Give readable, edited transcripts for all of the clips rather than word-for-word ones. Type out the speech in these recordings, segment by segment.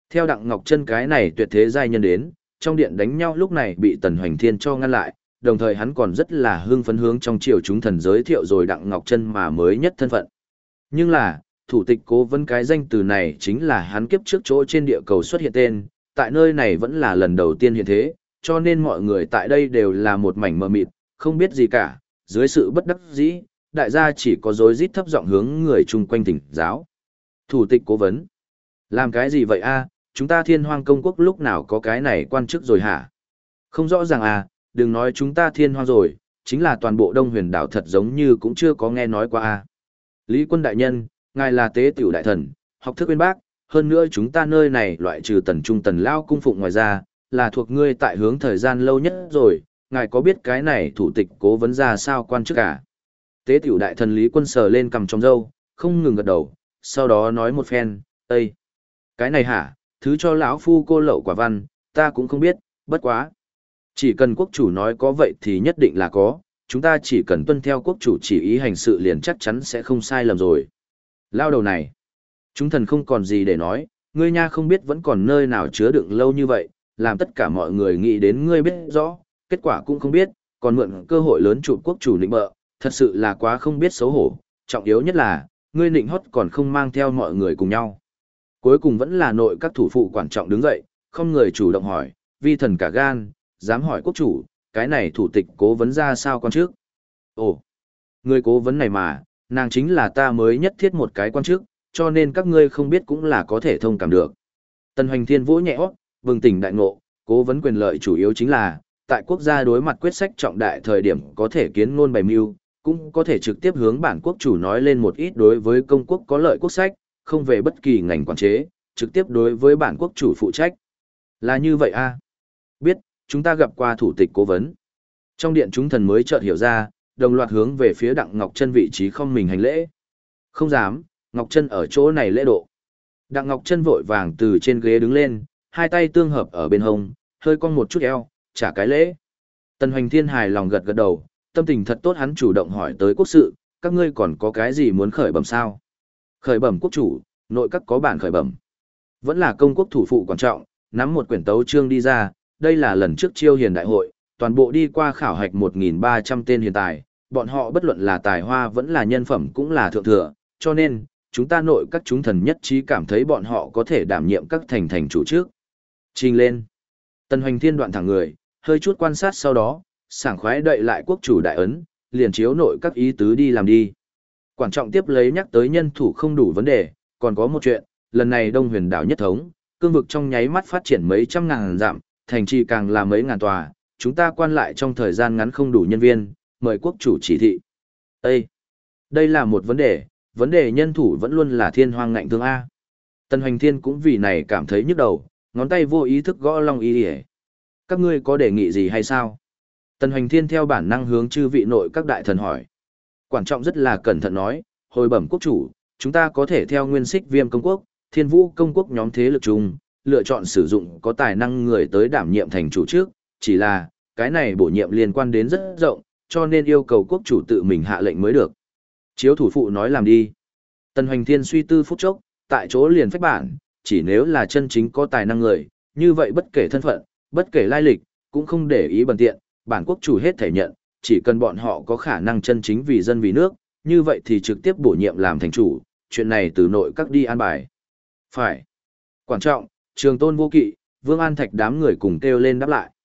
Theo Đặng Ngọc Chân cái này tuyệt thế giai nhân đến, trong điện đánh nhau lúc này bị Tần Hoành Thiên cho ngăn lại, đồng thời hắn còn rất là hưng phấn hướng trong triều chúng thần giới thiệu rồi Đặng Ngọc Chân mà mới nhất thân phận. Nhưng là, thủ tịch cố vấn cái danh từ này chính là hắn kiếp trước chỗ trên địa cầu xuất hiện tên, tại nơi này vẫn là lần đầu tiên hiện thế, cho nên mọi người tại đây đều là một mảnh mờ mịt, không biết gì cả, dưới sự bất đắc dĩ, đại gia chỉ có rối rít thấp giọng hướng người chung quanh thỉnh giáo. Thủ tịch cố vấn, làm cái gì vậy a? Chúng ta Thiên Hoang công quốc lúc nào có cái này quan chức rồi hả? Không rõ ràng à, đừng nói chúng ta Thiên Hoang rồi, chính là toàn bộ Đông Huyền đảo thật giống như cũng chưa có nghe nói qua a. Lý Quân đại nhân, ngài là tế tiểu đại thần, học thức bên bác, hơn nữa chúng ta nơi này loại trừ Tần Trung Tần Lao cung phụng ngoài ra, là thuộc ngươi tại hướng thời gian lâu nhất rồi, ngài có biết cái này thủ tịch cố vấn ra sao quan chức à? Tế tiểu đại thần Lý Quân sờ lên cằm trong râu, không ngừng gật đầu, sau đó nói một phen, Ê! Cái này hả, thứ cho lão phu cô lậu quả văn, ta cũng không biết, bất quá. Chỉ cần quốc chủ nói có vậy thì nhất định là có, chúng ta chỉ cần tuân theo quốc chủ chỉ ý hành sự liền chắc chắn sẽ không sai lầm rồi. Lao đầu này, chúng thần không còn gì để nói, ngươi nha không biết vẫn còn nơi nào chứa đựng lâu như vậy, làm tất cả mọi người nghĩ đến ngươi biết rõ, kết quả cũng không biết, còn mượn cơ hội lớn chụp quốc chủ nịnh bợ, thật sự là quá không biết xấu hổ, trọng yếu nhất là, ngươi nịnh hót còn không mang theo mọi người cùng nhau. Cuối cùng vẫn là nội các thủ phụ quan trọng đứng dậy, không người chủ động hỏi, vi thần cả gan, dám hỏi quốc chủ, cái này thủ tịch cố vấn ra sao quan trước? Ồ, người cố vấn này mà, nàng chính là ta mới nhất thiết một cái quan chức, cho nên các ngươi không biết cũng là có thể thông cảm được. Tần Hoành Thiên vỗ nhẹ óc, bừng tỉnh đại ngộ, cố vấn quyền lợi chủ yếu chính là, tại quốc gia đối mặt quyết sách trọng đại thời điểm có thể kiến ngôn bày mưu, cũng có thể trực tiếp hướng bản quốc chủ nói lên một ít đối với công quốc có lợi quốc sách, không về bất kỳ ngành quản chế, trực tiếp đối với bản quốc chủ phụ trách. Là như vậy a? Biết, chúng ta gặp qua thủ tịch cố vấn. Trong điện chúng thần mới chợt hiểu ra, đồng loạt hướng về phía Đặng Ngọc Chân vị trí không mình hành lễ. Không dám, Ngọc Chân ở chỗ này lễ độ. Đặng Ngọc Chân vội vàng từ trên ghế đứng lên, hai tay tương hợp ở bên hông, hơi cong một chút eo, trả cái lễ. Tần Hoành Thiên hài lòng gật gật đầu, tâm tình thật tốt, hắn chủ động hỏi tới quốc sự, các ngươi còn có cái gì muốn khởi bẩm sao? Khởi bẩm quốc chủ, nội các có bản khởi bẩm. Vẫn là công quốc thủ phụ quan trọng, nắm một quyển tấu chương đi ra, đây là lần trước chiêu hiền đại hội, toàn bộ đi qua khảo hạch 1.300 tên hiền tài, bọn họ bất luận là tài hoa vẫn là nhân phẩm cũng là thượng thừa, cho nên, chúng ta nội các chúng thần nhất trí cảm thấy bọn họ có thể đảm nhiệm các thành chủ trước. Trình lên. Tần Hoành Thiên đoạn thẳng người, hơi chút quan sát sau đó, sảng khoái đậy lại quốc chủ đại ấn, liền chiếu nội các ý tứ đi làm đi. Quan trọng tiếp lấy nhắc tới nhân thủ không đủ vấn đề, còn có một chuyện, lần này Đông Huyền đảo nhất thống, cương vực trong nháy mắt phát triển mấy trăm ngàn dặm, thành trì càng là mấy ngàn tòa, chúng ta quan lại trong thời gian ngắn không đủ nhân viên, mời quốc chủ chỉ thị. Ê! Đây là một vấn đề nhân thủ vẫn luôn là Thiên Hoang ngạnh thương A. Tần Hoành Thiên cũng vì này cảm thấy nhức đầu, ngón tay vô ý thức gõ long y hề. Các ngươi có đề nghị gì hay sao? Tần Hoành Thiên theo bản năng hướng chư vị nội các đại thần hỏi. Quan trọng rất là cẩn thận nói, hồi bẩm quốc chủ, chúng ta có thể theo nguyên xích Viêm công quốc, Thiên Vũ công quốc nhóm thế lực chung, lựa chọn sử dụng có tài năng người tới đảm nhiệm thành chủ trước, chỉ là, cái này bổ nhiệm liên quan đến rất rộng, cho nên yêu cầu quốc chủ tự mình hạ lệnh mới được. Chiếu thủ phụ nói làm đi. Tần Hoành Thiên suy tư phút chốc, tại chỗ liền phách bản, chỉ nếu là chân chính có tài năng người, như vậy bất kể thân phận, bất kể lai lịch, cũng không để ý bần tiện, bản quốc chủ hết thể nhận, chỉ cần bọn họ có khả năng chân chính vì dân vì nước, như vậy thì trực tiếp bổ nhiệm làm thành chủ, chuyện này từ nội các đi an bài. Phải. Quan trọng, Trường Tôn Vô Kỵ, Vương An Thạch đám người cùng kêu lên đáp lại.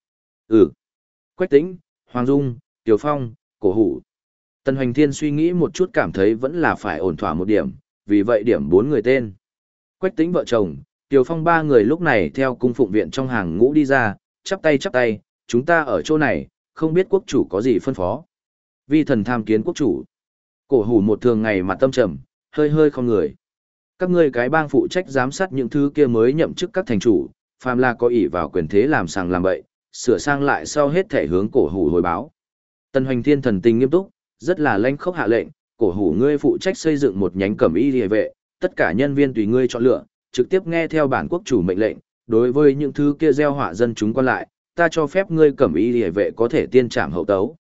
Quách Tĩnh, Hoàng Dung, Tiểu Phong, Cổ Hủ. Tần Hoành Thiên suy nghĩ một chút cảm thấy vẫn là phải ổn thỏa một điểm, vì vậy điểm 4 người tên. Quách Tĩnh vợ chồng, Tiểu Phong 3 người lúc này theo cung phụng viện trong hàng ngũ đi ra, chắp tay, chúng ta ở chỗ này, không biết quốc chủ có gì phân phó. Vi thần tham kiến quốc chủ. Cổ Hủ một thường ngày mặt tâm trầm, hơi không người. Các ngươi cái bang phụ trách giám sát những thứ kia mới nhậm chức các thành chủ, phàm là có ỷ vào quyền thế làm sàng làm bậy, sửa sang lại sau hết thể hướng Cổ Hủ hồi báo. Tần Hoành Thiên thần tình nghiêm túc, rất là lanh khốc hạ lệnh, Cổ Hủ ngươi phụ trách xây dựng một nhánh cẩm y liề vệ, tất cả nhân viên tùy ngươi chọn lựa, trực tiếp nghe theo bản quốc chủ mệnh lệnh, đối với những thứ kia gieo họa dân chúng quan lại, ta cho phép ngươi cẩm y liề vệ có thể tiên trảm hậu tấu.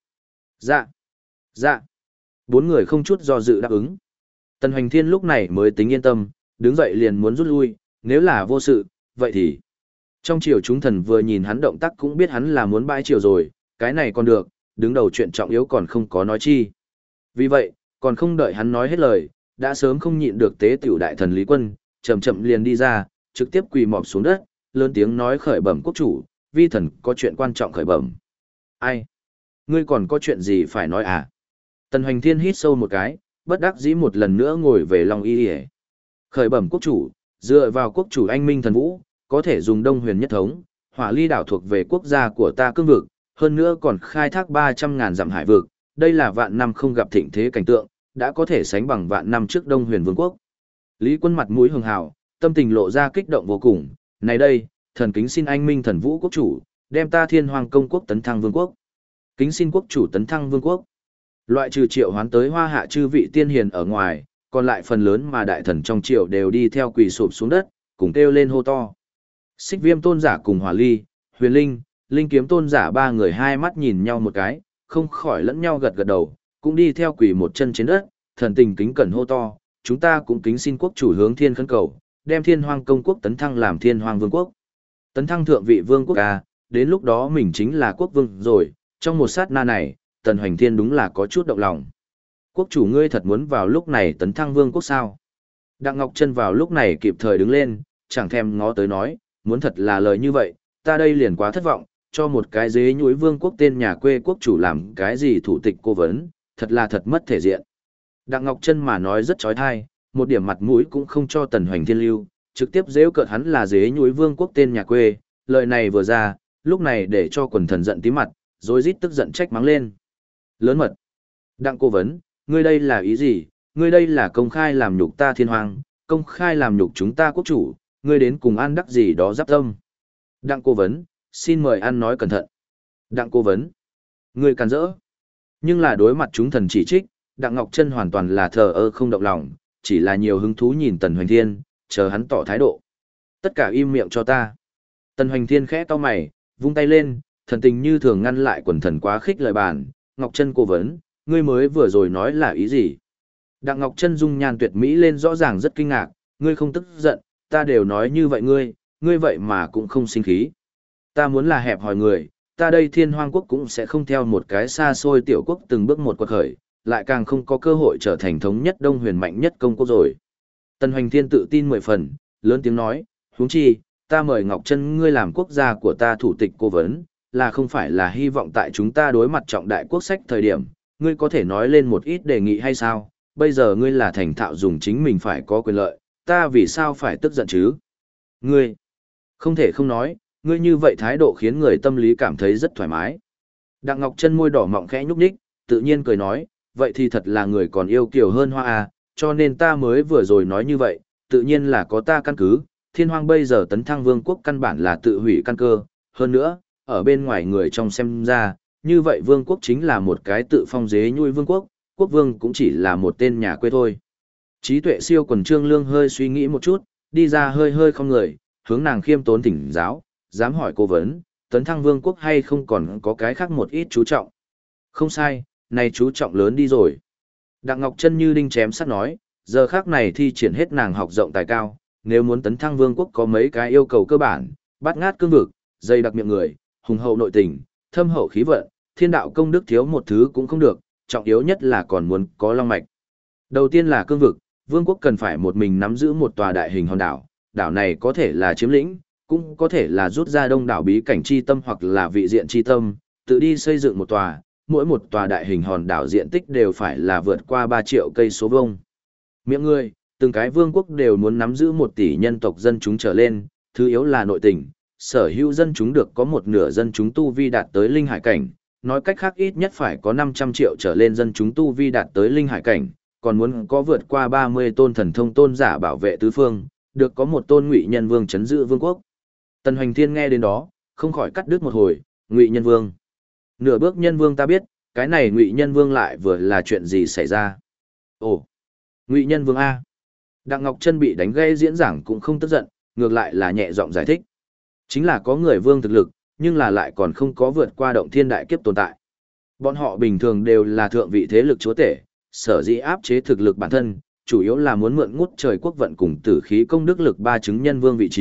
Dạ. 4 người không chút do dự đáp ứng. Tần Hoành Thiên lúc này mới tính yên tâm, đứng dậy liền muốn rút lui, nếu là vô sự, vậy thì trong triều chúng thần vừa nhìn hắn động tác cũng biết hắn là muốn bãi triều rồi, cái này còn được, đứng đầu chuyện trọng yếu còn không có nói chi. Vì vậy, còn không đợi hắn nói hết lời, đã sớm không nhịn được tế tiểu đại thần Lý Quân, chậm chậm liền đi ra, trực tiếp quỳ mọp xuống đất, lớn tiếng nói khởi bẩm quốc chủ, vi thần có chuyện quan trọng khởi bẩm. Ai? Ngươi còn có chuyện gì phải nói à? Tần Hoành Thiên hít sâu một cái, bất đắc dĩ một lần nữa ngồi về Long Y Điề. Khởi bẩm quốc chủ, dựa vào quốc chủ anh minh thần vũ, có thể dùng Đông Huyền nhất thống, Hỏa Ly đảo thuộc về quốc gia của ta cương vực, hơn nữa còn khai thác 300.000 dặm hải vực, đây là vạn năm không gặp thịnh thế cảnh tượng, đã có thể sánh bằng vạn năm trước Đông Huyền Vương quốc. Lý Quân mặt mũi hường hào, tâm tình lộ ra kích động vô cùng, này đây, thần kính xin anh minh thần vũ quốc chủ, đem ta Thiên Hoàng công quốc tấn thăng vương quốc. Kính xin quốc chủ tấn thăng vương quốc. Loại trừ triệu hoán tới Hoa Hạ chư vị tiên hiền ở ngoài, còn lại phần lớn mà đại thần trong triều đều đi theo quỳ sụp xuống đất, cùng kêu lên hô to. Xích Viêm tôn giả cùng Hỏa Ly, Huyền Linh, Linh Kiếm tôn giả ba người hai mắt nhìn nhau một cái, không khỏi lẫn nhau gật gật đầu, cũng đi theo quỳ một chân trên đất, thần tình kính cẩn hô to, chúng ta cũng kính xin quốc chủ hướng thiên khấn cầu, đem Thiên Hoang công quốc tấn thăng làm Thiên Hoang vương quốc. Tấn thăng thượng vị vương quốc à, đến lúc đó mình chính là quốc vương rồi, trong một sát na này, Tần Hoành Thiên đúng là có chút động lòng. Quốc chủ ngươi thật muốn vào lúc này tấn thăng vương quốc sao? Đặng Ngọc Trân vào lúc này kịp thời đứng lên, chẳng thèm ngó tới nói, muốn thật là lời như vậy, ta đây liền quá thất vọng, cho một cái dế nhúi vương quốc tên nhà quê quốc chủ làm cái gì thủ tịch cố vấn, thật là thật mất thể diện. Đặng Ngọc Trân mà nói rất trói thai, một điểm mặt mũi cũng không cho Tần Hoành Thiên lưu, trực tiếp giễu cợt hắn là dế nhúi vương quốc tên nhà quê, lời này vừa ra, lúc này để cho quần thần giận tí mặt, rồi rít tức giận trách mắng lên. Lớn mật. Đặng cố vấn, ngươi đây là ý gì? Ngươi đây là công khai làm nhục ta Thiên Hoàng, công khai làm nhục chúng ta quốc chủ, ngươi đến cùng ăn đắc gì đó giáp tâm. Đặng cố vấn, xin mời ăn nói cẩn thận. Đặng cố vấn, ngươi càn rỡ. Nhưng là đối mặt chúng thần chỉ trích, Đặng Ngọc Trân hoàn toàn là thờ ơ không động lòng, chỉ là nhiều hứng thú nhìn Tần Hoành Thiên, chờ hắn tỏ thái độ. Tất cả im miệng cho ta. Tần Hoành Thiên khẽ cau mày, vung tay lên, thần tình như thường ngăn lại quần thần quá khích lời bàn. Ngọc Trân cố vấn, ngươi mới vừa rồi nói là ý gì? Đặng Ngọc Trân dung nhan tuyệt mỹ lên rõ ràng rất kinh ngạc, ngươi không tức giận, ta đều nói như vậy ngươi vậy mà cũng không sinh khí. Ta muốn là hẹp hòi người, ta đây Thiên Hoang quốc cũng sẽ không theo một cái xa xôi tiểu quốc từng bước một quật khởi, lại càng không có cơ hội trở thành thống nhất Đông Huyền mạnh nhất công quốc rồi. Tần Hoành Thiên tự tin 10 phần, lớn tiếng nói, huống chi, ta mời Ngọc Trân ngươi làm quốc gia của ta thủ tịch cố vấn, là không phải là hy vọng tại chúng ta đối mặt trọng đại quốc sách thời điểm, ngươi có thể nói lên một ít đề nghị hay sao, bây giờ ngươi là thành thạo dùng chính mình phải có quyền lợi, ta vì sao phải tức giận chứ? Ngươi, không thể không nói, ngươi như vậy thái độ khiến người tâm lý cảm thấy rất thoải mái. Đặng Ngọc Trân môi đỏ mọng khẽ nhúc nhích, tự nhiên cười nói, vậy thì thật là người còn yêu kiều hơn hoa à, cho nên ta mới vừa rồi nói như vậy, tự nhiên là có ta căn cứ, Thiên Hoang bây giờ tấn thăng vương quốc căn bản là tự hủy căn cơ, hơn nữa, ở bên ngoài người trong xem ra, như vậy vương quốc chính là một cái tự phong dế nhui vương quốc, quốc vương cũng chỉ là một tên nhà quê thôi. Trí tuệ siêu quần Trương Lương hơi suy nghĩ một chút, đi ra hơi hơi không người, hướng nàng khiêm tốn thỉnh giáo, dám hỏi cố vấn, tấn thăng vương quốc hay không còn có cái khác một ít chú trọng. Không sai, này chú trọng lớn đi rồi. Đặng Ngọc Trân như đinh chém sắt nói, giờ khác này thi triển hết nàng học rộng tài cao, nếu muốn tấn thăng vương quốc có mấy cái yêu cầu cơ bản, bát ngát cương vực, dày đặc miệng người, hùng hậu nội tình, thâm hậu khí vận, thiên đạo công đức thiếu một thứ cũng không được, trọng yếu nhất là còn muốn có long mạch. Đầu tiên là cương vực, vương quốc cần phải một mình nắm giữ một tòa đại hình hòn đảo, đảo này có thể là chiếm lĩnh, cũng có thể là rút ra đông đảo bí cảnh chi tâm hoặc là vị diện chi tâm, tự đi xây dựng một tòa, mỗi một tòa đại hình hòn đảo diện tích đều phải là vượt qua 3 triệu cây số vuông. Miệng người, từng cái vương quốc đều muốn nắm giữ 1 tỷ nhân tộc dân chúng trở lên, thứ yếu là nội tình, sở hữu dân chúng được có một nửa dân chúng tu vi đạt tới linh hải cảnh, nói cách khác ít nhất phải có 500 triệu trở lên dân chúng tu vi đạt tới linh hải cảnh, còn muốn có vượt qua 30 tôn thần thông tôn giả bảo vệ tứ phương, được có một tôn ngụy nhân vương chấn giữ vương quốc. Tần Hoành Thiên nghe đến đó, không khỏi cắt đứt một hồi, ngụy nhân vương. Nửa bước nhân vương ta biết, cái này ngụy nhân vương lại vừa là chuyện gì xảy ra? Ồ, ngụy nhân vương A. Đặng Ngọc Trân bị đánh gây diễn giảng cũng không tức giận, ngược lại là nhẹ giọng giải thích. Chính là có người vương thực lực, nhưng là lại còn không có vượt qua động thiên đại kiếp tồn tại. Bọn họ bình thường đều là thượng vị thế lực chúa tể, sở dĩ áp chế thực lực bản thân, chủ yếu là muốn mượn ngút trời quốc vận cùng tử khí công đức lực ba chứng nhân vương vị trí,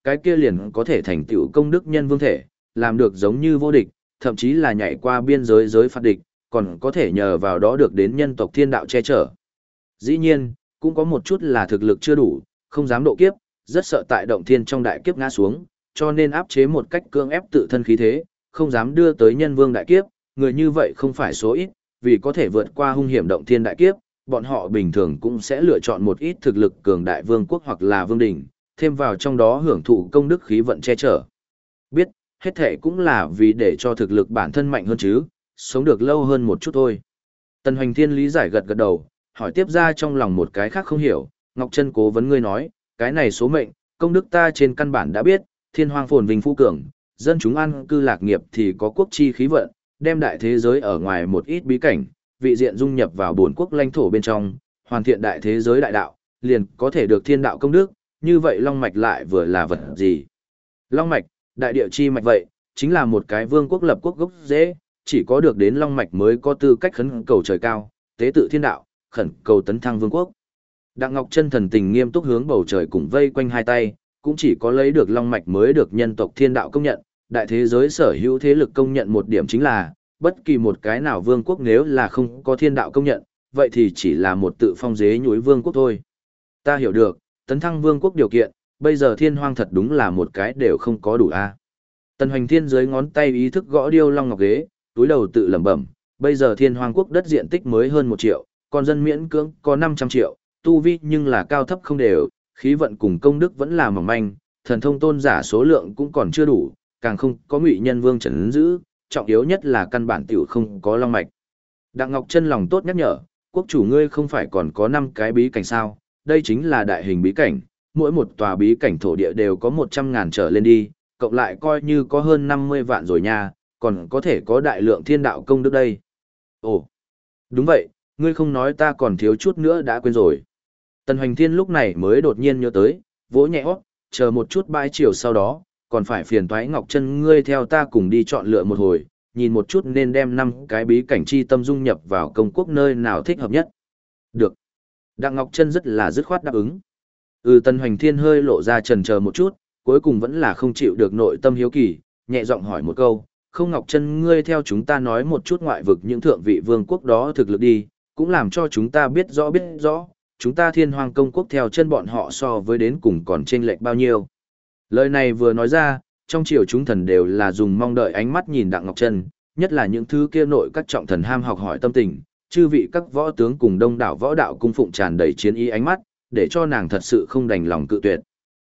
cái kia liền có thể thành tựu công đức nhân vương thể, làm được giống như vô địch, thậm chí là nhảy qua biên giới giới phạt địch, còn có thể nhờ vào đó được đến nhân tộc thiên đạo che chở. Dĩ nhiên, cũng có một chút là thực lực chưa đủ, không dám độ kiếp, rất sợ tại động thiên trong đại kiếp ngã xuống, cho nên áp chế một cách cưỡng ép tự thân khí thế, không dám đưa tới nhân vương đại kiếp, người như vậy không phải số ít, vì có thể vượt qua hung hiểm động thiên đại kiếp, bọn họ bình thường cũng sẽ lựa chọn một ít thực lực cường đại vương quốc hoặc là vương đỉnh, thêm vào trong đó hưởng thụ công đức khí vận che chở. Biết, hết thể cũng là vì để cho thực lực bản thân mạnh hơn chứ, sống được lâu hơn một chút thôi. Tần Hoành Thiên lý giải gật gật đầu, hỏi tiếp ra trong lòng một cái khác không hiểu, Ngọc Chân cố vấn ngươi nói, cái này số mệnh, công đức ta trên căn bản đã biết, thiên hoang phồn vinh phú cường, dân chúng an cư lạc nghiệp thì có quốc chi khí vận, đem đại thế giới ở ngoài một ít bí cảnh, vị diện dung nhập vào bổn quốc lãnh thổ bên trong, hoàn thiện đại thế giới đại đạo, liền có thể được thiên đạo công đức, như vậy long mạch lại vừa là vật gì? Long mạch, đại địa chi mạch vậy, chính là một cái vương quốc lập quốc gốc rễ, chỉ có được đến long mạch mới có tư cách khấn cầu trời cao, tế tự thiên đạo, khẩn cầu tấn thăng vương quốc. Đặng Ngọc Chân thần tình nghiêm túc hướng bầu trời cùng vây quanh hai tay, cũng chỉ có lấy được long mạch mới được nhân tộc thiên đạo công nhận, đại thế giới sở hữu thế lực công nhận một điểm chính là, bất kỳ một cái nào vương quốc nếu là không có thiên đạo công nhận, vậy thì chỉ là một tự phong dế nhúi vương quốc thôi. Ta hiểu được, tấn thăng vương quốc điều kiện, bây giờ thiên hoang thật đúng là một cái đều không có đủ a. Tần Hoành Thiên dưới ngón tay ý thức gõ điêu long ngọc ghế, túi đầu tự lẩm bẩm, bây giờ thiên hoang quốc đất diện tích mới hơn 1 triệu, còn dân miễn cưỡng có 500 triệu, tu vi nhưng là cao thấp không đều, khí vận cùng công đức vẫn là mỏng manh, thần thông tôn giả số lượng cũng còn chưa đủ, càng không có ngụy nhân vương trấn giữ, trọng yếu nhất là căn bản tiểu không có long mạch. Đặng Ngọc Chân lòng tốt nhắc nhở, quốc chủ ngươi không phải còn có 5 cái bí cảnh sao, đây chính là đại hình bí cảnh, mỗi một tòa bí cảnh thổ địa đều có 100.000 trở lên đi, cộng lại coi như có hơn 50 vạn rồi nha, còn có thể có đại lượng thiên đạo công đức đây. Ồ, đúng vậy, ngươi không nói ta còn thiếu chút nữa đã quên rồi. Tần Hoành Thiên lúc này mới đột nhiên nhớ tới, vỗ nhẹ hót, chờ một chút bãi chiều sau đó, còn phải phiền toái Ngọc Chân ngươi theo ta cùng đi chọn lựa một hồi, nhìn một chút nên đem 5 cái bí cảnh chi tâm dung nhập vào công quốc nơi nào thích hợp nhất. Được. Đặng Ngọc Chân rất là dứt khoát đáp ứng. Tần Hoành Thiên hơi lộ ra chần chờ một chút, cuối cùng vẫn là không chịu được nội tâm hiếu kỳ, nhẹ giọng hỏi một câu, không Ngọc Chân ngươi theo chúng ta nói một chút ngoại vực những thượng vị vương quốc đó thực lực đi, cũng làm cho chúng ta biết rõ, chúng ta thiên hoang công quốc theo chân bọn họ so với đến cùng còn chênh lệch bao nhiêu. Lời này vừa nói ra, trong triều chúng thần đều là dùng mong đợi ánh mắt nhìn Đặng Ngọc Chân, nhất là những thứ kia nội các trọng thần ham học hỏi tâm tình, chư vị các võ tướng cùng đông đảo võ đạo cung phụng tràn đầy chiến ý ánh mắt, để cho nàng thật sự không đành lòng cự tuyệt.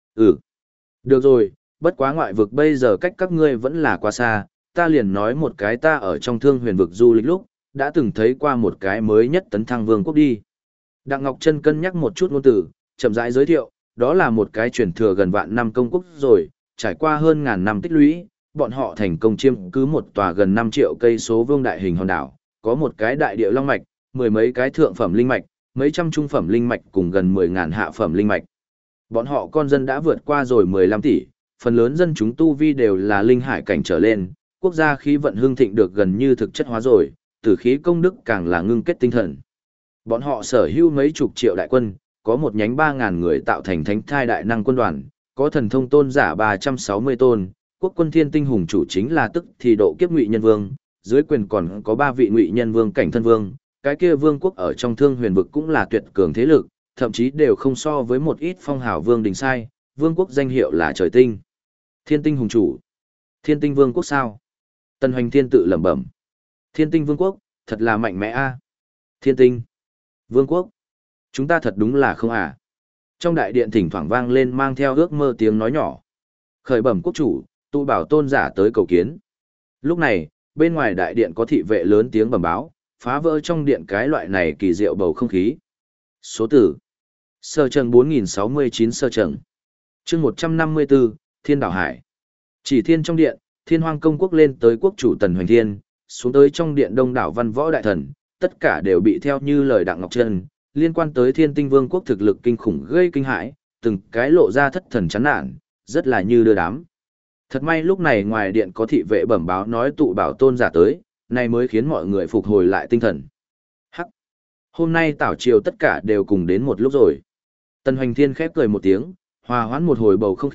Được rồi, bất quá ngoại vực bây giờ cách các ngươi vẫn là quá xa, ta liền nói một cái ta ở trong Thương Huyền vực du lịch lúc, đã từng thấy qua một cái mới nhất tấn thăng vương quốc đi. Đặng Ngọc Chân cân nhắc một chút ngôn từ, chậm rãi giới thiệu, đó là một cái truyền thừa gần vạn năm công quốc rồi, trải qua hơn ngàn năm tích lũy, bọn họ thành công chiếm cứ một tòa gần 5 triệu cây số vuông đại hình hòn đảo, có một cái đại địa long mạch, 10 mấy cái thượng phẩm linh mạch, mấy trăm trung phẩm linh mạch cùng gần 10.000 hạ phẩm linh mạch. Bọn họ con dân đã vượt qua rồi 15 tỷ, phần lớn dân chúng tu vi đều là linh hải cảnh trở lên, quốc gia khí vận hưng thịnh được gần như thực chất hóa rồi, tử khí công đức càng là ngưng kết tinh thần. Bọn họ sở hữu mấy chục triệu đại quân, có một nhánh 3.000 người tạo thành thánh thai đại năng quân đoàn, có thần thông tôn giả 360 tôn, quốc quân thiên tinh hùng chủ chính là tức thì độ kiếp ngụy nhân vương, dưới quyền còn có 3 vị ngụy nhân vương cảnh thân vương, cái kia vương quốc ở trong Thương Huyền vực cũng là tuyệt cường thế lực, thậm chí đều không so với một ít phong hào vương đình sai, vương quốc danh hiệu là trời tinh. Thiên tinh hùng chủ. Thiên tinh vương quốc sao? Tần Hoành Thiên tự lẩm bẩm. Thiên tinh vương quốc, thật là mạnh mẽ a. Thiên tinh. Vương quốc. Chúng ta thật đúng là không à. Trong đại điện thỉnh thoảng vang lên mang theo ước mơ tiếng nói nhỏ. Khởi bẩm quốc chủ, tụ bảo tôn giả tới cầu kiến. Lúc này, bên ngoài đại điện có thị vệ lớn tiếng bẩm báo, phá vỡ trong điện cái loại này kỳ diệu bầu không khí. Số tử. Sơ trần 4069 sơ trần. Chương 154, Thiên Đảo Hải. Chỉ thiên trong điện, Thiên Hoang công quốc lên tới quốc chủ Tần Hoành Thiên, xuống tới trong điện đông đảo văn võ đại thần, tất cả đều bị theo như lời Đặng Ngọc Chân, liên quan tới Thiên Tinh Vương quốc thực lực kinh khủng gây kinh hãi, từng cái lộ ra thất thần chán nản, rất là như đưa đám. Thật may lúc này ngoài điện có thị vệ bẩm báo nói tụ bảo tôn giả tới, này mới khiến mọi người phục hồi lại tinh thần. Hắc! Hôm nay tảo triều tất cả đều cùng đến một lúc rồi. Tần Hoành Thiên khép cười một tiếng, hòa hoãn một hồi bầu không khí,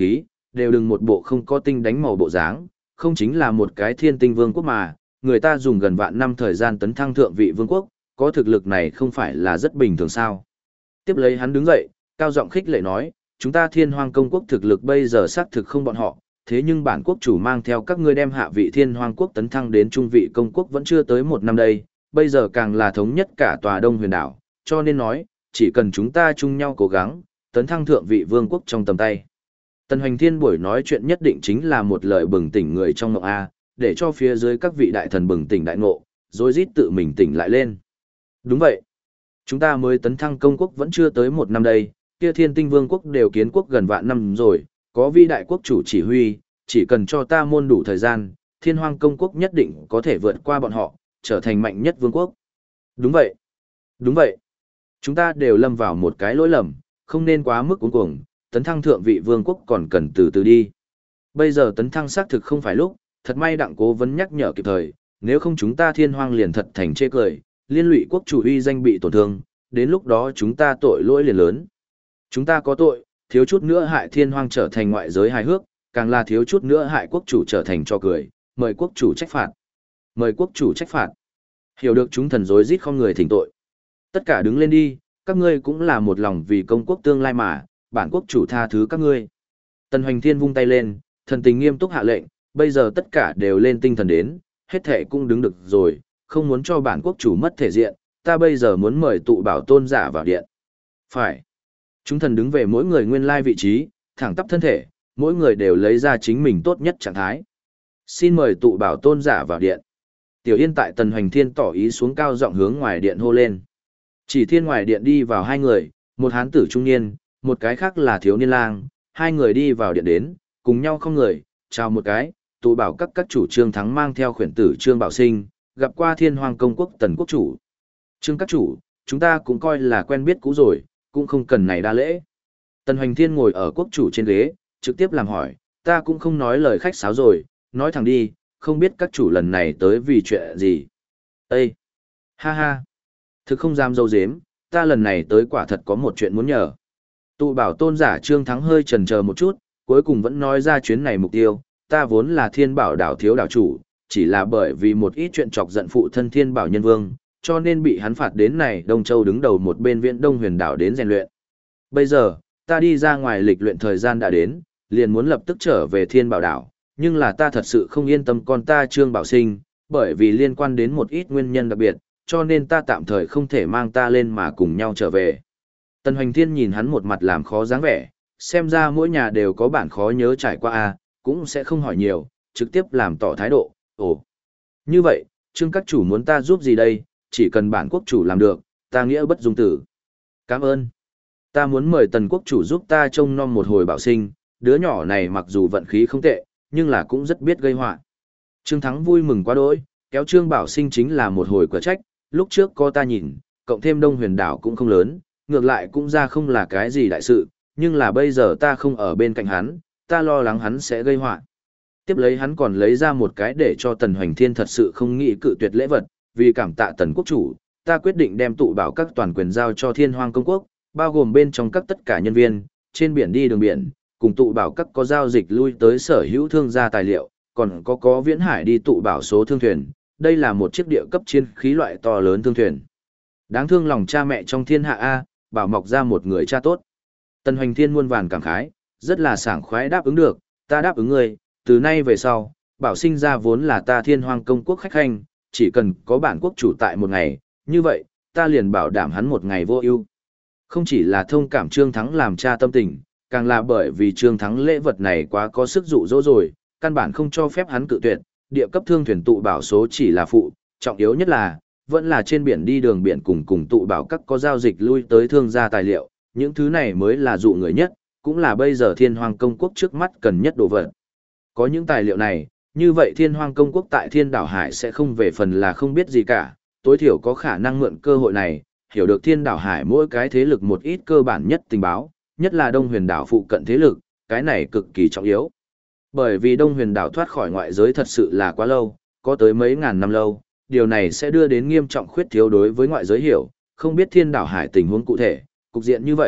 đều đừng một bộ không có tinh đánh màu bộ dáng, không chính là một cái thiên tinh vương quốc mà, người ta dùng gần vạn năm thời gian tấn thăng thượng vị vương quốc, có thực lực này không phải là rất bình thường sao. Tiếp lấy hắn đứng dậy, cao giọng khích lệ nói, chúng ta thiên hoang công quốc thực lực bây giờ xác thực không bọn họ, thế nhưng bản quốc chủ mang theo các ngươi đem hạ vị thiên hoang quốc tấn thăng đến trung vị công quốc vẫn chưa tới 1 năm đây, bây giờ càng là thống nhất cả tòa đông huyền đảo, cho nên nói, chỉ cần chúng ta chung nhau cố gắng, tấn thăng thượng vị vương quốc trong tầm tay. Tần Hoành Thiên buổi nói chuyện nhất định chính là một lời bừng tỉnh người trong mộng A, để cho phía dưới các vị đại thần bừng tỉnh đại ngộ, rồi rít tự mình tỉnh lại lên. Đúng vậy. Chúng ta mới tấn thăng công quốc vẫn chưa tới 1 năm đây, kia thiên tinh vương quốc đều kiến quốc gần vạn năm rồi, có vi đại quốc chủ chỉ huy, chỉ cần cho ta môn đủ thời gian, thiên hoang công quốc nhất định có thể vượt qua bọn họ, trở thành mạnh nhất vương quốc. Đúng vậy. Đúng vậy. Chúng ta đều lâm vào một cái lỗi lầm, không nên quá mức cuống cuồng, tấn thăng thượng vị vương quốc còn cần từ từ đi. Bây giờ tấn thăng xác thực không phải lúc, thật may đặng cố vấn nhắc nhở kịp thời, nếu không chúng ta thiên hoang liền thật thành chê cười, liên lụy quốc chủ uy danh bị tổn thương, đến lúc đó chúng ta tội lỗi liền lớn. Chúng ta có tội, thiếu chút nữa hại thiên hoang trở thành ngoại giới hài hước, càng là thiếu chút nữa hại quốc chủ trở thành cho cười, mời quốc chủ trách phạt. Mời quốc chủ trách phạt. Hiểu được chúng thần rối rít không người thỉnh tội. Tất cả đứng lên đi, các ngươi cũng là một lòng vì công quốc tương lai mà, bản quốc chủ tha thứ các ngươi. Tần Hoành Thiên vung tay lên, thần tình nghiêm túc hạ lệnh, bây giờ tất cả đều lên tinh thần đến, hết thể cũng đứng được rồi, không muốn cho bản quốc chủ mất thể diện, ta bây giờ muốn mời tụ bảo tôn giả vào điện. Phải. Chúng thần đứng về mỗi người nguyên lai vị trí, thẳng tắp thân thể, mỗi người đều lấy ra chính mình tốt nhất trạng thái. Xin mời tụ bảo tôn giả vào điện. Tiểu Yên tại Tần Hoành Thiên tỏ ý xuống cao giọng hướng ngoài điện hô lên. Chỉ thiên ngoài điện đi vào 2 người, một hán tử trung niên, một cái khác là thiếu niên lang, 2 người đi vào điện đến, cùng nhau không người, chào một cái, tụ bảo các chủ Trương Thắng mang theo khuyển tử Trương Bảo Sinh, gặp qua thiên hoang công quốc Tần quốc chủ. Trương các chủ, chúng ta cũng coi là quen biết cũ rồi, cũng không cần này đa lễ. Tần Hoành Thiên ngồi ở quốc chủ trên ghế, trực tiếp làm hỏi, ta cũng không nói lời khách sáo rồi, nói thẳng đi, không biết các chủ lần này tới vì chuyện gì. Ê! Ha ha! Thực không dám dâu dếm, ta lần này tới quả thật có một chuyện muốn nhờ. Tụ bảo tôn giả Trương Thắng hơi chần chờ một chút, cuối cùng vẫn nói ra chuyến này mục tiêu, ta vốn là thiên bảo đảo thiếu đảo chủ, chỉ là bởi vì một ít chuyện chọc giận phụ thân thiên bảo nhân vương, cho nên bị hắn phạt đến này Đông Châu đứng đầu một bên Viễn Đông huyền đảo đến rèn luyện. Bây giờ, ta đi ra ngoài lịch luyện thời gian đã đến, liền muốn lập tức trở về thiên bảo đảo, nhưng là ta thật sự không yên tâm con ta Trương Bảo Sinh, bởi vì liên quan đến một ít nguyên nhân đặc biệt, cho nên ta tạm thời không thể mang ta lên mà cùng nhau trở về. Tần Hoành Thiên nhìn hắn một mặt làm khó dáng vẻ, xem ra mỗi nhà đều có bản khó nhớ trải qua a, cũng sẽ không hỏi nhiều, trực tiếp làm tỏ thái độ. Ồ, như vậy, Trương các chủ muốn ta giúp gì đây, chỉ cần bản quốc chủ làm được, ta nghĩa bất dung tử. Cảm ơn. Ta muốn mời Tần quốc chủ giúp ta trông nom một hồi Bảo Sinh, đứa nhỏ này mặc dù vận khí không tệ, nhưng là cũng rất biết gây họa. Trương Thắng vui mừng quá đỗi, kéo Trương Bảo Sinh chính là một hồi quả trách, lúc trước có ta nhìn, cộng thêm Đông Huyền đảo cũng không lớn, ngược lại cũng ra không là cái gì đại sự, nhưng là bây giờ ta không ở bên cạnh hắn, ta lo lắng hắn sẽ gây họa. Tiếp lấy hắn còn lấy ra một cái để cho Tần Hoành Thiên thật sự không nghĩ cự tuyệt lễ vật, vì cảm tạ Tần quốc chủ, ta quyết định đem tụ bảo các toàn quyền giao cho Thiên Hoang công quốc, bao gồm bên trong các tất cả nhân viên, trên biển đi đường biển, cùng tụ bảo các có giao dịch lui tới sở hữu thương gia tài liệu, còn có viễn hải đi tụ bảo số thương thuyền, đây là một chiếc địa cấp chiến khí loại to lớn thương thuyền. Đáng thương lòng cha mẹ trong thiên hạ A, bảo mọc ra một người cha tốt. Tần Hoành Thiên muôn vàn cảm khái, rất là sảng khoái đáp ứng được, ta đáp ứng ngươi, từ nay về sau, Bảo Sinh ra vốn là ta Thiên Hoang công quốc khách khanh, chỉ cần có bản quốc chủ tại một ngày, như vậy, ta liền bảo đảm hắn một ngày vô ưu. Không chỉ là thông cảm Trương Thắng làm cha tâm tình, càng là bởi vì Trương Thắng lễ vật này quá có sức dụ dỗ rồi, căn bản không cho phép hắn cự tuyệt, địa cấp thương thuyền tụ bảo số chỉ là phụ, trọng yếu nhất là, vẫn là trên biển đi đường biển cùng tụ bảo các có giao dịch lui tới thương gia tài liệu, những thứ này mới là dụ người nhất, cũng là bây giờ Thiên Hoang công quốc trước mắt cần nhất đồ vật. Có những tài liệu này, như vậy Thiên Hoang công quốc tại Thiên Đảo Hải sẽ không về phần là không biết gì cả, tối thiểu có khả năng mượn cơ hội này, hiểu được Thiên Đảo Hải mỗi cái thế lực một ít cơ bản nhất tình báo, nhất là Đông Huyền đảo phụ cận thế lực, cái này cực kỳ trọng yếu. Bởi vì Đông Huyền đảo thoát khỏi ngoại giới thật sự là quá lâu, có tới mấy ngàn năm lâu, điều này sẽ đưa đến nghiêm trọng khuyết thiếu đối với ngoại giới hiểu, không biết Thiên Đảo Hải tình huống cụ thể, cục diện như vậy,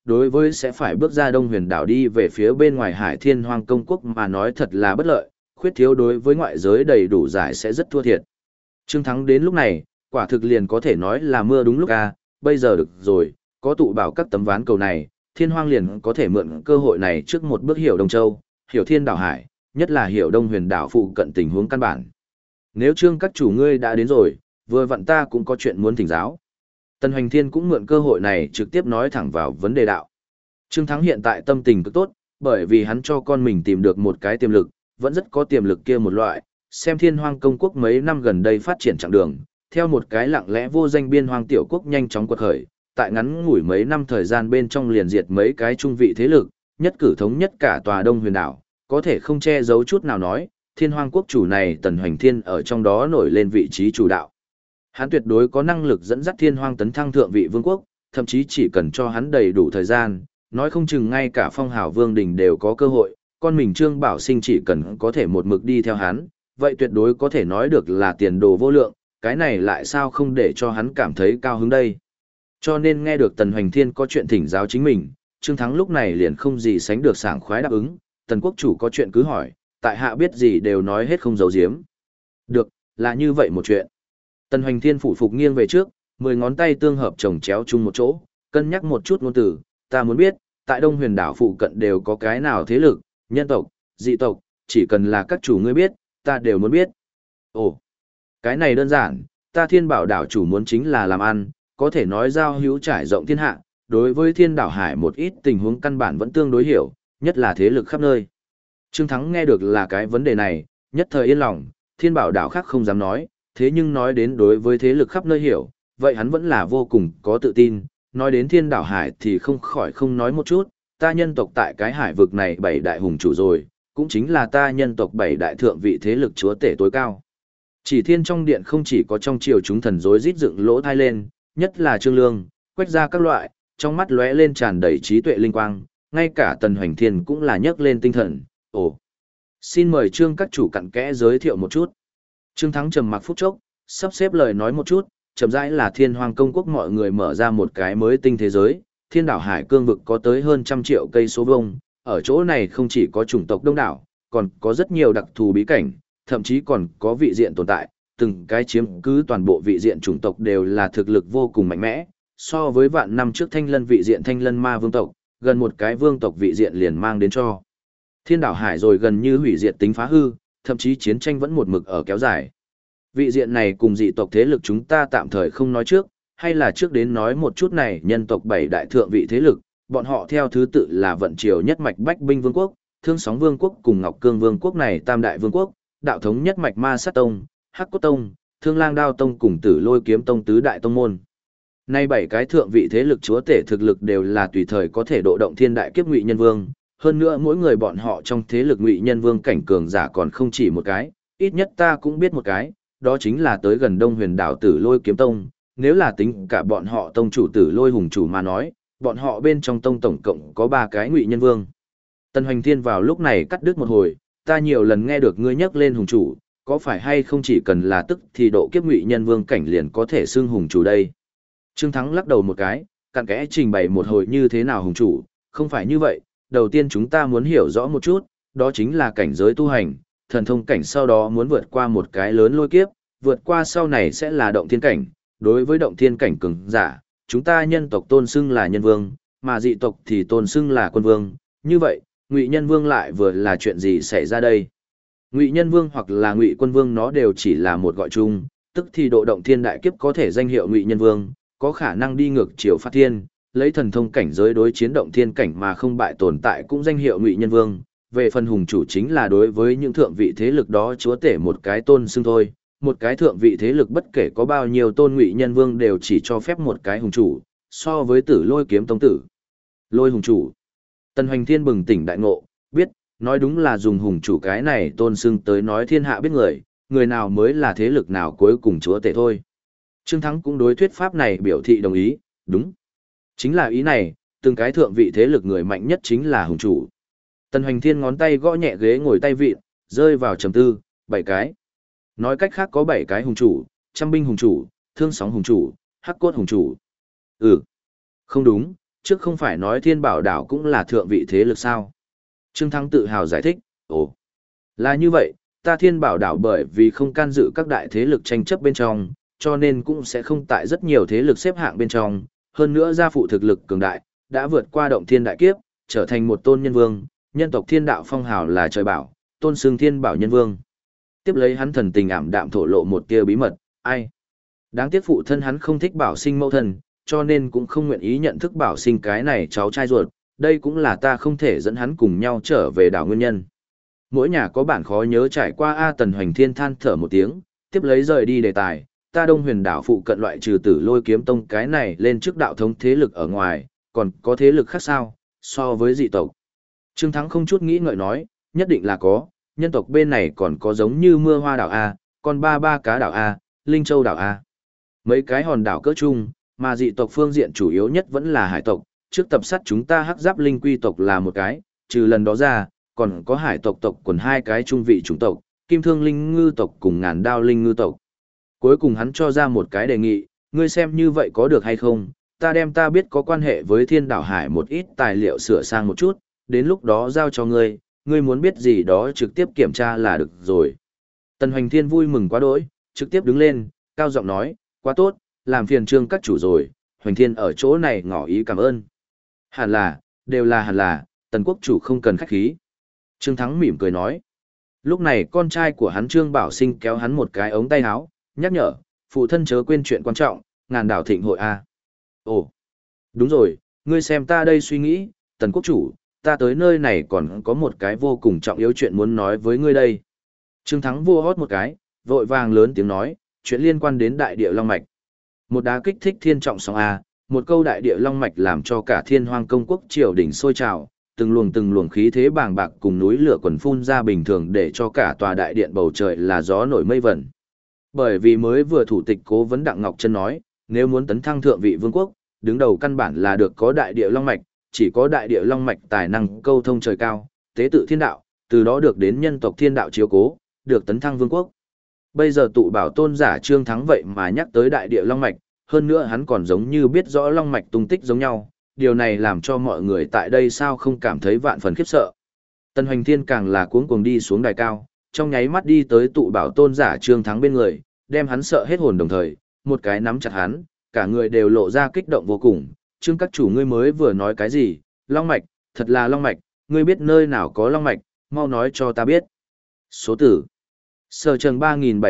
đối với sẽ phải bước ra Đông Huyền đảo đi về phía bên ngoài Hải Thiên Hoang Công Quốc mà nói thật là bất lợi, khuyết thiếu đối với ngoại giới đầy đủ giải sẽ rất thua thiệt. Trương Thắng đến lúc này, quả thực liền có thể nói là mưa đúng lúc bây giờ được rồi, có tụ bảo các tấm ván cầu này, Thiên Hoang liền có thể mượn cơ hội này trước một bước hiểu Đông Châu, hiểu Thiên đảo Hải, nhất là hiểu Đông Huyền đảo phụ cận tình huống căn bản. Nếu Trương các chủ ngươi đã đến rồi, vừa vặn ta cũng có chuyện muốn thỉnh giáo. Tần Hoành Thiên cũng mượn cơ hội này trực tiếp nói thẳng vào vấn đề đạo. Trương Thắng hiện tại tâm tình cực tốt, bởi vì hắn cho con mình tìm được một cái tiềm lực, vẫn rất có tiềm lực kia một loại, xem Thiên Hoang Công Quốc mấy năm gần đây phát triển chặng đường, theo một cái lặng lẽ vô danh biên hoang tiểu quốc nhanh chóng quật khởi, tại ngắn ngủi mấy năm thời gian bên trong liền diệt mấy cái trung vị thế lực, nhất cử thống nhất cả tòa Đông Huyền đảo, có thể không che giấu chút nào nói, Thiên Hoang quốc chủ này Tần Hoành Thiên ở trong đó nổi lên vị trí chủ đạo. Hắn tuyệt đối có năng lực dẫn dắt Thiên Hoang tấn thăng thượng vị vương quốc, thậm chí chỉ cần cho hắn đầy đủ thời gian, nói không chừng ngay cả phong hào vương đình đều có cơ hội, con mình Trương Bảo Sinh chỉ cần có thể một mực đi theo hắn, vậy tuyệt đối có thể nói được là tiền đồ vô lượng, cái này lại sao không để cho hắn cảm thấy cao hứng đây. Cho nên nghe được Tần Hoành Thiên có chuyện thỉnh giáo chính mình, Trương Thắng lúc này liền không gì sánh được sảng khoái đáp ứng, Tần quốc chủ có chuyện cứ hỏi, tại hạ biết gì đều nói hết không giấu giếm. Được, là như vậy một chuyện. Tần Hoành Thiên phủ phục nghiêng về trước, 10 ngón tay tương hợp chồng chéo chung một chỗ, cân nhắc một chút ngôn từ, ta muốn biết, tại Đông Huyền đảo phụ cận đều có cái nào thế lực, nhân tộc, dị tộc, chỉ cần là các chủ ngươi biết, ta đều muốn biết. Ồ, cái này đơn giản, ta Thiên Bảo đảo chủ muốn chính là làm ăn, có thể nói giao hữu trải rộng thiên hạ, đối với Thiên đảo hải một ít tình huống căn bản vẫn tương đối hiểu, nhất là thế lực khắp nơi. Trương Thắng nghe được là cái vấn đề này, nhất thời yên lòng, Thiên Bảo đảo khác không dám nói, thế nhưng nói đến đối với thế lực khắp nơi hiểu, vậy hắn vẫn là vô cùng có tự tin, nói đến Thiên đảo hải thì không khỏi không nói một chút, ta nhân tộc tại cái hải vực này 7 đại hùng chủ rồi, cũng chính là ta nhân tộc 7 đại thượng vị thế lực chúa tể tối cao. Chỉ thiên trong điện không chỉ có trong triều chúng thần rối rít dựng lỗ thai lên, nhất là Trương Lương, quách ra các loại, trong mắt lóe lên tràn đầy trí tuệ linh quang, ngay cả Tần Hoành Thiên cũng là nhấc lên tinh thần. Ồ, xin mời Trương các chủ cặn kẽ giới thiệu một chút. Trương Thắng trầm mặc phút chốc, sắp xếp lời nói một chút, chậm rãi là Thiên Hoang Công Quốc mọi người mở ra một cái mới tinh thế giới, Thiên đảo hải cương vực có tới hơn 100 triệu cây số vuông, ở chỗ này không chỉ có chủng tộc đông đảo, còn có rất nhiều đặc thù bí cảnh, thậm chí còn có vị diện tồn tại, từng cái chiếm cứ toàn bộ vị diện chủng tộc đều là thực lực vô cùng mạnh mẽ, so với vạn năm trước Thanh Lân vị diện Thanh Lân ma vương tộc, gần một cái vương tộc vị diện liền mang đến cho Thiên đảo hải rồi gần như hủy diệt tính phá hư, thậm chí chiến tranh vẫn một mực ở kéo dài. Vị diện này cùng dị tộc thế lực chúng ta tạm thời không nói trước, hay là trước đến nói một chút này nhân tộc 7 đại thượng vị thế lực, bọn họ theo thứ tự là Vận Triều nhất mạch Bách Binh Vương quốc, Thương Sóng Vương quốc cùng Ngọc Cương Vương quốc này tam đại vương quốc, đạo thống nhất mạch Ma Sát Tông, Hắc Cốt Tông, Thương Lang Đao Tông cùng Tử Lôi Kiếm Tông tứ đại tông môn. Nay 7 cái thượng vị thế lực chúa tể thực lực đều là tùy thời có thể độ động thiên đại kiếp Ngụy Nhân Vương, hơn nữa mỗi người bọn họ trong thế lực Ngụy Nhân Vương cảnh cường giả còn không chỉ một cái, ít nhất ta cũng biết một cái, đó chính là tới gần Đông Huyền đảo Tử Lôi Kiếm Tông, nếu là tính cả bọn họ tông chủ Tử Lôi hùng chủ mà nói, bọn họ bên trong tông tổng cộng có 3 cái Ngụy Nhân Vương. Tần Hoành Thiên vào lúc này cắt đứt một hồi, ta nhiều lần nghe được ngươi nhắc lên hùng chủ, có phải hay không chỉ cần là tức thì độ kiếp Ngụy Nhân Vương cảnh liền có thể xưng hùng chủ đây? Trương Thắng lắc đầu một cái, cặn kẽ trình bày một hồi như thế nào hùng chủ, không phải như vậy, đầu tiên chúng ta muốn hiểu rõ một chút, đó chính là cảnh giới tu hành, thần thông cảnh sau đó muốn vượt qua một cái lớn lôi kiếp, vượt qua sau này sẽ là động thiên cảnh, đối với động thiên cảnh cường giả, chúng ta nhân tộc tôn xưng là nhân vương, mà dị tộc thì tôn xưng là quân vương, như vậy, Ngụy Nhân Vương lại vừa là chuyện gì xảy ra đây? Ngụy Nhân Vương hoặc là Ngụy Quân Vương nó đều chỉ là một gọi chung, tức thì độ động thiên đại kiếp có thể danh hiệu Ngụy Nhân Vương, có khả năng đi ngược chiều phát thiên, lấy thần thông cảnh giới đối chiến động thiên cảnh mà không bại tồn tại cũng danh hiệu Ngụy Nhân Vương. Về phần hùng chủ chính là đối với những thượng vị thế lực đó chúa tể một cái tôn xưng thôi, một cái thượng vị thế lực bất kể có bao nhiêu tôn Ngụy Nhân Vương đều chỉ cho phép một cái hùng chủ, so với Tử Lôi Kiếm Tông Tử Lôi hùng chủ. Tần Hoành Thiên bừng tỉnh đại ngộ, biết, nói đúng là dùng hùng chủ cái này tôn xưng tới nói thiên hạ biết người, người nào mới là thế lực nào cuối cùng chúa tể thôi. Trương Thắng cũng đối thuyết pháp này biểu thị đồng ý, đúng. Chính là ý này, từng cái thượng vị thế lực người mạnh nhất chính là hùng chủ. Tần Hoành Thiên ngón tay gõ nhẹ ghế ngồi tay vịn, rơi vào trầm tư, 7 cái. Nói cách khác có 7 cái hùng chủ, Trăm Binh hùng chủ, Thương Sóng hùng chủ, Hắc Cốt hùng chủ. Không đúng, trước không phải nói Thiên Bảo đảo cũng là thượng vị thế lực sao? Trương Thắng tự hào giải thích, ồ, là như vậy, ta Thiên Bảo đảo bởi vì không can dự các đại thế lực tranh chấp bên trong, cho nên cũng sẽ không tại rất nhiều thế lực xếp hạng bên trong, hơn nữa gia phụ thực lực cường đại, đã vượt qua động thiên đại kiếp, trở thành một tôn nhân vương, nhân tộc thiên đạo phong hào là trời bảo, tôn xưng Thiên Bảo nhân vương. Tiếp lấy hắn thần tình ảm đạm thổ lộ một tia bí mật, ai? Đáng tiếc phụ thân hắn không thích Bảo Sinh mẫu thân, cho nên cũng không nguyện ý nhận thức Bảo Sinh cái này cháu trai ruột, đây cũng là ta không thể dẫn hắn cùng nhau trở về đảo nguyên nhân. Mỗi nhà có bản khó nhớ trải qua A Tần Hoành Thiên than thở một tiếng, tiếp lấy rời đi đề tài, ta Đông Huyền đảo phụ cận loại trừ Tử Lôi Kiếm Tông cái này lên trước đạo thống thế lực ở ngoài, còn có thế lực khác sao, so với dị tộc. Trương Thắng không chút nghĩ ngợi nói, nhất định là có, nhân tộc bên này còn có giống như Mưa Hoa đảo A, còn ba cá đảo A, Linh Châu đảo A. Mấy cái hòn đảo cỡ chung, mà dị tộc phương diện chủ yếu nhất vẫn là hải tộc, trước tập sát chúng ta Hắc Giáp Linh Quy tộc là một cái, trừ lần đó ra, còn có hải tộc tộc quần hai cái trung vị chủng tộc, Kim Thương Linh Ngư tộc cùng Ngàn Đao Linh Ngư tộc. Cuối cùng hắn cho ra một cái đề nghị, ngươi xem như vậy có được hay không, ta đem ta biết có quan hệ với Thiên Đảo Hải một ít tài liệu sửa sang một chút, đến lúc đó giao cho ngươi, ngươi muốn biết gì đó trực tiếp kiểm tra là được rồi. Tần Hoành Thiên vui mừng quá đỗi, trực tiếp đứng lên, cao giọng nói, quá tốt, làm phiền Trương các chủ rồi, Hoành Thiên ở chỗ này ngỏ ý cảm ơn. Hẳn là, đều là hẳn là, Tần quốc chủ không cần khách khí. Trương Thắng mỉm cười nói. Lúc này con trai của hắn Trương Bảo Sinh kéo hắn một cái ống tay áo, nhắc nhở, phụ thân chớ quên chuyện quan trọng, ngàn đảo thịnh hội A. Ồ, đúng rồi, ngươi xem ta đây suy nghĩ, Tần quốc chủ, ta tới nơi này còn có một cái vô cùng trọng yếu chuyện muốn nói với ngươi đây. Trương Thắng vua hót một cái, vội vàng lớn tiếng nói, chuyện liên quan đến đại địa Long Mạch. Một đá kích thích thiên trọng sóng A, một câu đại địa Long Mạch làm cho cả Thiên Hoang công quốc triều đỉnh sôi trào, từng luồng khí thế bàng bạc cùng núi lửa quần phun ra bình thường để cho cả tòa đại điện bầu trời là gió nổi mây vẩn. Bởi vì mới vừa thủ tịch cố vấn Đặng Ngọc Trân nói, nếu muốn tấn thăng thượng vị vương quốc, đứng đầu căn bản là được có đại địa Long Mạch, chỉ có đại địa Long Mạch tài năng câu thông trời cao, tế tự thiên đạo, từ đó được đến nhân tộc thiên đạo chiếu cố, được tấn thăng vương quốc. Bây giờ tụ bảo tôn giả Trương Thắng vậy mà nhắc tới đại địa Long Mạch, hơn nữa hắn còn giống như biết rõ Long Mạch tung tích giống nhau, điều này làm cho mọi người tại đây sao không cảm thấy vạn phần khiếp sợ. Tần Hoành Thiên càng là cuống cuồng đi xuống đài cao, trong nháy mắt đi tới tụ bảo tôn giả Trương Thắng bên người, đem hắn sợ hết hồn đồng thời, một cái nắm chặt hắn, cả người đều lộ ra kích động vô cùng. Trương các chủ ngươi mới vừa nói cái gì? Long Mạch, thật là Long Mạch, ngươi biết nơi nào có Long Mạch, mau nói cho ta biết. Số tử. Sở trường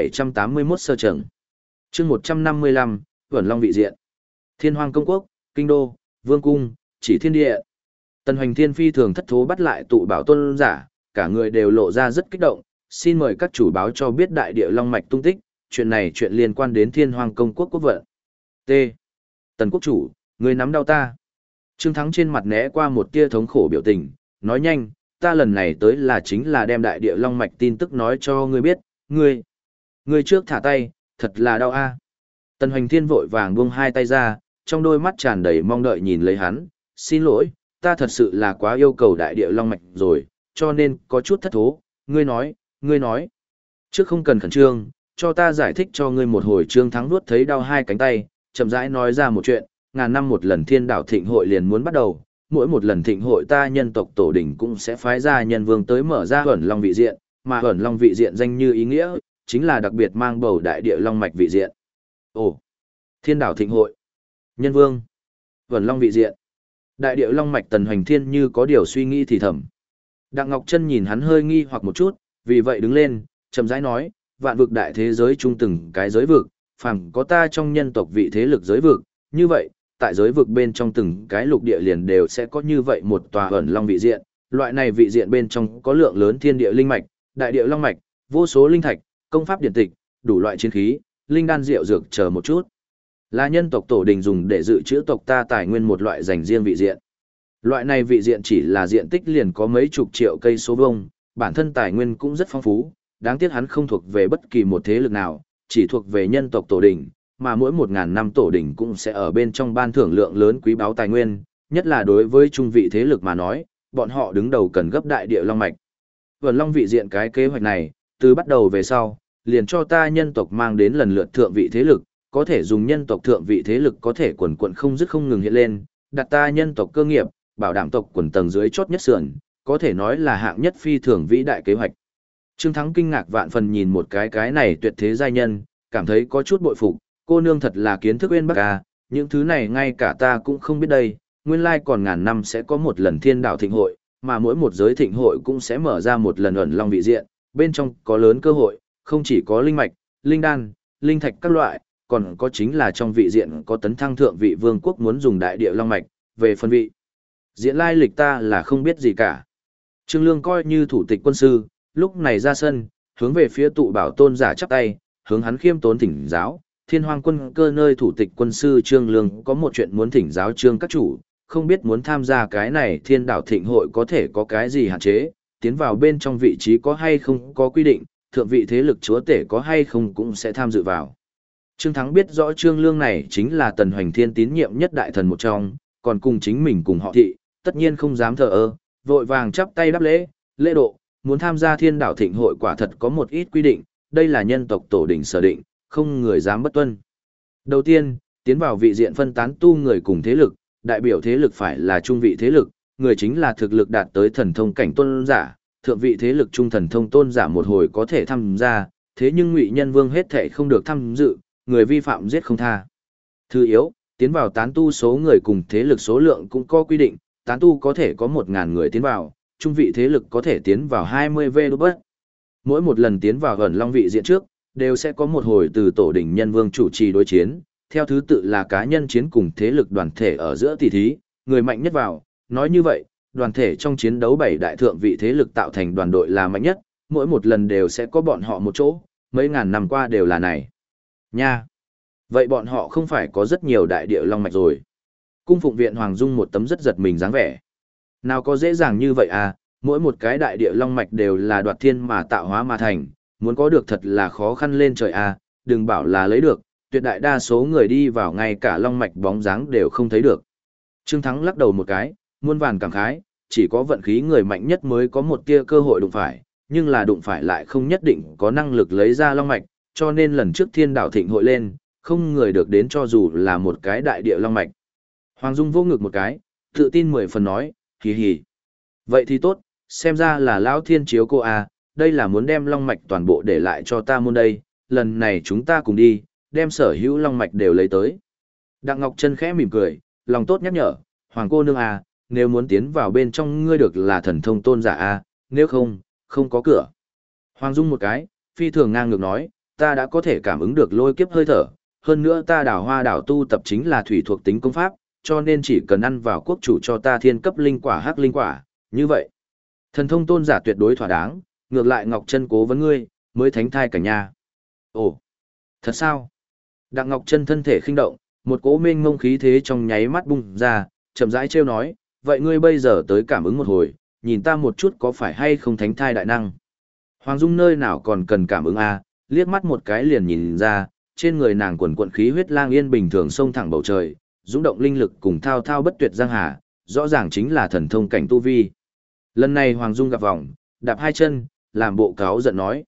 3781 sở trường. Chương 155, Vẩn Long vị diện. Thiên Hoang công quốc, kinh đô, vương cung, chỉ thiên địa. Tần Hoành Thiên phi thường thất thố bắt lại tụ bảo tôn giả, cả người đều lộ ra rất kích động, xin mời các chủ báo cho biết đại địa Long Mạch tung tích, chuyện này chuyện liên quan đến Thiên Hoang công quốc quốc vận. T. Tần quốc chủ, người nắm đau ta. Trương Thắng trên mặt né qua một tia thống khổ biểu tình, nói nhanh, ta lần này tới là chính là đem đại địa Long Mạch tin tức nói cho ngươi biết, ngươi trước thả tay, thật là đau a. Tần Hoành Thiên vội vàng buông hai tay ra, trong đôi mắt tràn đầy mong đợi nhìn lấy hắn, xin lỗi, ta thật sự là quá yêu cầu đại địa Long Mạch rồi, cho nên có chút thất thố, ngươi nói. Trước không cần khẩn trương, cho ta giải thích cho ngươi một hồi. Trương Thắng nuốt thấy đau hai cánh tay, chậm rãi nói ra một chuyện, ngàn năm một lần Thiên Đảo Thịnh hội liền muốn bắt đầu, mỗi một lần thịnh hội ta nhân tộc tổ đỉnh cũng sẽ phái ra nhân vương tới mở ra Hẩn Long vị diện, mà Hẩn Long vị diện danh như ý nghĩa, chính là đặc biệt mang bầu đại địa Long Mạch vị diện. Ồ, Thiên Đảo Thịnh hội, nhân vương, Hẩn Long vị diện. Đại địa Long Mạch Tần Hoành Thiên như có điều suy nghĩ thì thầm. Đặng Ngọc Trân nhìn hắn hơi nghi hoặc một chút, vì vậy đứng lên, chậm rãi nói, vạn vực đại thế giới chung từng cái giới vực, phàm có ta trong nhân tộc vị thế lực giới vực, như vậy, tại giới vực bên trong từng cái lục địa liền đều sẽ có như vậy một tòa Ẩn Long vị diện, loại này vị diện bên trong có lượng lớn thiên địa linh mạch, đại địa long mạch, vô số linh thạch, công pháp điện tịch, đủ loại chiến khí, linh đan rượu dược chờ một chút. Là nhân tộc tổ đình dùng để dự trữ tộc ta tài nguyên một loại dành riêng vị diện. Loại này vị diện chỉ là diện tích liền có mấy chục triệu cây số vuông, bản thân tài nguyên cũng rất phong phú, đáng tiếc hắn không thuộc về bất kỳ một thế lực nào, chỉ thuộc về nhân tộc tổ đình, mà mỗi 1000 năm tổ đình cũng sẽ ở bên trong ban thưởng lượng lớn quý báu tài nguyên, nhất là đối với trung vị thế lực mà nói, bọn họ đứng đầu cần gấp đại địa long mạch. Vân Long vị diện cái kế hoạch này, từ bắt đầu về sau, liền cho ta nhân tộc mang đến lần lượt thượng vị thế lực, có thể dùng nhân tộc thượng vị thế lực có thể quần quần không dứt không ngừng hiện lên, đặt ta nhân tộc cơ nghiệp, bảo đảm tộc quần tầng dưới chót nhất sườn, có thể nói là hạng nhất phi thường vĩ đại kế hoạch. Trương Thắng kinh ngạc vạn phần nhìn một cái này tuyệt thế giai nhân, cảm thấy có chút bội phục, cô nương thật là kiến thức uyên bác à, những thứ này ngay cả ta cũng không biết đây, nguyên lai còn ngàn năm sẽ có một lần thiên đạo thịnh hội, mà mỗi một giới thịnh hội cũng sẽ mở ra một lần ẩn long vị diện, bên trong có lớn cơ hội, không chỉ có linh mạch, linh đan, linh thạch các loại, còn có chính là trong vị diện có tấn thăng thượng vị vương quốc muốn dùng đại địa long mạch, về phân vị. Diện lai lịch ta là không biết gì cả. Trương Lương coi như thủ tịch quân sư, lúc này ra sân, hướng về phía tụ bảo tôn giả chắp tay, hướng hắn khiêm tốn thỉnh giáo. Thiên Hoang quân cơ nơi thủ tịch quân sư Trương Lương có một chuyện muốn thỉnh giáo Trương các chủ, không biết muốn tham gia cái này thiên đảo thịnh hội có thể có cái gì hạn chế, tiến vào bên trong vị trí có hay không có quy định, thượng vị thế lực chúa tể có hay không cũng sẽ tham dự vào. Trương Thắng biết rõ Trương Lương này chính là Tần Hoành Thiên tín nhiệm nhất đại thần một trong, còn cùng chính mình cùng họ thị, tất nhiên không dám thờ ơ, vội vàng chắp tay đáp lễ, lễ độ, muốn tham gia thiên đảo thịnh hội quả thật có một ít quy định, đây là nhân tộc tổ đỉnh sở định, không người dám bất tuân. Đầu tiên, tiến vào vị diện phân tán tu người cùng thế lực, đại biểu thế lực phải là trung vị thế lực, người chính là thực lực đạt tới thần thông cảnh tôn giả, thượng vị thế lực trung thần thông tôn giả một hồi có thể tham gia, thế nhưng Ngụy Nhân Vương hết thảy không được tham dự, người vi phạm giết không tha. Thứ yếu, tiến vào tán tu số người cùng thế lực số lượng cũng có quy định, tán tu có thể có 1000 người tiến vào, trung vị thế lực có thể tiến vào 20 vê. Mỗi một lần tiến vào ẩn long vị diện trước, đều sẽ có một hồi từ tổ đỉnh nhân vương chủ trì đối chiến, theo thứ tự là cá nhân chiến cùng thế lực đoàn thể ở giữa tỷ thí, người mạnh nhất vào, nói như vậy, đoàn thể trong chiến đấu 7 đại thượng vị thế lực tạo thành đoàn đội là mạnh nhất, mỗi một lần đều sẽ có bọn họ một chỗ, mấy ngàn năm qua đều là này. Nha! Vậy bọn họ không phải có rất nhiều đại địa long mạch rồi. Cung phụng viện Hoàng Dung một tấm rất giật mình dáng vẻ. Nào có dễ dàng như vậy à, mỗi một cái đại địa long mạch đều là đoạt thiên mà tạo hóa mà thành, muốn có được thật là khó khăn lên trời à, đừng bảo là lấy được, tuyệt đại đa số người đi vào ngay cả long mạch bóng dáng đều không thấy được. Trương Thắng lắc đầu một cái, muôn vàn cảm khái, chỉ có vận khí người mạnh nhất mới có một tia cơ hội đụng phải, nhưng là đụng phải lại không nhất định có năng lực lấy ra long mạch, cho nên lần trước thiên đảo thịnh hội lên, không người được đến cho dù là một cái đại địa long mạch. Hoàng Dung vô ngực một cái, tự tin 10 phần nói, hì hì. Vậy thì tốt, xem ra là Lão Thiên chiếu cô à, đây là muốn đem long mạch toàn bộ để lại cho ta môn đây, lần này chúng ta cùng đi, đem sở hữu long mạch đều lấy tới. Đặng Ngọc Trân khẽ mỉm cười, lòng tốt nhắc nhở, Hoàng cô nương à, nếu muốn tiến vào bên trong ngươi được là thần thông tôn giả à, nếu không, không có cửa. Hoàng Dung một cái, phi thường ngang ngược nói, ta đã có thể cảm ứng được lôi kiếp hơi thở, hơn nữa ta đào hoa đào tu tập chính là thủy thuộc tính công pháp, cho nên chỉ cần ăn vào quốc chủ cho ta thiên cấp linh quả hắc linh quả, như vậy. Thần thông tôn giả tuyệt đối thỏa đáng, ngược lại Ngọc Trân cố vấn ngươi, mới thánh thai cả nhà. Ồ, thật sao? Đặng Ngọc Trân thân thể khinh động, một cỗ mênh mông khí thế trong nháy mắt bung ra, chậm rãi trêu nói, vậy ngươi bây giờ tới cảm ứng một hồi, nhìn ta một chút có phải hay không thánh thai đại năng. Hoàng Dung nơi nào còn cần cảm ứng à, liếc mắt một cái liền nhìn ra, trên người nàng quần quận khí huyết lang yên bình thường xông thẳng bầu trời, dũng động linh lực cùng thao thao bất tuyệt giang hà, rõ ràng chính là thần thông cảnh tu vi. Lần này Hoàng Dung gặp vòng, đạp hai chân, làm bộ cáo giận nói,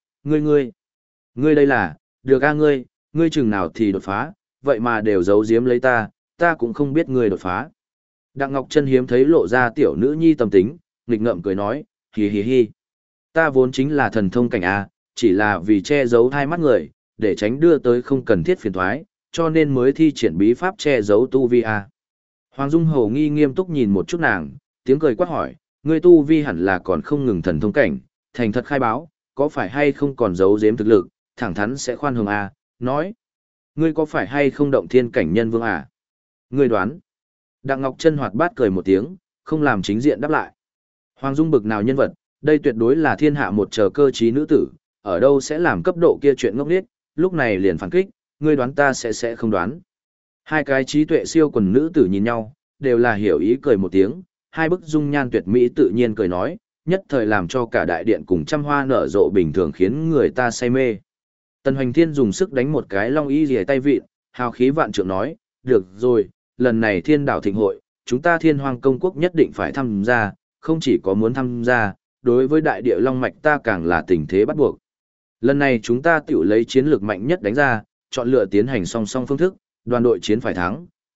ngươi đây là, được a ngươi chừng nào thì đột phá, vậy mà đều giấu giếm lấy ta cũng không biết ngươi đột phá. Đặng Ngọc Trân hiếm thấy lộ ra tiểu nữ nhi tâm tính, nghịch ngợm cười nói, hì hì hì. Ta vốn chính là thần thông cảnh a, chỉ là vì che giấu hai mắt người, để tránh đưa tới không cần thiết phiền toái, cho nên mới thi triển bí pháp che giấu tu vi a. Hoàng Dung hầu nghi nghiêm túc nhìn một chút nàng, tiếng cười quát hỏi, ngươi tu vi hẳn là còn không ngừng thần thông cảnh, thành thật khai báo, có phải hay không còn giấu giếm thực lực, thẳng thắn sẽ khoan hồng a, nói, ngươi có phải hay không động thiên cảnh nhân vương à? Ngươi đoán. Đặng Ngọc Trân hoạt bát cười một tiếng, không làm chính diện đáp lại. Hoàng Dung bực nào nhân vật, đây tuyệt đối là thiên hạ một chờ cơ trí nữ tử, ở đâu sẽ làm cấp độ kia chuyện ngốc nghếch, lúc này liền phản kích, ngươi đoán ta sẽ không đoán. Hai cái trí tuệ siêu quần nữ tử nhìn nhau, đều là hiểu ý cười một tiếng, hai bức dung nhan tuyệt mỹ tự nhiên cười nói, nhất thời làm cho cả đại điện cùng trăm hoa nở rộ bình thường khiến người ta say mê. Tần Hoành Thiên dùng sức đánh một cái long y rìa tay vịn, hào khí vạn trượng nói, được rồi, lần này thiên đảo thịnh hội, chúng ta thiên hoang công quốc nhất định phải tham gia, không chỉ có muốn tham gia, đối với đại địa long mạch ta càng là tình thế bắt buộc. Lần này chúng ta tự lấy chiến lược mạnh nhất đánh ra, chọn lựa tiến hành song song phương thức, đoàn đội chiến phải thắng,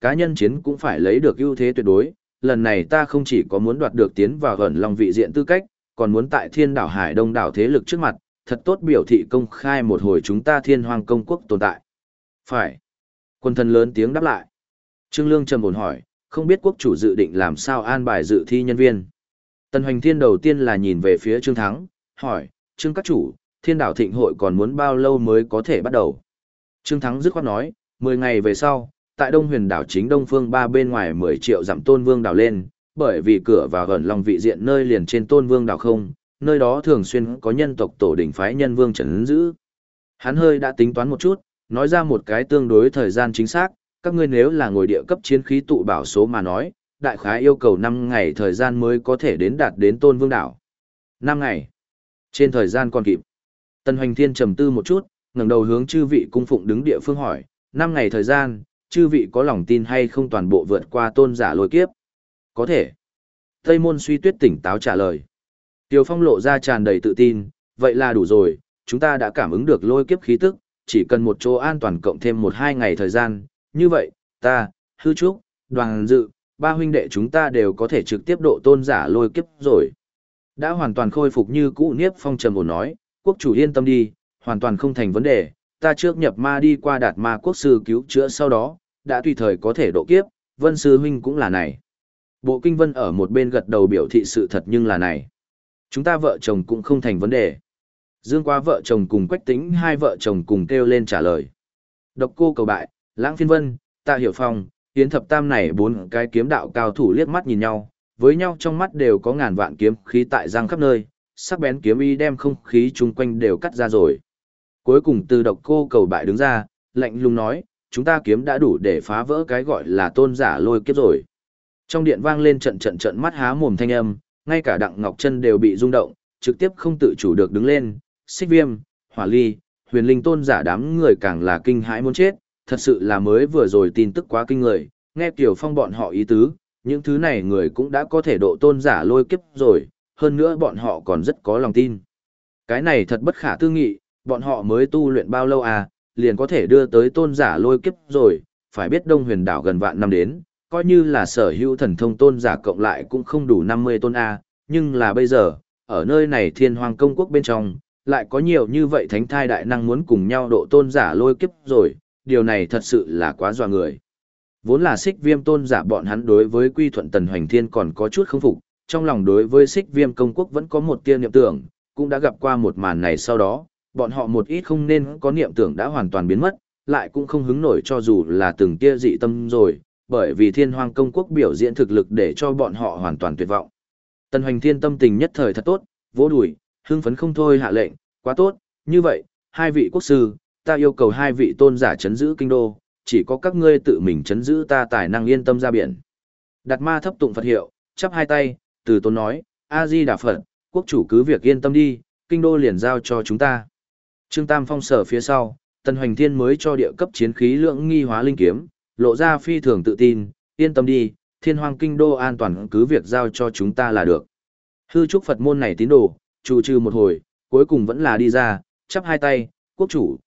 cá nhân chiến cũng phải lấy được ưu thế tuyệt đối, lần này ta không chỉ có muốn đoạt được tiến vào ẩn long vị diện tư cách, còn muốn tại thiên đảo Hải Đông đảo thế lực trước mặt, thật tốt biểu thị công khai một hồi chúng ta thiên hoàng công quốc tồn tại. Phải. Quân thần lớn tiếng đáp lại. Trương Lương trầm ổn hỏi, không biết quốc chủ dự định làm sao an bài dự thi nhân viên. Tần Hoành Thiên đầu tiên là nhìn về phía Trương Thắng, hỏi, Trương các chủ, thiên đảo thịnh hội còn muốn bao lâu mới có thể bắt đầu? Trương Thắng dứt khoát nói, 10 ngày về sau, tại Đông Huyền đảo chính đông phương 3 bên ngoài 10 triệu dặm Tôn Vương đảo lên, bởi vì cửa vào gần lòng vị diện nơi liền trên Tôn Vương đảo không, nơi đó thường xuyên có nhân tộc tổ đỉnh phái nhân vương trấn giữ. Hắn hơi đã tính toán một chút, nói ra một cái tương đối thời gian chính xác, các ngươi nếu là ngồi địa cấp chiến khí tụ bảo số mà nói, đại khái yêu cầu 5 ngày thời gian mới có thể đạt đến Tôn Vương đảo. 5 ngày. Trên thời gian còn kịp. Tần Hoành Thiên trầm tư một chút, ngẩng đầu hướng chư vị cung phụng đứng địa phương hỏi, 5 ngày thời gian, chư vị có lòng tin hay không toàn bộ vượt qua tôn giả lôi kiếp? Có thể. Tây Môn Suy Tuyết tỉnh táo trả lời. Tiêu Phong lộ ra tràn đầy tự tin, vậy là đủ rồi, chúng ta đã cảm ứng được lôi kiếp khí tức, chỉ cần một chỗ an toàn cộng thêm 1-2 ngày thời gian, như vậy, ta, Hư Trúc, Đoàn Dự, 3 huynh đệ chúng ta đều có thể trực tiếp độ tôn giả lôi kiếp rồi. Đã hoàn toàn khôi phục như cũ Niếp Phong trầm ổn nói, quốc chủ yên tâm đi, hoàn toàn không thành vấn đề, ta trước nhập ma đi qua Đạt Ma quốc sư cứu chữa sau đó, đã tùy thời có thể độ kiếp, Vân sư huynh cũng là này. Bộ Kinh Vân ở một bên gật đầu biểu thị sự thật nhưng là này. Chúng ta vợ chồng cũng không thành vấn đề. Dương Quá vợ chồng cùng Quách Tĩnh hai vợ chồng cùng kêu lên trả lời. Độc Cô Cầu Bại, Lãng Phiên Vân, Tạ Hiểu Phong, Yến Thập Tam này 4 cái kiếm đạo cao thủ liếc mắt nhìn nhau, với nhau trong mắt đều có ngàn vạn kiếm khí tại giang khắp nơi, sắc bén kiếm y đem không khí chung quanh đều cắt ra rồi. Cuối cùng từ Độc Cô Cầu Bại đứng ra, lạnh lùng nói, chúng ta kiếm đã đủ để phá vỡ cái gọi là tôn giả lôi kiếp rồi. Trong điện vang lên trận mắt há mồm thanh âm, ngay cả Đặng Ngọc Chân đều bị rung động, trực tiếp không tự chủ được đứng lên, Xích Viêm, Hỏa Ly, Huyền Linh tôn giả đám người càng là kinh hãi muốn chết, thật sự là mới vừa rồi tin tức quá kinh người, nghe Tiểu Phong bọn họ ý tứ, những thứ này người cũng đã có thể độ tôn giả lôi kiếp rồi, hơn nữa bọn họ còn rất có lòng tin. Cái này thật bất khả tư nghị, bọn họ mới tu luyện bao lâu à, liền có thể đưa tới tôn giả lôi kiếp rồi, phải biết Đông Huyền đảo gần vạn năm đến, coi như là sở hữu thần thông tôn giả cộng lại cũng không đủ 50 tôn A, nhưng là bây giờ, ở nơi này thiên hoàng công quốc bên trong, lại có nhiều như vậy thánh thai đại năng muốn cùng nhau độ tôn giả lôi kiếp rồi, điều này thật sự là quá dọa người. Vốn là Xích Viêm tôn giả bọn hắn đối với Quy Thuận Tần Hoành Thiên còn có chút không phục, trong lòng đối với Xích Viêm công quốc vẫn có một tia niệm tưởng, cũng đã gặp qua một màn này sau đó, bọn họ một ít không nên có niệm tưởng đã hoàn toàn biến mất, lại cũng không hứng nổi cho dù là từng tia dị tâm rồi, bởi vì thiên hoàng công quốc biểu diễn thực lực để cho bọn họ hoàn toàn tuyệt vọng. Tần Hoành Thiên tâm tình nhất thời thật tốt, vỗ đùi, hưng phấn không thôi hạ lệnh, quá tốt, như vậy, 2 vị quốc sư, ta yêu cầu 2 vị tôn giả chấn giữ kinh đô, chỉ có các ngươi tự mình chấn giữ ta tài năng yên tâm ra biển. Đạt Ma thấp tụng Phật hiệu, chắp hai tay, từ tốn nói, A-di-đà Phật, quốc chủ cứ việc yên tâm đi, kinh đô liền giao cho chúng ta. Trương Tam Phong sở phía sau, Tần Hoành Thiên mới cho địa cấp chiến khí lượng nghi hóa linh kiếm, lộ ra phi thường tự tin, yên tâm đi, thiên hoàng kinh đô an toàn cứ việc giao cho chúng ta là được. Hư Trúc Phật môn này tín đồ, trù trừ một hồi, cuối cùng vẫn là đi ra, chắp hai tay, quốc chủ,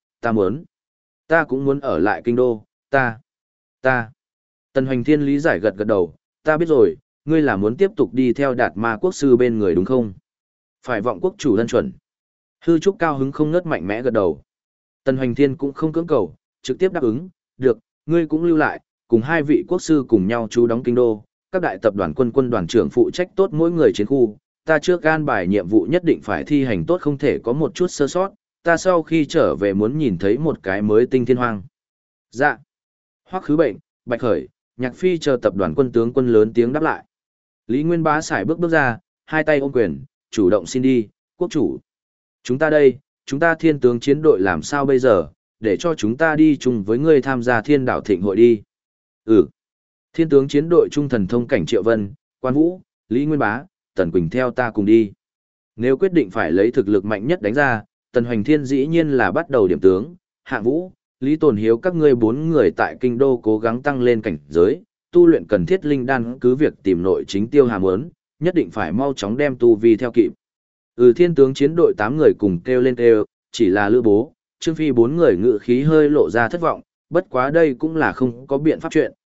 ta cũng muốn ở lại kinh đô, ta. Tần Hoành Thiên lý giải gật gật đầu, ta biết rồi, ngươi là muốn tiếp tục đi theo Đạt Ma quốc sư bên người đúng không? Phải vọng quốc chủ lân chuẩn. Hư Trúc cao hứng không ngớt mạnh mẽ gật đầu. Tần Hoành Thiên cũng không cưỡng cầu, trực tiếp đáp ứng, được, ngươi cũng lưu lại, cùng 2 vị quốc sư cùng nhau trú đóng kinh đô, các đại tập đoàn quân đoàn trưởng phụ trách tốt mỗi người chiến khu, ta trước an bài nhiệm vụ nhất định phải thi hành tốt không thể có một chút sơ sót, ta sau khi trở về muốn nhìn thấy một cái mới tinh thiên hoàng. Dạ. Hoắc Khứ Bệnh, Bạch Khởi, Nhạc Phi chờ tập đoàn quân tướng quân lớn tiếng đáp lại. Lý Nguyên Bá sải bước ra, hai tay ôm quyền, chủ động xin đi, quốc chủ. Chúng ta đây, chúng ta thiên tướng chiến đội làm sao bây giờ, để cho chúng ta đi chung với ngươi tham gia thiên đảo thịnh hội đi. Thiên tướng chiến đội trung thần thông cảnh Triệu Vân, Quan Vũ, Lý Nguyên Bá, Tần Quỳnh theo ta cùng đi. Nếu quyết định phải lấy thực lực mạnh nhất đánh ra, Tần Hoành Thiên dĩ nhiên là bắt đầu điểm tướng, Hạng Vũ, Lý Tồn Hiếu các ngươi 4 người tại kinh đô cố gắng tăng lên cảnh giới, tu luyện cần thiết linh đan cứ việc tìm nội chính tiêu hàm ớn, nhất định phải mau chóng đem tu vi theo kịp. Thiên tướng chiến đội 8 người cùng kêu lên kêu, chỉ là Lữ Bố, Trương Phi 4 người ngự khí hơi lộ ra thất vọng, bất quá đây cũng là không có biện pháp chuyện,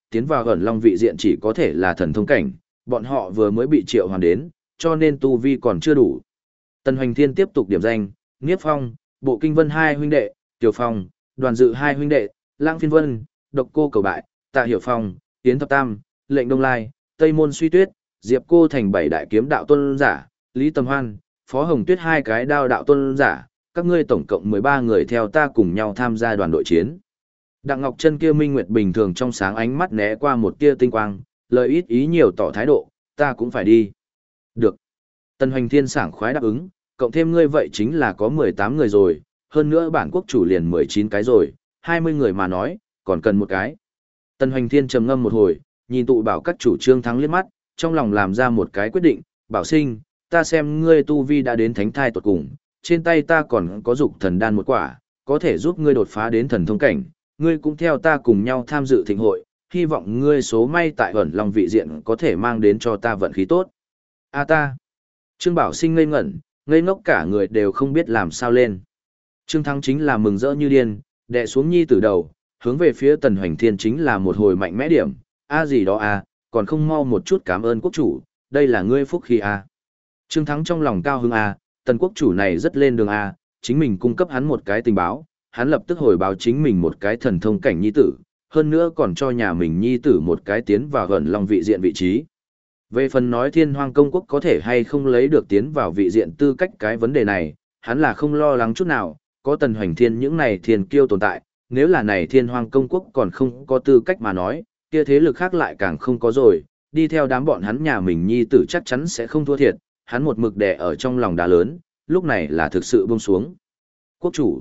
tiến vào ẩn long vị diện chỉ có thể là thần thông cảnh, bọn họ vừa mới bị triệu hoàn đến, cho nên tu vi còn chưa đủ. Tần Hoành Thiên tiếp tục điểm danh, Niếp Phong, Bộ Kinh Vân hai huynh đệ, Tiểu Phong, Đoàn Dự hai huynh đệ, Lang Phiên Vân, Độc Cô Cầu Bại, Tạ Hiểu Phong, Tiến Thập Tam, Lệnh Đông Lai, Tây Môn Suy Tuyết, Diệp Cô Thành bảy đại kiếm đạo tôn giả, Lý Tầm Hoan, Phó Hồng Tuyết hai cái đao đạo tôn giả, các ngươi tổng cộng 13 người theo ta cùng nhau tham gia đoàn đội chiến. Đặng Ngọc Chân kia minh nguyệt bình thường trong sáng ánh mắt né qua một tia tinh quang, lời ít ý nhiều tỏ thái độ, ta cũng phải đi. Được. Tần Hoành Thiên sảng khoái đáp ứng, cộng thêm ngươi vậy chính là có 18 người rồi, hơn nữa bản quốc chủ liền 19 cái rồi, 20 người mà nói, còn cần một cái. Tần Hoành Thiên trầm ngâm một hồi, nhìn tụ bảo các chủ Trương Thắng liếc mắt, trong lòng làm ra một cái quyết định, bảo sinh, ta xem ngươi tu vi đã đến thánh thai tuột cùng, trên tay ta còn có dục thần đan một quả, có thể giúp ngươi đột phá đến thần thông cảnh, ngươi cũng theo ta cùng nhau tham dự thịnh hội, hy vọng ngươi số may tại ẩn long vị diện có thể mang đến cho ta vận khí tốt. A ta. Trương Bảo Sinh ngây ngẩn, ngây ngốc cả người đều không biết làm sao lên. Trương Thắng chính là mừng rỡ như điên, đè xuống nhi tử đầu, hướng về phía Tần Hoành Thiên chính là một hồi mạnh mẽ điểm, a gì đó a, còn không mau một chút cảm ơn quốc chủ, đây là ngươi phúc khi a. Trương Thắng trong lòng cao hứng a, Tần quốc chủ này rất lên đường a, chính mình cung cấp hắn một cái tình báo, hắn lập tức hồi báo chính mình một cái thần thông cảnh nhi tử, hơn nữa còn cho nhà mình nhi tử một cái tiến vào gần long vị diện vị trí. Về phần nói Thiên Hoang công quốc có thể hay không lấy được tiến vào vị diện tư cách cái vấn đề này, hắn là không lo lắng chút nào, có Tần Hoành Thiên những này thiên kiêu tồn tại, nếu là này Thiên Hoang công quốc còn không có tư cách mà nói, kia thế lực khác lại càng không có rồi, đi theo đám bọn hắn nhà mình nhi tử chắc chắn sẽ không thua thiệt, hắn một mực đè ở trong lòng đá lớn, lúc này là thực sự buông xuống. Quốc chủ,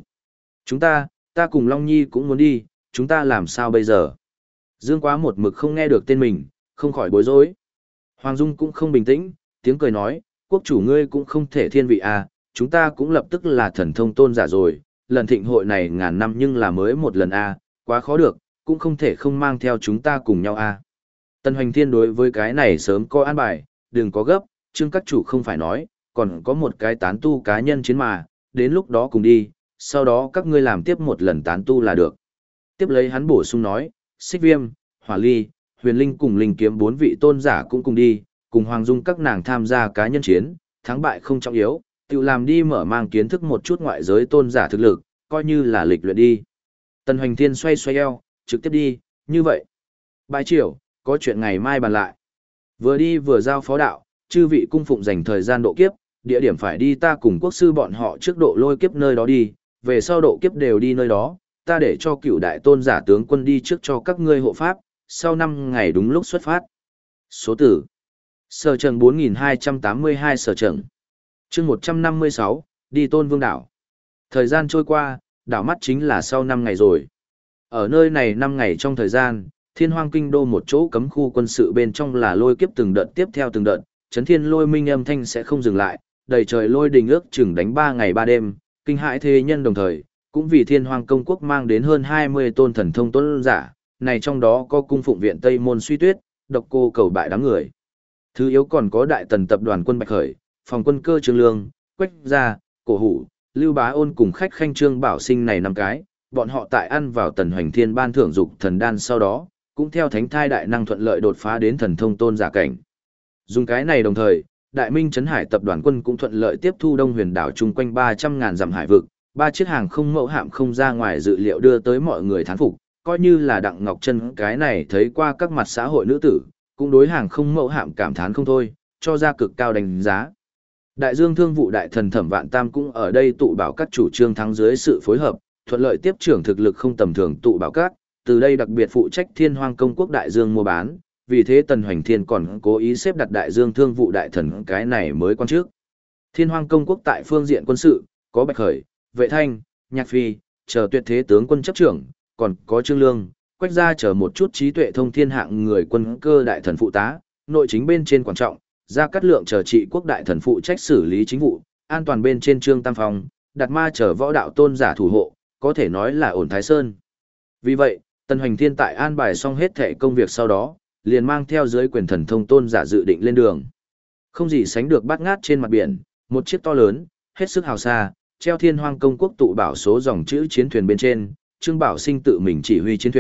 ta cùng Long Nhi cũng muốn đi, chúng ta làm sao bây giờ? Dương Quá một mực không nghe được tên mình, không khỏi bối rối. Hoàng Dung cũng không bình tĩnh, tiếng cười nói, quốc chủ ngươi cũng không thể thiên vị à, chúng ta cũng lập tức là thần thông tôn giả rồi, lần thịnh hội này ngàn năm nhưng là mới một lần à, quá khó được, cũng không thể không mang theo chúng ta cùng nhau à. Tần Hoành Thiên đối với cái này sớm có an bài, đừng có gấp, Trương các chủ không phải nói, còn có một cái tán tu cá nhân chiến mà, đến lúc đó cùng đi, sau đó các ngươi làm tiếp một lần tán tu là được. Tiếp lấy hắn bổ sung nói, Xích Viêm, Hỏa Ly, Huyền Linh cùng Linh Kiếm bốn vị tôn giả cũng cùng đi, cùng Hoàng Dung các nàng tham gia cá nhân chiến, thắng bại không trọng yếu, tự làm đi mở mang kiến thức một chút ngoại giới tôn giả thực lực, coi như là lịch luyện đi. Tần Hoành Thiên xoay xoay eo, trực tiếp đi, như vậy. Bái triều, có chuyện ngày mai bàn lại. Vừa đi vừa giao phó đạo, chư vị cung phụng dành thời gian độ kiếp, địa điểm phải đi ta cùng quốc sư bọn họ trước độ lôi kiếp nơi đó đi, về sau độ kiếp đều đi nơi đó, ta để cho cựu đại tôn giả tướng quân đi trước cho các ngươi hộ pháp, sau 5 ngày đúng lúc xuất phát. Số tử Sở Trần 4282 Sở Trần chương 156, đi Tôn Vương đảo. Thời gian trôi qua, đảo mắt chính là sau 5 ngày rồi. Ở nơi này 5 ngày trong thời gian, Thiên Hoang kinh đô một chỗ cấm khu quân sự bên trong là lôi kiếp từng đợt tiếp theo từng đợt, chấn thiên lôi minh âm thanh sẽ không dừng lại, đầy trời lôi đình ước chừng đánh 3 ngày 3 đêm, kinh hãi thế nhân đồng thời, cũng vì Thiên Hoang công quốc mang đến hơn 20 tôn thần thông tôn giả, này trong đó có cung phụng viện Tây Môn Suy Tuyết, Độc Cô Cầu Bại đám người. Thứ yếu còn có đại tần tập đoàn quân Bạch Khởi, phòng quân cơ Trương Lương, Quách Gia, Cổ Hủ, Lưu Bá Ôn cùng khách khanh Trương Bảo Sinh này 5 cái, bọn họ tại ăn vào Tần Hoành Thiên ban thưởng dục thần đan sau đó, cũng theo thánh thai đại năng thuận lợi đột phá đến thần thông tôn giả cảnh. Dùng cái này đồng thời, Đại Minh Trấn Hải tập đoàn quân cũng thuận lợi tiếp thu Đông Huyền đảo chung quanh 300.000 dặm hải vực, 3 chiếc hàng không mẫu hạm không ra ngoài dự liệu đưa tới mọi người thán phục, coi như là Đặng Ngọc Chân cái này thấy qua các mặt xã hội nữ tử, cũng đối hàng không mẫu hạm cảm thán không thôi, cho ra cực cao đánh giá. Đại Dương Thương vụ đại thần Thẩm Vạn Tam cũng ở đây tụ bảo các chủ trương thắng dưới sự phối hợp, thuận lợi tiếp trưởng thực lực không tầm thường tụ bảo các, từ đây đặc biệt phụ trách Thiên Hoang công quốc đại dương mua bán, vì thế Tần Hoành Thiên còn cố ý xếp đặt Đại Dương Thương vụ đại thần cái này mới quan trước. Thiên Hoang công quốc tại phương diện quân sự, có Bạch Khởi, Vệ Thanh, Nhạc Phi, chờ tuyệt thế tướng quân chấp trưởng, còn có Trương Lương, Quách Gia chờ một chút trí tuệ thông thiên hạng người quân cơ đại thần phụ tá, nội chính bên trên quan trọng, Gia Cát Lượng chờ trị quốc đại thần phụ trách xử lý chính vụ, an toàn bên trên Trương Tam Phong, Đạt Ma chờ võ đạo tôn giả thủ hộ, có thể nói là ổn Thái Sơn. Vì vậy, Tần Hoành Thiên tại an bài xong hết thệ công việc sau đó, liền mang theo dưới quyền thần thông tôn giả dự định lên đường. Không gì sánh được bát ngát trên mặt biển, một chiếc to lớn, hết sức hào xa, treo Thiên Hoang công quốc tụ bảo số dòng chữ chiến thuyền bên trên, Trương Bảo Sinh tự mình chỉ huy chiến thuyền,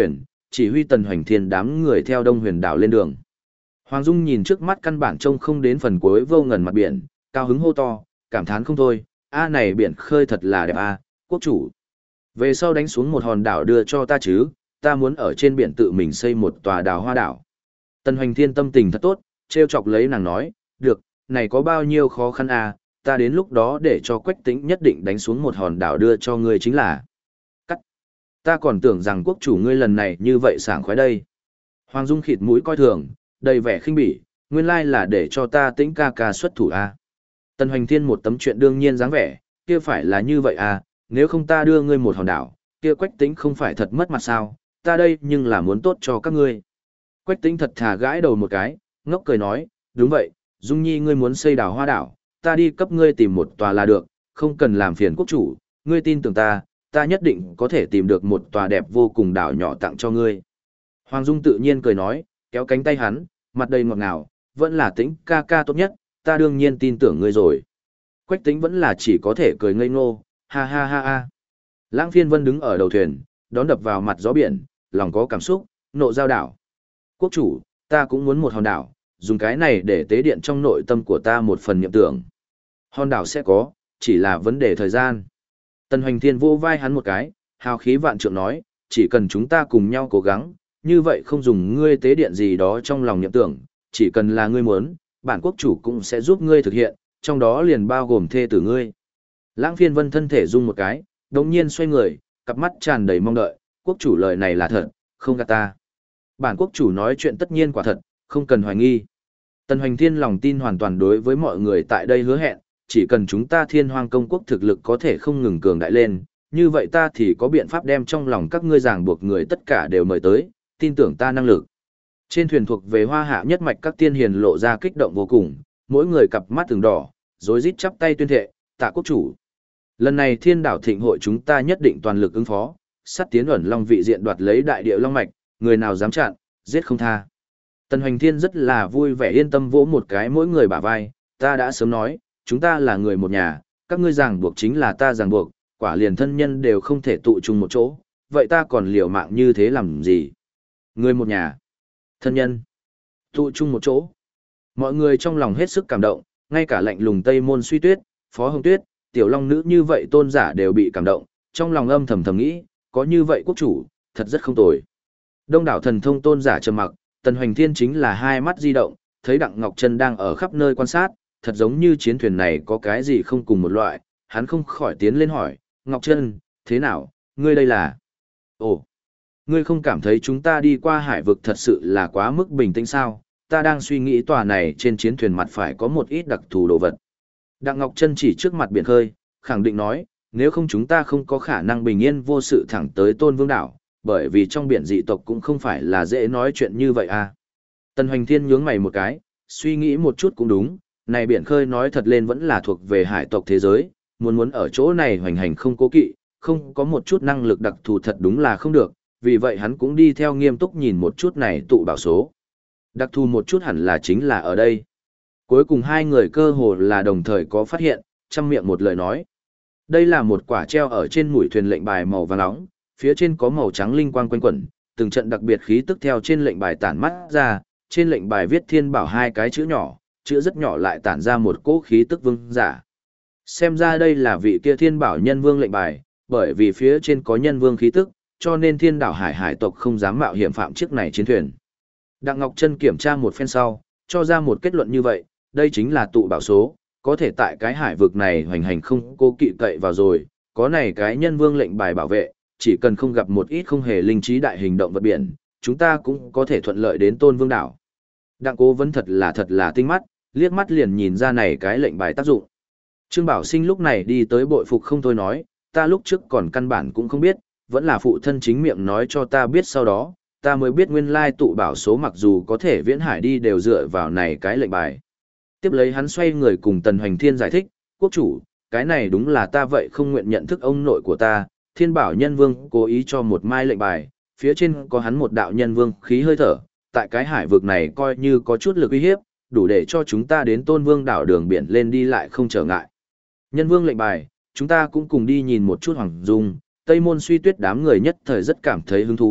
chỉ huy Tần Hoành Thiên đám người theo Đông Huyền đảo lên đường. Hoàng Dung nhìn trước mắt căn bản trông không đến phần cuối vô ngần mặt biển, cao hứng hô to, cảm thán không thôi, a này biển khơi thật là đẹp a, quốc chủ. Về sau đánh xuống một hòn đảo đưa cho ta chứ, ta muốn ở trên biển tự mình xây một tòa đào hoa đảo. Tần Hoành Thiên tâm tình thật tốt, trêu chọc lấy nàng nói, được, này có bao nhiêu khó khăn à, ta đến lúc đó để cho Quách Tĩnh nhất định đánh xuống một hòn đảo đưa cho ngươi chính là. Cắt. Ta còn tưởng rằng quốc chủ ngươi lần này như vậy sảng khoái đây. Hoàng Dung khịt mũi coi thường, đầy vẻ khinh bỉ, nguyên lai là để cho ta Tĩnh ca ca xuất thủ à. Tần Hoành Thiên một tấm chuyện đương nhiên dáng vẻ, kia phải là như vậy à, nếu không ta đưa ngươi một hòn đảo, kia Quách Tĩnh không phải thật mất mặt sao, ta đây nhưng là muốn tốt cho các ngươi. Quách Tĩnh thật thà gãi đầu một cái, ngốc cười nói, đúng vậy, Dung Nhi ngươi muốn xây đảo hoa đảo, ta đi cấp ngươi tìm một tòa là được, không cần làm phiền quốc chủ, ngươi tin tưởng ta, ta nhất định có thể tìm được một tòa đẹp vô cùng đảo nhỏ tặng cho ngươi. Hoàng Dung tự nhiên cười nói, kéo cánh tay hắn, mặt đầy ngọt ngào, vẫn là Tĩnh ca ca tốt nhất, ta đương nhiên tin tưởng ngươi rồi. Quách Tĩnh vẫn là chỉ có thể cười ngây ngô, ha ha ha ha. Lãng Phiên Vân đứng ở đầu thuyền, đón đập vào mặt gió biển, lòng có cảm xúc, nộ giao đảo. Quốc chủ, ta cũng muốn một hòn đảo, dùng cái này để tế điện trong nội tâm của ta một phần niệm tưởng. Hòn đảo sẽ có, chỉ là vấn đề thời gian. Tần Hoành Thiên vô vai hắn một cái, hào khí vạn trượng nói, chỉ cần chúng ta cùng nhau cố gắng, như vậy không dùng ngươi tế điện gì đó trong lòng niệm tưởng, chỉ cần là ngươi muốn, bản quốc chủ cũng sẽ giúp ngươi thực hiện, trong đó liền bao gồm thê tử ngươi. Lãng Phiên Vân thân thể rung một cái, đồng nhiên xoay người, cặp mắt tràn đầy mong đợi, quốc chủ lời này là thật, không gạt ta. Bản quốc chủ nói chuyện tất nhiên quả thật, không cần hoài nghi. Tần Hoành Thiên lòng tin hoàn toàn đối với mọi người tại đây hứa hẹn, chỉ cần chúng ta Thiên Hoang công quốc thực lực có thể không ngừng cường đại lên, như vậy ta thì có biện pháp đem trong lòng các ngươi ràng buộc người tất cả đều mời tới, tin tưởng ta năng lực. Trên thuyền thuộc về Hoa Hạ nhất mạch các tiên hiền lộ ra kích động vô cùng, mỗi người cặp mắt từng đỏ, rối rít chắp tay tuyên thệ, tạ quốc chủ. Lần này Thiên Đảo Thịnh hội chúng ta nhất định toàn lực ứng phó, sát tiến ẩn long vị diện đoạt lấy đại địa long mạch, người nào dám chặn, giết không tha. Tần Hoành Thiên rất là vui vẻ yên tâm vỗ một cái mỗi người bả vai, ta đã sớm nói, chúng ta là người một nhà, các ngươi ràng buộc chính là ta ràng buộc, quả liền thân nhân đều không thể tụ chung một chỗ, vậy ta còn liều mạng như thế làm gì? Người một nhà, thân nhân, tụ chung một chỗ. Mọi người trong lòng hết sức cảm động, ngay cả lạnh lùng Tây Môn Suy Tuyết, Phó Hồng Tuyết, Tiểu Long Nữ như vậy tôn giả đều bị cảm động, trong lòng âm thầm thầm nghĩ, có như vậy quốc chủ, thật rất không tồi. Đông đảo thần thông tôn giả trầm mặc, Tần Hoành Thiên chính là hai mắt di động, thấy Đặng Ngọc Trân đang ở khắp nơi quan sát, thật giống như chiến thuyền này có cái gì không cùng một loại, hắn không khỏi tiến lên hỏi, Ngọc Trân, thế nào, ngươi đây là... Ồ, ngươi không cảm thấy chúng ta đi qua hải vực thật sự là quá mức bình tĩnh sao, ta đang suy nghĩ tòa này trên chiến thuyền mặt phải có một ít đặc thù đồ vật. Đặng Ngọc Trân chỉ trước mặt biển khơi, khẳng định nói, nếu không chúng ta không có khả năng bình yên vô sự thẳng tới Tôn Vương đảo, bởi vì trong biển dị tộc cũng không phải là dễ nói chuyện như vậy à. Tần Hoành Thiên nhướng mày một cái, suy nghĩ một chút cũng đúng, này biển khơi nói thật lên vẫn là thuộc về hải tộc thế giới, muốn ở chỗ này hoành hành không cố kỵ, không có một chút năng lực đặc thù thật đúng là không được, vì vậy hắn cũng đi theo nghiêm túc nhìn một chút này tụ bảo số. Đặc thù một chút hẳn là chính là ở đây. Cuối cùng hai người cơ hồ là đồng thời có phát hiện, trăm miệng một lời nói. Đây là một quả treo ở trên mũi thuyền lệnh bài màu vàng nóng, phía trên có màu trắng linh quang quanh quẩn, từng trận đặc biệt khí tức theo trên lệnh bài tản mắt ra, trên lệnh bài viết Thiên Bảo hai cái chữ nhỏ, chữ rất nhỏ lại tản ra một cỗ khí tức vương giả. Xem ra đây là vị kia Thiên Bảo nhân vương lệnh bài, bởi vì phía trên có nhân vương khí tức, cho nên Thiên Đảo hải tộc không dám mạo hiểm phạm chiếc này chiến thuyền. Đặng Ngọc Trân kiểm tra một phen sau, cho ra một kết luận như vậy, đây chính là tụ bảo số, có thể tại cái hải vực này hoành hành không cố kỵ cậy vào rồi, có này cái nhân vương lệnh bài bảo vệ, chỉ cần không gặp một ít không hề linh trí đại hình động vật biển, chúng ta cũng có thể thuận lợi đến Tôn Vương đảo. Đặng Cố vẫn thật là tinh mắt, liếc mắt liền nhìn ra này cái lệnh bài tác dụng. Trương Bảo Sinh lúc này đi tới bội phục không thôi nói, ta lúc trước còn căn bản cũng không biết, vẫn là phụ thân chính miệng nói cho ta biết sau đó, ta mới biết nguyên lai tụ bảo số mặc dù có thể viễn hải đi đều dựa vào này cái lệnh bài. Tiếp lấy hắn xoay người cùng Tần Hoành Thiên giải thích, quốc chủ, cái này đúng là ta vậy không nguyện nhận thức ông nội của ta, Thiên Bảo Nhân Vương cố ý cho một mai lệnh bài, phía trên có hắn một đạo nhân vương khí hơi thở, tại cái hải vực này coi như có chút lực uy hiếp, đủ để cho chúng ta đến Tôn Vương đảo đường biển lên đi lại không trở ngại. Nhân vương lệnh bài, chúng ta cũng cùng đi nhìn một chút Hoàng Dung, Tây Môn Suy Tuyết đám người nhất thời rất cảm thấy hứng thú,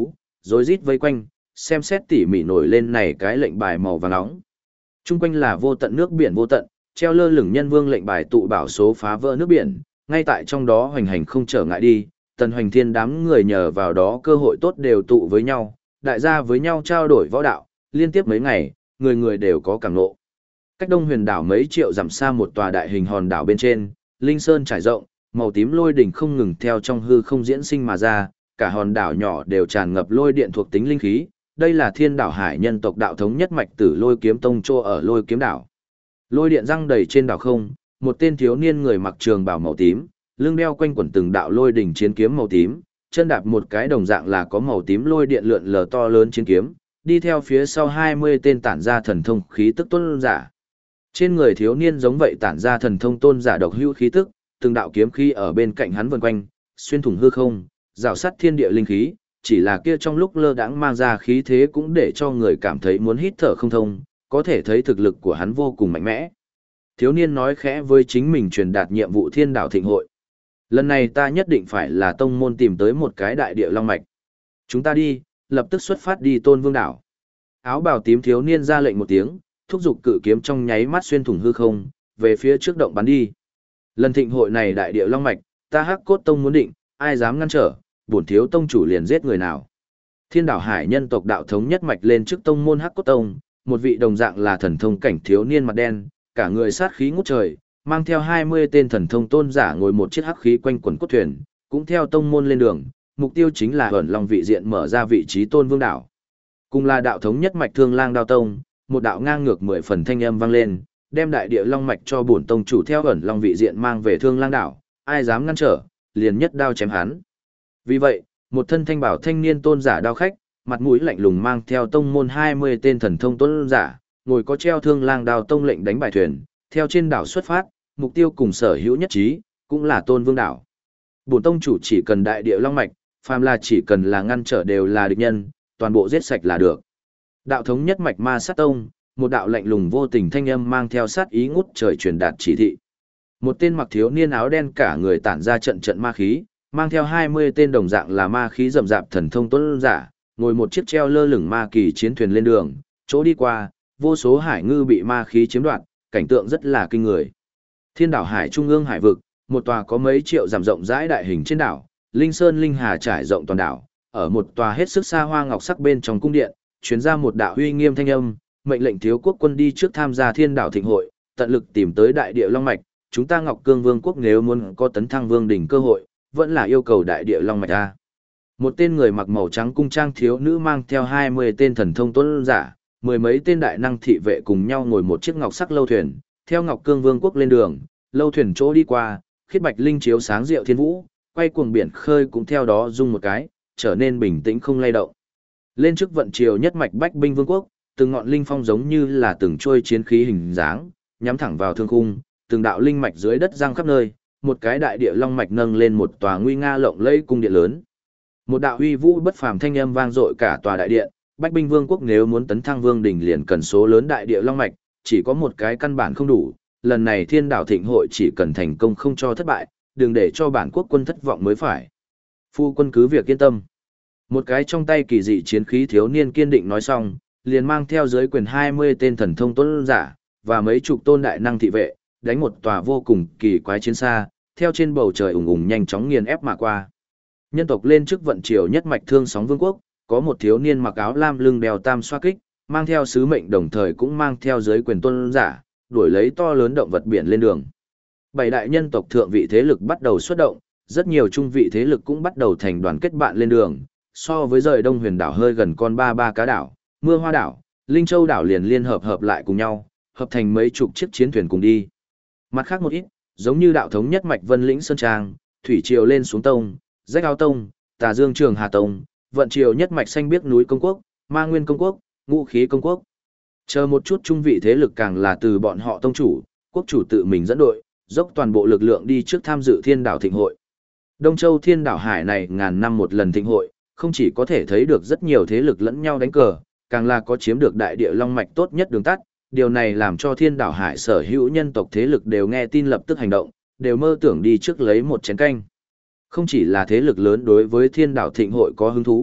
rối rít vây quanh, xem xét tỉ mỉ nổi lên này cái lệnh bài màu vàng nóng. Trung quanh là vô tận nước biển vô tận, treo lơ lửng nhân vương lệnh bài tụ bảo số phá vỡ nước biển, ngay tại trong đó hoành hành không trở ngại đi, Tần Hoành Thiên đám người nhờ vào đó cơ hội tốt đều tụ với nhau, đại gia với nhau trao đổi võ đạo, liên tiếp mấy ngày, người người đều có cảm ngộ. Cách Đông Huyền đảo mấy triệu dặm xa một tòa đại hình hòn đảo bên trên, linh sơn trải rộng, màu tím lôi đỉnh không ngừng theo trong hư không diễn sinh mà ra, cả hòn đảo nhỏ đều tràn ngập lôi điện thuộc tính linh khí. Đây là Thiên Đảo Hải nhân tộc đạo thống nhất mạch Tử Lôi Kiếm Tông trô ở Lôi Kiếm đảo. Lôi điện răng đầy trên đảo không, một tên thiếu niên người mặc trường bào màu tím, lưng đeo quanh quẩn từng đạo lôi đỉnh chiến kiếm màu tím, chân đạp một cái đồng dạng là có màu tím lôi điện lượn lờ to lớn chiến kiếm, đi theo phía sau 20 tên tản ra thần thông khí tức tôn giả. Trên người thiếu niên giống vậy tản ra thần thông tôn giả độc hữu khí tức, từng đạo kiếm khí ở bên cạnh hắn vần quanh, xuyên thủng hư không, rào sắt thiên địa linh khí, chỉ là kia trong lúc lơ đãng mang ra khí thế cũng để cho người cảm thấy muốn hít thở không thông, có thể thấy thực lực của hắn vô cùng mạnh mẽ. Thiếu niên nói khẽ với chính mình truyền đạt nhiệm vụ Thiên Đảo Thịnh Hội. Lần này ta nhất định phải là tông môn tìm tới một cái đại địa long mạch. Chúng ta đi, lập tức xuất phát đi Tôn Vương đảo. Áo bào tím thiếu niên ra lệnh một tiếng, thúc giục cự kiếm trong nháy mắt xuyên thủng hư không, về phía trước động bắn đi. Lần thịnh hội này đại địa long mạch, ta Hắc Cốt Tông muốn định, ai dám ngăn trở, bổn thiếu tông chủ liền giết người nào. Thiên Đảo Hải nhân tộc đạo thống nhất mạch lên trước tông môn Hắc Cốt Tông, một vị đồng dạng là thần thông cảnh thiếu niên mặt đen, cả người sát khí ngút trời, mang theo 20 tên thần thông tôn giả ngồi một chiếc hắc khí quanh quần cốt thuyền, cũng theo tông môn lên đường, mục tiêu chính là ẩn long vị diện mở ra vị trí Tôn Vương đảo. Cùng là đạo thống nhất mạch Thương Lang Đao Tông, một đạo ngang ngược 10 phần thanh âm vang lên, đem đại địa long mạch cho bổn tông chủ theo ẩn long vị diện mang về Thương Lang đảo, ai dám ngăn trở, liền nhất đao chém hắn. Vì vậy, một thân thanh bảo thanh niên tôn giả đao khách, mặt mũi lạnh lùng mang theo tông môn 20 tên thần thông tôn giả, ngồi có treo Thương Lang Đao Tông lệnh đánh bài thuyền, theo trên đảo xuất phát, mục tiêu cùng sở hữu nhất trí, cũng là Tôn Vương đảo. Bổn tông chủ chỉ cần đại địa long mạch, phàm là chỉ cần là ngăn trở đều là địch nhân, toàn bộ giết sạch là được. Đạo thống nhất mạch Ma Sát Tông, một đạo lạnh lùng vô tình thanh âm mang theo sát ý ngút trời truyền đạt chỉ thị. Một tên mặc thiếu niên áo đen cả người tản ra trận trận ma khí, mang theo 20 tên đồng dạng là ma khí rậm rạp thần thông tuấn giả, ngồi một chiếc treo lơ lửng ma kỳ chiến thuyền lên đường, chỗ đi qua, vô số hải ngư bị ma khí chiếm đoạt, cảnh tượng rất là kinh người. Thiên Đảo Hải trung ương hải vực, một tòa có mấy triệu dặm rộng rãi đại hình trên đảo, linh sơn linh hà trải rộng toàn đảo, ở một tòa hết sức xa hoa ngọc sắc bên trong cung điện, truyền ra một đạo uy nghiêm thanh âm, mệnh lệnh thiếu quốc quân đi trước tham gia Thiên Đảo Thịnh hội, tận lực tìm tới đại địa long mạch, chúng ta Ngọc Cương Vương quốc nếu muốn có tấn thăng vương đỉnh cơ hội, vẫn là yêu cầu đại địa long mạch a. Một tên người mặc màu trắng cung trang thiếu nữ mang theo 20 tên thần thông tuấn giả, mười mấy tên đại năng thị vệ cùng nhau ngồi một chiếc ngọc sắc lâu thuyền, theo Ngọc Cương Vương quốc lên đường, lâu thuyền chỗ đi qua, khiết bạch linh chiếu sáng diệu thiên vũ, quay cuồng biển khơi cũng theo đó rung một cái, trở nên bình tĩnh không lay động. Lên trước vận triều nhất mạch bách binh vương quốc, từng ngọn linh phong giống như là từng trôi chiến khí hình dáng, nhắm thẳng vào thương khung, từng đạo linh mạch dưới đất giăng khắp nơi, một cái đại địa long mạch nâng lên một tòa nguy nga lộng lẫy cung điện lớn. Một đạo uy vũ bất phàm thanh âm vang dội cả tòa đại điện, bách binh vương quốc nếu muốn tấn thăng vương đỉnh liền cần số lớn đại địa long mạch, chỉ có một cái căn bản không đủ, lần này Thiên Đảo Thịnh hội chỉ cần thành công không cho thất bại, đừng để cho bản quốc quân thất vọng mới phải. Phu quân cứ việc yên tâm. Một cái trong tay kỳ dị chiến khí thiếu niên kiên định nói xong, liền mang theo dưới quyền 20 tên thần thông tuấn giả, và mấy chục tôn đại năng thị vệ, đánh một tòa vô cùng kỳ quái chiến xa, theo trên bầu trời ùng ùng nhanh chóng nghiền ép mà qua. Nhân tộc lên trước vận triều nhất mạch Thương Sóng Vương quốc, có một thiếu niên mặc áo lam lưng đeo tam xoa kích, mang theo sứ mệnh đồng thời cũng mang theo dưới quyền tuân giả, đuổi lấy to lớn động vật biển lên đường. Bảy đại nhân tộc thượng vị thế lực bắt đầu xuất động, rất nhiều trung vị thế lực cũng bắt đầu thành đoàn kết bạn lên đường, so với rời Đông Huyền đảo hơi gần con ba cá đảo, Mưa Hoa đảo, Linh Châu đảo liền liên hợp lại cùng nhau, hợp thành mấy chục chiếc chiến thuyền cùng đi. Mặt khác một ít, giống như đạo thống nhất mạch Vân Lĩnh Sơn Trang, thủy triều lên xuống tông, Rách Áo Tông, Tà Dương Trường Hà Tông, vận triều nhất mạch xanh biếc núi công quốc, Ma Nguyên công quốc, Ngũ Khí công quốc. Chờ một chút trung vị thế lực càng là từ bọn họ tông chủ, quốc chủ tự mình dẫn đội, dốc toàn bộ lực lượng đi trước tham dự Thiên Đảo Thịnh hội. Đông Châu Thiên Đảo Hải này ngàn năm một lần thịnh hội, không chỉ có thể thấy được rất nhiều thế lực lẫn nhau đánh cờ, càng là có chiếm được đại địa long mạch tốt nhất đường tắt. Điều này làm cho Thiên Đảo Hải sở hữu nhân tộc thế lực đều nghe tin lập tức hành động, đều mơ tưởng đi trước lấy một chén canh. Không chỉ là thế lực lớn đối với Thiên Đảo Thịnh hội có hứng thú,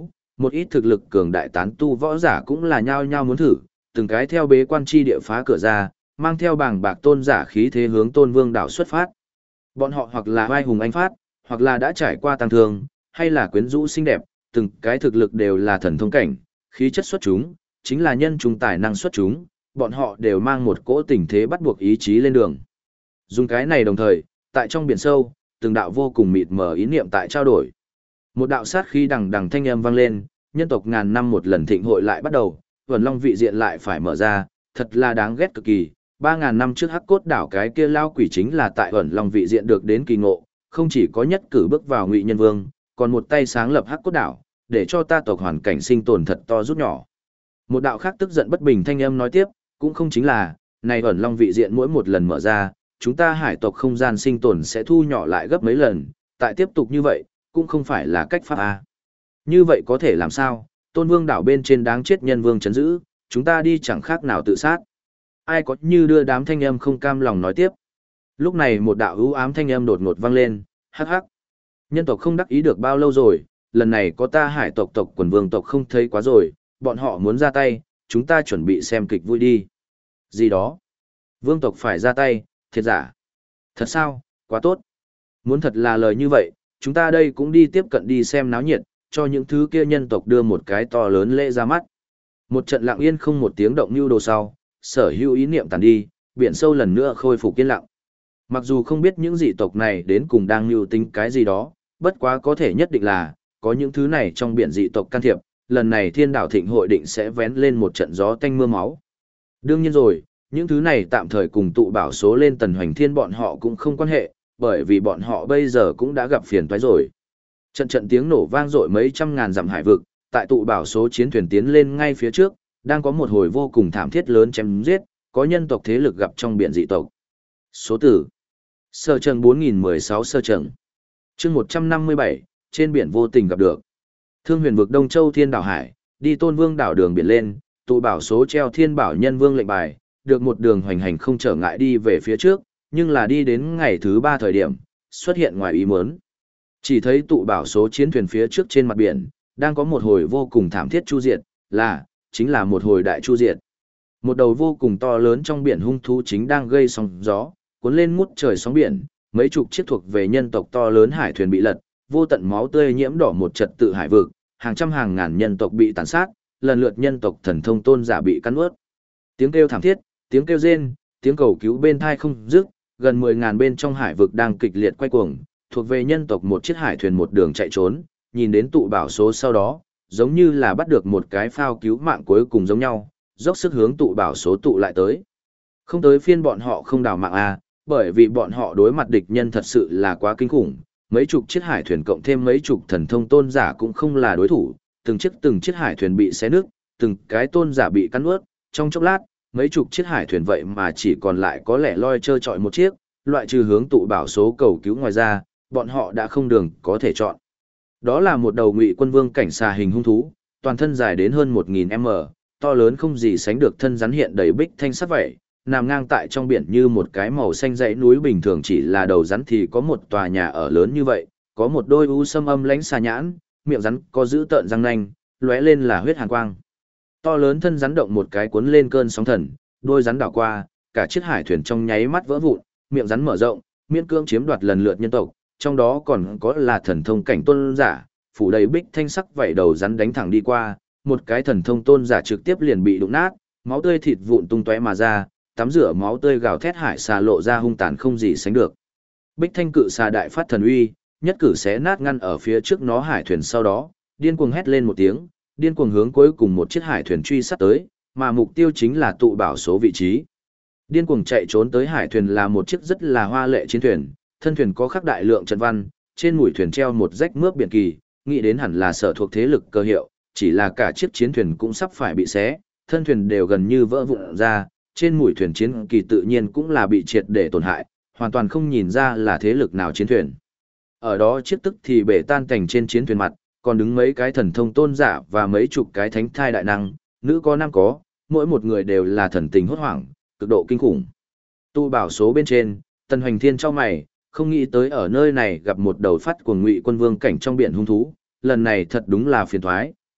Một ít thực lực cường đại tán tu võ giả cũng là nhao nhao muốn thử, từng cái theo bế quan chi địa phá cửa ra, mang theo bảng bạc tôn giả khí thế hướng Tôn Vương đảo xuất phát. Bọn họ hoặc là vai hùng anh phát, hoặc là đã trải qua tăng thương, hay là quyến rũ xinh đẹp, từng cái thực lực đều là thần thông cảnh, khí chất xuất chúng, chính là nhân trung tài năng xuất chúng, bọn họ đều mang một cỗ tình thế bắt buộc ý chí lên đường. Dùng cái này đồng thời, tại trong biển sâu, từng đạo vô cùng mịt mờ ý niệm tại trao đổi. Một đạo sát khí đằng đằng thanh âm vang lên, nhân tộc ngàn năm một lần thịnh hội lại bắt đầu, Vân Long vị diện lại phải mở ra, thật là đáng ghét cực kỳ. 3.000 năm trước Hắc Cốt đảo cái kia lao quỷ chính là tại Vân Long vị diện được đến kỳ ngộ, không chỉ có nhất cử bước vào Ngụy Nhân Vương, còn một tay sáng lập Hắc Cốt đảo, để cho ta tộc hoàn cảnh sinh tồn thật to rút nhỏ. Một đạo khác tức giận bất bình thanh âm nói tiếp, cũng không chính là, này Vân Long vị diện mỗi một lần mở ra, chúng ta hải tộc không gian sinh tồn sẽ thu nhỏ lại gấp mấy lần, tại tiếp tục như vậy, cũng không phải là cách pháp A. Như vậy có thể làm sao, Tôn Vương đảo bên trên đáng chết nhân vương chấn giữ, chúng ta đi chẳng khác nào tự sát. Ai có như đưa đám thanh âm không cam lòng nói tiếp. Lúc này một đạo ưu ám thanh âm đột ngột vang lên, hắc hắc. Nhân tộc không đắc ý được bao lâu rồi, lần này có ta hải tộc tộc quần vương tộc không thấy quá rồi, bọn họ muốn ra tay, chúng ta chuẩn bị xem kịch vui đi. Gì đó? Vương tộc phải ra tay, thiệt giả? Thật sao? Quá tốt. Muốn thật là lời như vậy, chúng ta đây cũng đi tiếp cận đi xem náo nhiệt, cho những thứ kia nhân tộc đưa một cái to lớn lễ ra mắt. Một trận lặng yên không một tiếng động như đồ sau, sở hữu ý niệm tàn đi, biển sâu lần nữa khôi phục yên lặng. Mặc dù không biết những dị tộc này đến cùng đang mưu tính cái gì đó, bất quá có thể nhất định là, có những thứ này trong biển dị tộc can thiệp, lần này thiên đảo thịnh hội định sẽ vén lên một trận gió tanh mưa máu. Đương nhiên rồi, những thứ này tạm thời cùng tụ bảo số lên tần hoành thiên bọn họ cũng không quan hệ, bởi vì bọn họ bây giờ cũng đã gặp phiền toái rồi. Trận trận tiếng nổ vang dội mấy trăm ngàn dặm hải vực, tại tụ bảo số chiến thuyền tiến lên ngay phía trước, đang có một hồi vô cùng thảm thiết lớn chém giết, có nhân tộc thế lực gặp trong biển dị tộc. Số tử Sơ Trần 4016 Sơ Trần chương 157, trên biển vô tình gặp được. Thương huyền vực Đông Châu Thiên Đảo Hải, đi Tôn Vương đảo đường biển lên, tụ bảo số treo Thiên Bảo Nhân Vương lệnh bài, được một đường hoành hành không trở ngại đi về phía trước, nhưng là đi đến ngày thứ 3 thời điểm, xuất hiện ngoài ý muốn. Chỉ thấy tụ bảo số chiến thuyền phía trước trên mặt biển, đang có một hồi vô cùng thảm thiết chu diệt, chính là một hồi đại chu diệt. Một đầu vô cùng to lớn trong biển hung thú chính đang gây sóng gió, cuốn lên ngút trời sóng biển, mấy chục chiếc thuộc về nhân tộc to lớn hải thuyền bị lật, vô tận máu tươi nhiễm đỏ một trật tự hải vực, hàng trăm hàng ngàn nhân tộc bị tàn sát, lần lượt nhân tộc thần thông tôn giả bị cắn nuốt. Tiếng kêu thảm thiết, tiếng kêu rên, tiếng cầu cứu bên thai không dứt, gần 10.000 bên trong hải vực đang kịch liệt quay cuồng, thuộc về nhân tộc một chiếc hải thuyền một đường chạy trốn, nhìn đến tụ bảo số sau đó, giống như là bắt được một cái phao cứu mạng cuối cùng giống nhau, dốc sức hướng tụ bảo số tụ lại tới. Không tới phiên bọn họ không đào mạng bởi vì bọn họ đối mặt địch nhân thật sự là quá kinh khủng, mấy chục chiếc hải thuyền cộng thêm mấy chục thần thông tôn giả cũng không là đối thủ, từng chiếc hải thuyền bị xé nứt, từng cái tôn giả bị cắn nuốt, trong chốc lát, mấy chục chiếc hải thuyền vậy mà chỉ còn lại có lẻ loi trơ trọi một chiếc, loại trừ hướng tụ bảo số cầu cứu ngoài ra, bọn họ đã không đường có thể chọn. Đó là một đầu Ngụy Quân Vương cảnh xà hình hung thú, toàn thân dài đến hơn 1000m, to lớn không gì sánh được, thân rắn hiện đầy bích thanh sắc vậy, nằm ngang tại trong biển như một cái màu xanh dãy núi bình thường, chỉ là đầu rắn thì có một tòa nhà ở lớn như vậy, có một đôi u sâm âm lãnh xà nhãn, miệng rắn có dữ tợn răng nanh, lóe lên là huyết hàn quang. To lớn thân rắn động một cái cuốn lên cơn sóng thần, đôi rắn đảo qua, cả chiếc hải thuyền trong nháy mắt vỡ vụn, miệng rắn mở rộng, miễn cưỡng chiếm đoạt lần lượt nhân tộc, trong đó còn có là thần thông cảnh tôn giả, phủ đầy bích thanh sắc vảy đầu rắn đánh thẳng đi qua, một cái thần thông tôn giả trực tiếp liền bị đụng nát, máu tươi thịt vụn tung tóe mà ra, tắm rửa máu tươi gào thét hải xà lộ ra hung tàn không gì sánh được. Bích thanh cự xà đại phát thần uy, nhất cử xé nát ngăn ở phía trước nó hải thuyền, sau đó, điên cuồng hét lên một tiếng, điên cuồng hướng cuối cùng một chiếc hải thuyền truy sát tới, mà mục tiêu chính là tụ bảo số vị trí. Điên cuồng chạy trốn tới hải thuyền là một chiếc rất là hoa lệ chiến thuyền, thân thuyền có khắc đại lượng trận văn, trên mũi thuyền treo một rách mướp biển kỳ, nghĩ đến hẳn là sở thuộc thế lực cơ hiệu, chỉ là cả chiếc chiến thuyền cũng sắp phải bị xé, thân thuyền đều gần như vỡ vụn ra, trên mũi thuyền chiến kỳ tự nhiên cũng là bị triệt để tổn hại, hoàn toàn không nhìn ra là thế lực nào chiến thuyền. Ở đó chiếc tức thì bể tan cảnh trên chiến thuyền mặt, còn đứng mấy cái thần thông tôn giả và mấy chục cái thánh thai đại năng, nữ có nam có, mỗi một người đều là thần tình hốt hoảng, cực độ kinh khủng. Tu bảo số bên trên, Tần Hoành Thiên cho mày, không nghĩ tới ở nơi này gặp một đầu phát của Ngụy Quân Vương cảnh trong biển hung thú, lần này thật đúng là phiền toái,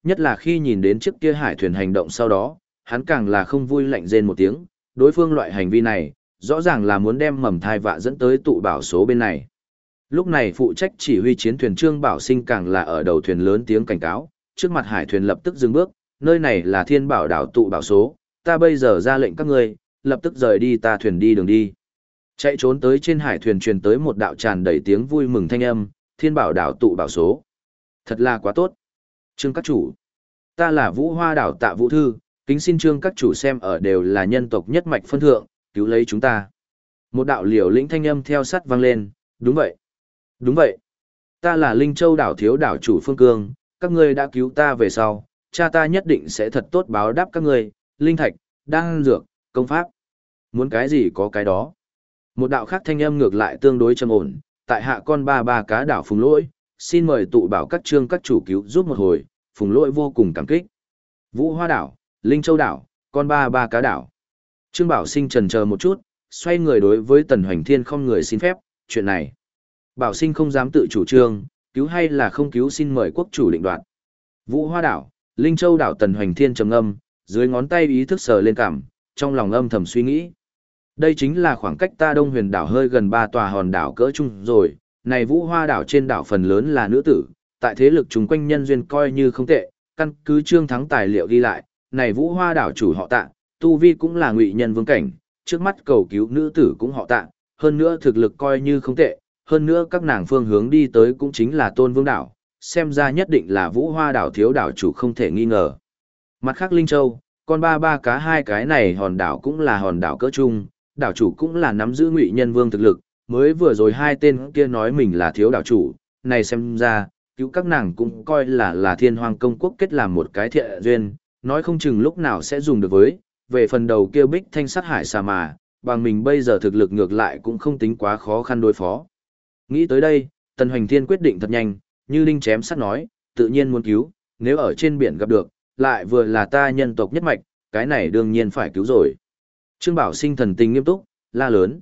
Nhất là khi nhìn đến chiếc kia hải thuyền hành động sau đó, hắn càng là không vui lạnh rên một tiếng, đối phương loại hành vi này, rõ ràng là muốn đem mầm thai vạ dẫn tới tụ bảo số bên này. Lúc này phụ trách chỉ huy chiến thuyền Trương Bảo Sinh càng là ở đầu thuyền lớn tiếng cảnh cáo, trước mặt hải thuyền lập tức dừng bước, nơi này là Thiên Bảo đảo tụ bảo số, ta bây giờ ra lệnh các ngươi, lập tức rời đi ta thuyền đi đường đi. Chạy trốn tới trên hải thuyền truyền tới một đạo tràn đầy tiếng vui mừng thanh âm, Thiên Bảo đảo tụ bảo số. Thật là quá tốt. Trương các chủ, ta là Vũ Hoa đảo Tạ Vũ Thư, kính xin Trương các chủ xem ở đều là nhân tộc nhất mạch phân thượng, cứu lấy chúng ta. Một đạo liều lĩnh thanh âm theo sắt vang lên, đúng vậy. Đúng vậy. Ta là Linh Châu đảo thiếu đảo chủ Phương Cương, các ngươi đã cứu ta về sau, cha ta nhất định sẽ thật tốt báo đáp các ngươi, linh thạch, đan dược, công pháp. Muốn cái gì có cái đó. Một đạo khác thanh âm ngược lại tương đối trầm ổn, tại hạ con ba cá đảo Phùng Lỗi, xin mời tụ bảo các trương các chủ cứu giúp một hồi, Phùng Lỗi vô cùng cảm kích. Vũ Hoa đảo, Linh Châu đảo, con ba cá đảo. Trương Bảo Sinh chần chờ một chút, xoay người đối với Tần Hoành Thiên không người xin phép, chuyện này. Bảo Sinh không dám tự chủ trương, cứu hay là không cứu xin mời quốc chủ định đoạt. Vũ Hoa đảo, Linh Châu đảo Tần Hoành Thiên trầm ngâm, dưới ngón tay ý thức sờ lên cằm, trong lòng âm thầm suy nghĩ. Đây chính là khoảng cách ta Đông Huyền đảo hơi gần 3 tòa hòn đảo cỡ chung rồi, này Vũ Hoa đảo trên đảo phần lớn là nữ tử, tại thế lực chung quanh nhân duyên coi như không tệ, căn cứ Trương Thắng tài liệu ghi lại, này Vũ Hoa đảo chủ họ Tạ, tu vi cũng là ngụy nhân vương cảnh, trước mắt cầu cứu nữ tử cũng họ Tạ, hơn nữa thực lực coi như không tệ, hơn nữa các nàng phương hướng đi tới cũng chính là Tôn Vương đảo, xem ra nhất định là Vũ Hoa đảo thiếu đảo chủ không thể nghi ngờ. Mặt khác Linh Châu, con ba cá hai cái này hòn đảo cũng là hòn đảo cỡ chung, đảo chủ cũng là nắm giữ ngụy nhân vương thực lực, mới vừa rồi hai tên kia nói mình là thiếu đảo chủ, này xem ra, cứu các nàng cũng coi là Thiên Hoang công quốc kết làm một cái thiện duyên, nói không chừng lúc nào sẽ dùng được với, về phần đầu kia bích thanh sát hải xà mà, bằng mình bây giờ thực lực ngược lại cũng không tính quá khó khăn đối phó. Nghĩ tới đây, Tần Hoành Thiên quyết định thật nhanh, như đinh chém sắt nói, tự nhiên muốn cứu, nếu ở trên biển gặp được, lại vừa là ta nhân tộc nhất mạch, cái này đương nhiên phải cứu rồi. Trương Bảo Sinh thần tình nghiêm túc, la lớn,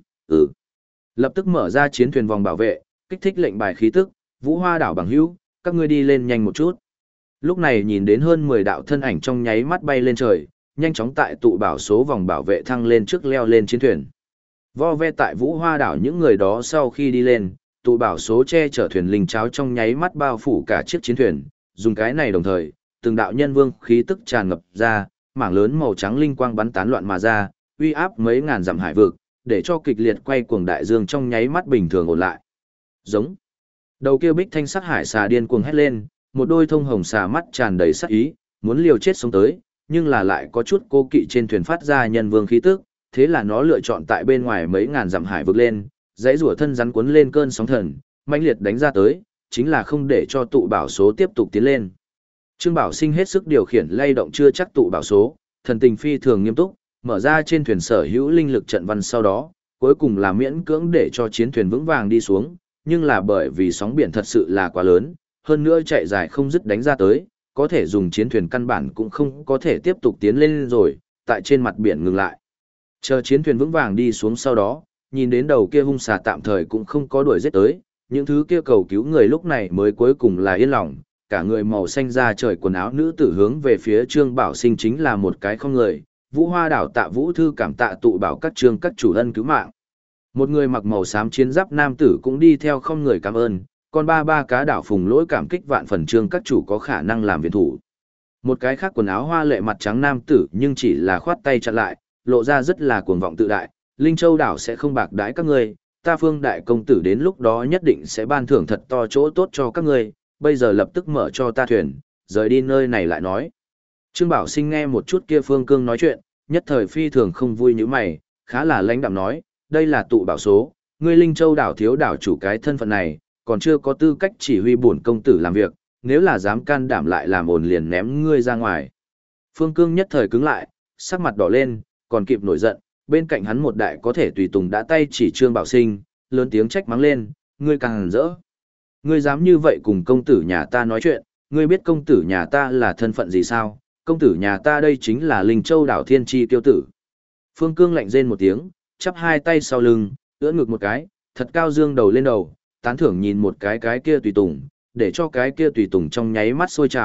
lập tức mở ra chiến thuyền vòng bảo vệ, kích thích lệnh bài khí tức, Vũ Hoa đảo bằng hữu, các ngươi đi lên nhanh một chút. Lúc này nhìn đến hơn 10 đạo thân ảnh trong nháy mắt bay lên trời, nhanh chóng tại tụ bảo số vòng bảo vệ thăng lên trước leo lên chiến thuyền. Vo ve tại Vũ Hoa đảo những người đó sau khi đi lên, tụ bảo số che chở thuyền linh cháo trong nháy mắt bao phủ cả chiếc chiến thuyền, dùng cái này đồng thời, từng đạo nhân vương khí tức tràn ngập ra, mảng lớn màu trắng linh quang bắn tán loạn mà ra, uy áp mấy ngàn dặm hải vực, để cho kịch liệt quay cuồng đại dương trong nháy mắt bình thường ổn lại. Giống. Đầu kia bích thanh sắc hải xà điên cuồng hét lên, một đôi thông hồng xà mắt tràn đầy sát ý, muốn liều chết sống tới, nhưng là lại có chút cô kỵ trên thuyền phát ra nhân vương khí tức, thế là nó lựa chọn tại bên ngoài mấy ngàn dặm hải vực lên, dãy rủa thân rắn cuốn lên cơn sóng thần, mãnh liệt đánh ra tới, chính là không để cho tụ bảo số tiếp tục tiến lên. Trương Bảo Sinh hết sức điều khiển lay động chưa chắc tụ bảo số, thần tình phi thường nghiêm túc, mở ra trên thuyền sở hữu linh lực trận văn sau đó, cuối cùng là miễn cưỡng để cho chiến thuyền vững vàng đi xuống, nhưng là bởi vì sóng biển thật sự là quá lớn, hơn nữa chạy dài không dứt đánh ra tới, có thể dùng chiến thuyền căn bản cũng không có thể tiếp tục tiến lên rồi, tại trên mặt biển ngừng lại. Chờ chiến thuyền vững vàng đi xuống sau đó, nhìn đến đầu kia hung xà tạm thời cũng không có đuổi giết tới, những thứ kia cầu cứu người lúc này mới cuối cùng là yên lòng, cả người màu xanh da trời quần áo nữ tử hướng về phía Trương Bảo Sinh chính là một cái không người, Vũ Hoa đảo Tạ Vũ Thư cảm tạ tụ bảo các trương các chủ ân cứu mạng. Một người mặc màu xám chiến giáp nam tử cũng đi theo không người cảm ơn, còn ba cá đảo Phùng Lỗi cảm kích vạn phần trương các chủ có khả năng làm viện thủ. Một cái khác quần áo hoa lệ mặt trắng nam tử nhưng chỉ là khoát tay chặn lại, lộ ra rất là cuồng vọng tự đại, Linh Châu đảo sẽ không bạc đãi các ngươi, ta Phương đại công tử đến lúc đó nhất định sẽ ban thưởng thật to chỗ tốt cho các ngươi, bây giờ lập tức mở cho ta thuyền, rời đi nơi này lại nói. Trương Bảo Sinh nghe một chút kia Phương Cương nói chuyện, nhất thời phi thường không vui như mày, khá là lãnh đạm nói, đây là tụ bảo số, ngươi Linh Châu đảo thiếu đảo chủ cái thân phận này, còn chưa có tư cách chỉ huy bổn công tử làm việc, nếu là dám can đảm lại làm ồn liền ném ngươi ra ngoài. Phương Cương nhất thời cứng lại, sắc mặt đỏ lên, còn kịp nổi giận, bên cạnh hắn một đại có thể tùy tùng đã tay chỉ Trương Bảo Sinh, lớn tiếng trách mắng lên, ngươi càng hẳn rỡ. Ngươi dám như vậy cùng công tử nhà ta nói chuyện, ngươi biết công tử nhà ta là thân phận gì sao? Công tử nhà ta đây chính là Linh Châu đảo thiên tri tiêu tử. Phương Cương lạnh rên một tiếng, chắp hai tay sau lưng, ưỡn ngực một cái, thật cao dương đầu lên đầu, tán thưởng nhìn một cái kia tùy tùng, để cho cái kia tùy tùng trong nháy mắt sôi trào,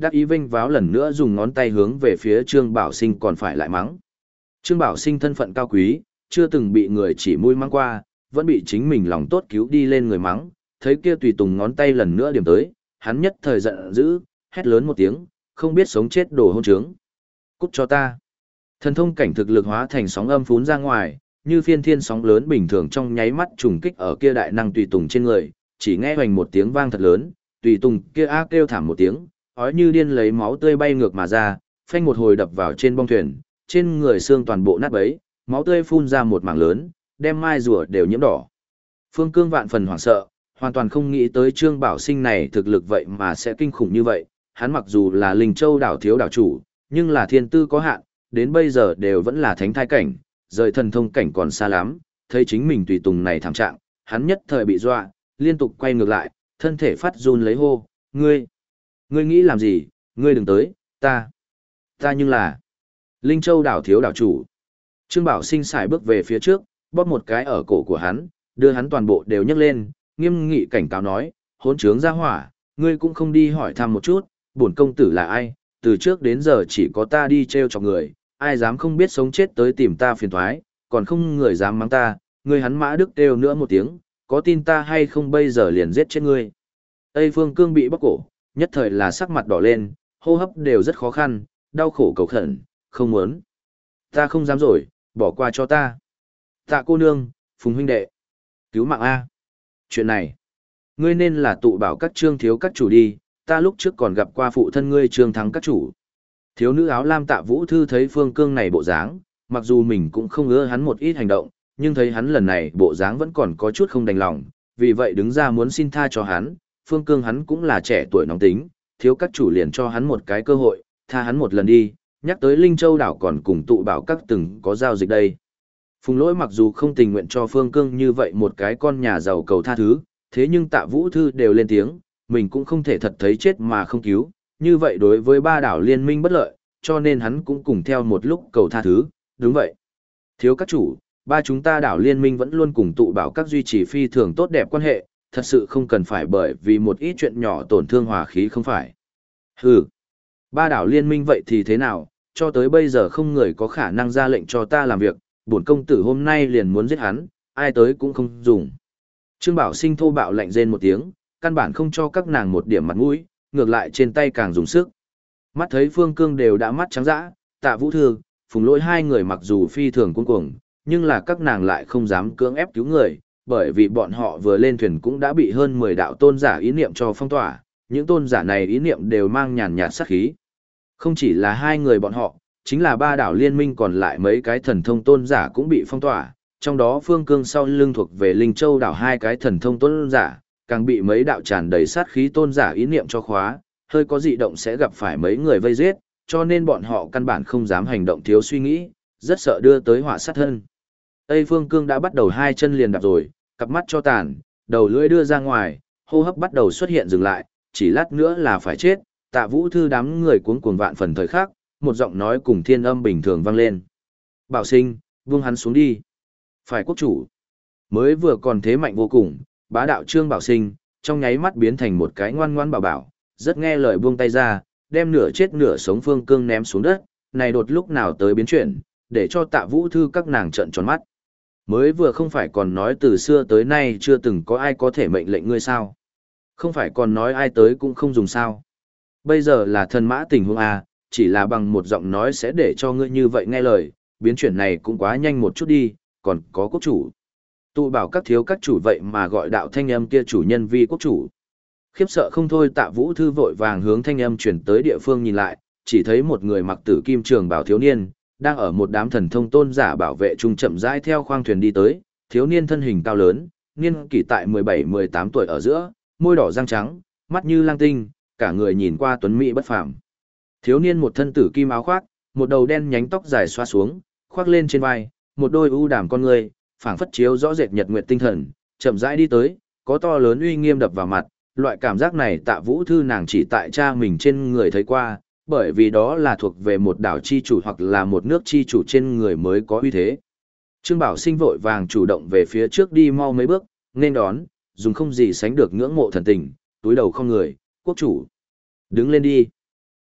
đắc ý vênh váo lần nữa dùng ngón tay hướng về phía Trương Bảo Sinh còn phải lại mắng. Trương Bảo Sinh thân phận cao quý, chưa từng bị người chỉ mũi mắng qua, vẫn bị chính mình lòng tốt cứu đi lên người mắng, thấy kia tùy tùng ngón tay lần nữa điểm tới, hắn nhất thời giận dữ, hét lớn một tiếng, không biết sống chết đồ hôn trướng. Cút cho ta. Thần thông cảnh thực lực hóa thành sóng âm phún ra ngoài, như phiên thiên sóng lớn bình thường trong nháy mắt trùng kích ở kia đại năng tùy tùng trên người, chỉ nghe hoành một tiếng vang thật lớn, tùy tùng kia a kêu thảm một tiếng, ói như điên lấy máu tươi bay ngược mà ra, phanh một hồi đập vào trên bong thuyền, trên người xương toàn bộ nát bấy, máu tươi phun ra một mảng lớn, đem mai rùa đều nhiễm đỏ. Phương Cương vạn phần hoảng sợ, hoàn toàn không nghĩ tới Trương Bảo Sinh này thực lực vậy mà sẽ kinh khủng như vậy, hắn mặc dù là Linh Châu đảo thiếu đảo chủ, nhưng là thiên tư có hạn, đến bây giờ đều vẫn là thánh thai cảnh, rời thần thông cảnh còn xa lắm, thấy chính mình tùy tùng này thảm trạng, hắn nhất thời bị dọa, liên tục quay ngược lại, thân thể phát run lấy hô, ngươi nghĩ làm gì, ngươi đừng tới, ta nhưng là Linh Châu đảo thiếu đảo chủ. Trương Bảo Sinh xài bước về phía trước, bóp một cái ở cổ của hắn, đưa hắn toàn bộ đều nhấc lên, nghiêm nghị cảnh cáo nói, hỗn trướng ra hỏa, ngươi cũng không đi hỏi thăm một chút, bổn công tử là ai, từ trước đến giờ chỉ có ta đi treo chọc người, ai dám không biết sống chết tới tìm ta phiền toái, còn không người dám mắng ta, ngươi hắn Mã Đức kêu nữa một tiếng, có tin ta hay không bây giờ liền giết chết ngươi. Tây Phương Cương bị bóc cổ, nhất thời là sắc mặt đỏ lên, hô hấp đều rất khó khăn, đau khổ cầu khẩn, không muốn. Ta không dám rồi, bỏ qua cho ta. Tạ cô nương, Phùng huynh đệ, cứu mạng A. Chuyện này, ngươi nên là tụ bảo các Trương thiếu các chủ đi, ta lúc trước còn gặp qua phụ thân ngươi Trương Thắng các chủ. Thiếu nữ áo lam Tạ Vũ Thư thấy Phương Cương này bộ dáng, mặc dù mình cũng không ưa hắn một ít hành động, nhưng thấy hắn lần này bộ dáng vẫn còn có chút không đành lòng, vì vậy đứng ra muốn xin tha cho hắn. Phương Cương hắn cũng là trẻ tuổi nóng tính, thiếu các chủ liền cho hắn một cái cơ hội, tha hắn một lần đi, nhắc tới Linh Châu đảo còn cùng tụ bảo các từng có giao dịch đây. Phùng Lỗi mặc dù không tình nguyện cho Phương Cương như vậy một cái con nhà giàu cầu tha thứ, thế nhưng Tạ Vũ Thư đều lên tiếng, mình cũng không thể thật thấy chết mà không cứu, như vậy đối với ba đảo liên minh bất lợi, cho nên hắn cũng cùng theo một lúc cầu tha thứ, đúng vậy. Thiếu các chủ, ba chúng ta đảo liên minh vẫn luôn cùng tụ bảo các duy trì phi thường tốt đẹp quan hệ, thật sự không cần phải bởi vì một ít chuyện nhỏ tổn thương hòa khí không phải. Hừ, ba đảo liên minh vậy thì thế nào, cho tới bây giờ không người có khả năng ra lệnh cho ta làm việc, bổn công tử hôm nay liền muốn giết hắn, ai tới cũng không dùng. Trương Bảo Sinh thô bạo lạnh rên một tiếng, căn bản không cho các nàng một điểm mặt mũi, ngược lại trên tay càng dùng sức. Mắt thấy Phương Cương đều đã mắt trắng dã, Tạ Vũ Thư, Phùng Lỗi hai người mặc dù phi thường cuống cuồng, nhưng là các nàng lại không dám cưỡng ép cứu người, bởi vì bọn họ vừa lên thuyền cũng đã bị hơn 10 đạo tôn giả ý niệm cho phong tỏa, những tôn giả này ý niệm đều mang nhàn nhạt sát khí. Không chỉ là hai người bọn họ, chính là ba đảo liên minh còn lại mấy cái thần thông tôn giả cũng bị phong tỏa, trong đó Phương Cương sau lưng thuộc về Linh Châu đảo hai cái thần thông tôn giả, càng bị mấy đạo tràn đầy sát khí tôn giả ý niệm cho khóa, hơi có dị động sẽ gặp phải mấy người vây giết, cho nên bọn họ căn bản không dám hành động thiếu suy nghĩ, rất sợ đưa tới họa sát thân. Tây Phương Cương đã bắt đầu hai chân liền đạp rồi, cặp mắt cho tàn, đầu lưỡi đưa ra ngoài, hô hấp bắt đầu xuất hiện dừng lại, chỉ lát nữa là phải chết. Tạ Vũ Thư đám người cuống cuồng vạn phần thời khắc, một giọng nói cùng thiên âm bình thường vang lên. Bảo Sinh, buông hắn xuống đi. Phải quốc chủ. Mới vừa còn thế mạnh vô cùng, bá đạo Trương Bảo Sinh, trong nháy mắt biến thành một cái ngoan ngoãn bảo bảo, rất nghe lời buông tay ra, đem nửa chết nửa sống Phương Cương ném xuống đất, này đột lúc nào tới biến chuyển, để cho Tạ Vũ Thư các nàng trợn tròn mắt. Mới vừa không phải còn nói từ xưa tới nay chưa từng có ai có thể mệnh lệnh ngươi sao? Không phải còn nói ai tới cũng không dùng sao? Bây giờ là thần mã tình huống A, chỉ là bằng một giọng nói sẽ để cho ngươi như vậy nghe lời, biến chuyển này cũng quá nhanh một chút đi, còn có quốc chủ. Tụ bảo các thiếu các chủ vậy mà gọi đạo thanh âm kia chủ nhân vi quốc chủ. Khiếp sợ không thôi, Tạ Vũ Thư vội vàng hướng thanh âm chuyển tới địa phương nhìn lại, chỉ thấy một người mặc tử kim trường bảo thiếu niên, đang ở một đám thần thông tôn giả bảo vệ trung chậm rãi theo khoang thuyền đi tới, thiếu niên thân hình cao lớn, niên kỷ tại 17-18 tuổi ở giữa, môi đỏ răng trắng, mắt như lang tinh, cả người nhìn qua tuấn mỹ bất phàm. Thiếu niên một thân tử kim áo khoác, một đầu đen nhánh tóc dài xoa xuống, khoác lên trên vai, một đôi u đàm con người, phảng phất chiếu rõ rệt nhật nguyệt tinh thần, chậm rãi đi tới, có to lớn uy nghiêm đập vào mặt, loại cảm giác này Tạ Vũ Thư nàng chỉ tại cha mình trên người thấy qua, bởi vì đó là thuộc về một đảo chi chủ hoặc là một nước chi chủ trên người mới có uy thế. Trương Bảo Sinh vội vàng chủ động về phía trước đi mau mấy bước, nên đón, dùng không gì sánh được ngưỡng mộ thần tình, túi đầu không người, quốc chủ. Đứng lên đi.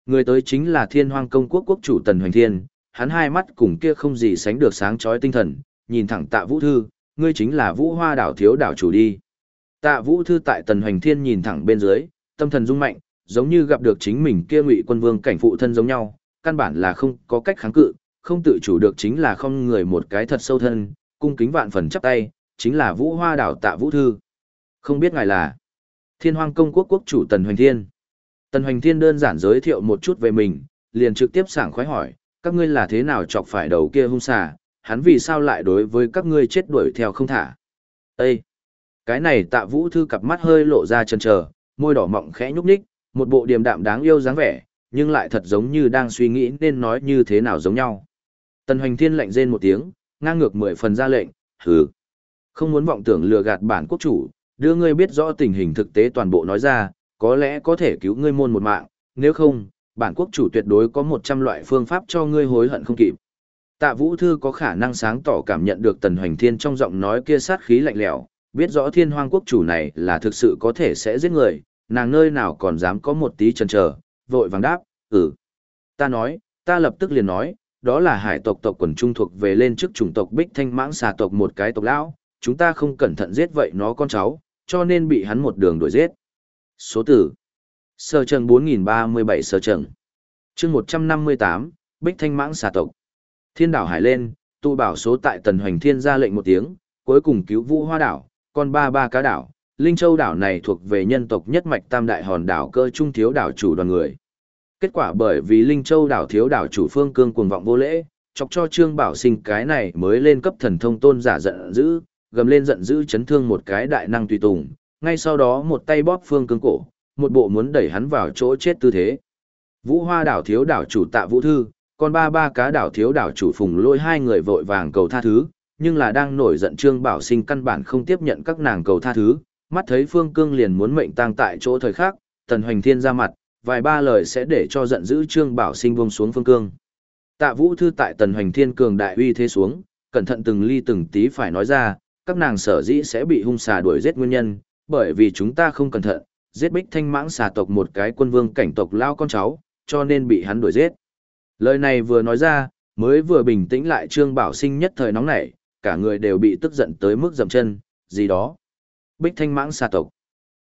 Người tới chính là Thiên Hoang Công Quốc quốc chủ Tần Hoành Thiên, hắn hai mắt cùng kia không gì sánh được sáng chói tinh thần, nhìn thẳng Tạ Vũ Thư, ngươi chính là Vũ Hoa đảo thiếu đảo chủ đi. Tạ Vũ Thư tại Tần Hoành Thiên nhìn thẳng bên dưới, tâm thần rung mạnh, giống như gặp được chính mình kia Ngụy Quân Vương cảnh phụ thân giống nhau, căn bản là không có cách kháng cự, không tự chủ được chính là không người một cái thật sâu thân, cung kính vạn phần chắp tay, chính là Vũ Hoa đảo Tạ Vũ Thư. Không biết ngài là Thiên Hoang Công Quốc quốc chủ Tần Hoành Thiên. Tần Hoành Thiên đơn giản giới thiệu một chút về mình, liền trực tiếp sảng khoái hỏi, các ngươi là thế nào chọc phải đầu kia hung xà, hắn vì sao lại đối với các ngươi chết đuổi theo không thả. Ê! Cái này Tạ Vũ Thư cặp mắt hơi lộ ra chần chờ, môi đỏ mọng khẽ nhúc nhích, một bộ điềm đạm đáng yêu dáng vẻ, nhưng lại thật giống như đang suy nghĩ nên nói như thế nào giống nhau. Tần Hoành Thiên lạnh rên một tiếng, ngang ngược 10 phần ra lệnh, hừ. Không muốn vọng tưởng lừa gạt bản quốc chủ, đưa ngươi biết rõ tình hình thực tế toàn bộ nói ra, có lẽ có thể cứu ngươi môn một mạng, nếu không, bản quốc chủ tuyệt đối có 100 loại phương pháp cho ngươi hối hận không kịp. Tạ Vũ Thư có khả năng sáng tỏ cảm nhận được Tần Hoành Thiên trong giọng nói kia sát khí lạnh lẽo, biết rõ Thiên Hoang quốc chủ này là thực sự có thể sẽ giết người, nàng nơi nào còn dám có một tí chần chờ, vội vàng đáp, Ta nói, ta lập tức liền nói, đó là hải tộc tộc quần trung thuộc về lên trước chủng tộc Bích Thanh Mãng xà tộc một cái tộc lão, chúng ta không cẩn thận giết vậy nó con cháu, cho nên bị hắn một đường đuổi giết. Số tử Sơ trần 4037 sơ trần chương 158, Bích Thanh Mãng xà tộc. Thiên đảo hải lên, tụ bảo số tại Tần Hoành Thiên ra lệnh một tiếng, cuối cùng cứu Vũ Hoa đảo, còn ba cá đảo. Linh Châu đảo này thuộc về nhân tộc nhất mạch tam đại hòn đảo cơ trung thiếu đảo chủ đoàn người. Kết quả bởi vì Linh Châu đảo thiếu đảo chủ Phương Cương cuồng vọng vô lễ, chọc cho Trương Bảo Sinh cái này mới lên cấp thần thông tôn giả giận dữ, gầm lên giận dữ chấn thương một cái đại năng tùy tùng, ngay sau đó một tay bóp Phương Cương cổ, một bộ muốn đẩy hắn vào chỗ chết tư thế. Vũ Hoa đảo thiếu đảo chủ Tạ Vũ Thư, còn ba cá đảo thiếu đảo chủ Phùng Lôi hai người vội vàng cầu tha thứ, nhưng là đang nổi giận Trương Bảo Sinh căn bản không tiếp nhận các nàng cầu tha thứ, mắt thấy Phương Cương liền muốn mệnh tang tại chỗ thời khắc, Tần Hoành Thiên ra mặt, vài ba lời sẽ để cho giận dữ Trương Bảo Sinh buông xuống Phương Cương. Tạ Vũ Thư tại Tần Hoành Thiên cường đại uy thế xuống, cẩn thận từng ly từng tí phải nói ra, các nàng sở dĩ sẽ bị hung xà đuổi giết nguyên nhân, bởi vì chúng ta không cẩn thận, giết Bích Thanh Mãng xà tộc một cái quân vương cảnh tộc lao con cháu, cho nên bị hắn đuổi giết. Lời này vừa nói ra, mới vừa bình tĩnh lại Trương Bảo Sinh nhất thời nóng nảy, cả người đều bị tức giận tới mức dậm chân, gì đó. Bích Thanh Mãng xà tộc.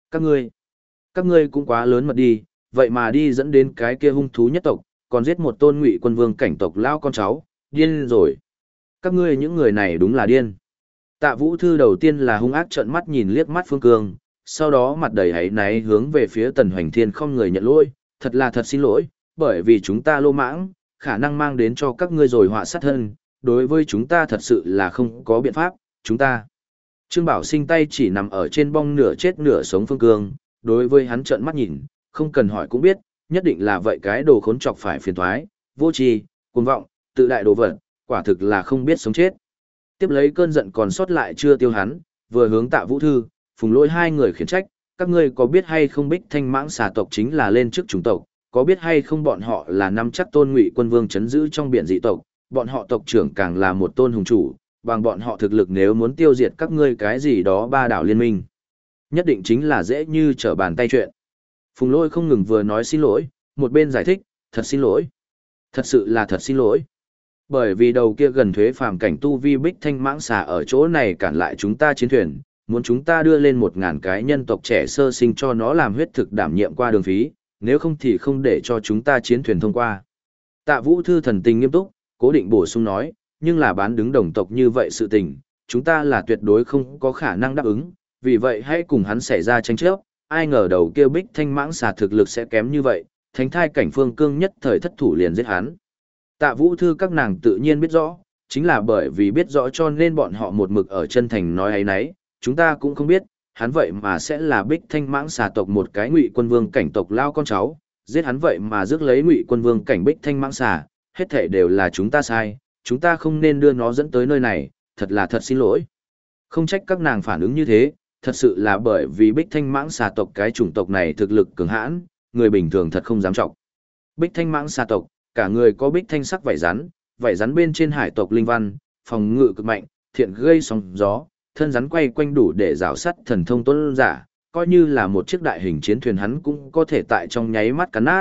Các ngươi cũng quá lớn mật đi, vậy mà đi dẫn đến cái kia hung thú nhất tộc, còn giết một tôn Ngụy quân vương cảnh tộc lao con cháu, điên rồi. Các ngươi những người này đúng là điên. Tạ Vũ Thư đầu tiên là hung ác trợn mắt nhìn liếc mắt Phương Cương, sau đó mặt đầy hấy náy hướng về phía Tần Hoành Thiên không người nhận lỗi, thật xin lỗi, bởi vì chúng ta lô mãng, khả năng mang đến cho các ngươi rồi họa sát thân, đối với chúng ta thật sự là không có biện pháp, chúng ta. Trương Bảo Sinh tay chỉ nằm ở trên bong nửa chết nửa sống Phương Cương, đối với hắn trợn mắt nhìn, không cần hỏi cũng biết, nhất định là vậy cái đồ khốn trọc phải phiền toái, vô tri, cuồng vọng, tự đại đồ vật, quả thực là không biết sống chết. Tiếp lấy cơn giận còn sót lại chưa tiêu hắn, vừa hướng Tạ Vũ Thư, Phùng Lỗi hai người khiển trách, các ngươi có biết hay không Bích Thanh Mãng xà tộc chính là lên trước chủng tộc, có biết hay không bọn họ là năm chắc tôn Ngụy quân vương chấn giữ trong biển dị tộc, bọn họ tộc trưởng càng là một tôn hùng chủ, bằng bọn họ thực lực nếu muốn tiêu diệt các ngươi cái gì đó ba đảo liên minh, nhất định chính là dễ như trở bàn tay chuyện. Phùng Lỗi không ngừng vừa nói xin lỗi, một bên giải thích, thật xin lỗi. Thật sự là thật xin lỗi. Bởi vì đầu kia gần thuế phàm cảnh tu vi Bích Thanh Mãng xà ở chỗ này cản lại chúng ta chiến thuyền, muốn chúng ta đưa lên 1000 cái nhân tộc trẻ sơ sinh cho nó làm huyết thực đảm nhiệm qua đường phí, nếu không thì không để cho chúng ta chiến thuyền thông qua. Tạ Vũ Thư thần tình nghiêm túc, cố định bổ sung nói, nhưng là bán đứng đồng tộc như vậy sự tình, chúng ta là tuyệt đối không có khả năng đáp ứng, vì vậy hãy cùng hắn xảy ra tranh chấp, ai ngờ đầu kia Bích Thanh Mãng xà thực lực sẽ kém như vậy, thánh thai cảnh Phương Cương nhất thời thất thủ liền giết hắn. Tạ Vũ Thư các nàng tự nhiên biết rõ, chính là bởi vì biết rõ cho nên bọn họ một mực ở chân thành nói ấy nấy, chúng ta cũng không biết, hắn vậy mà sẽ là Bích Thanh Mãng xà tộc một cái Ngụy quân vương cảnh tộc lao con cháu, giết hắn vậy mà rước lấy Ngụy quân vương cảnh Bích Thanh Mãng xà, hết thảy đều là chúng ta sai, chúng ta không nên đưa nó dẫn tới nơi này, thật là thật xin lỗi. Không trách các nàng phản ứng như thế, thật sự là bởi vì Bích Thanh Mãng xà tộc cái chủng tộc này thực lực cường hãn, người bình thường thật không dám trọng. Bích Thanh Mãng xà tộc, cả người có bích thanh sắc vảy rắn bên trên hải tộc linh văn, phòng ngự cực mạnh, thiện gây sóng gió, thân rắn quay quanh đủ để rào sắt thần thông tuấn giả, coi như là một chiếc đại hình chiến thuyền hắn cũng có thể tại trong nháy mắt cắn nát,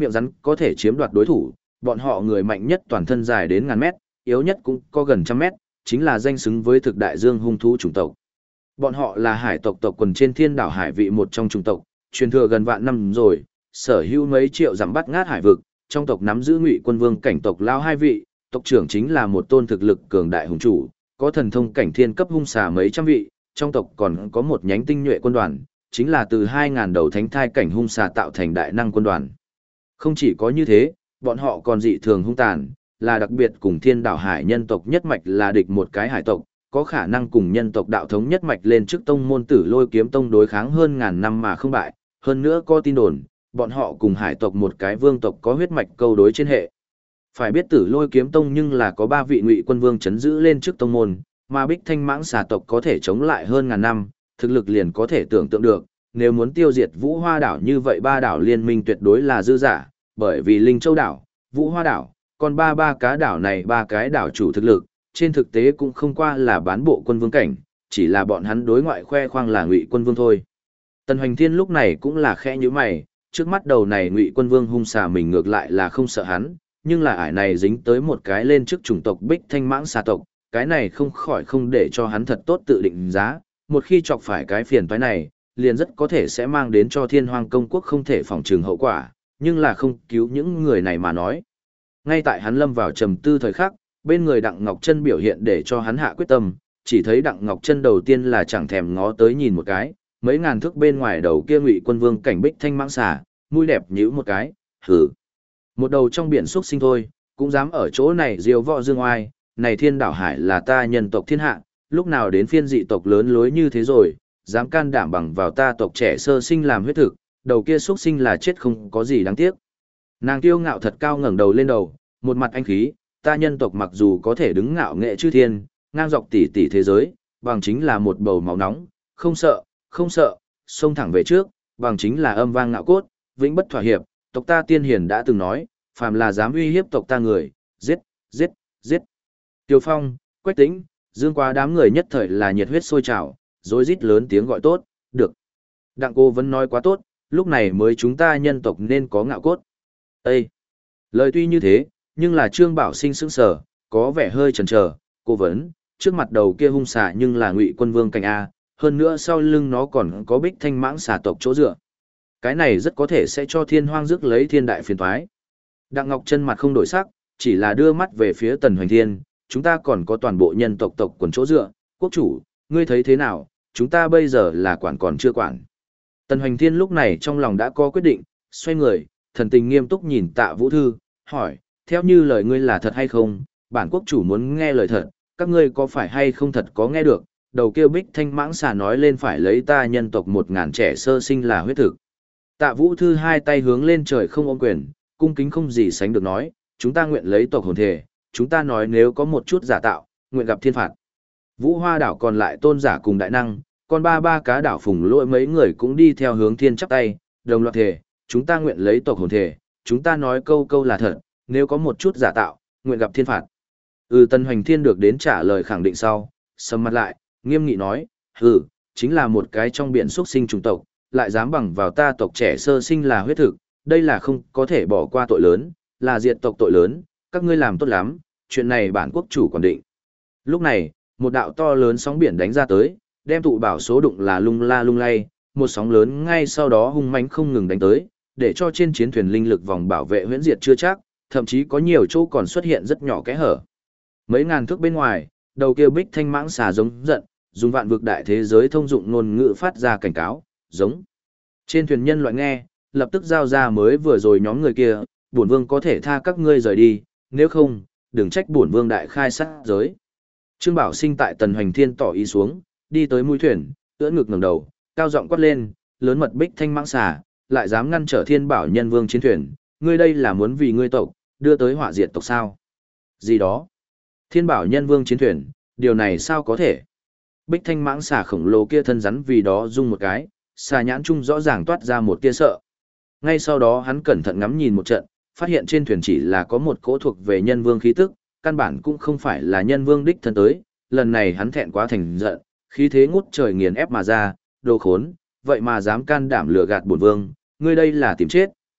miệng rắn có thể chiếm đoạt đối thủ, bọn họ người mạnh nhất toàn thân dài đến ngàn mét, yếu nhất cũng có gần trăm mét, chính là danh xứng với thực đại dương hung thú chủng tộc. Bọn họ là hải tộc tộc quần trên thiên đảo hải vị một trong chủng tộc, truyền thừa gần vạn năm rồi, sở hữu mấy triệu dặm bắt ngát hải vực, trong tộc nắm giữ Ngụy Quân Vương cảnh tộc lao hai vị, tộc trưởng chính là một tôn thực lực cường đại hùng chủ, có thần thông cảnh thiên cấp hung xà mấy trăm vị, trong tộc còn có một nhánh tinh nhuệ quân đoàn, chính là từ 2000 đầu thánh thai cảnh hung xà tạo thành đại năng quân đoàn. Không chỉ có như thế, bọn họ còn dị thường hung tàn, là đặc biệt cùng thiên đảo hải nhân tộc nhất mạch là địch một cái hải tộc, có khả năng cùng nhân tộc đạo thống nhất mạch lên trước tông môn Tử Lôi Kiếm Tông đối kháng hơn ngàn năm mà không bại, hơn nữa có tin đồn, bọn họ cùng hải tộc một cái vương tộc có huyết mạch câu đối trên hệ. Phải biết Tử Lôi Kiếm Tông nhưng là có 3 vị Ngụy Quân Vương chấn giữ lên trước tông môn, mà Bích Thanh Mãng xà tộc có thể chống lại hơn ngàn năm, thực lực liền có thể tưởng tượng được, nếu muốn tiêu diệt Vũ Hoa đảo như vậy ba đảo liên minh tuyệt đối là dư giả, bởi vì Linh Châu đảo, Vũ Hoa đảo, còn ba cá đảo này ba cái đảo chủ thực lực, trên thực tế cũng không qua là bán bộ quân vương cảnh, chỉ là bọn hắn đối ngoại khoe khoang là Ngụy Quân Vương thôi. Tần Hoành Thiên lúc này cũng là khẽ nhíu mày, trước mắt đầu này Ngụy Quân Vương hung xà mình ngược lại là không sợ hắn, nhưng là ải này dính tới một cái lên trước chủng tộc Bích Thanh Mãng xà tộc, cái này không khỏi không để cho hắn thật tốt tự định giá, một khi chọc phải cái phiền toái này, liền rất có thể sẽ mang đến cho Thiên Hoang công quốc không thể phòng trừng hậu quả, nhưng là không cứu những người này mà nói. Ngay tại hắn lâm vào trầm tư thời khắc, bên người Đặng Ngọc Chân biểu hiện để cho hắn hạ quyết tâm, chỉ thấy Đặng Ngọc Chân đầu tiên là chẳng thèm ngó tới nhìn một cái, mấy ngàn thước bên ngoài đầu kia Ngụy Quân Vương cảnh Bích Thanh Mãng xà, mũi đẹp nhíu một cái, hừ. Một đầu trong biển xuất sinh thôi, cũng dám ở chỗ này diêu võ dương oai, này thiên đảo hải là ta nhân tộc thiên hạ, lúc nào đến phiên dị tộc lớn lối như thế rồi, dám can đảm bằng vào ta tộc trẻ sơ sinh làm huyết thực, đầu kia xuất sinh là chết không có gì đáng tiếc. Nàng kiêu ngạo thật cao ngẩng đầu lên đầu, một mặt anh khí, ta nhân tộc mặc dù có thể đứng ngạo nghệ chư thiên, ngang dọc tỷ tỷ thế giới, bằng chính là một bầu máu nóng, không sợ, xông thẳng về trước, bằng chính là âm vang ngạo cốt, vĩnh bất thỏa hiệp, tộc ta tiên hiền đã từng nói, phàm là dám uy hiếp tộc ta người, giết, giết, giết. Tiêu Phong, Quách Tĩnh, Dương Quá đám người nhất thời là nhiệt huyết sôi trào, rối rít lớn tiếng gọi tốt, được. Đặng cô vẫn nói quá tốt, lúc này mới chúng ta nhân tộc nên có ngạo cốt. Ê! Lời tuy như thế, nhưng là Trương Bảo Sinh sững sờ, có vẻ hơi chần chờ, cô vấn, trước mặt đầu kia hung xà nhưng là Ngụy Quân Vương cảnh A, hơn nữa sau lưng nó còn có Bích Thanh Mãng xà tộc chỗ dựa. Cái này rất có thể sẽ cho Thiên Hoang rước lấy thiên đại phiền toái. Đặng Ngọc Chân mặt không đổi sắc, chỉ là đưa mắt về phía Tần Hoành Thiên, chúng ta còn có toàn bộ nhân tộc tộc quần chỗ dựa, quốc chủ, ngươi thấy thế nào, chúng ta bây giờ là quản còn chưa quản. Tần Hoành Thiên lúc này trong lòng đã có quyết định, xoay người, thần tình nghiêm túc nhìn Tạ Vũ Thư, hỏi, theo như lời ngươi là thật hay không, bản quốc chủ muốn nghe lời thật, các ngươi có phải hay không thật có nghe được, đầu kia Bích Thanh Mãng xà nói lên phải lấy ta nhân tộc 1000 trẻ sơ sinh là huyết thực. Tạ Vũ Thư hai tay hướng lên trời không ôm quyền, cung kính không gì sánh được nói, chúng ta nguyện lấy tộc hồn thể, chúng ta nói nếu có một chút giả tạo, nguyện gặp thiên phạt. Vũ Hoa đảo còn lại tôn giả cùng đại năng, còn ba cá đảo phùng lỗi mấy người cũng đi theo hướng thiên chắp tay, đồng loạt thể, chúng ta nguyện lấy tộc hồn thể, chúng ta nói câu là thật, nếu có một chút giả tạo, nguyện gặp thiên phạt. Tần Hoành Thiên được đến trả lời khẳng định sau, sầm mặt lại, nghiêm nghị nói, chính là một cái trong biển xuất sinh chủng tộc, lại dám bằng vào ta tộc trẻ sơ sinh là huyết thực, đây là không có thể bỏ qua tội lớn, là diệt tộc tội lớn, các ngươi làm tốt lắm, chuyện này bản quốc chủ quản định. Lúc này, một đạo to lớn sóng biển đánh ra tới, đem tụ bảo số đụng là lung la lung lay, một sóng lớn ngay sau đó hung mãnh không ngừng đánh tới, để cho trên chiến thuyền linh lực vòng bảo vệ huyễn diệt chưa chắc, thậm chí có nhiều chỗ còn xuất hiện rất nhỏ kẽ hở. Mấy ngàn thước bên ngoài, đầu kia Bích Thanh Mãng xà giống giận, dùng vạn vực đại thế giới thông dụng ngôn ngữ phát ra cảnh cáo, giống. Trên thuyền nhân loại nghe, lập tức giao ra mới vừa rồi nhóm người kia, bổn vương có thể tha các ngươi rời đi, nếu không, đừng trách bổn vương đại khai sát giới. Trương Bảo Sinh tại Tần Hoành Thiên tỏ ý xuống, đi tới mũi thuyền, ưỡn ngực ngẩng đầu, cao giọng quát lên, lớn mật Bích Thanh Mãng xà, lại dám ngăn trở Thiên Bảo Nhân Vương chiến thuyền, ngươi đây là muốn vì ngươi tộc, đưa tới họa diệt tộc sao? Gì đó? Thiên Bảo Nhân Vương chiến thuyền, điều này sao có thể? Bích Thanh Mãng xà khổng lồ kia thân rắn vì đó rung một cái, xà nhãn trung rõ ràng toát ra một tia sợ. Ngay sau đó hắn cẩn thận ngắm nhìn một trận, phát hiện trên thuyền chỉ là có một cỗ thuộc về nhân vương khí tức, căn bản cũng không phải là nhân vương đích thân tới, lần này hắn thẹn quá thành giận, khí thế ngút trời nghiền ép mà ra, đồ khốn, vậy mà dám can đảm lừa gạt bổn vương, ngươi đây là tìm chết,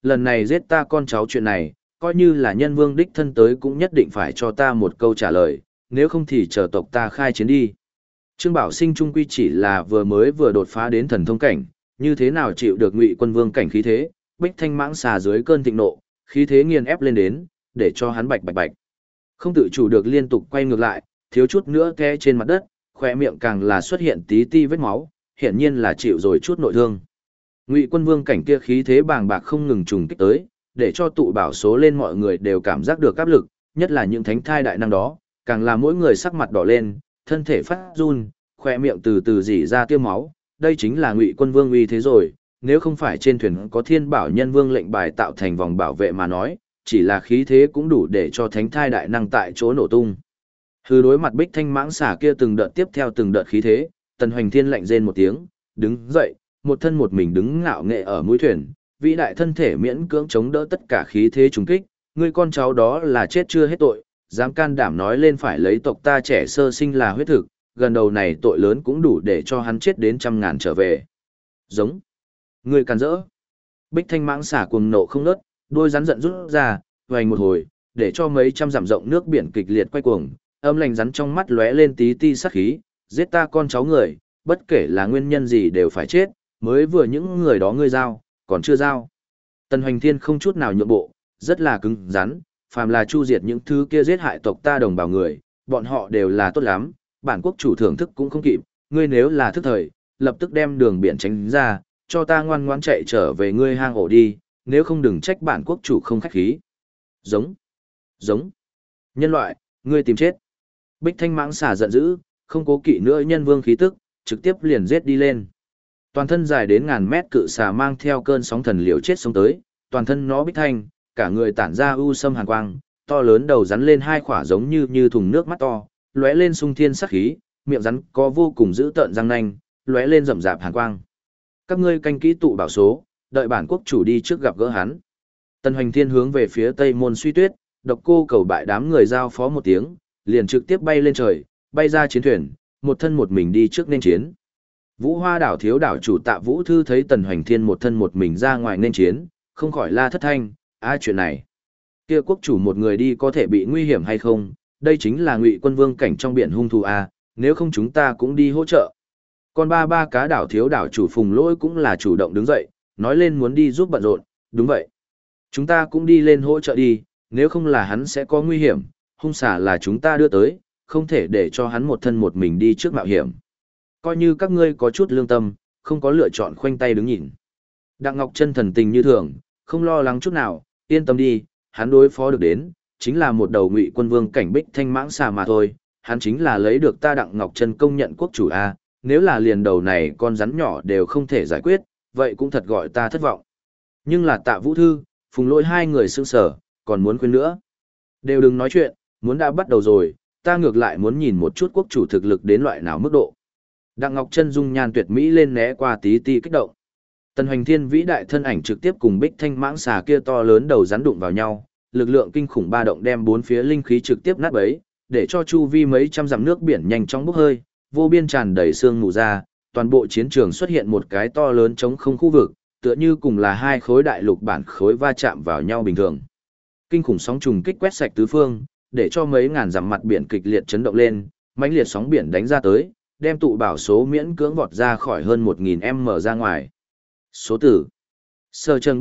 lần này giết ta con cháu chuyện này, coi như là nhân vương đích thân tới cũng nhất định phải cho ta một câu trả lời, nếu không thì chờ tộc ta khai chiến đi. Trương Bảo Sinh trung quy chỉ là vừa đột phá đến thần thông cảnh, như thế nào chịu được Ngụy Quân Vương cảnh khí thế, Bích Thanh Mãng xà dưới cơn thịnh nộ, khí thế nghiền ép lên đến, để cho hắn bạch bạch bạch. Không tự chủ được liên tục quay ngược lại, thiếu chút nữa té trên mặt đất, khóe miệng càng là xuất hiện tí ti vết máu, hiển nhiên là chịu rồi chút nội thương. Ngụy Quân Vương cảnh kia khí thế bàng bạc không ngừng trùng kích tới, để cho tụ bảo số lên mọi người đều cảm giác được áp lực, nhất là những thánh thai đại năng đó, càng là mỗi người sắc mặt đỏ lên, thân thể phát run, khóe miệng từ từ rỉ ra tia máu, đây chính là Ngụy Quân Vương uy thế rồi, nếu không phải trên thuyền có Thiên Bảo Nhân Vương lệnh bài tạo thành vòng bảo vệ mà nói, chỉ là khí thế cũng đủ để cho thánh thai đại năng tại chỗ nổ tung. Hư đối mặt Bích Thanh Mãng xà kia từng đợt tiếp theo từng đợt khí thế, Tần Hoành Thiên lạnh rên một tiếng, đứng dậy, một thân một mình đứng ngạo nghệ ở mũi thuyền, vĩ đại thân thể miễn cưỡng chống đỡ tất cả khí thế trùng kích, người con cháu đó là chết chưa hết tội, dám can đảm nói lên phải lấy tộc ta trẻ sơ sinh là huyết thực, gần đầu này tội lớn cũng đủ để cho hắn chết đến 100.000 trở về. Giống. Người càn rỡ. Bích Thanh Mãng xả cuồng nộ không ngớt, đôi rắn giận rút ra, vành một hồi, để cho mấy trăm dặm rộng nước biển kịch liệt quay cuồng, âm lành rắn trong mắt lóe lên tí ti sát khí, giết ta con cháu người, bất kể là nguyên nhân gì đều phải chết, mới vừa những người đó ngươi giao, còn chưa giao. Tần Hoành Thiên không chút nào nhượng bộ, rất là cứng rắn, phàm là chu diệt những thứ kia giết hại tộc ta đồng bào người, bọn họ đều là tốt lắm, bản quốc chủ thưởng thức cũng không kịp, ngươi nếu là thức thời, lập tức đem đường biển tránh ra, cho ta ngoan ngoãn chạy trở về ngươi hang ổ đi, nếu không đừng trách bản quốc chủ không khách khí. Giống, giống, nhân loại, ngươi tìm chết. Bích Thanh Mãng xà giận dữ, không cố kỵ nữa nhân vương khí tức, trực tiếp liền giết đi lên. Toàn thân dài đến ngàn mét cự xà mang theo cơn sóng thần liều chết sống tới, toàn thân nó bích thanh, cả người tản ra u sâm hàn quang, to lớn đầu rắn lên hai khỏa giống như thùng nước mắt to, lóe lên sung thiên sắc khí, miệng rắn có vô cùng dữ tợn răng nanh, lóe lên rậm rạp hàn quang. Các ngươi canh kỹ tụ bảo số, đợi bản quốc chủ đi trước gặp gỡ hắn. Tần Hoành Thiên hướng về phía Tây Môn Suy Tuyết, Độc Cô Cầu bại đám người giao phó một tiếng, liền trực tiếp bay lên trời, bay ra chiến thuyền, một thân một mình đi trước nên chiến. Vũ Hoa đảo thiếu đảo chủ Tạ Vũ Thư thấy Tần Hoành Thiên một thân một mình ra ngoài nên chiến, không khỏi la thất thanh, chuyện này, kia quốc chủ một người đi có thể bị nguy hiểm hay không, đây chính là Ngụy Quân Vương cảnh trong biển hung thủ nếu không chúng ta cũng đi hỗ trợ. Còn ba cá đảo thiếu đảo chủ Phùng Lỗi cũng là chủ động đứng dậy, nói lên muốn đi giúp bận rộn, đúng vậy. Chúng ta cũng đi lên hỗ trợ đi, nếu không là hắn sẽ có nguy hiểm, hung xà là chúng ta đưa tới, không thể để cho hắn một thân một mình đi trước mạo hiểm. Coi như các ngươi có chút lương tâm, không có lựa chọn khoanh tay đứng nhìn. Đặng Ngọc Chân thần tình như thường, không lo lắng chút nào, yên tâm đi, hắn đối phó được đến, chính là một đầu Ngụy Quân Vương cảnh Bích Thanh Mãng xà mà thôi, hắn chính là lấy được ta Đặng Ngọc Chân công nhận quốc chủ nếu là liền đầu này con rắn nhỏ đều không thể giải quyết, vậy cũng thật gọi ta thất vọng. Nhưng là Tạ Vũ Thư, Phùng Lỗi hai người sững sờ, còn muốn khuyên nữa. Đều đừng nói chuyện, muốn đã bắt đầu rồi, ta ngược lại muốn nhìn một chút quốc chủ thực lực đến loại nào mức độ. Đặng Ngọc Chân dung nhan tuyệt mỹ lên né qua tí ti kích động. Tần Hoành Thiên vĩ đại thân ảnh trực tiếp cùng Bích Thanh Mãng xà kia to lớn đầu rắn đụng vào nhau, lực lượng kinh khủng ba động đem bốn phía linh khí trực tiếp nát bấy, để cho chu vi mấy trăm dặm nước biển nhanh chóng bốc hơi, vô biên tràn đầy sương mù ra, toàn bộ chiến trường xuất hiện một cái to lớn trống không khu vực, tựa như cùng là hai khối đại lục bản khối va chạm vào nhau bình thường. Kinh khủng sóng trùng kích quét sạch tứ phương, để cho mấy ngàn dặm mặt biển kịch liệt chấn động lên, mãnh liệt sóng biển đánh ra tới, đem tụ bảo số miễn cưỡng vọt ra khỏi hơn 1000m ra ngoài. Số tử. Sở trường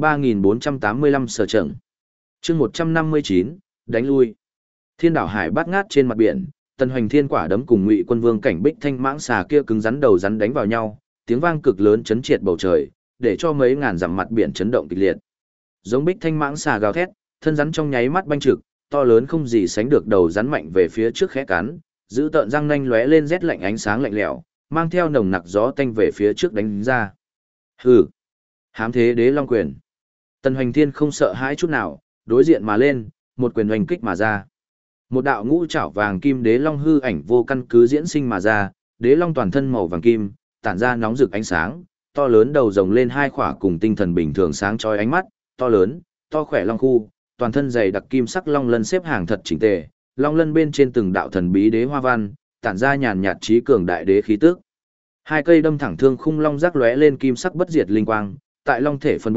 3485 sở trường. Chương 159, đánh lui. Thiên đảo hải bát ngát trên mặt biển, Tần Hoành Thiên quả đấm cùng Ngụy Quân Vương cảnh Bích Thanh Mãng xà kia cứng rắn đầu rắn đánh vào nhau, tiếng vang cực lớn chấn triệt bầu trời, để cho mấy ngàn dặm mặt biển chấn động kịch liệt. Giống Bích Thanh Mãng xà gào thét, thân rắn trong nháy mắt banh trực, to lớn không gì sánh được đầu rắn mạnh về phía trước khẽ cắn, giữ tợn răng nanh lóe lên rét lạnh ánh sáng lạnh lẽo, mang theo nồng nặc gió tanh về phía trước đánh ra. Hừ, hám thế đế long quyền. Tần Hoành Thiên không sợ hãi chút nào, đối diện mà lên, một quyền oanh kích mà ra. Một đạo ngũ trảo vàng kim đế long hư ảnh vô căn cứ diễn sinh mà ra, đế long toàn thân màu vàng kim, tản ra nóng rực ánh sáng, to lớn đầu rồng lên hai khỏa cùng tinh thần bình thường sáng chói ánh mắt, to lớn, to khỏe long khu, toàn thân dày đặc kim sắc long lân xếp hàng thật chỉnh tề, long lân bên trên từng đạo thần bí đế hoa văn, tản ra nhàn nhạt trí cường đại đế khí tức. Hai cây đâm thẳng thương khung long rác lóe lên kim sắc bất diệt linh quang, tại long thể phần bụng,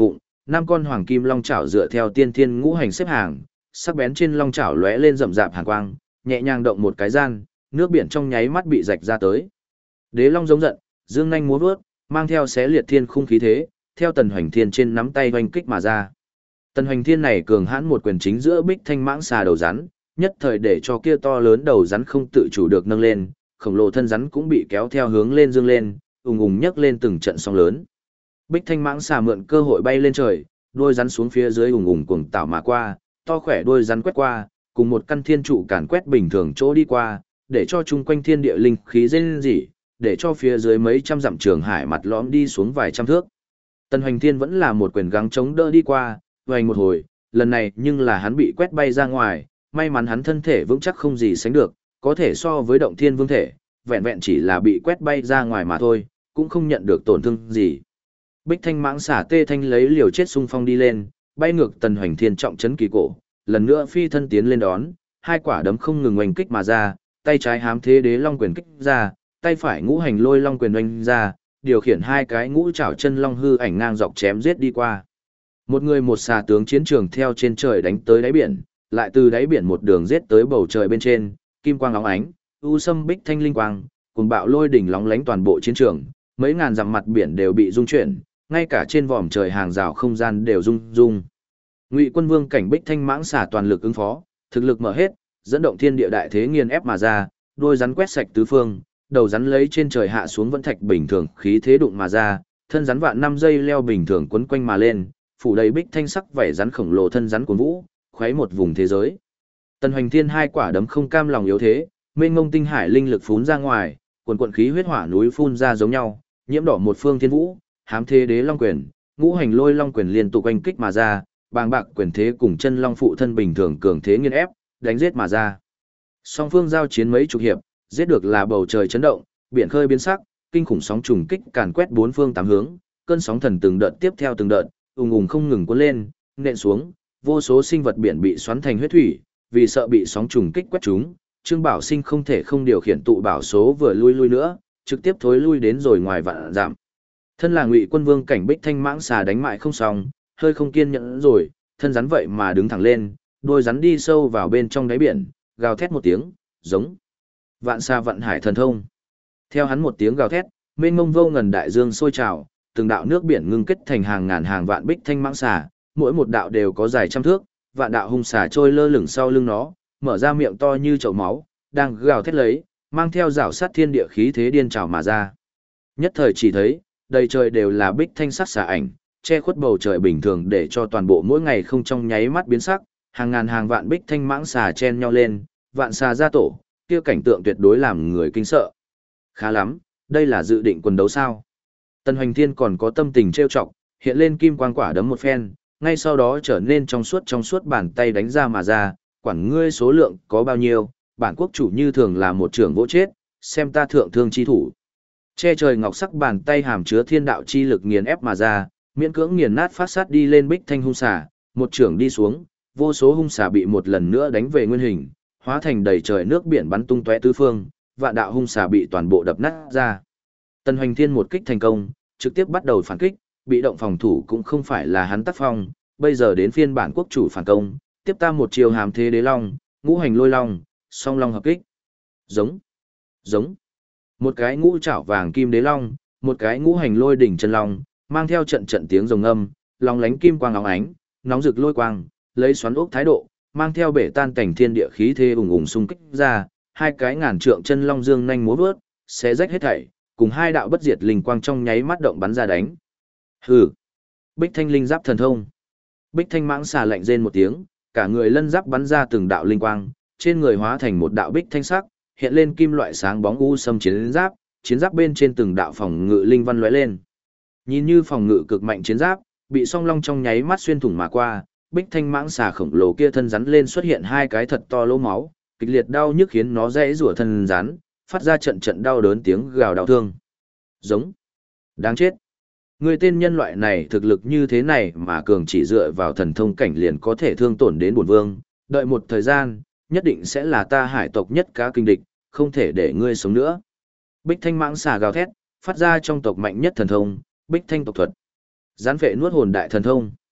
năm con hoàng kim long chảo dựa theo tiên thiên ngũ hành xếp hàng, sắc bén trên long chảo lóe lên rậm rạp hàn quang, nhẹ nhàng động một cái gian, nước biển trong nháy mắt bị rạch ra tới. Đế long giống giận, dương nhanh múa vớt, mang theo xé liệt thiên khung khí thế, theo Tần Hoành Thiên trên nắm tay hoành kích mà ra. Tần Hoành Thiên này cường hãn một quyền chính giữa Bích Thanh mãng xà đầu rắn, nhất thời để cho kia to lớn đầu rắn không tự chủ được nâng lên, khổng lồ thân rắn cũng bị kéo theo hướng lên dương lên, ùng ùng nhấc lên từng trận sóng lớn. Bích Thanh mãng xà mượn cơ hội bay lên trời, đuôi rắn xuống phía dưới ùng ùng cuồng tảo mà qua, to khỏe đuôi rắn quét qua, cùng một căn thiên trụ càn quét bình thường chỗ đi qua, để cho chung quanh thiên địa linh khí rên rỉ, để cho phía dưới mấy trăm dặm trường hải mặt lõm đi xuống vài trăm thước. Tần Hoành Thiên vẫn là một quyền gắng chống đỡ đi qua, vành một hồi, lần này nhưng là hắn bị quét bay ra ngoài, may mắn hắn thân thể vững chắc không gì sánh được, có thể so với động thiên vương thể, vẹn vẹn chỉ là bị quét bay ra ngoài mà thôi, cũng không nhận được tổn thương gì. Bích Thanh mãng xả tê thanh lấy liều chết xung phong đi lên, bay ngược Tần Hoành Thiên trọng chấn kỳ cổ, lần nữa phi thân tiến lên đón, hai quả đấm không ngừng oanh kích mà ra, tay trái hám thế đế long quyền kích ra, tay phải ngũ hành lôi long quyền oanh ra, điều khiển hai cái ngũ trảo chân long hư ảnh ngang dọc chém giết đi qua. Một người một xà tướng chiến trường theo trên trời đánh tới đáy biển, lại từ đáy biển một đường giết tới bầu trời bên trên, kim quang óng ánh, u sâm bích thanh linh quang, cùng bạo lôi đỉnh lóng lánh toàn bộ chiến trường, mấy ngàn dặm mặt biển đều bị rung chuyển, ngay cả trên vòm trời hàng rào không gian đều rung rung. Ngụy Quân Vương cảnh bích thanh mãng xà toàn lực ứng phó, thực lực mở hết, dẫn động thiên địa đại thế nghiền ép mà ra, đôi rắn quét sạch tứ phương, đầu rắn lấy trên trời hạ xuống vẫn thạch bình thường khí thế đụng mà ra, thân rắn vạn năm dây leo bình thường quấn quanh mà lên, phủ đầy bích thanh sắc vảy rắn khổng lồ thân rắn cuốn vũ, khoáy một vùng thế giới. Tần Hoành Thiên hai quả đấm không cam lòng yếu thế, mênh mông tinh hải linh lực phún ra ngoài, quần quần khí huyết hỏa núi phun ra giống nhau, nhiễm đỏ một phương thiên vũ, hám thế đế long quyền, ngũ hành lôi long quyền liên tục oanh kích mà ra, bàng bạc quyền thế cùng chân long phụ thân bình thường cường thế nghiền ép, đánh giết mà ra. Song phương giao chiến mấy chục hiệp, giết được là bầu trời chấn động, biển khơi biến sắc, kinh khủng sóng trùng kích càn quét bốn phương tám hướng, cơn sóng thần từng đợt tiếp theo từng đợt, ùng ùng không ngừng cuốn lên, nện xuống, vô số sinh vật biển bị xoắn thành huyết thủy, vì sợ bị sóng trùng kích quét chúng, Trương Bảo Sinh không thể không điều khiển tụ bảo số vừa lui nữa, trực tiếp thối lui đến rồi ngoài vạn dặm. Thân là Ngụy Quân Vương cảnh bích thanh mãng xà đánh mại không xong, hơi không kiên nhẫn rồi, thân rắn vậy mà đứng thẳng lên, đôi rắn đi sâu vào bên trong đáy biển, gào thét một tiếng, giống vạn xa vạn hải thần thông. Theo hắn một tiếng gào thét, mênh mông vô ngần đại dương sôi trào, từng đạo nước biển ngưng kết thành hàng ngàn hàng vạn bích thanh mãng xà, mỗi một đạo đều có dài trăm thước, vạn đạo hung xà trôi lơ lửng sau lưng nó, mở ra miệng to như chậu máu, đang gào thét lấy, mang theo rào sát thiên địa khí thế điên trào mà ra. Nhất thời chỉ thấy, đầy trời đều là bích thanh sắc xà ảnh, che khuất bầu trời bình thường để cho toàn bộ mỗi ngày không trong nháy mắt biến sắc, hàng ngàn hàng vạn bích thanh mãng xà chen nhau lên, vạn xà ra tổ, kia cảnh tượng tuyệt đối làm người kinh sợ. Khá lắm, đây là dự định quần đấu sao? Tần Hoành Thiên còn có tâm tình trêu chọc, hiện lên kim quang quả đấm một phen, ngay sau đó trở nên trong suốt bàn tay đánh ra mà ra, quản ngươi số lượng có bao nhiêu, bản quốc chủ như thường là một trưởng vỗ chết, xem ta thượng thương chi thủ. Che trời ngọc sắc bàn tay hàm chứa thiên đạo chi lực nghiền ép mà ra, miễn cưỡng nghiền nát phát sát đi lên bích thanh hung xà, một trưởng đi xuống, vô số hung xà bị một lần nữa đánh về nguyên hình, hóa thành đầy trời nước biển bắn tung tóe tứ phương, vạn đạo hung xà bị toàn bộ đập nát ra. Tần Hoành Thiên một kích thành công, trực tiếp bắt đầu phản kích, bị động phòng thủ cũng không phải là hắn tác phong, bây giờ đến phiên bản quốc chủ phản công, tiếp ta một chiều hàm thế đế long, ngũ hành lôi long, song long hợp kích. Giống, giống. Một cái ngũ trảo vàng kim đế long, một cái ngũ hành lôi đỉnh chân long, mang theo trận trận tiếng rồng âm, long lánh kim quang óng ánh, nóng rực lôi quang, lấy xoắn ốc thái độ, mang theo bể tan cảnh thiên địa khí thế ùng ùng xung kích ra, hai cái ngàn trượng chân long dương nhanh múa vớt, xé rách hết thảy, cùng hai đạo bất diệt linh quang trong nháy mắt động bắn ra đánh. Hừ. Bích Thanh linh giáp thần thông. Bích Thanh mãng xà lạnh rên một tiếng, cả người lân giáp bắn ra từng đạo linh quang, trên người hóa thành một đạo bích thanh sắc, hiện lên kim loại sáng bóng u sâm chiến giáp bên trên từng đạo phòng ngự linh văn lóe lên. Nhìn như phòng ngự cực mạnh chiến giáp, bị song long trong nháy mắt xuyên thủng mà qua, bích thanh mãng xà khổng lồ kia thân rắn lên xuất hiện hai cái thật to lỗ máu, kịch liệt đau nhức khiến nó rẽ rủa thân rắn, phát ra trận trận đau đớn tiếng gào đau thương. Giống. Đáng chết. Người tên nhân loại này thực lực như thế này mà cường chỉ dựa vào thần thông cảnh liền có thể thương tổn đến bổn vương, đợi một thời gian, nhất định sẽ là ta hải tộc nhất cá kinh địch, không thể để ngươi sống nữa. Bích thanh mãng xà gào thét, phát ra trong tộc mạnh nhất thần thông, bích thanh tộc thuật. Gián phệ nuốt hồn đại thần thông.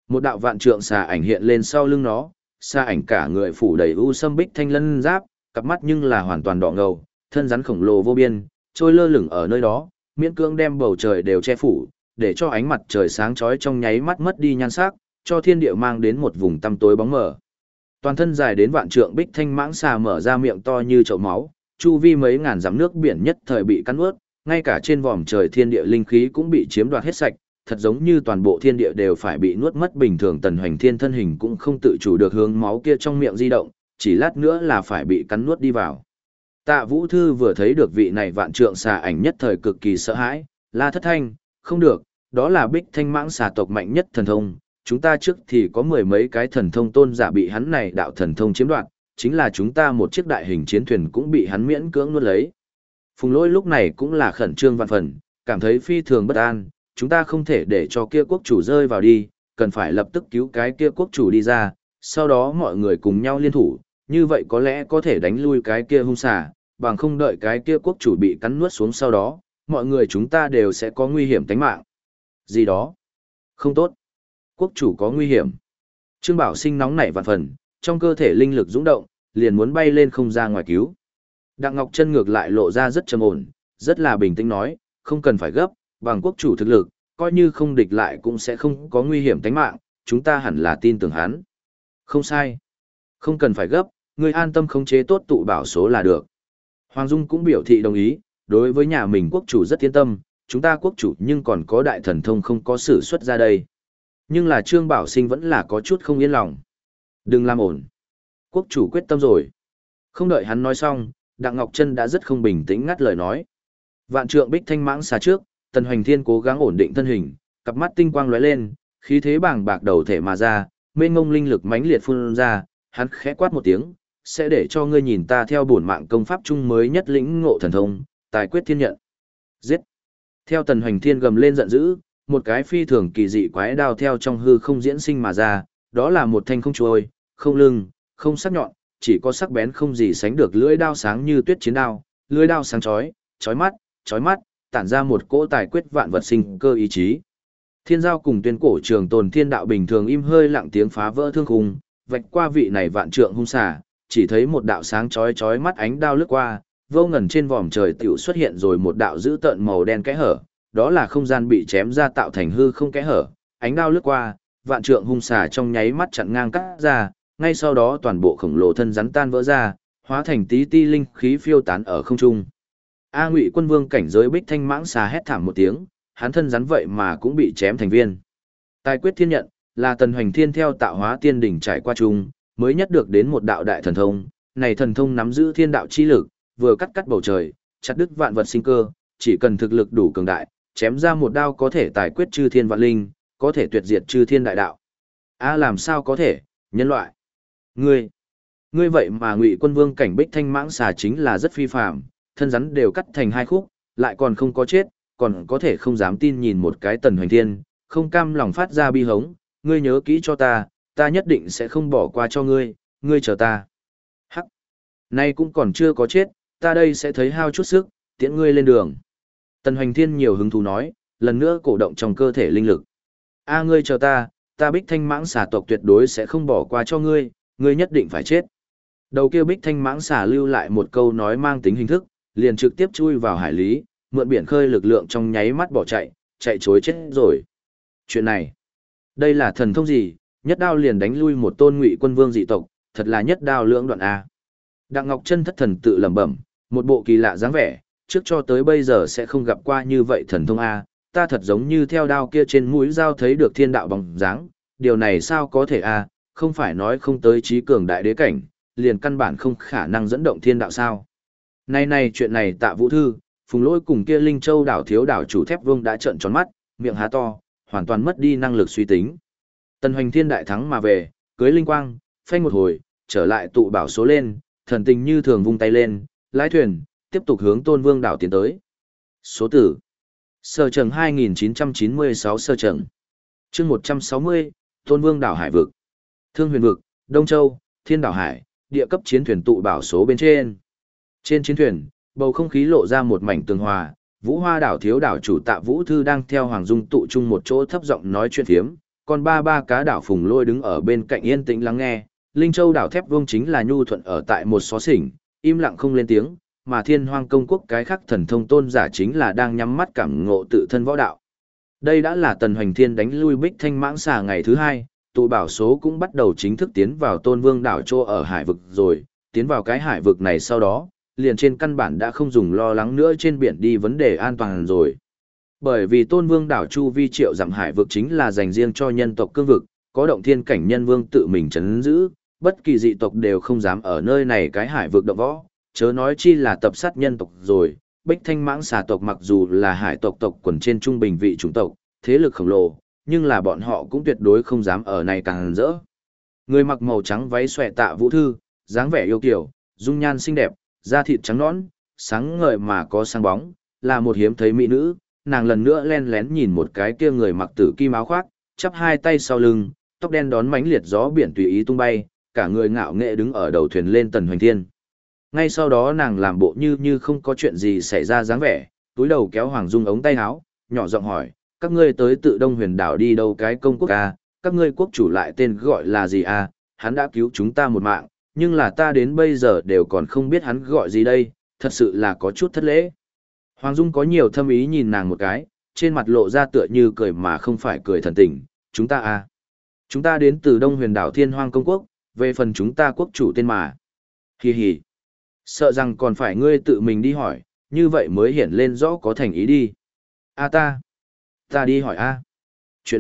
Một đạo vạn trượng xà ảnh hiện lên sau lưng nó, xà ảnh cả người phủ đầy u sâm bích thanh lân giáp, cặp mắt nhưng là hoàn toàn đỏ ngầu, thân rắn khổng lồ vô biên, trôi lơ lửng ở nơi đó, miễn cưỡng đem bầu trời đều che phủ, để cho ánh mặt trời sáng chói trong nháy mắt mất đi nhan sắc, cho thiên địa mang đến một vùng tăm tối bóng mờ. Toàn thân dài đến vạn trượng bích thanh mãng xà mở ra miệng to như chậu máu, chu vi mấy ngàn dặm nước biển nhất thời bị cắn ướt, ngay cả trên vòm trời thiên địa linh khí cũng bị chiếm đoạt hết sạch, thật giống như toàn bộ thiên địa đều phải bị nuốt mất bình thường. Tần Hoành Thiên thân hình cũng không tự chủ được hướng máu kia trong miệng di động, chỉ lát nữa là phải bị cắn nuốt đi vào. Tạ Vũ Thư vừa thấy được vị này vạn trượng xà ảnh nhất thời cực kỳ sợ hãi, la thất thanh, không được, đó là bích thanh mãng xà tộc mạnh nhất thần thông, chúng ta trước thì có mười mấy cái thần thông tôn giả bị hắn này đạo thần thông chiếm đoạt, chính là chúng ta một chiếc đại hình chiến thuyền cũng bị hắn miễn cưỡng nuốt lấy. Phùng Lỗi lúc này cũng là khẩn trương vạn phần, cảm thấy phi thường bất an, chúng ta không thể để cho kia quốc chủ rơi vào đi, cần phải lập tức cứu cái kia quốc chủ đi ra, sau đó mọi người cùng nhau liên thủ, như vậy có lẽ có thể đánh lui cái kia hung xà, bằng không đợi cái kia quốc chủ bị cắn nuốt xuống sau đó, mọi người chúng ta đều sẽ có nguy hiểm tính mạng. Gì đó? Không tốt. Quốc chủ có nguy hiểm. Trương Bảo Sinh nóng nảy vạn phần, trong cơ thể linh lực dũng động, liền muốn bay lên không ra ngoài cứu. Đặng Ngọc Chân ngược lại lộ ra rất trầm ổn, rất là bình tĩnh nói, không cần phải gấp, bằng quốc chủ thực lực, coi như không địch lại cũng sẽ không có nguy hiểm tính mạng, chúng ta hẳn là tin tưởng hắn. Không sai. Không cần phải gấp, ngươi an tâm khống chế tốt tụ bảo số là được. Hoàng Dung cũng biểu thị đồng ý, đối với nhà mình quốc chủ rất yên tâm, chúng ta quốc chủ nhưng còn có đại thần thông không có sử xuất ra đây. Nhưng là Trương Bảo Sinh vẫn là có chút không yên lòng. Đừng làm ổn. Quốc chủ quyết tâm rồi. Không đợi hắn nói xong, Đặng Ngọc Chân đã rất không bình tĩnh ngắt lời nói. Vạn trượng bích thanh mãng xà trước, Tần Hoành Thiên cố gắng ổn định thân hình, cặp mắt tinh quang lóe lên, khí thế bàng bạc đầu thể mà ra, mênh mông linh lực mãnh liệt phun ra, hắn khẽ quát một tiếng, sẽ để cho ngươi nhìn ta theo bổn mạng công pháp chung mới nhất lĩnh ngộ thần thông, tài quyết thiên nhận. Giết! Theo Tần Hoành Thiên gầm lên giận dữ, một cái phi thường kỳ dị quái đao theo trong hư không diễn sinh mà ra, đó là một thanh không trôi, không lưng, không sắc nhọn, chỉ có sắc bén không gì sánh được lưỡi đao sáng như tuyết chiến đao, lưỡi đao sáng chói mắt, tản ra một cỗ tài quyết vạn vật sinh cơ ý chí. Thiên giao cùng tuyên cổ trường tồn thiên đạo bình thường im hơi lặng tiếng phá vỡ thương khung, vạch qua vị này vạn trượng hung xà, chỉ thấy một đạo sáng chói mắt ánh đao lướt qua, vô ngần trên vòm trời tiểu xuất hiện rồi một đạo dữ tợn màu đen kẽ hở, đó là không gian bị chém ra tạo thành hư không kẽ hở, ánh đao lướt qua, vạn trượng hung xà trong nháy mắt chặn ngang cắt ra, ngay sau đó toàn bộ khổng lồ thân rắn tan vỡ ra, hóa thành tí ti linh khí phiêu tán ở không trung. A Ngụy Quân Vương cảnh giới bích thanh mãng xà hét thảm một tiếng, hắn thân rắn vậy mà cũng bị chém thành viên. Tài quyết thiên nhận là Tần Hoành Thiên theo tạo hóa tiên đỉnh trải qua chung, mới nhất được đến một đạo đại thần thông, này thần thông nắm giữ thiên đạo chi lực, vừa cắt bầu trời, chặt đứt vạn vật sinh cơ, chỉ cần thực lực đủ cường đại, chém ra một đao có thể tài quyết chư thiên vạn linh, có thể tuyệt diệt chư thiên đại đạo. A làm sao có thể, nhân loại. Ngươi vậy mà Ngụy Quân Vương cảnh bích thanh mãng xà chính là rất phi phàm, thân rắn đều cắt thành hai khúc, lại còn không có chết, còn có thể không dám tin nhìn một cái Tần Hoành Thiên, không cam lòng phát ra bi hống, ngươi nhớ kỹ cho ta, ta nhất định sẽ không bỏ qua cho ngươi, ngươi chờ ta. Hắc, nay cũng còn chưa có chết, ta đây sẽ thấy hao chút sức, tiễn ngươi lên đường. Tần Hoành Thiên nhiều hứng thú nói, lần nữa cổ động trong cơ thể linh lực. A ngươi chờ ta, ta bích thanh mãng xà tộc tuyệt đối sẽ không bỏ qua cho ngươi, ngươi nhất định phải chết. Đầu kia bích thanh mãng xà lưu lại một câu nói mang tính hình thức, liền trực tiếp chui vào hải lý, mượn biển khơi lực lượng trong nháy mắt bỏ chạy chối chết rồi. Chuyện này, đây là thần thông gì, nhất đao liền đánh lui một tôn Ngụy Quân Vương dị tộc, thật là nhất đao lưỡng đoạn A. Đặng Ngọc Chân thất thần tự lẩm bẩm, một bộ kỳ lạ dáng vẻ, trước cho tới bây giờ sẽ không gặp qua như vậy thần thông A, ta thật giống như theo đao kia trên mũi dao thấy được thiên đạo bóng dáng, điều này sao có thể A, không phải nói không tới trí cường đại đế cảnh, liền căn bản không khả năng dẫn động thiên đạo sao. Này chuyện này Tạ Vũ Thư, Phùng Lỗi cùng kia Linh Châu đảo thiếu đảo chủ Thép Vương đã trợn tròn mắt, miệng há to, hoàn toàn mất đi năng lực suy tính. Tần Hoành Thiên đại thắng mà về, cưới linh quang, phanh một hồi, trở lại tụ bảo số lên, thần tình như thường vung tay lên, lái thuyền, tiếp tục hướng Tôn Vương đảo tiến tới. Số tử. Sở Trần 2996 Sở Trần. Chương 160, Tôn Vương đảo hải vực. Thương Huyền vực, Đông Châu, Thiên đảo hải, địa cấp chiến thuyền tụ bảo số bên trên. Trên chiến thuyền, bầu không khí lộ ra một mảnh tường hòa, Vũ Hoa đảo thiếu đảo chủ Tạ Vũ Thư đang theo Hoàng Dung tụ chung một chỗ thấp giọng nói chuyện phiếm, còn ba cá đảo Phùng Lôi đứng ở bên cạnh yên tĩnh lắng nghe. Linh Châu đảo Thép Vương chính là nhu thuận ở tại một xó xỉnh, im lặng không lên tiếng, mà Thiên Hoang Công Quốc cái khắc thần thông tôn giả chính là đang nhắm mắt cảm ngộ tự thân võ đạo. Đây đã là Tần Hoành Thiên đánh lui Bích Thanh Mãng Xà ngày thứ 2, tụ bảo số cũng bắt đầu chính thức tiến vào Tôn Vương đảo Trô ở hải vực rồi, tiến vào cái hải vực này sau đó, liền trên căn bản đã không dùng lo lắng nữa trên biển đi vấn đề an toàn rồi. Bởi vì Tôn Vương đảo chu vi triệu dặm hải vực chính là dành riêng cho nhân tộc cương vực, có động thiên cảnh nhân vương tự mình trấn giữ, bất kỳ dị tộc đều không dám ở nơi này cái hải vực động võ, chớ nói chi là tập sát nhân tộc rồi. Bích Thanh Mãng Xà tộc mặc dù là hải tộc tộc quần trên trung bình vị chủng tộc, thế lực khổng lồ, nhưng là bọn họ cũng tuyệt đối không dám ở này càng rỡ. Người mặc màu trắng váy xòe Tạ Vũ Thư, dáng vẻ yêu kiều, dung nhan xinh đẹp, da thịt trắng nõn, sáng ngời mà có sáng bóng, là một hiếm thấy mỹ nữ. Nàng lần nữa len lén nhìn một cái kia người mặc tử kim áo khoác, chắp hai tay sau lưng, tóc đen đón mánh liệt gió biển tùy ý tung bay, cả người ngạo nghệ đứng ở đầu thuyền lên Tần Hoành Thiên. Ngay sau đó nàng làm bộ như không có chuyện gì xảy ra dáng vẻ, túi đầu kéo Hoàng Dung ống tay áo, nhỏ giọng hỏi, các ngươi tới tự Đông Huyền đảo đi đâu cái công quốc à, các ngươi quốc chủ lại tên gọi là gì à, hắn đã cứu chúng ta một mạng, nhưng là ta đến bây giờ đều còn không biết hắn gọi gì đây, thật sự là có chút thất lễ. Hoàng Dung có nhiều thâm ý nhìn nàng một cái, trên mặt lộ ra tựa như cười mà không phải cười thần tình, chúng ta à. Chúng ta đến từ Đông Huyền đảo Thiên Hoang Công Quốc, về phần chúng ta quốc chủ tên mà. Hì hì. Sợ rằng còn phải ngươi tự mình đi hỏi, như vậy mới hiển lên rõ có thành ý đi. A ta đi hỏi a. Chuyện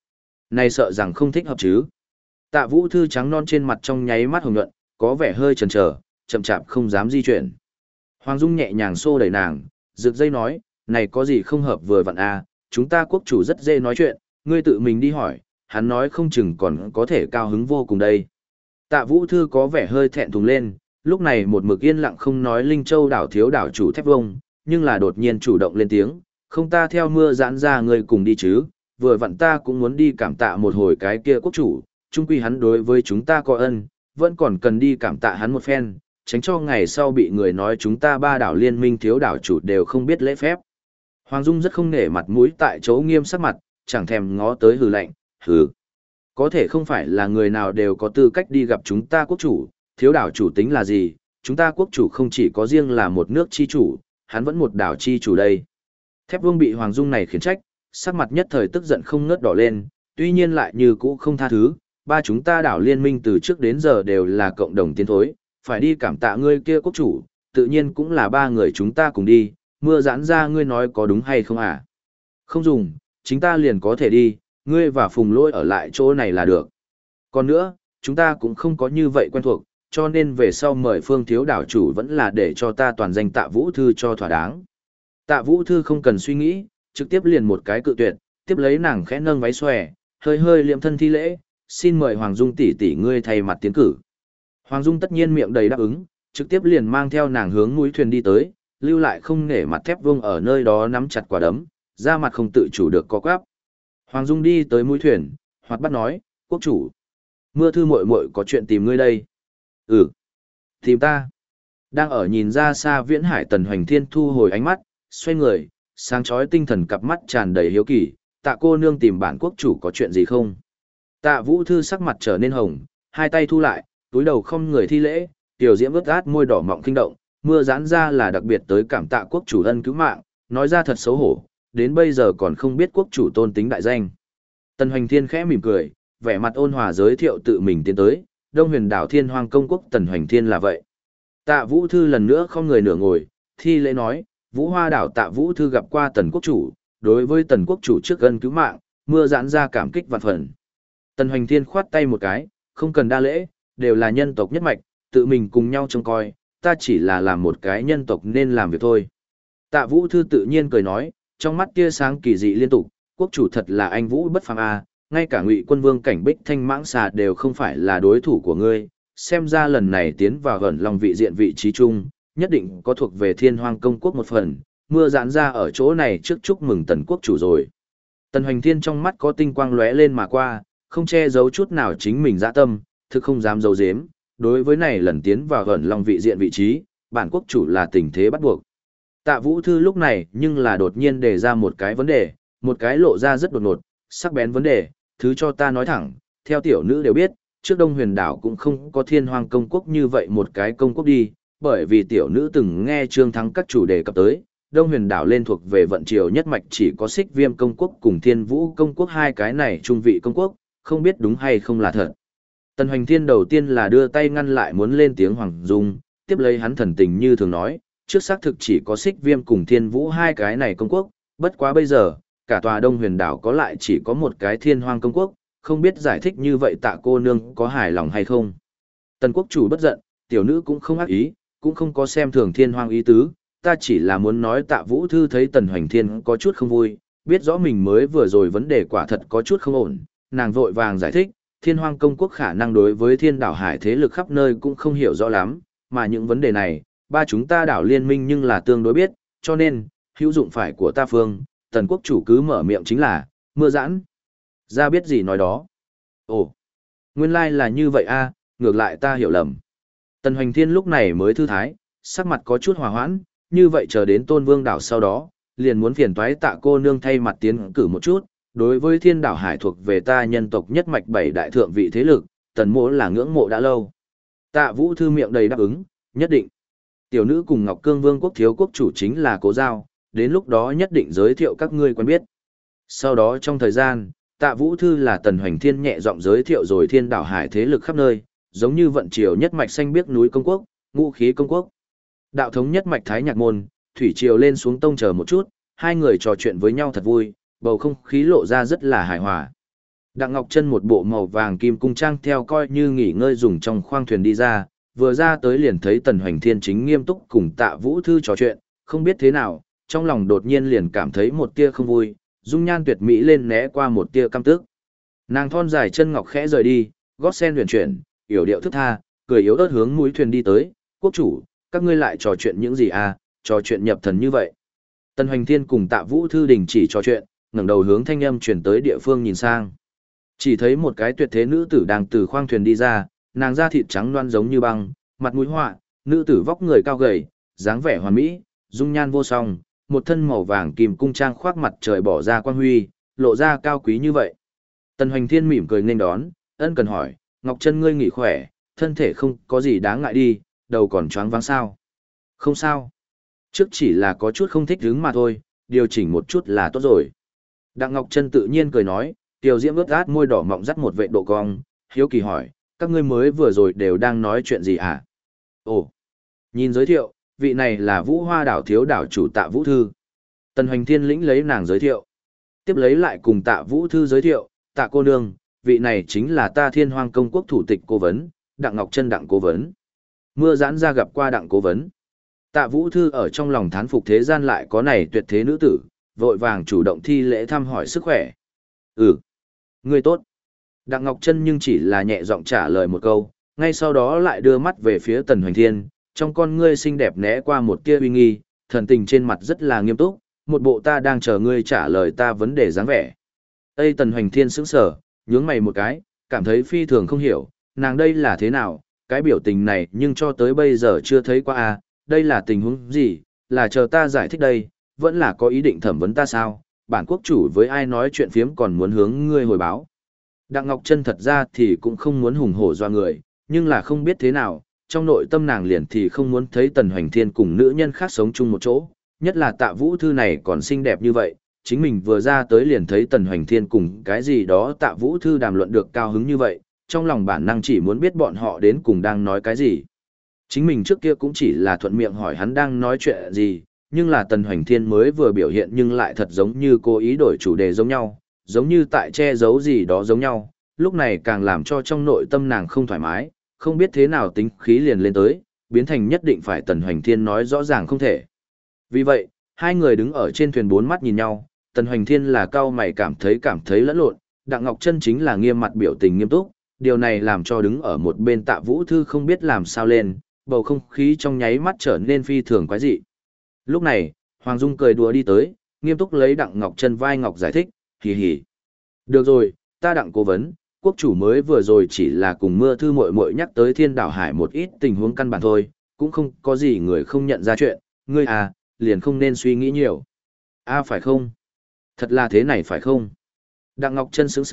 này sợ rằng không thích hợp chứ. Tạ Vũ Thư trắng non trên mặt trong nháy mắt hồng nhuận, có vẻ hơi chần chờ, chậm chạp không dám di chuyển. Hoàng Dung nhẹ nhàng xô đẩy nàng, rực dây nói, này có gì không hợp vừa vặn a, chúng ta quốc chủ rất dễ nói chuyện, ngươi tự mình đi hỏi, hắn nói không chừng còn có thể cao hứng vô cùng đây. Tạ Vũ Thư có vẻ hơi thẹn thùng lên, lúc này một mực yên lặng không nói Linh Châu đảo thiếu đảo chủ Thép Vông, nhưng là đột nhiên chủ động lên tiếng, không ta theo mưa giãn ra ngươi cùng đi chứ, vừa vặn ta cũng muốn đi cảm tạ một hồi cái kia quốc chủ, chung quy hắn đối với chúng ta có ân, vẫn còn cần đi cảm tạ hắn một phen, tránh cho ngày sau bị người nói chúng ta ba đảo liên minh thiếu đảo chủ đều không biết lễ phép. Hoàng Dung rất không nể mặt mũi tại chỗ nghiêm sắc mặt, chẳng thèm ngó tới hừ lạnh, hừ. Có thể không phải là người nào đều có tư cách đi gặp chúng ta quốc chủ, thiếu đảo chủ tính là gì, chúng ta quốc chủ không chỉ có riêng là một nước chi chủ, hắn vẫn một đảo chi chủ đây. Thép Vương bị Hoàng Dung này khiển trách, sắc mặt nhất thời tức giận không ngớt đỏ lên, tuy nhiên lại như cũ không tha thứ, ba chúng ta đảo liên minh từ trước đến giờ đều là cộng đồng tiến thối, phải đi cảm tạ ngươi kia quốc chủ, tự nhiên cũng là ba người chúng ta cùng đi, mưa giãn ra ngươi nói có đúng hay không à? Không dùng, chính ta liền có thể đi, ngươi và Phùng Lỗi ở lại chỗ này là được. Còn nữa, chúng ta cũng không có như vậy quen thuộc, cho nên về sau mời Phương thiếu đảo chủ vẫn là để cho ta toàn danh Tạ Vũ Thư cho thỏa đáng. Tạ Vũ Thư không cần suy nghĩ, trực tiếp liền một cái cự tuyệt, tiếp lấy nàng khẽ nâng váy xòe, hơi hơi liệm thân thi lễ, xin mời Hoàng Dung tỷ tỷ ngươi thay mặt tiến cử. Hoàng Dung tất nhiên miệng đầy đáp ứng, trực tiếp liền mang theo nàng hướng mũi thuyền đi tới, lưu lại không nể mặt Thép Vương ở nơi đó nắm chặt quả đấm, da mặt không tự chủ được co quắp. Hoàng Dung đi tới mũi thuyền, hoạt bát nói, quốc chủ, Mưa Thư muội muội có chuyện tìm ngươi đây. Ừ, tìm ta. Đang ở nhìn ra xa Viễn Hải Tần Hoành Thiên thu hồi ánh mắt, xoay người, sáng chói tinh thần cặp mắt tràn đầy hiếu kỳ, Tạ cô nương tìm bản quốc chủ có chuyện gì không? Tạ Vũ Thư sắc mặt trở nên hồng, hai tay thu lại, túi đầu không người thi lễ, tiểu diễm ướt át môi đỏ mọng kinh động, mưa giãn ra là đặc biệt tới cảm tạ quốc chủ ân cứu mạng, nói ra thật xấu hổ, đến bây giờ còn không biết quốc chủ tôn tính đại danh. Tần Hoành Thiên khẽ mỉm cười, vẻ mặt ôn hòa giới thiệu tự mình tiến tới, Đông Huyền đảo Thiên Hoang Công Quốc Tần Hoành Thiên là vậy. Tạ Vũ Thư lần nữa không người nửa ngồi, thi lễ nói, Vũ Hoa đảo Tạ Vũ Thư gặp qua Tần quốc chủ, đối với Tần quốc chủ trước ân cứu mạng, mưa giãn ra cảm kích vạn phần. Tần Hoành Thiên khoát tay một cái, không cần đa lễ, đều là nhân tộc nhất mạch, tự mình cùng nhau trông coi, ta chỉ là làm một cái nhân tộc nên làm việc thôi. Tạ Vũ Thư tự nhiên cười nói, trong mắt tia sáng kỳ dị liên tục, quốc chủ thật là anh vũ bất phàm a, ngay cả Ngụy Quân Vương cảnh Bích Thanh Mãng Xà đều không phải là đối thủ của ngươi, xem ra lần này tiến vào gần lòng vị diện vị trí chung, nhất định có thuộc về Thiên Hoang Công Quốc một phần, mưa giãn ra ở chỗ này trước chúc mừng Tần quốc chủ rồi. Tần Hoành Thiên trong mắt có tinh quang lóe lên mà qua, không che giấu chút nào chính mình dã tâm, thực không dám giấu giếm, đối với này lần tiến vào gần lòng vị diện vị trí, bản quốc chủ là tình thế bắt buộc. Tạ Vũ Thư lúc này nhưng là đột nhiên đề ra một cái vấn đề, một cái lộ ra rất đột ngột, sắc bén vấn đề, thứ cho ta nói thẳng, theo tiểu nữ đều biết, trước Đông Huyền đảo cũng không có Thiên Hoang công quốc như vậy một cái công quốc đi, bởi vì tiểu nữ từng nghe Trương Thắng các chủ đề cập tới, Đông Huyền đảo lên thuộc về vận triều nhất mạch chỉ có Xích Viêm công quốc cùng Thiên Vũ công quốc hai cái này trung vị công quốc, không biết đúng hay không là thật. Tần Hoành Thiên đầu tiên là đưa tay ngăn lại muốn lên tiếng Hoàng Dung, tiếp lấy hắn thần tình như thường nói, trước xác thực chỉ có Xích Viêm cùng Thiên Vũ hai cái này công quốc, bất quá bây giờ, cả tòa Đông Huyền đảo có lại chỉ có một cái Thiên Hoang công quốc, không biết giải thích như vậy Tạ cô nương có hài lòng hay không. Tần quốc chủ bất giận, tiểu nữ cũng không ác ý, cũng không có xem thường Thiên Hoang ý tứ, ta chỉ là muốn nói Tạ Vũ Thư thấy Tần Hoành Thiên có chút không vui, biết rõ mình mới vừa rồi vấn đề quả thật có chút không ổn, nàng vội vàng giải thích, Thiên Hoang công quốc khả năng đối với Thiên đảo hải thế lực khắp nơi cũng không hiểu rõ lắm, mà những vấn đề này, ba chúng ta đảo liên minh nhưng là tương đối biết, cho nên, hữu dụng phải của ta phương, Tần quốc chủ cứ mở miệng chính là, mưa giãn. Ra biết gì nói đó. Ồ, nguyên lai là như vậy a, ngược lại ta hiểu lầm. Tần Hoành Thiên lúc này mới thư thái, sắc mặt có chút hòa hoãn, như vậy chờ đến Tôn Vương đảo sau đó, liền muốn phiền toái Tạ cô nương thay mặt tiến cử một chút, đối với Thiên đảo hải thuộc về ta nhân tộc nhất mạch bảy đại thượng vị thế lực, Tần mỗ là ngưỡng mộ đã lâu. Tạ Vũ Thư miệng đầy đáp ứng, nhất định. Tiểu nữ cùng Ngọc Cương Vương quốc thiếu quốc chủ chính là Cố Giao, đến lúc đó nhất định giới thiệu các ngươi quen biết. Sau đó trong thời gian, Tạ Vũ Thư là Tần Hoành Thiên nhẹ giọng giới thiệu rồi Thiên đảo hải thế lực khắp nơi, giống như vận triều nhất mạch xanh biếc núi công quốc, ngũ khí công quốc. Đạo thống nhất mạch Thái Nhạc môn, thủy triều lên xuống tông chờ một chút, hai người trò chuyện với nhau thật vui, bầu không khí lộ ra rất là hài hòa. Đặng Ngọc Chân một bộ màu vàng kim cung trang theo coi như nghỉ ngơi dùng trong khoang thuyền đi ra, vừa ra tới liền thấy Tần Hoành Thiên chính nghiêm túc cùng Tạ Vũ Thư trò chuyện, không biết thế nào, trong lòng đột nhiên liền cảm thấy một tia không vui, dung nhan tuyệt mỹ lên né qua một tia căm tức. Nàng thon dài chân ngọc khẽ rời đi, gót sen huyền chuyển, yểu điệu thức tha, cười yếu ớt hướng mũi thuyền đi tới, "Quốc chủ, các ngươi lại trò chuyện những gì à, trò chuyện nhập thần như vậy?" Tần Hoành Thiên cùng Tạ Vũ Thư đình chỉ trò chuyện, ngẩng đầu hướng thanh âm truyền tới địa phương nhìn sang. Chỉ thấy một cái tuyệt thế nữ tử đang từ khoang thuyền đi ra, nàng da thịt trắng loăn giống như băng, mặt mũi họa, nữ tử vóc người cao gầy, dáng vẻ hoàn mỹ, dung nhan vô song, một thân màu vàng kim cung trang khoác mặt trời bỏ ra quang huy, lộ ra cao quý như vậy. Tần Hoành Thiên mỉm cười nghênh đón, ân cần hỏi, "Ngọc Chân ngươi nghỉ khỏe, thân thể không có gì đáng ngại đi, đầu còn choáng váng sao?" "Không sao. Trước chỉ là có chút không thích hứng mà thôi, điều chỉnh một chút là tốt rồi." Đặng Ngọc Chân tự nhiên cười nói, tiểu diễm ướt át môi đỏ mọng dắt một vệ độ cong, hiếu kỳ hỏi, "Các ngươi mới vừa rồi đều đang nói chuyện gì hả?" "Ồ." Nhìn giới thiệu, vị này là Vũ Hoa đảo thiếu đảo chủ Tạ Vũ Thư. Tần Hoành Thiên lĩnh lấy nàng giới thiệu. Tiếp lấy lại cùng Tạ Vũ Thư giới thiệu, "Tạ cô nương, vị này chính là ta Thiên Hoang công quốc thủ tịch cố vấn, Đặng Ngọc Chân Đặng cố vấn." Mưa giãn ra gặp qua Đặng cố vấn. Tạ Vũ Thư ở trong lòng thán phục thế gian lại có này tuyệt thế nữ tử, vội vàng chủ động thi lễ thăm hỏi sức khỏe. "Ừ, ngươi tốt." Đặng Ngọc Chân nhưng chỉ là nhẹ giọng trả lời một câu, ngay sau đó lại đưa mắt về phía Tần Hoành Thiên, trong con ngươi xinh đẹp né qua một tia uy nghi, thần tình trên mặt rất là nghiêm túc, một bộ ta đang chờ ngươi trả lời ta vấn đề dáng vẻ. Tây Tần Hoành Thiên sững sờ, nhướng mày một cái, cảm thấy phi thường không hiểu, nàng đây là thế nào, cái biểu tình này nhưng cho tới bây giờ chưa thấy qua à, đây là tình huống gì, là chờ ta giải thích đây, vẫn là có ý định thẩm vấn ta sao, bản quốc chủ với ai nói chuyện phiếm còn muốn hướng ngươi hồi báo. Đặng Ngọc Chân thật ra thì cũng không muốn hùng hổ doa người, nhưng là không biết thế nào, trong nội tâm nàng liền thì không muốn thấy Tần Hoành Thiên cùng nữ nhân khác sống chung một chỗ, nhất là Tạ Vũ Thư này còn xinh đẹp như vậy, chính mình vừa ra tới liền thấy Tần Hoành Thiên cùng cái gì đó Tạ Vũ Thư đàm luận được cao hứng như vậy, trong lòng bản năng chỉ muốn biết bọn họ đến cùng đang nói cái gì. Chính mình trước kia cũng chỉ là thuận miệng hỏi hắn đang nói chuyện gì, nhưng là Tần Hoành Thiên mới vừa biểu hiện nhưng lại thật giống như cố ý đổi chủ đề giống nhau, giống như tại che giấu gì đó giống nhau, lúc này càng làm cho trong nội tâm nàng không thoải mái, không biết thế nào tính khí liền lên tới, biến thành nhất định phải Tần Hoành Thiên nói rõ ràng không thể. Vì vậy, hai người đứng ở trên thuyền bốn mắt nhìn nhau, Tần Hoành Thiên là cau mày cảm thấy lẫn lộn, Đặng Ngọc Chân chính là nghiêm mặt biểu tình nghiêm túc, điều này làm cho đứng ở một bên Tạ Vũ Thư không biết làm sao lên, bầu không khí trong nháy mắt trở nên phi thường quái dị. Lúc này, Hoàng Dung cười đùa đi tới, nghiêm túc lấy Đặng Ngọc Chân vai ngọc giải thích, hì hì. "Được rồi, ta Đặng cố vấn, quốc chủ mới vừa rồi chỉ là cùng Mưa Thư muội muội nhắc tới Thiên đảo hải một ít tình huống căn bản thôi, cũng không có gì người không nhận ra chuyện, ngươi à, liền không nên suy nghĩ nhiều." "A phải không? Thật là thế này phải không?" Đặng Ngọc Chân sững sờ,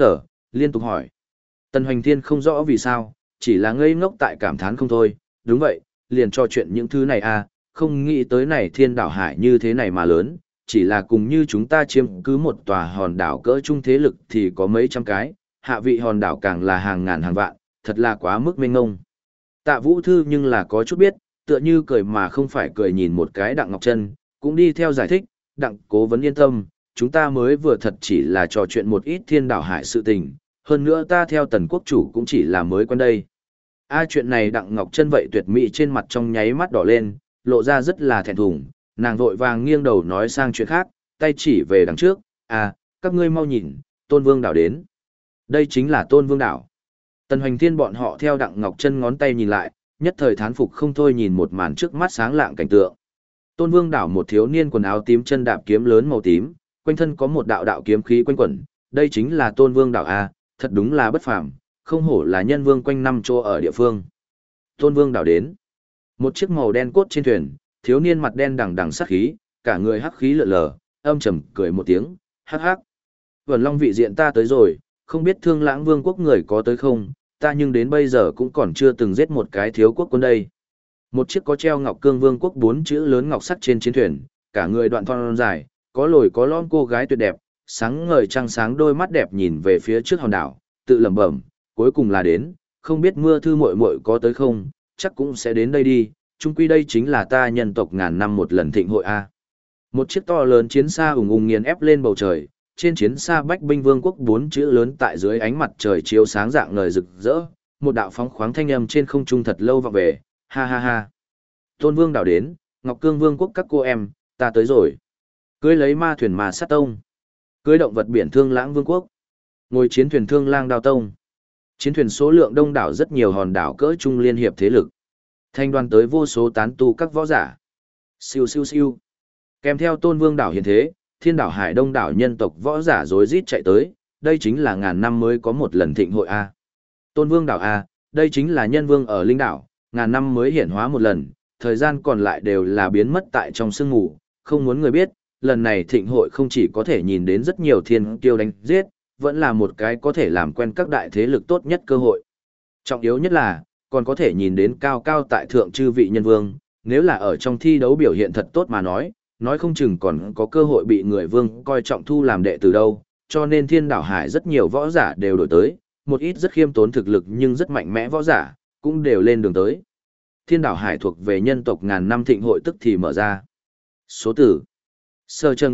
liên tục hỏi. Tần Hoành Thiên không rõ vì sao, chỉ là ngây ngốc tại cảm thán không thôi, đúng vậy, liền cho chuyện những thứ này à, không nghĩ tới này thiên đảo hải như thế này mà lớn, chỉ là cùng như chúng ta chiếm cứ một tòa hòn đảo cỡ trung thế lực thì có mấy trăm cái, hạ vị hòn đảo càng là hàng ngàn hàng vạn, thật là quá mức mênh mông. Tạ Vũ Thư nhưng là có chút biết, tựa như cười mà không phải cười nhìn một cái Đặng Ngọc Trân, cũng đi theo giải thích, Đặng cố vấn yên tâm, chúng ta mới vừa thật chỉ là trò chuyện một ít thiên đảo hải sự tình, hơn nữa ta theo Tần quốc chủ cũng chỉ là mới quen đây. Chuyện này Đặng Ngọc Trân vậy tuyệt mỹ trên mặt trong nháy mắt đỏ lên, lộ ra rất là thẹn thùng, nàng vội vàng nghiêng đầu nói sang chuyện khác, tay chỉ về đằng trước, các ngươi mau nhìn, Tôn Vương đảo đến. Đây chính là Tôn Vương đảo. Tần Hoành Thiên bọn họ theo Đặng Ngọc Trân ngón tay nhìn lại, nhất thời thán phục không thôi nhìn một màn trước mắt sáng lạng cảnh tượng. Tôn Vương đảo một thiếu niên quần áo tím chân đạp kiếm lớn màu tím, quanh thân có một đạo đạo kiếm khí quanh quẩn, đây chính là Tôn Vương đảo a, thật đúng là bất phàm, không hổ là nhân vương quanh năm chỗ ở địa phương. Tôn Vương đảo đến. Một chiếc màu đen cốt trên thuyền, thiếu niên mặt đen đằng đằng sát khí, cả người hắc khí lượn lờ, âm trầm cười một tiếng, hắc hắc. Vân Long vị diện ta tới rồi, không biết Thương Lãng Vương quốc người có tới không, ta nhưng đến bây giờ cũng còn chưa từng giết một cái thiếu quốc quân đây. Một chiếc có treo Ngọc Cương Vương quốc 4 chữ lớn ngọc sắt trên chiến thuyền, cả người đoạn thon dài, có lồi có lõm cô gái tuyệt đẹp, sáng ngời trăng sáng đôi mắt đẹp nhìn về phía trước hòn đảo, tự lẩm bẩm, cuối cùng là đến, không biết mưa thư muội muội có tới không, chắc cũng sẽ đến đây đi, chung quy đây chính là ta nhân tộc ngàn năm một lần thịnh hội a. Một chiếc to lớn chiến xa ùng ùng nghiền ép lên bầu trời, trên chiến xa Bách binh vương quốc 4 chữ lớn tại dưới ánh mặt trời chiếu sáng rạng ngời rực rỡ, một đạo phóng khoáng thanh âm trên không trung thật lâu vọng về, ha ha ha. Tôn Vương đảo đến, Ngọc Cương Vương quốc các cô em, ta tới rồi. Cưới lấy ma thuyền mà sát tông. Cưới động vật biển Thương Lãng Vương quốc. Ngồi chiến thuyền Thương Lang Đao Tông. Chiến thuyền số lượng đông đảo rất nhiều hòn đảo cỡ trung liên hiệp thế lực. Thanh đoàn tới vô số tán tu các võ giả. Siêu siêu siêu. Kèm theo Tôn Vương đảo hiện thế, Thiên đảo Hải đông đảo nhân tộc võ giả rối rít chạy tới, đây chính là ngàn năm mới có một lần thịnh hội a. Tôn Vương đảo a, đây chính là nhân vương ở linh đảo, ngàn năm mới hiển hóa một lần, thời gian còn lại đều là biến mất tại trong sương mù, không muốn người biết, lần này thịnh hội không chỉ có thể nhìn đến rất nhiều thiên kiêu đánh giết, vẫn là một cái có thể làm quen các đại thế lực tốt nhất cơ hội. Trọng yếu nhất là, còn có thể nhìn đến cao cao tại thượng chư vị nhân vương, nếu là ở trong thi đấu biểu hiện thật tốt mà nói không chừng còn có cơ hội bị người vương coi trọng thu làm đệ từ đâu, cho nên Thiên đảo Hải rất nhiều võ giả đều đổi tới, một ít rất khiêm tốn thực lực nhưng rất mạnh mẽ võ giả, cũng đều lên đường tới. Thiên đảo Hải thuộc về nhân tộc ngàn năm thịnh hội tức thì mở ra. Số tử Sơ trần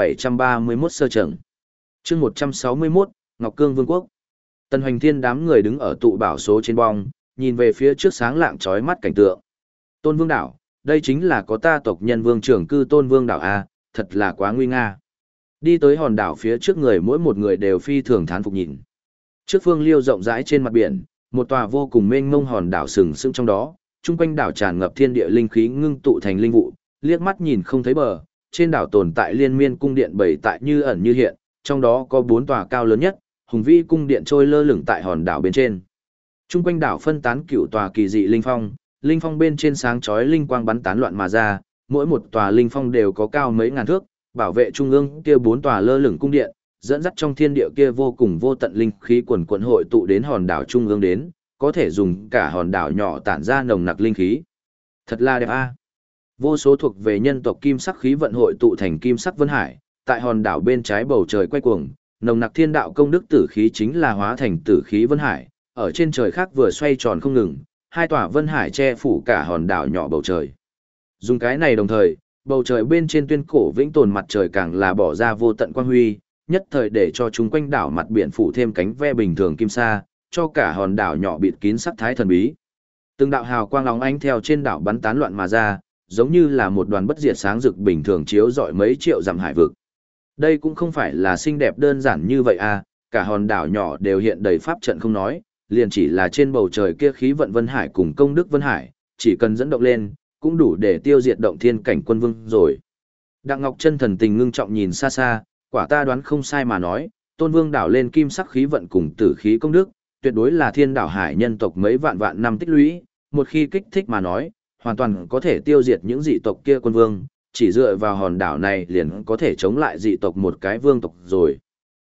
3731 sơ trần. Chương 161, Ngọc Cương Vương quốc. Tần Hoành Thiên đám người đứng ở tụ bảo số trên bong, nhìn về phía trước sáng lạng chói mắt cảnh tượng. Tôn Vương đảo, đây chính là có ta tộc nhân vương trưởng cư Tôn Vương đảo a, thật là quá nguy nga. Đi tới hòn đảo phía trước người mỗi một người đều phi thường thán phục nhìn. Trước phương liêu rộng rãi trên mặt biển, một tòa vô cùng mênh mông hòn đảo sừng sững trong đó, chung quanh đảo tràn ngập thiên địa linh khí ngưng tụ thành linh vụ, liếc mắt nhìn không thấy bờ, trên đảo tồn tại liên miên cung điện bảy tại như ẩn như hiện, trong đó có 4 tòa cao lớn nhất, hùng vĩ cung điện trôi lơ lửng tại hòn đảo bên trên. Chung quanh đảo phân tán cửu tòa kỳ dị linh phong bên trên sáng chói linh quang bắn tán loạn mà ra, mỗi một tòa linh phong đều có cao mấy ngàn thước, bảo vệ trung ương kia 4 tòa lơ lửng cung điện, dẫn dắt trong thiên địa kia vô cùng vô tận linh khí quần quần hội tụ đến hòn đảo trung ương đến, có thể dùng cả hòn đảo nhỏ tản ra nồng nặc linh khí. Thật là đẹp a. Vô số thuộc về nhân tộc kim sắc khí vận hội tụ thành kim sắc vân hải, tại hòn đảo bên trái bầu trời quay cuồng, nồng nặc thiên đạo công đức tử khí chính là hóa thành tử khí vân hải, ở trên trời khác vừa xoay tròn không ngừng, hai tòa vân hải che phủ cả hòn đảo nhỏ bầu trời. Dùng cái này đồng thời, bầu trời bên trên tuyên cổ vĩnh tồn mặt trời càng là bỏ ra vô tận quang huy, nhất thời để cho chúng quanh đảo mặt biển phủ thêm cánh ve bình thường kim sa, cho cả hòn đảo nhỏ bịt kín sắc thái thần bí. Từng đạo hào quang óng ánh theo trên đảo bắn tán loạn mà ra, giống như là một đoàn bất diệt sáng rực bình thường chiếu rọi mấy triệu dặm hải vực. Đây cũng không phải là xinh đẹp đơn giản như vậy à, cả hòn đảo nhỏ đều hiện đầy pháp trận không nói, liền chỉ là trên bầu trời kia khí vận vân hải cùng công đức vân hải, chỉ cần dẫn động lên, cũng đủ để tiêu diệt động thiên cảnh quân vương rồi. Đặng Ngọc Chân thần tình ngưng trọng nhìn xa xa, quả ta đoán không sai mà nói, Tôn Vương đảo lên kim sắc khí vận cùng tử khí công đức, tuyệt đối là Thiên đảo Hải nhân tộc mấy vạn vạn năm tích lũy, một khi kích thích mà nói, hoàn toàn có thể tiêu diệt những dị tộc kia quân vương, chỉ dựa vào hòn đảo này liền có thể chống lại dị tộc một cái vương tộc rồi.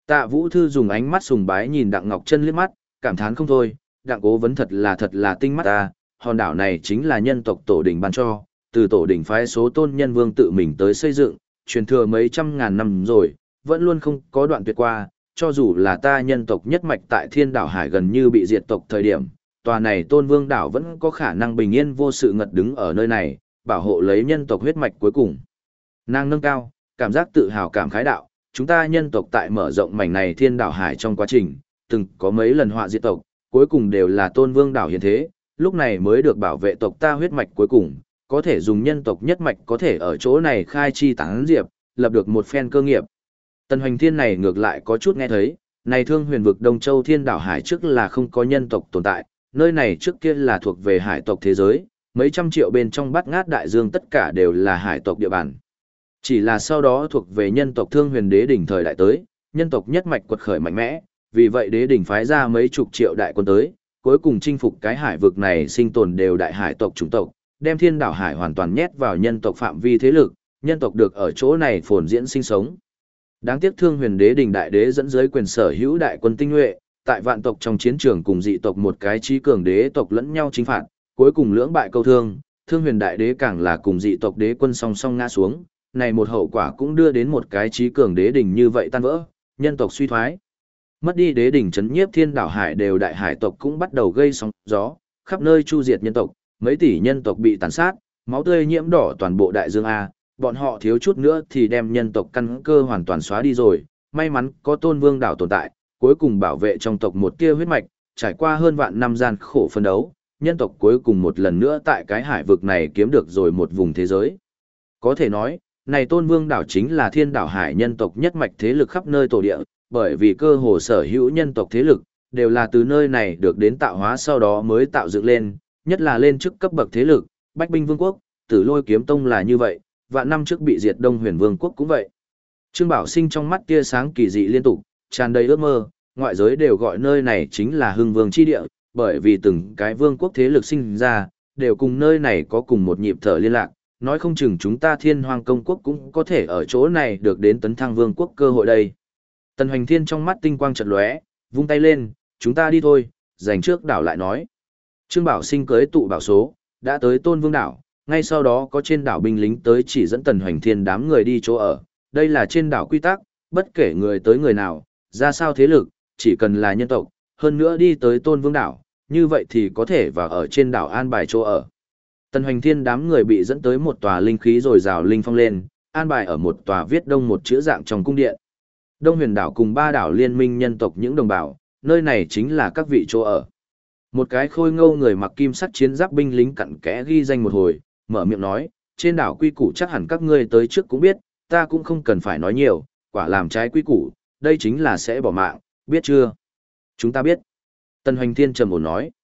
Tạ Vũ Thư dùng ánh mắt sùng bái nhìn Đặng Ngọc Chân liếc mắt, cảm thán không thôi, Đặng Cố Vấn thật là tinh mắt ta, hòn đảo này chính là nhân tộc tổ đỉnh ban cho, từ tổ đỉnh phái số tôn nhân vương tự mình tới xây dựng, truyền thừa mấy trăm ngàn năm rồi, vẫn luôn không có đoạn tuyệt qua, cho dù là ta nhân tộc nhất mạch tại Thiên Đảo Hải gần như bị diệt tộc thời điểm, tòa này Tôn Vương đảo vẫn có khả năng bình yên vô sự ngật đứng ở nơi này, bảo hộ lấy nhân tộc huyết mạch cuối cùng. Nàng nâng cao, cảm giác tự hào cảm khái đạo, chúng ta nhân tộc tại mở rộng mảnh này Thiên Đảo Hải trong quá trình, từng có mấy lần họa diệt tộc, cuối cùng đều là Tôn Vương đảo hiện thế, lúc này mới được bảo vệ tộc ta huyết mạch cuối cùng, có thể dùng nhân tộc nhất mạch có thể ở chỗ này khai chi tán diệp, lập được một phen cơ nghiệp. Tần Hoành Thiên này ngược lại có chút nghe thấy, này Thương Huyền vực Đông Châu Thiên Đảo Hải trước là không có nhân tộc tồn tại, nơi này trước kia là thuộc về hải tộc thế giới, mấy trăm triệu bên trong bát ngát đại dương tất cả đều là hải tộc địa bàn. Chỉ là sau đó thuộc về nhân tộc Thương Huyền Đế đỉnh thời đại tới, nhân tộc nhất mạch quật khởi mạnh mẽ, vì vậy đế đỉnh phái ra mấy chục triệu đại quân tới, cuối cùng chinh phục cái hải vực này sinh tồn đều đại hải tộc chủng tộc, đem Thiên Đảo Hải hoàn toàn nhét vào nhân tộc phạm vi thế lực, nhân tộc được ở chỗ này phồn diễn sinh sống. Đáng tiếc Thương Huyền Đế đỉnh đại đế dẫn dưới quyền sở hữu đại quân tinh nhuệ, tại vạn tộc trong chiến trường cùng dị tộc một cái chí cường đế tộc lẫn nhau chính phạt, cuối cùng lưỡng bại câu thương, Thương Huyền đại đế càng là cùng dị tộc đế quân song song ngã xuống, này một hậu quả cũng đưa đến một cái chí cường đế đỉnh như vậy tan vỡ, nhân tộc suy thoái. Mất đi đế đỉnh trấn nhiếp Thiên Đảo Hải đều đại hải tộc cũng bắt đầu gây sóng gió, khắp nơi chu diệt nhân tộc, mấy tỷ nhân tộc bị tàn sát, máu tươi nhiễm đỏ toàn bộ đại dương A, bọn họ thiếu chút nữa thì đem nhân tộc căn cơ hoàn toàn xóa đi rồi, may mắn có Tôn Vương đảo tồn tại, cuối cùng bảo vệ trong tộc một tia huyết mạch, trải qua hơn vạn năm gian khổ phân đấu, nhân tộc cuối cùng một lần nữa tại cái hải vực này kiếm được rồi một vùng thế giới. Có thể nói, này Tôn Vương đảo chính là Thiên Đảo Hải nhân tộc nhất mạch thế lực khắp nơi tổ địa, bởi vì cơ hồ sở hữu nhân tộc thế lực, đều là từ nơi này được đến tạo hóa sau đó mới tạo dựng lên, nhất là lên chức cấp bậc thế lực, Bách Binh Vương quốc, Tử Lôi Kiếm Tông là như vậy, vạn năm trước bị diệt Đông Huyền Vương quốc cũng vậy. Trương Bảo Sinh trong mắt tia sáng kỳ dị liên tục, tràn đầy ước mơ, ngoại giới đều gọi nơi này chính là Hưng Vương chi địa, bởi vì từng cái vương quốc thế lực sinh ra, đều cùng nơi này có cùng một nhịp thở liên lạc, nói không chừng chúng ta Thiên Hoang công quốc cũng có thể ở chỗ này được đến tấn thăng vương quốc cơ hội đây. Tần Hoành Thiên trong mắt tinh quang chợt lóe, vung tay lên, chúng ta đi thôi, giành trước đảo lại nói. Trương Bảo Sinh cưới tụ bảo số, đã tới Tôn Vương đảo, ngay sau đó có trên đảo binh lính tới chỉ dẫn Tần Hoành Thiên đám người đi chỗ ở. Đây là trên đảo quy tắc, bất kể người tới người nào, ra sao thế lực, chỉ cần là nhân tộc, hơn nữa đi tới Tôn Vương đảo, như vậy thì có thể vào ở trên đảo an bài chỗ ở. Tần Hoành Thiên đám người bị dẫn tới một tòa linh khí rồi rào linh phong lên, an bài ở một tòa viết đông một chữ dạng trong cung điện. Đông Huyền đảo cùng ba đảo liên minh nhân tộc những đồng bào, nơi này chính là các vị chỗ ở. Một cái khôi ngâu người mặc kim sắt chiến giáp binh lính cặn kẽ ghi danh một hồi, mở miệng nói, trên đảo quy củ chắc hẳn các ngươi tới trước cũng biết, ta cũng không cần phải nói nhiều, quả làm trái quy củ, đây chính là sẽ bỏ mạng, biết chưa? Chúng ta biết. Tần Hoành Thiên trầm ổn nói.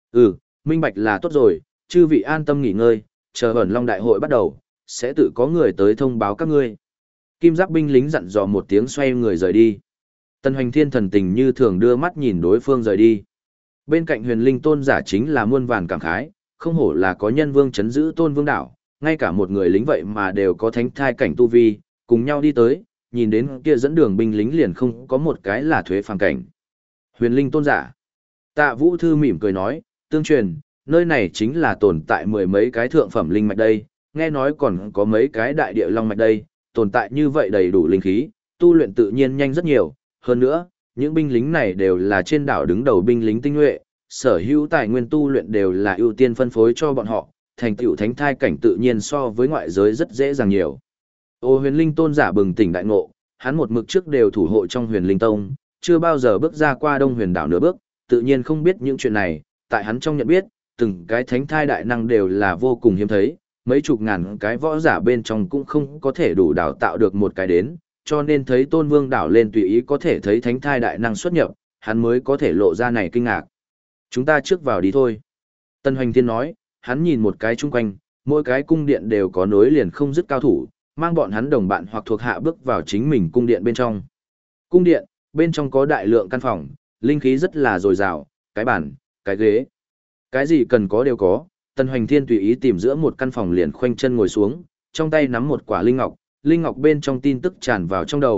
Minh bạch là tốt rồi, chư vị an tâm nghỉ ngơi, chờ ẩn long đại hội bắt đầu, sẽ tự có người tới thông báo các ngươi. Kim giáp binh lính dặn dò một tiếng xoay người rời đi. Tần Hoành Thiên thần tình như thường đưa mắt nhìn đối phương rời đi. Bên cạnh huyền linh tôn giả chính là muôn vàn cảm khái, không hổ là có nhân vương chấn giữ Tôn Vương đảo, ngay cả một người lính vậy mà đều có thánh thai cảnh tu vi, cùng nhau đi tới, nhìn đến kia dẫn đường binh lính liền không có một cái là thuế phàm cảnh. Huyền linh tôn giả. Tạ Vũ Thư mỉm cười nói, tương truyền, nơi này chính là tồn tại mười mấy cái thượng phẩm linh mạch đây, nghe nói còn có mấy cái đại địa long mạch đây, tồn tại như vậy đầy đủ linh khí, tu luyện tự nhiên nhanh rất nhiều, hơn nữa, những binh lính này đều là trên đảo đứng đầu binh lính tinh nhuệ, sở hữu tài nguyên tu luyện đều là ưu tiên phân phối cho bọn họ, thành tựu thánh thai cảnh tự nhiên so với ngoại giới rất dễ dàng nhiều. Ô huyền linh tôn giả bừng tỉnh đại ngộ, hắn một mực trước đều thủ hộ trong huyền linh tông, chưa bao giờ bước ra qua đông huyền đảo nửa bước, tự nhiên không biết những chuyện này, tại hắn trong nhận biết, từng cái thánh thai đại năng đều là vô cùng hiếm thấy, mấy chục ngàn cái võ giả bên trong cũng không có thể đủ đào tạo được một cái đến, cho nên thấy Tôn Vương đảo lên tùy ý có thể thấy thánh thai đại năng xuất nhập, hắn mới có thể lộ ra này kinh ngạc. Chúng ta trước vào đi thôi. Tân Hoành Thiên nói, hắn nhìn một cái chung quanh, mỗi cái cung điện đều có nối liền không dứt cao thủ, mang bọn hắn đồng bạn hoặc thuộc hạ bước vào chính mình cung điện bên trong. Cung điện, bên trong có đại lượng căn phòng, linh khí rất là dồi dào, cái bàn, cái ghế. Cái gì cần có đều có, Tân Hoành Thiên tùy ý tìm giữa một căn phòng liền khoanh chân ngồi xuống, trong tay nắm một quả linh ngọc bên trong tin tức tràn vào trong đầu,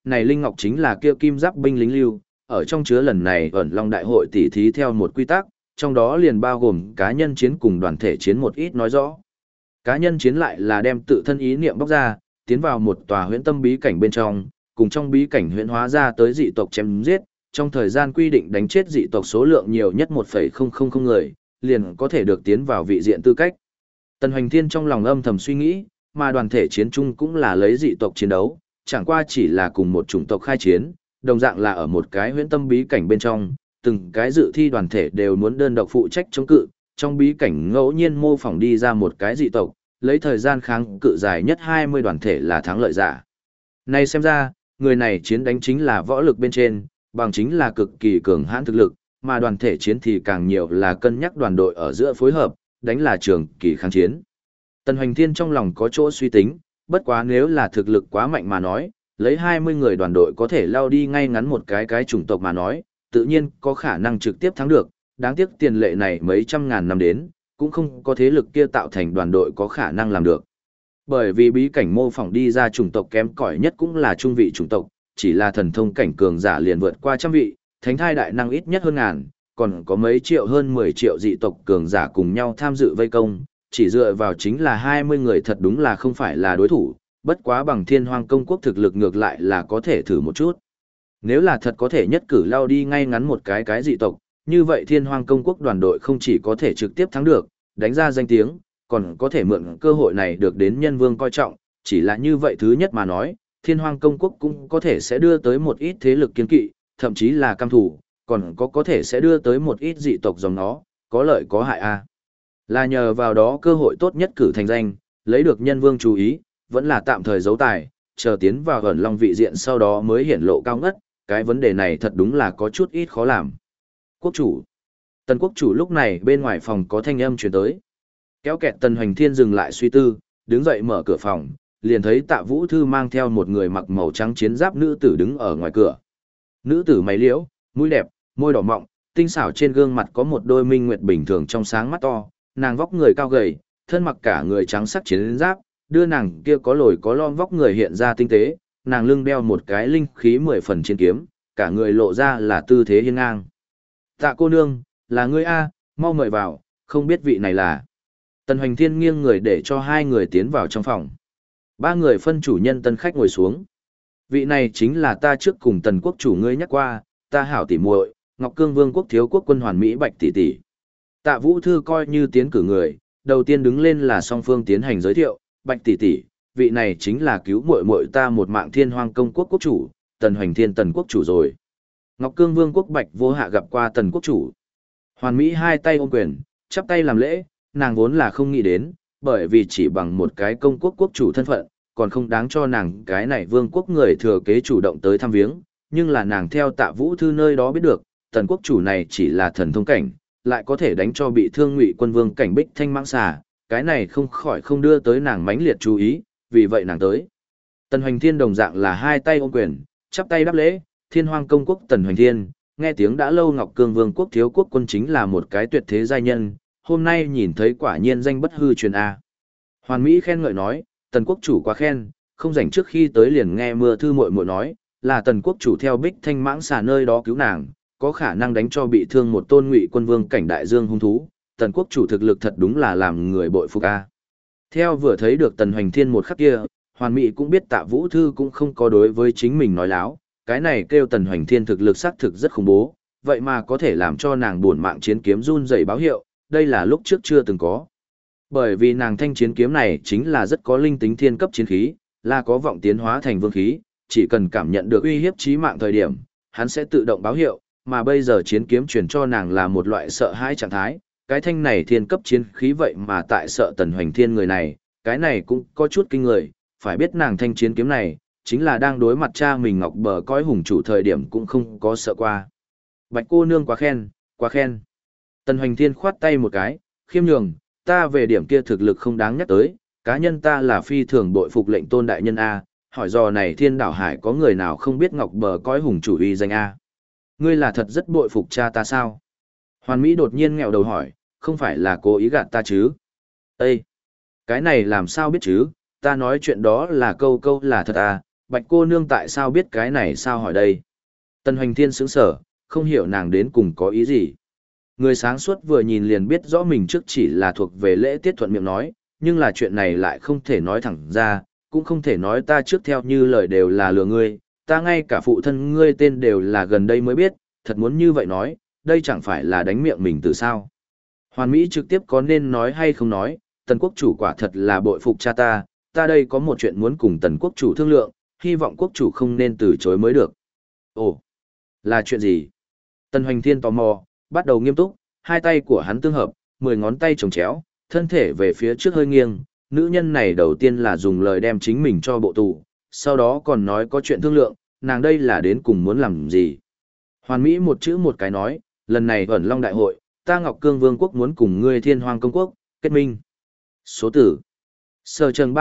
này Linh Ngọc chính là kia kim giáp binh lính lưu, ở trong chứa lần này ẩn long đại hội tỉ thí theo một quy tắc, trong đó liền bao gồm cá nhân chiến cùng đoàn thể chiến một ít nói rõ. Cá nhân chiến lại là đem tự thân ý niệm bóc ra, tiến vào một tòa huyễn tâm bí cảnh bên trong, cùng trong bí cảnh huyễn hóa ra tới dị tộc chém giết, trong thời gian quy định đánh chết dị tộc số lượng nhiều nhất 1,000 người, liền có thể được tiến vào vị diện tư cách. Tần Hoành Thiên trong lòng âm thầm suy nghĩ, mà đoàn thể chiến chung cũng là lấy dị tộc chiến đấu, chẳng qua chỉ là cùng một chủng tộc khai chiến, đồng dạng là ở một cái huyễn tâm bí cảnh bên trong, từng cái dự thi đoàn thể đều muốn đơn độc phụ trách chống cự, trong bí cảnh ngẫu nhiên mô phỏng đi ra một cái dị tộc, lấy thời gian kháng cự dài nhất 20 đoàn thể là thắng lợi giả. Này xem ra, người này chiến đánh chính là võ lực bên trên, bằng chính là cực kỳ cường hãn thực lực, mà đoàn thể chiến thì càng nhiều là cân nhắc đoàn đội ở giữa phối hợp, đánh là trường kỳ kháng chiến. Tần Hoành Thiên trong lòng có chỗ suy tính, bất quá nếu là thực lực quá mạnh mà nói, lấy 20 người đoàn đội có thể lao đi ngay ngắn một cái chủng tộc mà nói, tự nhiên có khả năng trực tiếp thắng được, đáng tiếc tiền lệ này mấy trăm ngàn năm đến, cũng không có thế lực kia tạo thành đoàn đội có khả năng làm được. Bởi vì bí cảnh mô phỏng đi ra chủng tộc kém cỏi nhất cũng là trung vị chủng tộc, chỉ là thần thông cảnh cường giả liền vượt qua trăm vị, thánh thai đại năng ít nhất hơn ngàn, còn có mấy triệu hơn 10 triệu dị tộc cường giả cùng nhau tham dự vây công, chỉ dựa vào chính là 20 người thật đúng là không phải là đối thủ, bất quá bằng Thiên Hoang công quốc thực lực ngược lại là có thể thử một chút. Nếu là thật có thể nhất cử lao đi ngay ngắn một cái dị tộc, như vậy Thiên Hoang công quốc đoàn đội không chỉ có thể trực tiếp thắng được, đánh ra danh tiếng, còn có thể mượn cơ hội này được đến nhân vương coi trọng, chỉ là như vậy thứ nhất mà nói, Thiên Hoang công quốc cũng có thể sẽ đưa tới một ít thế lực kiên kỵ, thậm chí là cam thủ, còn có thể sẽ đưa tới một ít dị tộc dòng nó, có lợi có hại a. Là nhờ vào đó cơ hội tốt nhất cử thành danh, lấy được nhân vương chú ý, vẫn là tạm thời giấu tài, chờ tiến vào ẩn long vị diện sau đó mới hiển lộ cao ngất, cái vấn đề này thật đúng là có chút ít khó làm. Quốc chủ. Tần quốc chủ lúc này bên ngoài phòng có thanh âm truyền tới. Kéo kẹt Tần Hoành Thiên dừng lại suy tư, đứng dậy mở cửa phòng, liền thấy Tạ Vũ Thư mang theo một người mặc màu trắng chiến giáp nữ tử đứng ở ngoài cửa. Nữ tử mày liễu, mũi đẹp, môi đỏ mọng, tinh xảo trên gương mặt có một đôi minh nguyệt bình thường trong sáng mắt to, nàng vóc người cao gầy, thân mặc cả người trắng sắc chiến giáp, đưa nàng kia có lồi có lõm vóc người hiện ra tinh tế, nàng lưng đeo một cái linh khí 10 phần chiến kiếm, cả người lộ ra là tư thế hiên ngang. Tạ cô nương, là ngươi a, mau mời vào, không biết vị này là. Tần Hoành Thiên nghiêng người để cho hai người tiến vào trong phòng. Ba người phân chủ nhân tân khách ngồi xuống. Vị này chính là ta trước cùng Tần quốc chủ ngươi nhắc qua, ta hảo tỉ muội, Ngọc Cương Vương quốc thiếu quốc quân hoàn mỹ Bạch tỷ tỷ. Tạ Vũ Thư coi như tiến cử người, đầu tiên đứng lên là song phương tiến hành giới thiệu, Bạch tỷ tỷ, vị này chính là cứu muội muội ta một mạng Thiên Hoang công quốc quốc chủ, Tần Hoành Thiên Tần quốc chủ rồi. Ngọc Cương Vương quốc Bạch Vô Hạ gặp qua Tần quốc chủ. Hoàn Mỹ hai tay ôm quyền, chắp tay làm lễ, nàng vốn là không nghĩ đến, bởi vì chỉ bằng một cái công quốc quốc chủ thân phận, còn không đáng cho nàng cái này vương quốc người thừa kế chủ động tới thăm viếng, nhưng là nàng theo Tạ Vũ Thư nơi đó biết được, Tần quốc chủ này chỉ là thần thông cảnh, lại có thể đánh cho bị thương Ngụy Quân Vương cảnh Bích Thanh Mãng Xà, cái này không khỏi không đưa tới nàng mãnh liệt chú ý, vì vậy nàng tới. Tần Hoành Thiên đồng dạng là hai tay ôm quyền, chắp tay đáp lễ, Thiên Hoang công quốc Tần Hoành Thiên, nghe tiếng đã lâu Ngọc Cương Vương quốc thiếu quốc quân chính là một cái tuyệt thế giai nhân, hôm nay nhìn thấy quả nhiên danh bất hư truyền a. Hoàn Mỹ khen ngợi nói, Tần quốc chủ quá khen, không rảnh trước khi tới liền nghe Mưa Thư muội muội nói, là Tần quốc chủ theo Bích Thanh Mãng Xà nơi đó cứu nàng, có khả năng đánh cho bị thương một tôn Ngụy Quân Vương cảnh đại dương hung thú, Tần quốc chủ thực lực thật đúng là làm người bội phục a. Theo vừa thấy được Tần Hoành Thiên một khắc kia, Hoàn Mỹ cũng biết Tạ Vũ Thư cũng không có đối với chính mình nói láo, cái này kêu Tần Hoành Thiên thực lực xác thực rất khủng bố, vậy mà có thể làm cho nàng buồn mạng chiến kiếm run rẩy báo hiệu, đây là lúc trước chưa từng có. Bởi vì nàng thanh chiến kiếm này chính là rất có linh tính thiên cấp chiến khí, là có vọng tiến hóa thành vương khí, chỉ cần cảm nhận được uy hiếp chí mạng thời điểm, hắn sẽ tự động báo hiệu, mà bây giờ chiến kiếm truyền cho nàng là một loại sợ hãi trạng thái, cái thanh này thiên cấp chiến khí vậy mà tại sợ Tần Hoành Thiên người này, cái này cũng có chút kinh người, phải biết nàng thanh chiến kiếm này, chính là đang đối mặt cha mình Ngọc Bờ cõi hùng chủ thời điểm cũng không có sợ qua. Bạch cô nương quá khen, quá khen. Tần Hoành Thiên khoát tay một cái, khiêm nhường, ta về điểm kia thực lực không đáng nhắc tới, cá nhân ta là phi thường bội phục lệnh tôn đại nhân A, hỏi dò này Thiên Đảo Hải có người nào không biết Ngọc Bờ cõi hùng chủ uy danh A. Ngươi là thật rất bội phục cha ta sao? Hoàn Mỹ đột nhiên nghẹo đầu hỏi, không phải là cố ý gạt ta chứ? Ê! Cái này làm sao biết chứ? Ta nói chuyện đó là câu câu là thật à, Bạch cô nương tại sao biết cái này sao hỏi đây? Tần Hoành Thiên sững sờ, không hiểu nàng đến cùng có ý gì. Người sáng suốt vừa nhìn liền biết rõ mình trước chỉ là thuộc về lễ tiết thuận miệng nói, nhưng là chuyện này lại không thể nói thẳng ra, cũng không thể nói ta trước theo như lời đều là lừa ngươi, ta ngay cả phụ thân ngươi tên đều là gần đây mới biết, thật muốn như vậy nói, đây chẳng phải là đánh miệng mình từ sao. Hoàn Mỹ trực tiếp có nên nói hay không nói, tần quốc chủ quả thật là bội phục cha ta đây có một chuyện muốn cùng tần quốc chủ thương lượng, hy vọng quốc chủ không nên từ chối mới được. Ồ, là chuyện gì? Tần Hoành Thiên tò mò, bắt đầu nghiêm túc, hai tay của hắn tương hợp, 10 ngón tay chồng chéo, thân thể về phía trước hơi nghiêng, nữ nhân này đầu tiên là dùng lời đem chính mình cho bộ tù, sau đó còn nói có chuyện thương lượng, nàng đây là đến cùng muốn làm gì. Hoàn Mỹ một chữ một cái nói, lần này ẩn Long Đại hội, ta Ngọc Cương Vương quốc muốn cùng ngươi Thiên Hoang Công quốc, kết minh. Số tử. Sở trần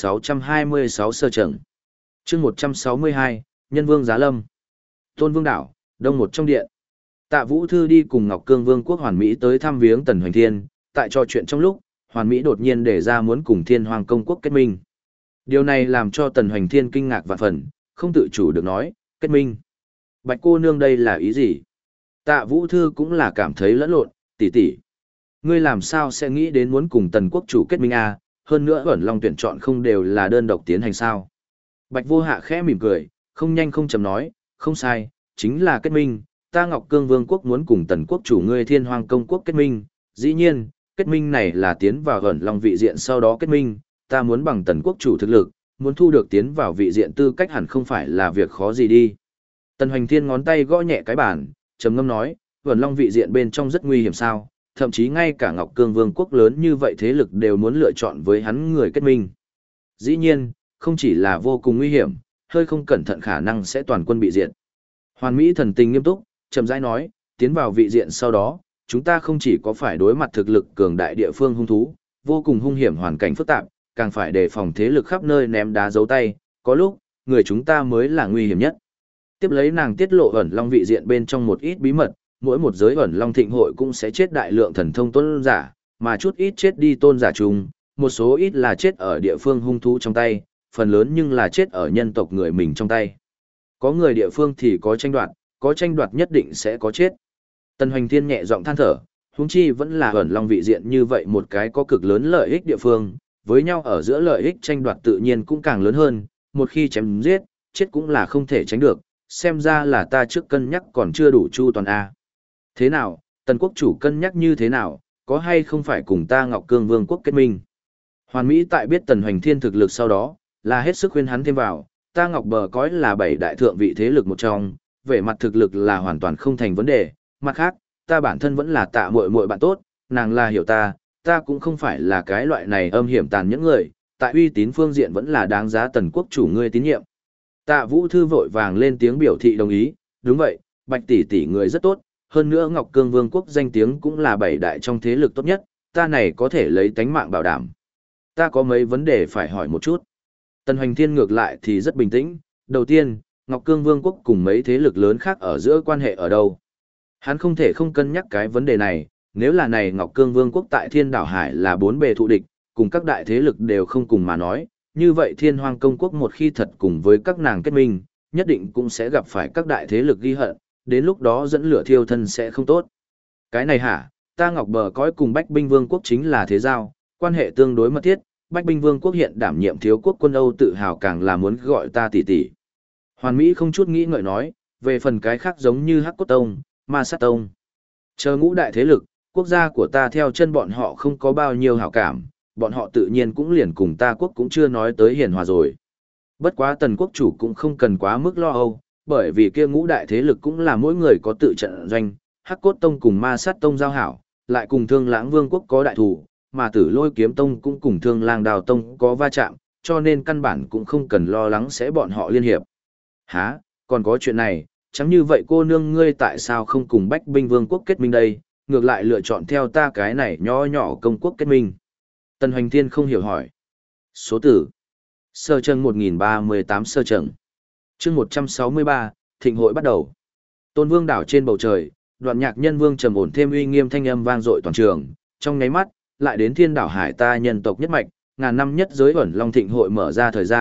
3626 sở trần. chương 162, Nhân Vương Giá Lâm. Tôn Vương Đảo, Đông một trong điện. Tạ Vũ Thư đi cùng Ngọc Cương Vương quốc Hoàn Mỹ tới thăm viếng Tần Hoành Thiên, tại trò chuyện trong lúc, Hoàn Mỹ đột nhiên đề ra muốn cùng Thiên Hoàng Công quốc kết minh. Điều này làm cho Tần Hoành Thiên kinh ngạc vạn phần, không tự chủ được nói, kết minh. Bạch cô nương đây là ý gì? Tạ Vũ Thư cũng là cảm thấy lẫn lộn, tỷ tỷ. Ngươi làm sao sẽ nghĩ đến muốn cùng Tần quốc chủ kết minh à, hơn nữa ẩn long tuyển chọn không đều là đơn độc tiến hành sao? Bạch Vô Hạ khẽ mỉm cười, không nhanh không chậm nói, không sai, chính là kết minh, ta Ngọc Cương Vương quốc muốn cùng Tần quốc chủ ngươi Thiên Hoàng Công quốc kết minh, dĩ nhiên, kết minh này là tiến vào ẩn long vị diện sau đó kết minh, ta muốn bằng Tần quốc chủ thực lực, muốn thu được tiến vào vị diện tư cách hẳn không phải là việc khó gì đi. Tần Hoành Thiên ngón tay gõ nhẹ cái bàn, trầm ngâm nói, ẩn long vị diện bên trong rất nguy hiểm sao, thậm chí ngay cả Ngọc Cương Vương quốc lớn như vậy thế lực đều muốn lựa chọn với hắn người kết minh. Dĩ nhiên, không chỉ là vô cùng nguy hiểm, hơi không cẩn thận khả năng sẽ toàn quân bị diệt. Hoàn Mỹ thần tình nghiêm túc, chậm rãi nói, tiến vào vị diện sau đó, chúng ta không chỉ có phải đối mặt thực lực cường đại địa phương hung thú, vô cùng hung hiểm hoàn cảnh phức tạp, càng phải đề phòng thế lực khắp nơi ném đá giấu tay, có lúc, người chúng ta mới là nguy hiểm nhất. Tiếp lấy nàng tiết lộ ẩn long vị diện bên trong một ít bí mật, mỗi một giới ẩn long thịnh hội cũng sẽ chết đại lượng thần thông tôn giả, mà chút ít chết đi tôn giả chung, một số ít là chết ở địa phương hung thú trong tay, phần lớn nhưng là chết ở nhân tộc người mình trong tay. Có người địa phương thì có tranh đoạt nhất định sẽ có chết. Tần Hoành Thiên nhẹ giọng than thở, huống chi vẫn là ẩn long vị diện như vậy một cái có cực lớn lợi ích địa phương, với nhau ở giữa lợi ích tranh đoạt tự nhiên cũng càng lớn hơn, một khi chém giết, chết cũng là không thể tránh được, xem ra là ta trước cân nhắc còn chưa đủ chu toàn a. Thế nào, Tần quốc chủ cân nhắc như thế nào, có hay không phải cùng ta Ngọc Cương Vương quốc kết minh? Hoàn Mỹ tại biết Tần Hoành Thiên thực lực sau đó, là hết sức khuyên hắn thêm vào, ta Ngọc Bờ Cõi là 7 đại thượng vị thế lực một trong, về mặt thực lực là hoàn toàn không thành vấn đề, mặt khác, ta bản thân vẫn là Tạ muội muội bạn tốt, nàng là hiểu ta cũng không phải là cái loại này âm hiểm tàn nhẫn người, tại uy tín phương diện vẫn là đáng giá Tần quốc chủ ngươi tín nhiệm. Tạ Vũ Thư vội vàng lên tiếng biểu thị đồng ý, đúng vậy, Bạch tỷ tỷ người rất tốt, hơn nữa Ngọc Cương Vương quốc danh tiếng cũng là 7 đại trong thế lực tốt nhất, ta này có thể lấy tánh mạng bảo đảm. Ta có mấy vấn đề phải hỏi một chút. Tần Hoành Thiên ngược lại thì rất bình tĩnh, đầu tiên, Ngọc Cương Vương quốc cùng mấy thế lực lớn khác ở giữa quan hệ ở đâu? Hắn không thể không cân nhắc cái vấn đề này, nếu là này Ngọc Cương Vương quốc tại Thiên Đảo Hải là 4 bề thụ địch, cùng các đại thế lực đều không cùng mà nói, như vậy Thiên Hoang Công quốc một khi thật cùng với các nàng kết minh, nhất định cũng sẽ gặp phải các đại thế lực ghi hận, đến lúc đó dẫn lửa thiêu thân sẽ không tốt. Cái này hả, ta Ngọc Bờ Cõi cùng Bách Binh Vương quốc chính là thế giao, quan hệ tương đối mật thiết, Bách Binh Vương quốc hiện đảm nhiệm thiếu quốc quân Âu tự hào càng là muốn gọi ta tỷ tỷ. Hoàn Mỹ không chút nghĩ ngợi nói, về phần cái khác giống như Hắc Cốt Tông, Ma Sát Tông. Chờ ngũ đại thế lực, quốc gia của ta theo chân bọn họ không có bao nhiêu hảo cảm, bọn họ tự nhiên cũng liền cùng ta quốc cũng chưa nói tới hiền hòa rồi. Bất quá Tần quốc chủ cũng không cần quá mức lo âu, bởi vì kia ngũ đại thế lực cũng là mỗi người có tự trận doanh, Hắc Cốt Tông cùng Ma Sát Tông giao hảo, lại cùng Thương Lãng Vương quốc có đại thủ, mà Tử Lôi Kiếm Tông cũng cùng Thương Lang Đào Tông có va chạm, cho nên căn bản cũng không cần lo lắng sẽ bọn họ liên hiệp. Hả, còn có chuyện này, chẳng như vậy cô nương ngươi tại sao không cùng Bách Binh Vương quốc kết minh đây, ngược lại lựa chọn theo ta cái này nho nhỏ công quốc kết minh. Tần Hoành Thiên không hiểu hỏi. Số tử. Sơ trần 1038 sơ trần. chương 163, thịnh hội bắt đầu. Tôn Vương đảo trên bầu trời, đoạn nhạc nhân vương trầm ổn thêm uy nghiêm thanh âm vang dội toàn trường, trong nháy mắt, lại đến Thiên Đảo Hải ta nhân tộc nhất mạch, ngàn năm nhất giới ẩn long thịnh hội mở ra thời gian,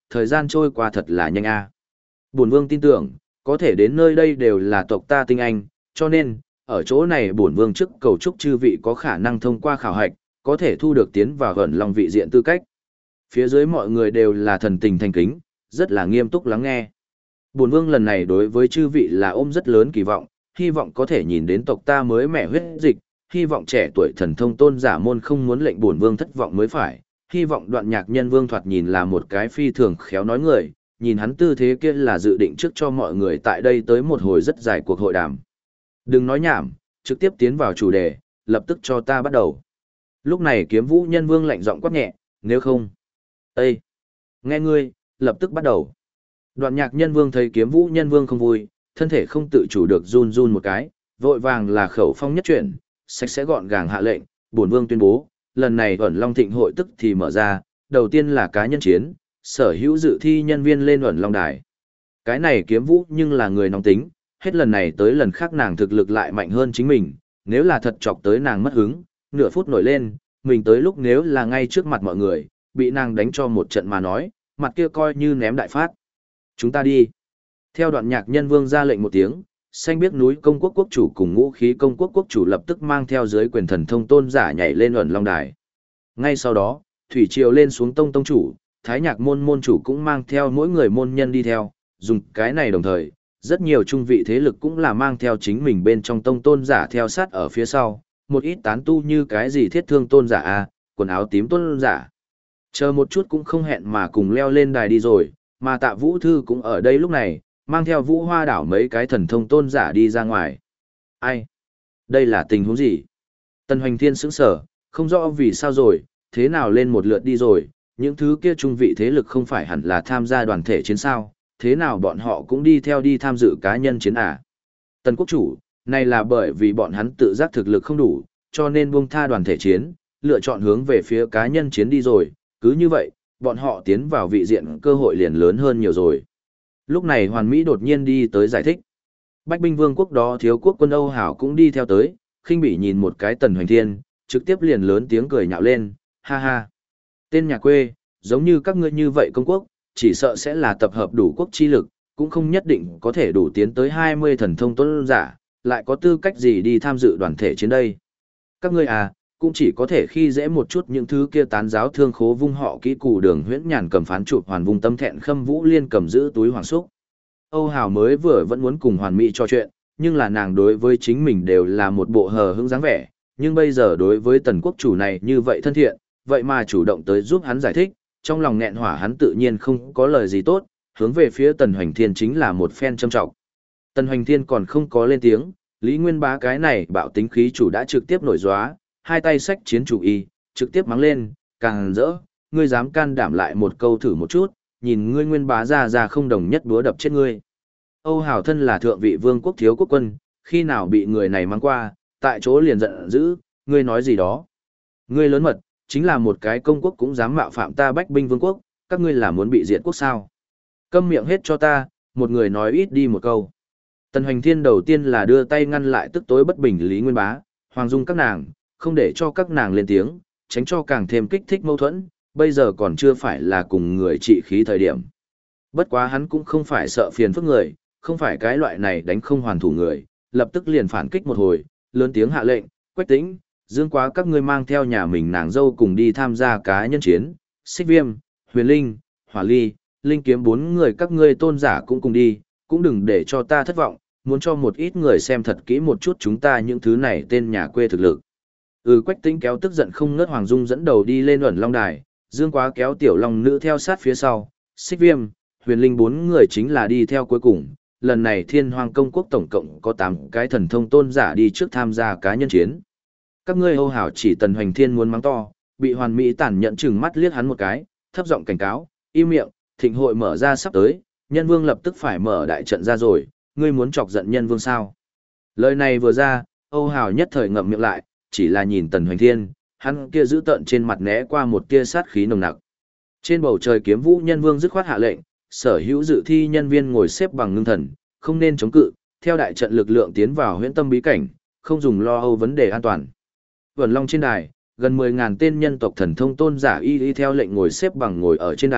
thời gian trôi qua thật là nhanh a. Bổn vương tin tưởng, có thể đến nơi đây đều là tộc ta tinh anh, cho nên, ở chỗ này bổn vương trước cầu chúc chư vị có khả năng thông qua khảo hạch, có thể thu được tiến vào ẩn long vị diện tư cách. Phía dưới mọi người đều là thần tình thành kính, rất là nghiêm túc lắng nghe. Bổn vương lần này đối với chư vị là ôm rất lớn kỳ vọng, hy vọng có thể nhìn đến tộc ta mới mẻ huyết dịch, hy vọng trẻ tuổi thần thông tôn giả môn không muốn lệnh bổn vương thất vọng mới phải, hy vọng Đoạn Nhạc Nhân Vương thoạt nhìn là một cái phi thường khéo nói người, nhìn hắn tư thế kia là dự định trước cho mọi người tại đây tới một hồi rất dài cuộc hội đàm. Đừng nói nhảm, trực tiếp tiến vào chủ đề, lập tức cho ta bắt đầu. Lúc này Kiếm Vũ Nhân Vương lạnh giọng quát nhẹ, nếu không. Ê! Nghe ngươi, lập tức bắt đầu. Đoạn Nhạc Nhân Vương thấy Kiếm Vũ Nhân Vương không vui, thân thể không tự chủ được run run một cái, vội vàng là khẩu phong nhất chuyển, sạch sẽ gọn gàng hạ lệnh, bổn vương tuyên bố, lần này ẩn Long Thịnh hội tức thì mở ra, đầu tiên là cá nhân chiến, sở hữu dự thi nhân viên lên ẩn Long Đài. Cái này Kiếm Vũ nhưng là người nóng tính, hết lần này tới lần khác nàng thực lực lại mạnh hơn chính mình, nếu là thật chọc tới nàng mất hứng, nửa phút nổi lên, mình tới lúc nếu là ngay trước mặt mọi người, bị nàng đánh cho một trận mà nói, mặt kia coi như ném đại phát. Chúng ta đi. Theo Đoạn Nhạc Nhân Vương ra lệnh một tiếng, xanh biết núi công quốc quốc chủ cùng ngũ khí công quốc quốc chủ lập tức mang theo dưới quyền thần thông tôn giả nhảy lên ẩn Long Đài. Ngay sau đó, thủy triều lên xuống tông tông chủ, thái nhạc môn môn chủ cũng mang theo mỗi người môn nhân đi theo, dùng cái này đồng thời, rất nhiều trung vị thế lực cũng là mang theo chính mình bên trong tông tôn giả theo sát ở phía sau, một ít tán tu như cái gì thiết thương tôn giả a, quần áo tím tôn giả. Chờ một chút cũng không hẹn mà cùng leo lên đài đi rồi, mà Tạ Vũ Thư cũng ở đây lúc này, mang theo Vũ Hoa đảo mấy cái thần thông tôn giả đi ra ngoài. Ai? Đây là tình huống gì? Tần Hoành Thiên sững sờ, không rõ vì sao rồi, thế nào lên một lượt đi rồi, những thứ kia trung vị thế lực không phải hẳn là tham gia đoàn thể chiến sao, thế nào bọn họ cũng đi theo đi tham dự cá nhân chiến à? Tần quốc chủ, này là bởi vì bọn hắn tự giác thực lực không đủ, cho nên buông tha đoàn thể chiến, lựa chọn hướng về phía cá nhân chiến đi rồi, cứ như vậy, bọn họ tiến vào vị diện cơ hội liền lớn hơn nhiều rồi. Lúc này Hoàn Mỹ đột nhiên đi tới giải thích. Bách binh vương quốc đó thiếu quốc quân Âu Hảo cũng đi theo tới, khinh bỉ nhìn một cái Tần Hoành Thiên, trực tiếp liền lớn tiếng cười nhạo lên, ha ha. Tên nhà quê, giống như các ngươi như vậy công quốc, chỉ sợ sẽ là tập hợp đủ quốc chi lực, cũng không nhất định có thể đủ tiến tới 20 thần thông tôn giả, lại có tư cách gì đi tham dự đoàn thể chiến đây. Các ngươi à, cũng chỉ có thể khi dễ một chút những thứ kia tán giáo thương khố vung họ kỹ cù Đường Huyễn Nhàn cầm phán chụp Hoàn Vung Tâm thẹn Khâm Vũ Liên cầm giữ túi hoàng xúc. Âu Hào mới vừa vẫn muốn cùng Hoàn Mỹ trò chuyện, nhưng là nàng đối với chính mình đều là một bộ hờ hững dáng vẻ, nhưng bây giờ đối với Tần quốc chủ này như vậy thân thiện, vậy mà chủ động tới giúp hắn giải thích, trong lòng nghẹn hỏa hắn tự nhiên không có lời gì tốt, hướng về phía Tần Hoành Thiên chính là một phen châm trọng. Tần Hoành Thiên còn không có lên tiếng, Lý Nguyên Bá cái này bạo tính khí chủ đã trực tiếp nổi gióa, hai tay xách chiến chủ y, trực tiếp mắng lên, càng rỡ, ngươi dám can đảm lại một câu thử một chút, nhìn ngươi Nguyên Bá ra không đồng nhất búa đập chết ngươi. Âu Hảo thân là thượng vị vương quốc thiếu quốc quân, khi nào bị người này mắng qua, tại chỗ liền giận dữ, ngươi nói gì đó. Ngươi lớn mật, chính là một cái công quốc cũng dám mạo phạm ta Bách binh vương quốc, các ngươi là muốn bị diệt quốc sao. Câm miệng hết cho ta, một người nói ít đi một câu. Tần Hoành Thiên đầu tiên là đưa tay ngăn lại tức tối bất bình Lý Nguyên Bá, Hoàng Dung các nàng, không để cho các nàng lên tiếng, tránh cho càng thêm kích thích mâu thuẫn, bây giờ còn chưa phải là cùng người trị khí thời điểm. Bất quá hắn cũng không phải sợ phiền phức người, không phải cái loại này đánh không hoàn thủ người, lập tức liền phản kích một hồi, lớn tiếng hạ lệnh, Quách Tĩnh, Dương Quá các ngươi mang theo nhà mình nàng dâu cùng đi tham gia cá nhân chiến, Xích Viêm, Huyền Linh, Hỏa Ly, Linh Kiếm bốn người các ngươi tôn giả cũng cùng đi, cũng đừng để cho ta thất vọng, muốn cho một ít người xem thật kỹ một chút chúng ta những thứ này tên nhà quê thực lực. Quách Tĩnh kéo tức giận không ngớt Hoàng Dung dẫn đầu đi lên ẩn Long Đài, Dương Quá kéo tiểu long nữ theo sát phía sau, Xích Viêm, Huyền Linh bốn người chính là đi theo cuối cùng. Lần này Thiên Hoang công quốc tổng cộng có 8 cái thần thông tôn giả đi trước tham gia cá nhân chiến. Các ngươi Âu Hảo chỉ Tần Hoành Thiên muốn mắng to, bị Hoàn Mỹ tàn nhẫn chừng mắt liếc hắn một cái, thấp giọng cảnh cáo, im miệng, thịnh hội mở ra sắp tới, nhân vương lập tức phải mở đại trận ra rồi, ngươi muốn chọc giận nhân vương sao? Lời này vừa ra, Âu Hảo nhất thời ngậm miệng lại, chỉ là nhìn Tần Hoành Thiên, hắn kia giữ tợn trên mặt né qua một tia sát khí nồng nặc. Trên bầu trời Kiếm Vũ nhân vương dứt khoát hạ lệnh, sở hữu dự thi nhân viên ngồi xếp bằng ngưng thần, không nên chống cự, theo đại trận lực lượng tiến vào huyễn tâm bí cảnh, không dùng lo âu vấn đề an toàn. Vườn Long trên đài, gần 10.000 tên nhân tộc thần thông tôn giả y theo lệnh ngồi xếp bằng ngồi ở trên đài,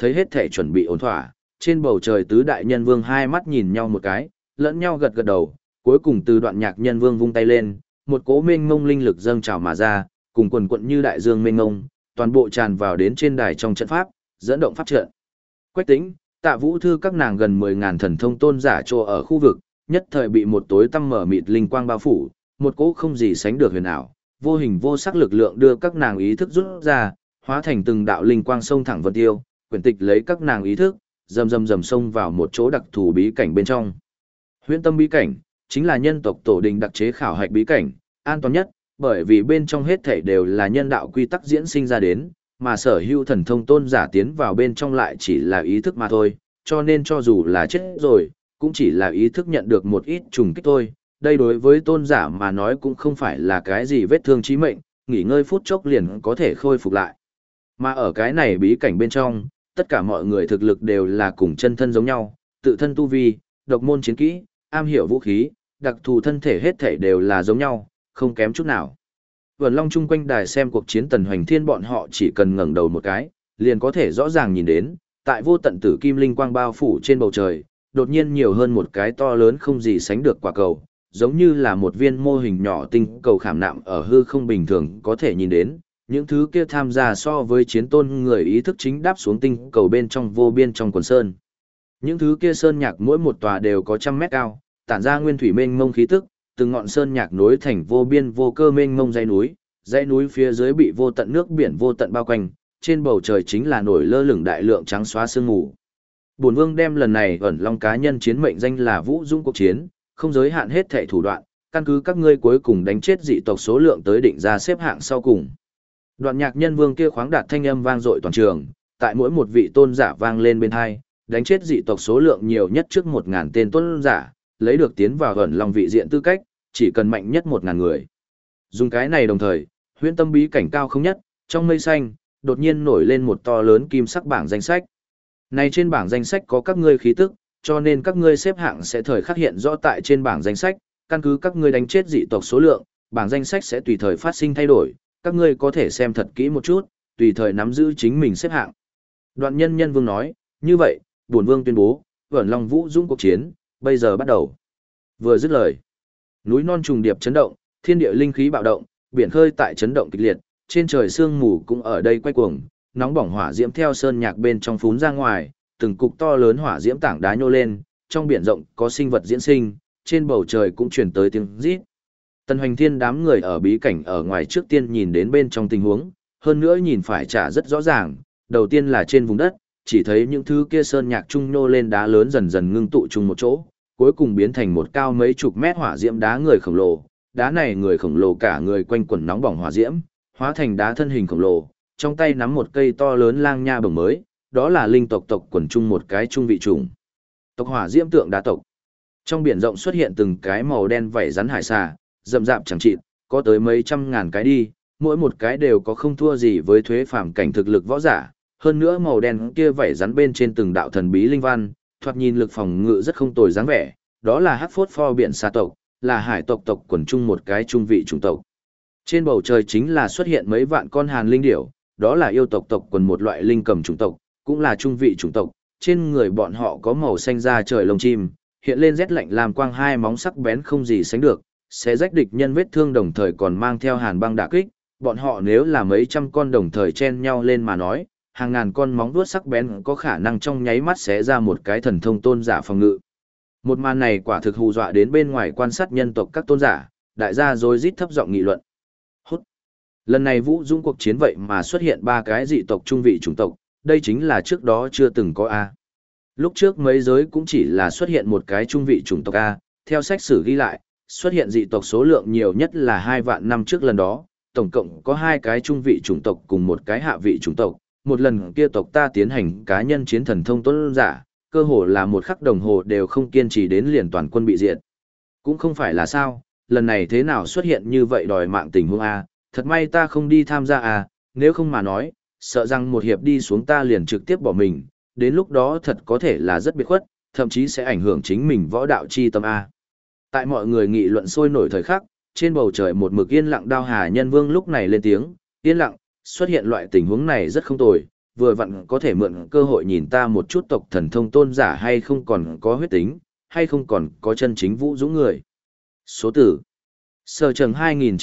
thấy hết thể chuẩn bị ổn thỏa, trên bầu trời tứ đại nhân vương hai mắt nhìn nhau một cái, lẫn nhau gật gật đầu, cuối cùng từ Đoạn Nhạc nhân vương vung tay lên, một cỗ mênh mông linh lực dâng trào mà ra, cùng quần quận như đại dương mênh mông, toàn bộ tràn vào đến trên đài trong trận pháp, dẫn động pháp trận. Quách Tĩnh, Tạ Vũ Thư các nàng gần 10.000 thần thông tôn giả trô ở khu vực, nhất thời bị một tối tăm mở mịt linh quang bao phủ, một cỗ không gì sánh được huyền ảo, vô hình vô sắc lực lượng đưa các nàng ý thức rút ra, hóa thành từng đạo linh quang sông thẳng vân tiêu, quyển tịch lấy các nàng ý thức, rầm rầm rầm xông vào một chỗ đặc thù bí cảnh bên trong. Huyễn Tâm bí cảnh chính là nhân tộc tổ đình đặc chế khảo hạch bí cảnh, an toàn nhất, bởi vì bên trong hết thảy đều là nhân đạo quy tắc diễn sinh ra đến, mà sở hữu thần thông tôn giả tiến vào bên trong lại chỉ là ý thức mà thôi, cho nên cho dù là chết rồi, cũng chỉ là ý thức nhận được một ít trùng kích thôi. Đây đối với tôn giả mà nói cũng không phải là cái gì vết thương chí mệnh, nghỉ ngơi phút chốc liền có thể khôi phục lại. Mà ở cái này bí cảnh bên trong, tất cả mọi người thực lực đều là cùng chân thân giống nhau, tự thân tu vi, độc môn chiến kỹ, am hiểu vũ khí, đặc thù thân thể hết thể đều là giống nhau, không kém chút nào. Vườn Long chung quanh đài xem cuộc chiến Tần Hoành Thiên bọn họ chỉ cần ngẩng đầu một cái, liền có thể rõ ràng nhìn đến, tại vô tận tử kim linh quang bao phủ trên bầu trời, đột nhiên nhiều hơn một cái to lớn không gì sánh được quả cầu, giống như là một viên mô hình nhỏ tinh cầu khảm nạm ở hư không bình thường có thể nhìn đến. Những thứ kia tham gia so với chiến tôn người ý thức chính đáp xuống tinh cầu bên trong vô biên trong quần sơn. Những thứ kia sơn nhạc mỗi một tòa đều có trăm mét cao, tản ra nguyên thủy mênh mông khí tức, từng ngọn sơn nhạc nối thành vô biên vô cơ mênh mông dãy núi phía dưới bị vô tận nước biển vô tận bao quanh, trên bầu trời chính là nổi lơ lửng đại lượng trắng xóa sương mù. Bổn Vương đem lần này ẩn long cá nhân chiến mệnh danh là Vũ Dũng cuộc chiến, không giới hạn hết thảy thủ đoạn, căn cứ các ngươi cuối cùng đánh chết dị tộc số lượng tới định ra xếp hạng sau cùng. Đoạn Nhạc nhân vương kia khoáng đạt thanh âm vang dội toàn trường, tại mỗi một vị tôn giả vang lên bên hai, đánh chết dị tộc số lượng nhiều nhất trước 1.000 tên tôn giả, lấy được tiến vào ẩn long vị diện tư cách, chỉ cần mạnh nhất 1.000 người. Dùng cái này đồng thời, Huyễn Tâm bí cảnh cao không nhất, trong mây xanh, đột nhiên nổi lên một to lớn kim sắc bảng danh sách. Này trên bảng danh sách có các ngươi khí tức, cho nên các ngươi xếp hạng sẽ thời khắc hiện rõ tại trên bảng danh sách, căn cứ các ngươi đánh chết dị tộc số lượng, bảng danh sách sẽ tùy thời phát sinh thay đổi, các ngươi có thể xem thật kỹ một chút, tùy thời nắm giữ chính mình xếp hạng. Đoạn nhân vương nói, như vậy, bổn vương tuyên bố, Vẩn Long Vũ Dũng cuộc chiến, bây giờ bắt đầu. Vừa dứt lời, núi non trùng điệp chấn động, thiên địa linh khí bạo động, biển khơi tại chấn động kịch liệt, trên trời sương mù cũng ở đây quay cuồng, nóng bỏng hỏa diễm theo sơn nhạc bên trong phún ra ngoài, từng cục to lớn hỏa diễm tảng đá nhô lên, trong biển rộng có sinh vật diễn sinh, trên bầu trời cũng truyền tới tiếng rít. Tần Hoành Thiên đám người ở bí cảnh ở ngoài trước tiên nhìn đến bên trong tình huống, hơn nữa nhìn phải trả rất rõ ràng, đầu tiên là trên vùng đất, chỉ thấy những thứ kia sơn nhạc trung nhô lên đá lớn dần dần ngưng tụ chung một chỗ, cuối cùng biến thành một cao mấy chục mét hỏa diễm đá người khổng lồ. Đá này người khổng lồ cả người quanh quẩn nóng bỏng hỏa diễm, hóa thành đá thân hình khổng lồ, trong tay nắm một cây to lớn lang nha bổng mới, đó là linh tộc tộc quần chung một cái trung vị chủng. Tộc hỏa diễm tượng đá tộc. Trong biển rộng xuất hiện từng cái màu đen vảy rắn hải xà, rậm rạp chẳng chịt, có tới mấy trăm ngàn cái đi, mỗi một cái đều có không thua gì với thuế phàm cảnh thực lực võ giả, hơn nữa màu đen kia vảy rắn bên trên từng đạo thần bí linh văn, thoạt nhìn lực phòng ngự rất không tồi dáng vẻ, đó là hắc phốt pho biển xà tộc, là hải tộc tộc quần chung một cái trung vị chủng tộc. Trên bầu trời chính là xuất hiện mấy vạn con hàn linh điểu, đó là yêu tộc tộc quần một loại linh cầm chủng tộc, cũng là trung vị chủng tộc, trên người bọn họ có màu xanh da trời lông chim, hiện lên rét lạnh làm quang hai móng sắc bén không gì sánh được, sẽ rách địch nhân vết thương đồng thời còn mang theo hàn băng đả kích, bọn họ nếu là mấy trăm con đồng thời chen nhau lên mà nói, hàng ngàn con móng vuốt sắc bén có khả năng trong nháy mắt xé ra một cái thần thông tôn giả phòng ngự. Một màn này quả thực hù dọa đến bên ngoài quan sát nhân tộc các tôn giả, đại gia rồi rít thấp giọng nghị luận. Hút. Lần này Vũ Dũng cuộc chiến vậy mà xuất hiện 3 cái dị tộc trung vị chủng tộc, đây chính là trước đó chưa từng có A. Lúc trước mấy giới cũng chỉ là xuất hiện một cái trung vị chủng tộc A, theo sách sử ghi lại, xuất hiện dị tộc số lượng nhiều nhất là 2 vạn năm trước lần đó, tổng cộng có 2 cái trung vị chủng tộc cùng một cái hạ vị chủng tộc, một lần kia tộc ta tiến hành cá nhân chiến thần thông tôn giả, cơ hồ là một khắc đồng hồ đều không kiên trì đến liền toàn quân bị diệt. Cũng không phải là sao, lần này thế nào xuất hiện như vậy đòi mạng tình huống A, thật may ta không đi tham gia A, nếu không mà nói, sợ rằng một hiệp đi xuống ta liền trực tiếp bỏ mình, đến lúc đó thật có thể là rất biệt khuất, thậm chí sẽ ảnh hưởng chính mình võ đạo chi tâm A. Tại mọi người nghị luận sôi nổi thời khắc, trên bầu trời một mực yên lặng Đao Hà Nhân Vương lúc này lên tiếng, yên lặng, xuất hiện loại tình huống này rất không tồi, vừa vặn có thể mượn cơ hội nhìn ta một chút tộc thần thông tôn giả hay không còn có huyết tính, hay không còn có chân chính vũ dũng người. Số tử Sơ Trần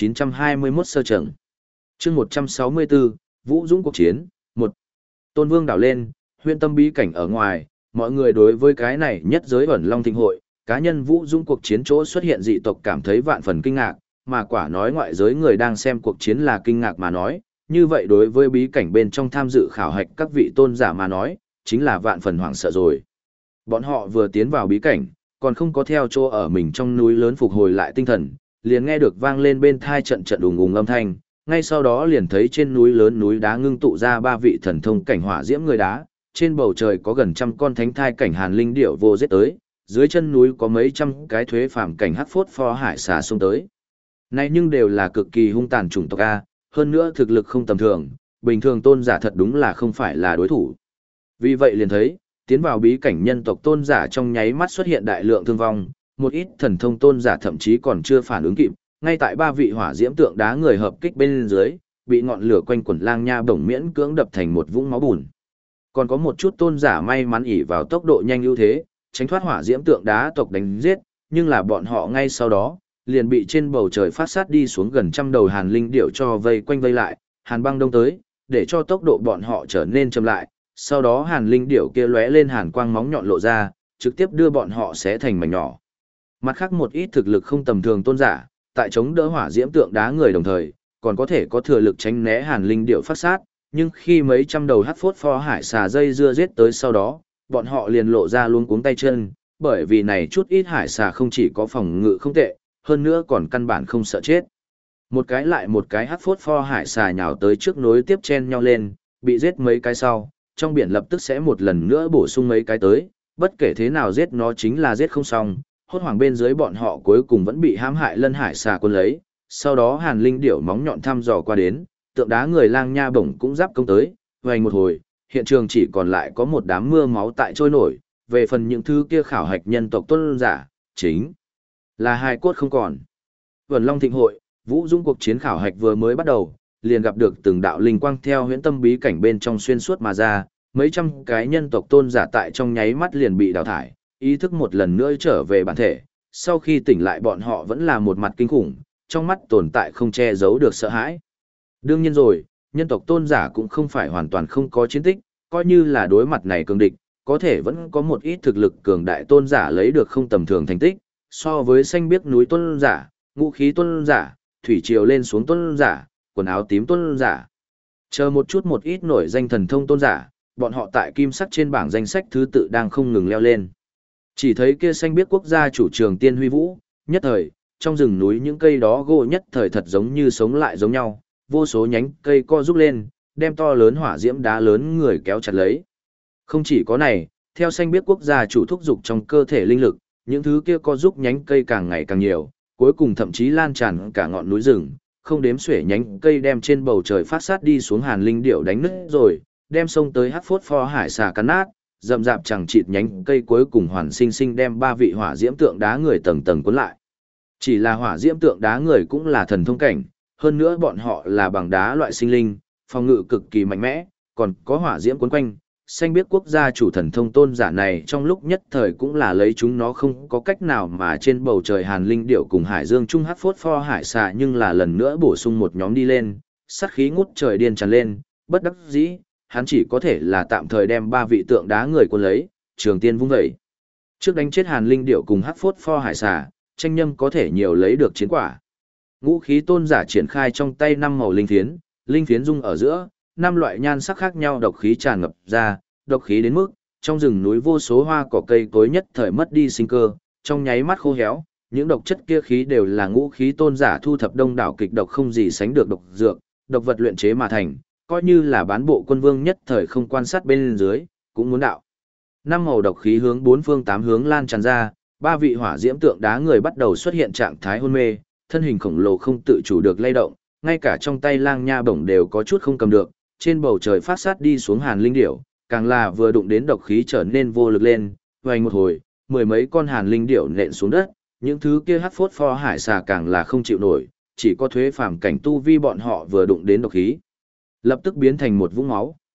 2921 Sơ Trần chương 164, Vũ Dũng cuộc chiến, 1. Tôn Vương đảo lên, huyện tâm bí cảnh ở ngoài, mọi người đối với cái này nhất giới ẩn long thịnh hội, cá nhân Vũ Dũng cuộc chiến chỗ xuất hiện dị tộc cảm thấy vạn phần kinh ngạc, mà quả nói ngoại giới người đang xem cuộc chiến là kinh ngạc mà nói, như vậy đối với bí cảnh bên trong tham dự khảo hạch các vị tôn giả mà nói, chính là vạn phần hoảng sợ rồi. Bọn họ vừa tiến vào bí cảnh, còn không có theo chỗ ở mình trong núi lớn phục hồi lại tinh thần, liền nghe được vang lên bên thai trận trận ùng ùng âm thanh, ngay sau đó liền thấy trên núi lớn núi đá ngưng tụ ra ba vị thần thông cảnh hỏa diễm người đá, trên bầu trời có gần trăm con thánh thai cảnh hàn linh điểu vô giết tới, dưới chân núi có mấy trăm cái thuế phàm cảnh hắc phốt pho hải xà xông tới. Này nhưng đều là cực kỳ hung tàn chủng tộc A, hơn nữa thực lực không tầm thường, bình thường tôn giả thật đúng là không phải là đối thủ. Vì vậy liền thấy, tiến vào bí cảnh nhân tộc tôn giả trong nháy mắt xuất hiện đại lượng thương vong, một ít thần thông tôn giả thậm chí còn chưa phản ứng kịp, ngay tại ba vị hỏa diễm tượng đá người hợp kích bên dưới, bị ngọn lửa quanh quẩn lang nha bổng miễn cưỡng đập thành một vũng máu bùn. Còn có một chút tôn giả may mắn ỷ vào tốc độ nhanh ưu thế, tránh thoát hỏa diễm tượng đá tộc đánh giết, nhưng là bọn họ ngay sau đó, liền bị trên bầu trời phát sát đi xuống gần trăm đầu hàn linh điểu cho vây quanh vây lại, hàn băng đông tới, để cho tốc độ bọn họ trở nên chậm lại, sau đó hàn linh điểu kia lóe lên hàn quang móng nhọn lộ ra, trực tiếp đưa bọn họ xé thành mảnh nhỏ. Mặt khác một ít thực lực không tầm thường tôn giả, tại chống đỡ hỏa diễm tượng đá người đồng thời, còn có thể có thừa lực tránh né hàn linh điểu phát sát, nhưng khi mấy trăm đầu hắc phốt pho hải xà dây dưa giết tới sau đó, bọn họ liền lộ ra luống cuống tay chân, bởi vì này chút ít hải xà không chỉ có phòng ngự không tệ, hơn nữa còn căn bản không sợ chết. Một cái lại một cái hắc phốt pho hải xà nhào tới trước nối tiếp chen nhau lên, bị giết mấy cái sau, trong biển lập tức sẽ một lần nữa bổ sung mấy cái tới, bất kể thế nào giết nó chính là giết không xong, hốt hoảng bên dưới bọn họ cuối cùng vẫn bị hãm hại lân hải xà quân lấy, sau đó hàn linh điểu móng nhọn thăm dò qua đến, tượng đá người lang nha bổng cũng giáp công tới, vành một hồi, hiện trường chỉ còn lại có một đám mưa máu tại trôi nổi, về phần những thứ kia khảo hạch nhân tộc tôn giả, chính là hai cốt không còn. Vân Long Thịnh hội, Vũ Dũng cuộc chiến khảo hạch vừa mới bắt đầu, liền gặp được từng đạo linh quang theo huyễn tâm bí cảnh bên trong xuyên suốt mà ra, mấy trăm cái nhân tộc tôn giả tại trong nháy mắt liền bị đào thải, ý thức một lần nữa trở về bản thể, sau khi tỉnh lại bọn họ vẫn là một mặt kinh khủng, trong mắt tồn tại không che giấu được sợ hãi. Đương nhiên rồi, nhân tộc tôn giả cũng không phải hoàn toàn không có chiến tích, coi như là đối mặt này cường địch, có thể vẫn có một ít thực lực cường đại tôn giả lấy được không tầm thường thành tích, so với xanh biếc núi tôn giả, ngũ khí tôn giả, thủy triều lên xuống tôn giả, quần áo tím tôn giả. Chờ một chút một ít nổi danh thần thông tôn giả, bọn họ tại kim sắc trên bảng danh sách thứ tự đang không ngừng leo lên. Chỉ thấy kia xanh biếc quốc gia chủ trường tiên huy vũ, nhất thời, trong rừng núi những cây đó gỗ nhất thời thật giống như sống lại giống nhau, vô số nhánh cây co rút lên, đem to lớn hỏa diễm đá lớn người kéo chặt lấy. Không chỉ có này, theo xanh biếc quốc gia chủ thúc dục trong cơ thể linh lực, những thứ kia co rút nhánh cây càng ngày càng nhiều, cuối cùng thậm chí lan tràn cả ngọn núi rừng, không đếm xuể nhánh cây đem trên bầu trời phát sát đi xuống hàn linh điểu đánh nứt rồi, đem sông tới hắc phốt pho hải xà cắn nát, rậm rạp chẳng chịt nhánh cây cuối cùng hoàn sinh sinh đem ba vị hỏa diễm tượng đá người tầng tầng cuốn lại. Chỉ là hỏa diễm tượng đá người cũng là thần thông cảnh, hơn nữa bọn họ là bằng đá loại sinh linh, phòng ngự cực kỳ mạnh mẽ, còn có hỏa diễm cuốn quanh. Xanh biết quốc gia chủ thần thông tôn giả này trong lúc nhất thời cũng là lấy chúng nó không có cách nào mà trên bầu trời hàn linh điệu cùng hải dương trung hắc phốt pho hải xà nhưng là lần nữa bổ sung một nhóm đi lên, sát khí ngút trời điên tràn lên, bất đắc dĩ, hắn chỉ có thể là tạm thời đem ba vị tượng đá người quân lấy, trường tiên vung vẩy. Trước đánh chết hàn linh điệu cùng hắc phốt pho hải xà, tranh nhâm có thể nhiều lấy được chiến quả. Ngũ khí tôn giả triển khai trong tay 5 màu linh phiến dung ở giữa, 5 loại nhan sắc khác nhau độc khí tràn ngập ra, độc khí đến mức trong rừng núi vô số hoa cỏ cây cối nhất thời mất đi sinh cơ, trong nháy mắt khô héo, những độc chất kia khí đều là ngũ khí tôn giả thu thập đông đảo kịch độc không gì sánh được độc dược, độc vật luyện chế mà thành, coi như là bán bộ quân vương nhất thời không quan sát bên dưới, cũng muốn đạo. 5 màu độc khí hướng bốn phương tám hướng lan tràn ra, ba vị hỏa diễm tượng đá người bắt đầu xuất hiện trạng thái hôn mê, thân hình khổng lồ không tự chủ được lay động, ngay cả trong tay lang nha bổng đều có chút không cầm được, trên bầu trời phát sát đi xuống hàn linh điểu, càng là vừa đụng đến độc khí trở nên vô lực lên, vành một hồi, mười mấy con hàn linh điểu nện xuống đất, những thứ kia hắc phốt pho hải xà càng là không chịu nổi, chỉ có thuế phàm cảnh tu vi bọn họ vừa đụng đến độc khí, lập tức biến thành một vũng máu,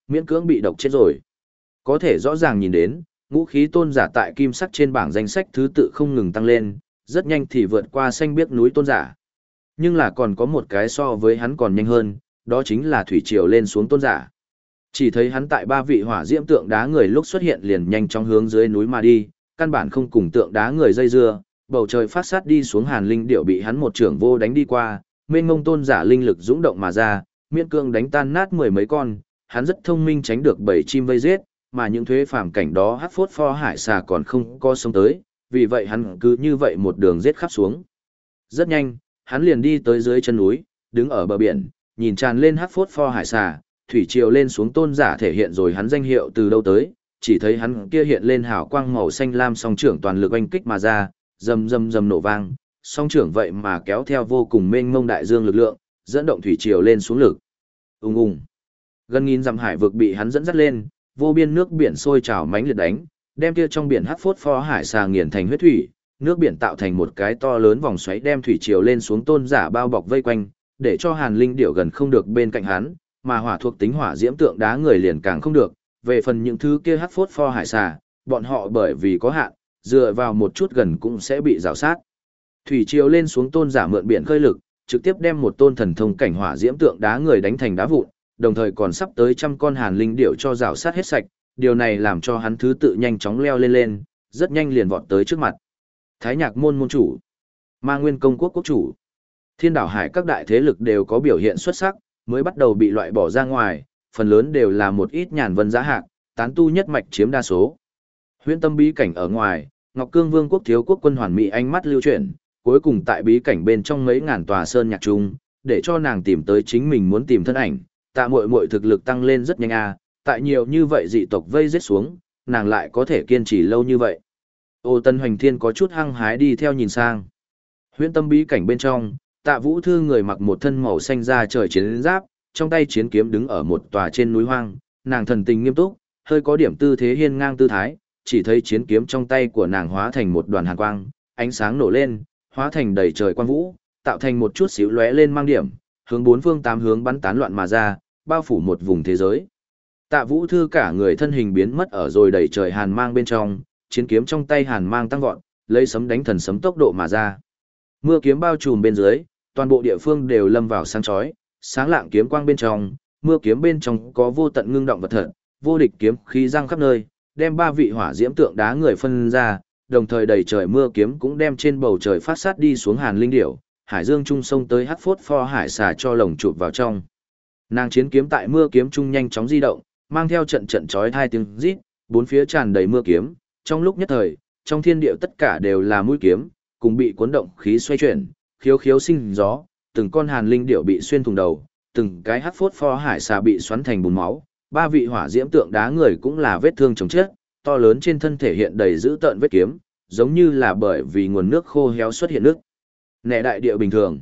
miễn cưỡng bị độc chết rồi. Có thể rõ ràng nhìn đến, ngũ khí tôn giả tại kim sắc trên bảng danh sách thứ tự không ngừng tăng lên, rất nhanh thì vượt qua xanh biếc núi tôn giả. Nhưng là còn có một cái so với hắn còn nhanh hơn, đó chính là thủy triều lên xuống tôn giả. Chỉ thấy hắn tại ba vị hỏa diễm tượng đá người lúc xuất hiện liền nhanh chóng hướng dưới núi mà đi, căn bản không cùng tượng đá người dây dưa, bầu trời phát sát đi xuống hàn linh điệu bị hắn một trưởng vô đánh đi qua, mênh mông tôn giả linh lực dũng động mà ra, miễn cương đánh tan nát mười mấy con, hắn rất thông minh tránh được bầy chim vây giết, mà những thuế phàm cảnh đó hắc phốt pho hải xà còn không có sống tới, vì vậy hắn cứ như vậy một đường giết khắp xuống. Rất nhanh, hắn liền đi tới dưới chân núi, đứng ở bờ biển, nhìn tràn lên hắc phốt pho hải xà, thủy triều lên xuống tôn giả thể hiện rồi hắn danh hiệu từ đâu tới, chỉ thấy hắn kia hiện lên hào quang màu xanh lam song trưởng toàn lực oanh kích mà ra, rầm rầm rầm nổ vang, song trưởng vậy mà kéo theo vô cùng mênh mông đại dương lực lượng, dẫn động thủy triều lên xuống lực. Ùng ùng. Gần nghìn dặm hải vực bị hắn dẫn dắt lên, vô biên nước biển sôi trào mãnh liệt đánh, đem kia trong biển hắc phốt pho hải xà nghiền thành huyết thủy, nước biển tạo thành một cái to lớn vòng xoáy đem thủy triều lên xuống tôn giả bao bọc vây quanh, để cho Hàn Linh điểu gần không được bên cạnh hắn, mà hỏa thuộc tính hỏa diễm tượng đá người liền càng không được. Về phần những thứ kia hắc phốt pho hải xà, bọn họ bởi vì có hạn, dựa vào một chút gần cũng sẽ bị rào sát. Thủy triều lên xuống tôn giả mượn biển khơi lực, trực tiếp đem một tôn thần thông cảnh hỏa diễm tượng đá người đánh thành đá vụn, đồng thời còn sắp tới trăm con hàn linh điểu cho rào sát hết sạch, điều này làm cho hắn thứ tự nhanh chóng leo lên, rất nhanh liền vọt tới trước mặt. Thái Nhạc môn môn chủ, Ma Nguyên công quốc quốc chủ, Thiên Đảo Hải các đại thế lực đều có biểu hiện xuất sắc, mới bắt đầu bị loại bỏ ra ngoài, phần lớn đều là một ít nhàn vân giá hạng, tán tu nhất mạch chiếm đa số. Huyễn Tâm bí cảnh ở ngoài, Ngọc Cương Vương quốc thiếu quốc quân hoàn mỹ ánh mắt lưu chuyển, cuối cùng tại bí cảnh bên trong mấy ngàn tòa sơn nhạc trung, để cho nàng tìm tới chính mình muốn tìm thân ảnh, Tạ Muội Muội thực lực tăng lên rất nhanh tại nhiều như vậy dị tộc vây giết xuống, nàng lại có thể kiên trì lâu như vậy. Ô Tân Hoành Thiên có chút hăng hái đi theo nhìn sang. Huyễn Tâm bí cảnh bên trong, Tạ Vũ Thư người mặc một thân màu xanh da trời chiến giáp, trong tay chiến kiếm đứng ở một tòa trên núi hoang, nàng thần tình nghiêm túc, hơi có điểm tư thế hiên ngang tư thái, chỉ thấy chiến kiếm trong tay của nàng hóa thành một đoàn hàn quang, ánh sáng nổ lên, hóa thành đầy trời quang vũ, tạo thành một chút xíu lóe lên mang điểm, hướng bốn phương tám hướng bắn tán loạn mà ra, bao phủ một vùng thế giới. Tạ Vũ Thư cả người thân hình biến mất ở rồi đầy trời hàn mang bên trong, chiến kiếm trong tay hàn mang tăng vọt, lấy sấm đánh thần sấm tốc độ mà ra. Mưa kiếm bao trùm bên dưới, toàn bộ địa phương đều lâm vào sáng chói, sáng lạng kiếm quang bên trong, mưa kiếm bên trong có vô tận ngưng động vật thật, vô địch kiếm khí giăng khắp nơi, đem ba vị hỏa diễm tượng đá người phân ra, đồng thời đầy trời mưa kiếm cũng đem trên bầu trời phát sát đi xuống hàn linh điểu, hải dương trung sông tới hắc phốt pho hải xà cho lồng chụp vào trong. Nàng chiến kiếm tại mưa kiếm trung nhanh chóng di động, mang theo trận trận chói tai tiếng rít, bốn phía tràn đầy mưa kiếm, trong lúc nhất thời, trong thiên địa tất cả đều là mũi kiếm, cùng bị cuốn động khí xoay chuyển, khiếu khiếu sinh gió, từng con hàn linh điểu bị xuyên thủng đầu, từng cái hắc phốt pho hải xà bị xoắn thành bùn máu, ba vị hỏa diễm tượng đá người cũng là vết thương chồng chết, to lớn trên thân thể hiện đầy dữ tợn vết kiếm, giống như là bởi vì nguồn nước khô héo xuất hiện nước. Nẻ đại địa bình thường.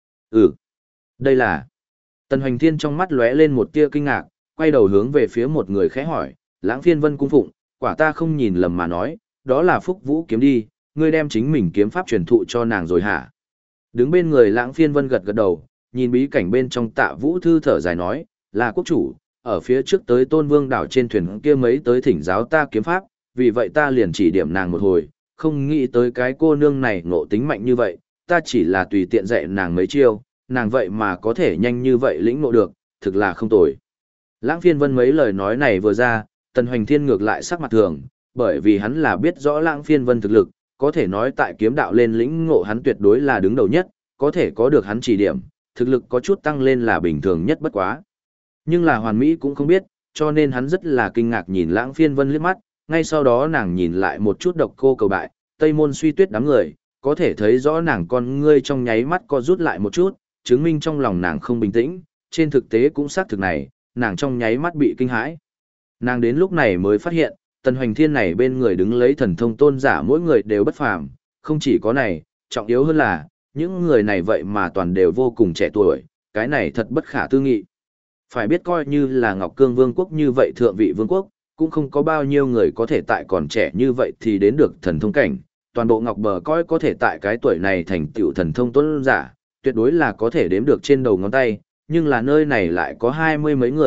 Đây là... Tần Hoành Thiên trong mắt lóe lên một tia kinh ngạc, quay đầu hướng về phía một người khẽ hỏi, Lãng Phiên Vân cung phụng, quả ta không nhìn lầm mà nói, đó là Phúc Vũ kiếm đi, ngươi đem chính mình kiếm pháp truyền thụ cho nàng rồi hả? Đứng bên người Lãng Phiên Vân gật gật đầu, nhìn bí cảnh bên trong Tạ Vũ Thư thở dài nói, là quốc chủ, ở phía trước tới Tôn Vương đảo trên thuyền kia mấy tới thỉnh giáo ta kiếm pháp, vì vậy ta liền chỉ điểm nàng một hồi, không nghĩ tới cái cô nương này ngộ tính mạnh như vậy, ta chỉ là tùy tiện dạy nàng mấy chiêu, nàng vậy mà có thể nhanh như vậy lĩnh ngộ được, thực là không tồi. Lãng Phiên Vân mấy lời nói này vừa ra, Tần Hoành Thiên ngược lại sắc mặt thường, bởi vì hắn là biết rõ Lãng Phiên Vân thực lực, có thể nói tại kiếm đạo lên lĩnh ngộ hắn tuyệt đối là đứng đầu nhất, có thể có được hắn chỉ điểm, thực lực có chút tăng lên là bình thường nhất bất quá. Nhưng là Hoàn Mỹ cũng không biết, cho nên hắn rất là kinh ngạc nhìn Lãng Phiên Vân liếc mắt, ngay sau đó nàng nhìn lại một chút Độc Cô Cầu Bại, Tây Môn Suy Tuyết đám người, có thể thấy rõ nàng con ngươi trong nháy mắt co rút lại một chút, chứng minh trong lòng nàng không bình tĩnh, trên thực tế cũng xác thực này, nàng trong nháy mắt bị kinh hãi. Nàng đến lúc này mới phát hiện, Tần Hoành Thiên này bên người đứng lấy thần thông tôn giả mỗi người đều bất phàm, không chỉ có này, trọng yếu hơn là, những người này vậy mà toàn đều vô cùng trẻ tuổi, cái này thật bất khả tư nghị. Phải biết coi như là Ngọc Cương Vương quốc như vậy thượng vị vương quốc, cũng không có bao nhiêu người có thể tại còn trẻ như vậy thì đến được thần thông cảnh, toàn bộ Ngọc Bờ coi có thể tại cái tuổi này thành tựu thần thông tôn giả, tuyệt đối là có thể đếm được trên đầu ngón tay, nhưng là nơi này lại có 20 mấy người,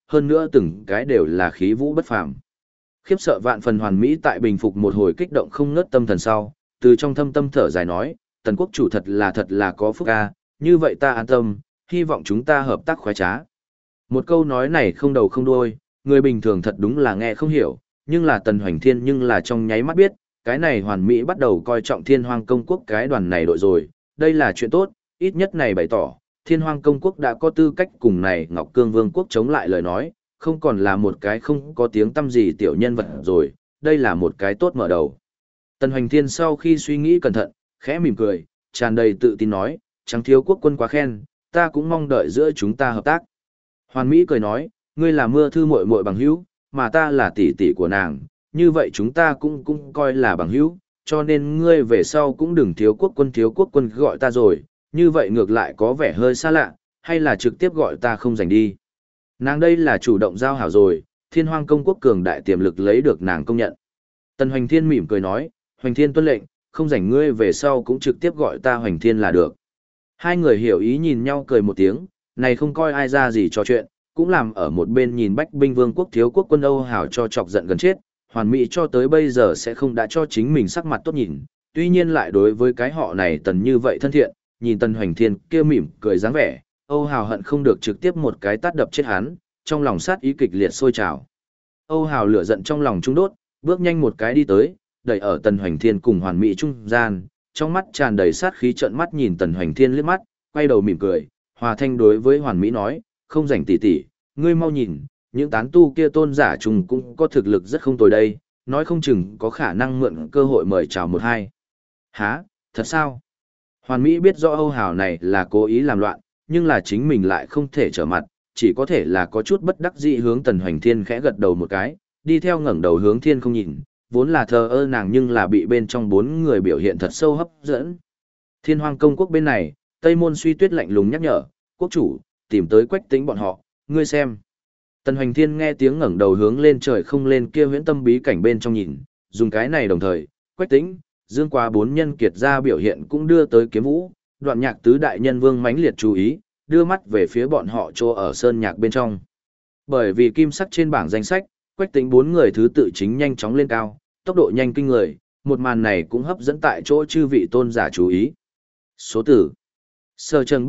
hơn nữa từng cái đều là khí vũ bất phàm. Khiếp sợ vạn phần Hoàn Mỹ tại bình phục một hồi kích động không ngớt tâm thần sau, từ trong thâm tâm thở dài nói, Tần quốc chủ thật là có phúc a, như vậy ta an tâm, hy vọng chúng ta hợp tác khoái trá. Một câu nói này không đầu không đuôi, người bình thường thật đúng là nghe không hiểu, nhưng là Tần Hoành Thiên nhưng là trong nháy mắt biết, cái này Hoàn Mỹ bắt đầu coi trọng Thiên Hoang Công Quốc cái đoàn này đội rồi, đây là chuyện tốt, ít nhất này bày tỏ, Thiên Hoang Công Quốc đã có tư cách cùng này Ngọc Cương Vương Quốc chống lại lời nói, không còn là một cái không có tiếng tăm gì tiểu nhân vật rồi, đây là một cái tốt mở đầu. Tần Hoành Thiên sau khi suy nghĩ cẩn thận, khẽ mỉm cười, tràn đầy tự tin nói, chẳng thiếu quốc quân quá khen, ta cũng mong đợi giữa chúng ta hợp tác. Hoàn Mỹ cười nói, ngươi là mưa thư muội muội bằng hữu, mà ta là tỷ tỷ của nàng, như vậy chúng ta cũng coi là bằng hữu, cho nên ngươi về sau cũng đừng thiếu quốc quân gọi ta rồi, như vậy ngược lại có vẻ hơi xa lạ, hay là trực tiếp gọi ta không dành đi. Nàng đây là chủ động giao hảo rồi, Thiên Hoang Công Quốc cường đại tiềm lực lấy được nàng công nhận. Tần Hoành Thiên mỉm cười nói, Hoành Thiên tuân lệnh, không rảnh ngươi về sau cũng trực tiếp gọi ta Hoành Thiên là được. Hai người hiểu ý nhìn nhau cười một tiếng, này không coi ai ra gì trò chuyện, cũng làm ở một bên nhìn Bách Binh Vương quốc thiếu quốc quân Âu Hảo cho chọc giận gần chết, Hoàn Mỹ cho tới bây giờ sẽ không đã cho chính mình sắc mặt tốt nhìn, tuy nhiên lại đối với cái họ này Tần như vậy thân thiện, nhìn Tần Hoành Thiên kia mỉm cười dáng vẻ, Âu Hào hận không được trực tiếp một cái tát đập chết hắn, trong lòng sát ý kịch liệt sôi trào. Âu Hào lửa giận trong lòng trung đốt, bước nhanh một cái đi tới, đẩy ở Tần Hoành Thiên cùng Hoàn Mỹ trung gian, trong mắt tràn đầy sát khí trợn mắt nhìn Tần Hoành Thiên liếc mắt, quay đầu mỉm cười, hòa thanh đối với Hoàn Mỹ nói, không rảnh tỉ tỉ, ngươi mau nhìn, những tán tu kia tôn giả trùng cũng có thực lực rất không tồi đây, nói không chừng có khả năng mượn cơ hội mời chào một hai. Hả, thật sao? Hoàn Mỹ biết rõ Âu Hào này là cố ý làm loạn, nhưng là chính mình lại không thể trở mặt, chỉ có thể là có chút bất đắc dĩ hướng Tần Hoành Thiên khẽ gật đầu một cái, đi theo ngẩng đầu hướng thiên không nhìn, vốn là thờ ơ nàng nhưng là bị bên trong bốn người biểu hiện thật sâu hấp dẫn. Thiên Hoang Công Quốc bên này, Tây Môn Suy Tuyết lạnh lùng nhắc nhở, quốc chủ, tìm tới Quách Tĩnh bọn họ, ngươi xem. Tần Hoành Thiên nghe tiếng ngẩng đầu hướng lên trời không lên kia huyễn tâm bí cảnh bên trong nhìn, dùng cái này đồng thời, Quách Tĩnh, Dương Quá bốn nhân kiệt ra biểu hiện cũng đưa tới Kiếm Vũ, Đoạn Nhạc tứ đại nhân vương mãnh liệt chú ý, đưa mắt về phía bọn họ chỗ ở sơn nhạc bên trong. Bởi vì kim sắc trên bảng danh sách, Quách Tĩnh bốn người thứ tự chính nhanh chóng lên cao, tốc độ nhanh kinh người, một màn này cũng hấp dẫn tại chỗ chư vị tôn giả chú ý. Số tử Sở Trần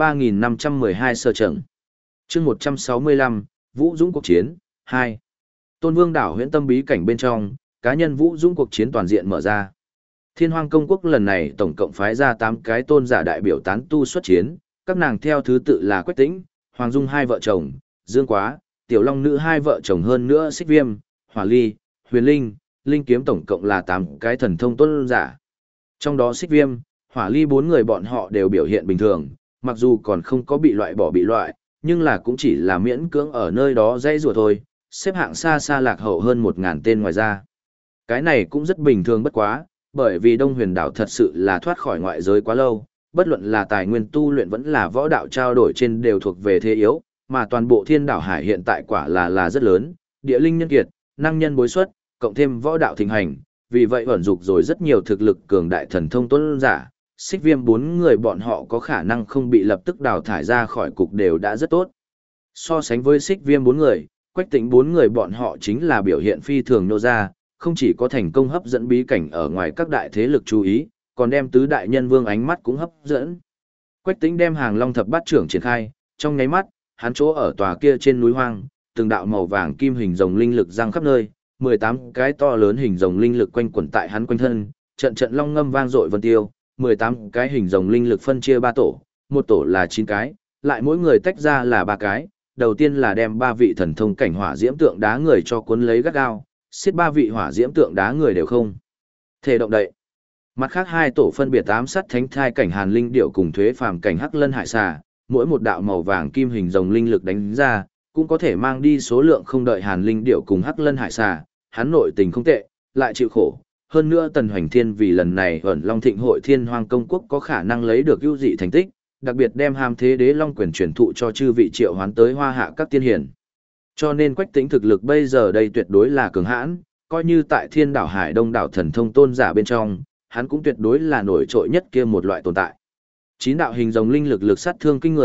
3512 Sở Trần chương 165, Vũ Dũng cuộc chiến 2. Tôn Vương đảo huyễn tâm bí cảnh bên trong, cá nhân Vũ Dũng cuộc chiến toàn diện mở ra. Thiên Hoang Công Quốc lần này tổng cộng phái ra 8 cái tôn giả đại biểu tán tu xuất chiến, các nàng theo thứ tự là Quách Tĩnh, Hoàng Dung hai vợ chồng, Dương Quá, Tiểu Long Nữ hai vợ chồng hơn nữa Xích Viêm, Hỏa Ly, Huyền Linh, Linh Kiếm tổng cộng là 8 cái thần thông tôn giả. Trong đó Xích Viêm, Hỏa Ly 4 người bọn họ đều biểu hiện bình thường, mặc dù còn không có bị loại, nhưng là cũng chỉ là miễn cưỡng ở nơi đó dây rùa thôi, xếp hạng xa xa lạc hậu hơn 1000 tên ngoài ra. Cái này cũng rất bình thường bất quá, bởi vì Đông Huyền đảo thật sự là thoát khỏi ngoại giới quá lâu, bất luận là tài nguyên tu luyện vẫn là võ đạo trao đổi trên đều thuộc về thế yếu, mà toàn bộ Thiên Đảo Hải hiện tại quả là rất lớn, địa linh nhân kiệt, năng nhân bối xuất, cộng thêm võ đạo thịnh hành, vì vậy ẩn dục rồi rất nhiều thực lực cường đại thần thông tôn giả, Xích Viêm 4 người bọn họ có khả năng không bị lập tức đào thải ra khỏi cục đều đã rất tốt. So sánh với Xích Viêm 4 người, Quách Tĩnh 4 người bọn họ chính là biểu hiện phi thường nô ra, không chỉ có thành công hấp dẫn bí cảnh ở ngoài các đại thế lực chú ý, còn đem tứ đại nhân vương ánh mắt cũng hấp dẫn. Quách Tĩnh đem Hàng Long thập bát trưởng triển khai, trong nháy mắt, hắn chỗ ở tòa kia trên núi hoang, từng đạo màu vàng kim hình rồng linh lực giăng khắp nơi, 18 cái to lớn hình rồng linh lực quanh quẩn tại hắn quanh thân, trận trận long ngâm vang dội vân tiêu, 18 cái hình rồng linh lực phân chia 3 tổ, một tổ là 9 cái, lại mỗi người tách ra là 3 cái, đầu tiên là đem 3 vị thần thông cảnh hỏa diễm tượng đá người cho cuốn lấy gắt gao, xiết 3 vị hỏa diễm tượng đá người đều không thể động đậy. Mặt khác 2 tổ phân biệt ám sát thánh thai cảnh Hàn Linh Điệu cùng thuế phàm cảnh Hắc Lân Hải Xà, mỗi một đạo màu vàng kim hình rồng linh lực đánh ra, cũng có thể mang đi số lượng không đợi Hàn Linh Điệu cùng Hắc Lân Hải Xà, hắn nội tình không tệ, lại chịu khổ. Hơn nữa Tần Hoành Thiên vì lần này ẩn Long Thịnh hội Thiên Hoang Công Quốc có khả năng lấy được ưu dị thành tích, đặc biệt đem hàm thế đế long quyền truyền thụ cho chư vị triệu hoán tới hoa hạ các tiên hiển. Cho nên Quách Tĩnh thực lực bây giờ đây tuyệt đối là cường hãn, coi như tại Thiên Đảo Hải Đông đảo thần thông tôn giả bên trong, hắn cũng tuyệt đối là nổi trội nhất kia một loại tồn tại. 9 đạo hình rồng linh lực lực sát thương kinh người,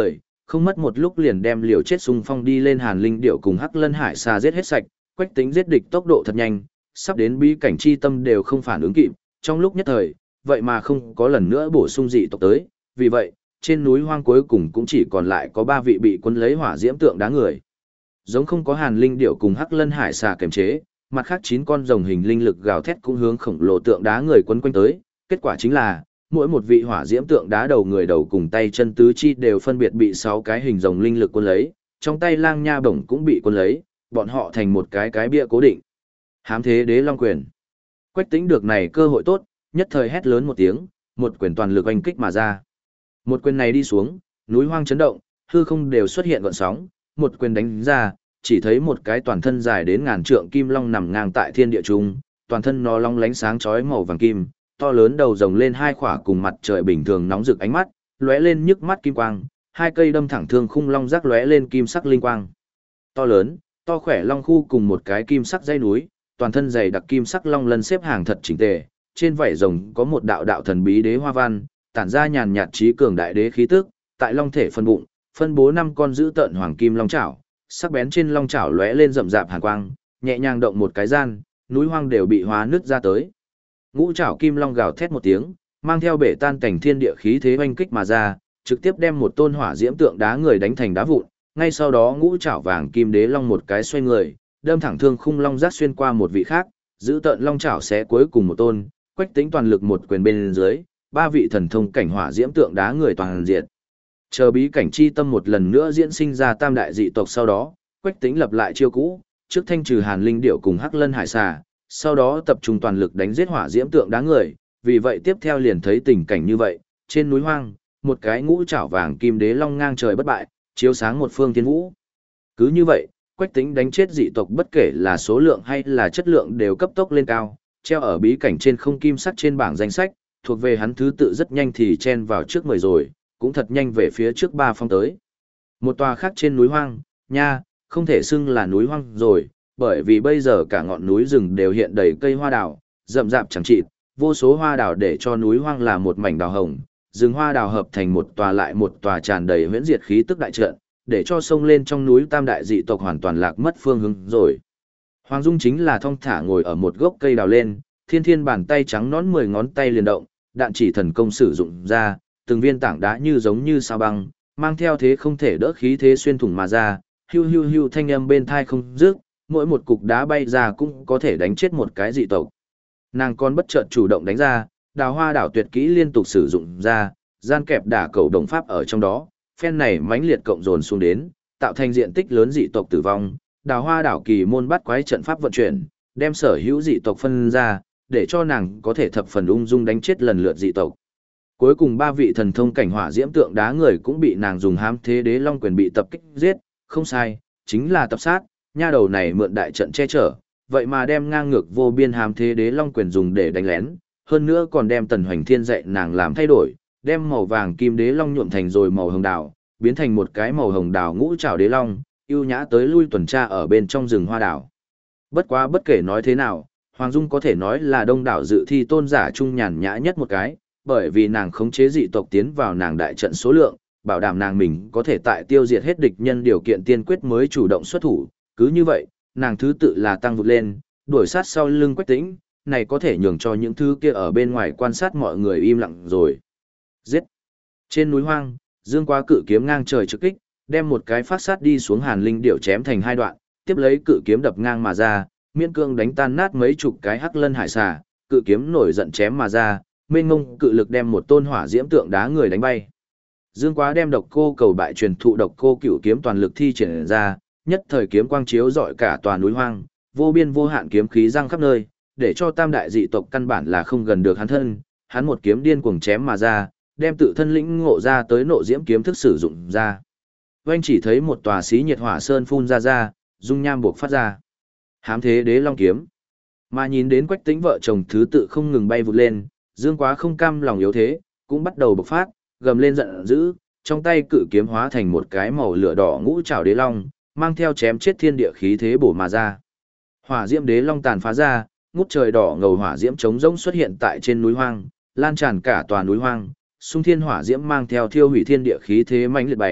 không mất một lúc liền đem liều chết xung phong đi lên Hàn Linh Điểu cùng Hắc Lân Hải Xà giết hết sạch, Quách Tĩnh giết địch tốc độ thật nhanh, sắp đến bí cảnh chi tâm đều không phản ứng kịp, trong lúc nhất thời, vậy mà không có lần nữa bổ sung dị tộc tới, vì vậy, trên núi hoang cuối cùng cũng chỉ còn lại có 3 vị bị cuốn lấy hỏa diễm tượng đá người. Giống không có Hàn Linh Điểu cùng Hắc Lân Hải Xà kiềm chế, mặt khác 9 con rồng hình linh lực gào thét cũng hướng khổng lồ tượng đá người quấn quanh tới, kết quả chính là mỗi một vị hỏa diễm tượng đá đầu người đầu cùng tay chân tứ chi đều phân biệt bị 6 cái hình rồng linh lực cuốn lấy, trong tay lang nha bổng cũng bị cuốn lấy, bọn họ thành một cái bia cố định. Hám thế đế long quyền. Quách Tĩnh được này cơ hội tốt, nhất thời hét lớn một tiếng, một quyền toàn lực oanh kích mà ra. Một quyền này đi xuống, núi hoang chấn động, hư không đều xuất hiện gợn sóng, một quyền đánh ra, chỉ thấy một cái toàn thân dài đến ngàn trượng kim long nằm ngang tại thiên địa trung, toàn thân nó long lánh sáng chói màu vàng kim, to lớn đầu rồng lên 2 khỏa cùng mặt trời bình thường nóng rực ánh mắt, lóe lên nhức mắt kim quang, 2 cây đâm thẳng thương khung long rác lóe lên kim sắc linh quang. To lớn, to khỏe long khu cùng một cái kim sắc dây núi, toàn thân dày đặc kim sắc long lân xếp hàng thật chỉnh tề, trên vảy rồng có một đạo đạo thần bí đế hoa văn, tản ra nhàn nhạt trí cường đại đế khí tức, tại long thể phân bụng, phân bố 5 con giữ tợn hoàng kim long chảo, sắc bén trên long chảo lóe lên rậm rạp hàn quang, nhẹ nhàng động một cái gian, núi hoang đều bị hóa nứt ra tới. Ngũ chảo kim long gào thét một tiếng, mang theo bể tan cảnh thiên địa khí thế oanh kích mà ra, trực tiếp đem một tôn hỏa diễm tượng đá người đánh thành đá vụn, ngay sau đó ngũ chảo vàng kim đế long một cái xoay người, đâm thẳng thương khung long giác xuyên qua một vị khác, giữ tợn long chảo xé cuối cùng một tôn, Quách Tĩnh toàn lực một quyền bên dưới, 3 vị thần thông cảnh hỏa diễm tượng đá người toàn diệt. Chờ bí cảnh chi tâm một lần nữa diễn sinh ra tam đại dị tộc sau đó, Quách Tĩnh lập lại chiêu cũ, trước thanh trừ Hàn Linh Điểu cùng Hắc Lân Hải Xà, sau đó tập trung toàn lực đánh giết hỏa diễm tượng đá người, vì vậy tiếp theo liền thấy tình cảnh như vậy, trên núi hoang, một cái ngũ trảo vàng kim đế long ngang trời bất bại, chiếu sáng một phương thiên vũ. Cứ như vậy, Quách Tĩnh đánh chết dị tộc bất kể là số lượng hay là chất lượng đều cấp tốc lên cao, treo ở bí cảnh trên không kim sắc trên bảng danh sách, thuộc về hắn thứ tự rất nhanh thì chen vào trước 10 rồi, cũng thật nhanh về phía trước 3 phong tới. Một tòa khác trên núi hoang, nha, không thể xưng là núi hoang rồi, bởi vì bây giờ cả ngọn núi rừng đều hiện đầy cây hoa đào, rậm rạp chẳng chịt, vô số hoa đào để cho núi hoang là một mảnh đào hồng, rừng hoa đào hợp thành một tòa lại một tòa tràn đầy huyễn diệt khí tức đại trận, để cho sông lên trong núi tam đại dị tộc hoàn toàn lạc mất phương hướng rồi. Hoàng Dung chính là thong thả ngồi ở một gốc cây đào lên, thiên thiên bàn tay trắng nõn 10 ngón tay liền động, đạn chỉ thần công sử dụng ra, từng viên tảng đá như giống như sao băng, mang theo thế không thể đỡ khí thế xuyên thủng mà ra, hưu hưu hưu thanh âm bên thai không dứt, mỗi một cục đá bay ra cũng có thể đánh chết một cái dị tộc. Nàng còn bất chợt chủ động đánh ra, đào hoa đảo tuyệt kỹ liên tục sử dụng ra, gian kẹp đả cầu đồng pháp ở trong đó, phen này mãnh liệt cộng dồn xuống đến, tạo thành diện tích lớn dị tộc tử vong, đào hoa đảo kỳ môn bắt quái trận pháp vận chuyển, đem sở hữu dị tộc phân ra, để cho nàng có thể thập phần ung dung đánh chết lần lượt dị tộc. Cuối cùng 3 vị thần thông cảnh hỏa diễm tượng đá người cũng bị nàng dùng hám thế đế long quyền bị tập kích giết, không sai, chính là tập sát, nha đầu này mượn đại trận che chở, vậy mà đem ngang ngược vô biên hám thế đế long quyền dùng để đánh lén, hơn nữa còn đem Tần Hoành Thiên dạy nàng làm thay đổi, đem màu vàng kim đế long nhuộm thành rồi màu hồng đào, biến thành một cái màu hồng đào ngũ trảo đế long, ưu nhã tới lui tuần tra ở bên trong rừng hoa đào. Bất quá bất kể nói thế nào, Hoàng Dung có thể nói là đông đảo dự thi tôn giả trung nhàn nhã nhất một cái, bởi vì nàng khống chế dị tộc tiến vào nàng đại trận số lượng, bảo đảm nàng mình có thể tại tiêu diệt hết địch nhân điều kiện tiên quyết mới chủ động xuất thủ, cứ như vậy, nàng thứ tự là tăng vụt lên, đuổi sát sau lưng Quách Tĩnh, này có thể nhường cho những thứ kia ở bên ngoài quan sát mọi người im lặng rồi. Giết! Trên núi hoang, Dương Quá cự kiếm ngang trời trực kích, đem một cái phát sát đi xuống Hàn Linh Điểu chém thành 2 đoạn, tiếp lấy cự kiếm đập ngang mà ra, miễn cương đánh tan nát mấy chục cái Hắc Lân Hải Xà, cự kiếm nổi giận chém mà ra, mênh mông cự lực đem một tôn hỏa diễm tượng đá người đánh bay. Dương Quá đem độc cô cầu bại truyền thụ độc cô cửu kiếm toàn lực thi triển ra, nhất thời kiếm quang chiếu rọi cả tòa núi hoang, vô biên vô hạn kiếm khí giăng khắp nơi, để cho tam đại dị tộc căn bản là không gần được hắn thân, hắn một kiếm điên cuồng chém mà ra, đem tự thân lĩnh ngộ ra tới nộ diễm kiếm thức sử dụng ra. Oanh chỉ thấy một tòa xí nhiệt hỏa sơn phun ra, dung nham buộc phát ra. Hám thế đế long kiếm. Mà nhìn đến Quách Tĩnh vợ chồng thứ tự không ngừng bay vụt lên, Dương Quá không cam lòng yếu thế, cũng bắt đầu bộc phát, gầm lên giận dữ, trong tay cự kiếm hóa thành một cái màu lửa đỏ ngũ trảo đế long, mang theo chém chết thiên địa khí thế bổ mà ra. Hỏa diễm đế long tàn phá ra, ngút trời đỏ ngầu hỏa diễm trống rỗng xuất hiện tại trên núi hoang, lan tràn cả tòa núi hoang, xung thiên hỏa diễm mang theo thiêu hủy thiên địa khí thế mãnh liệt bày,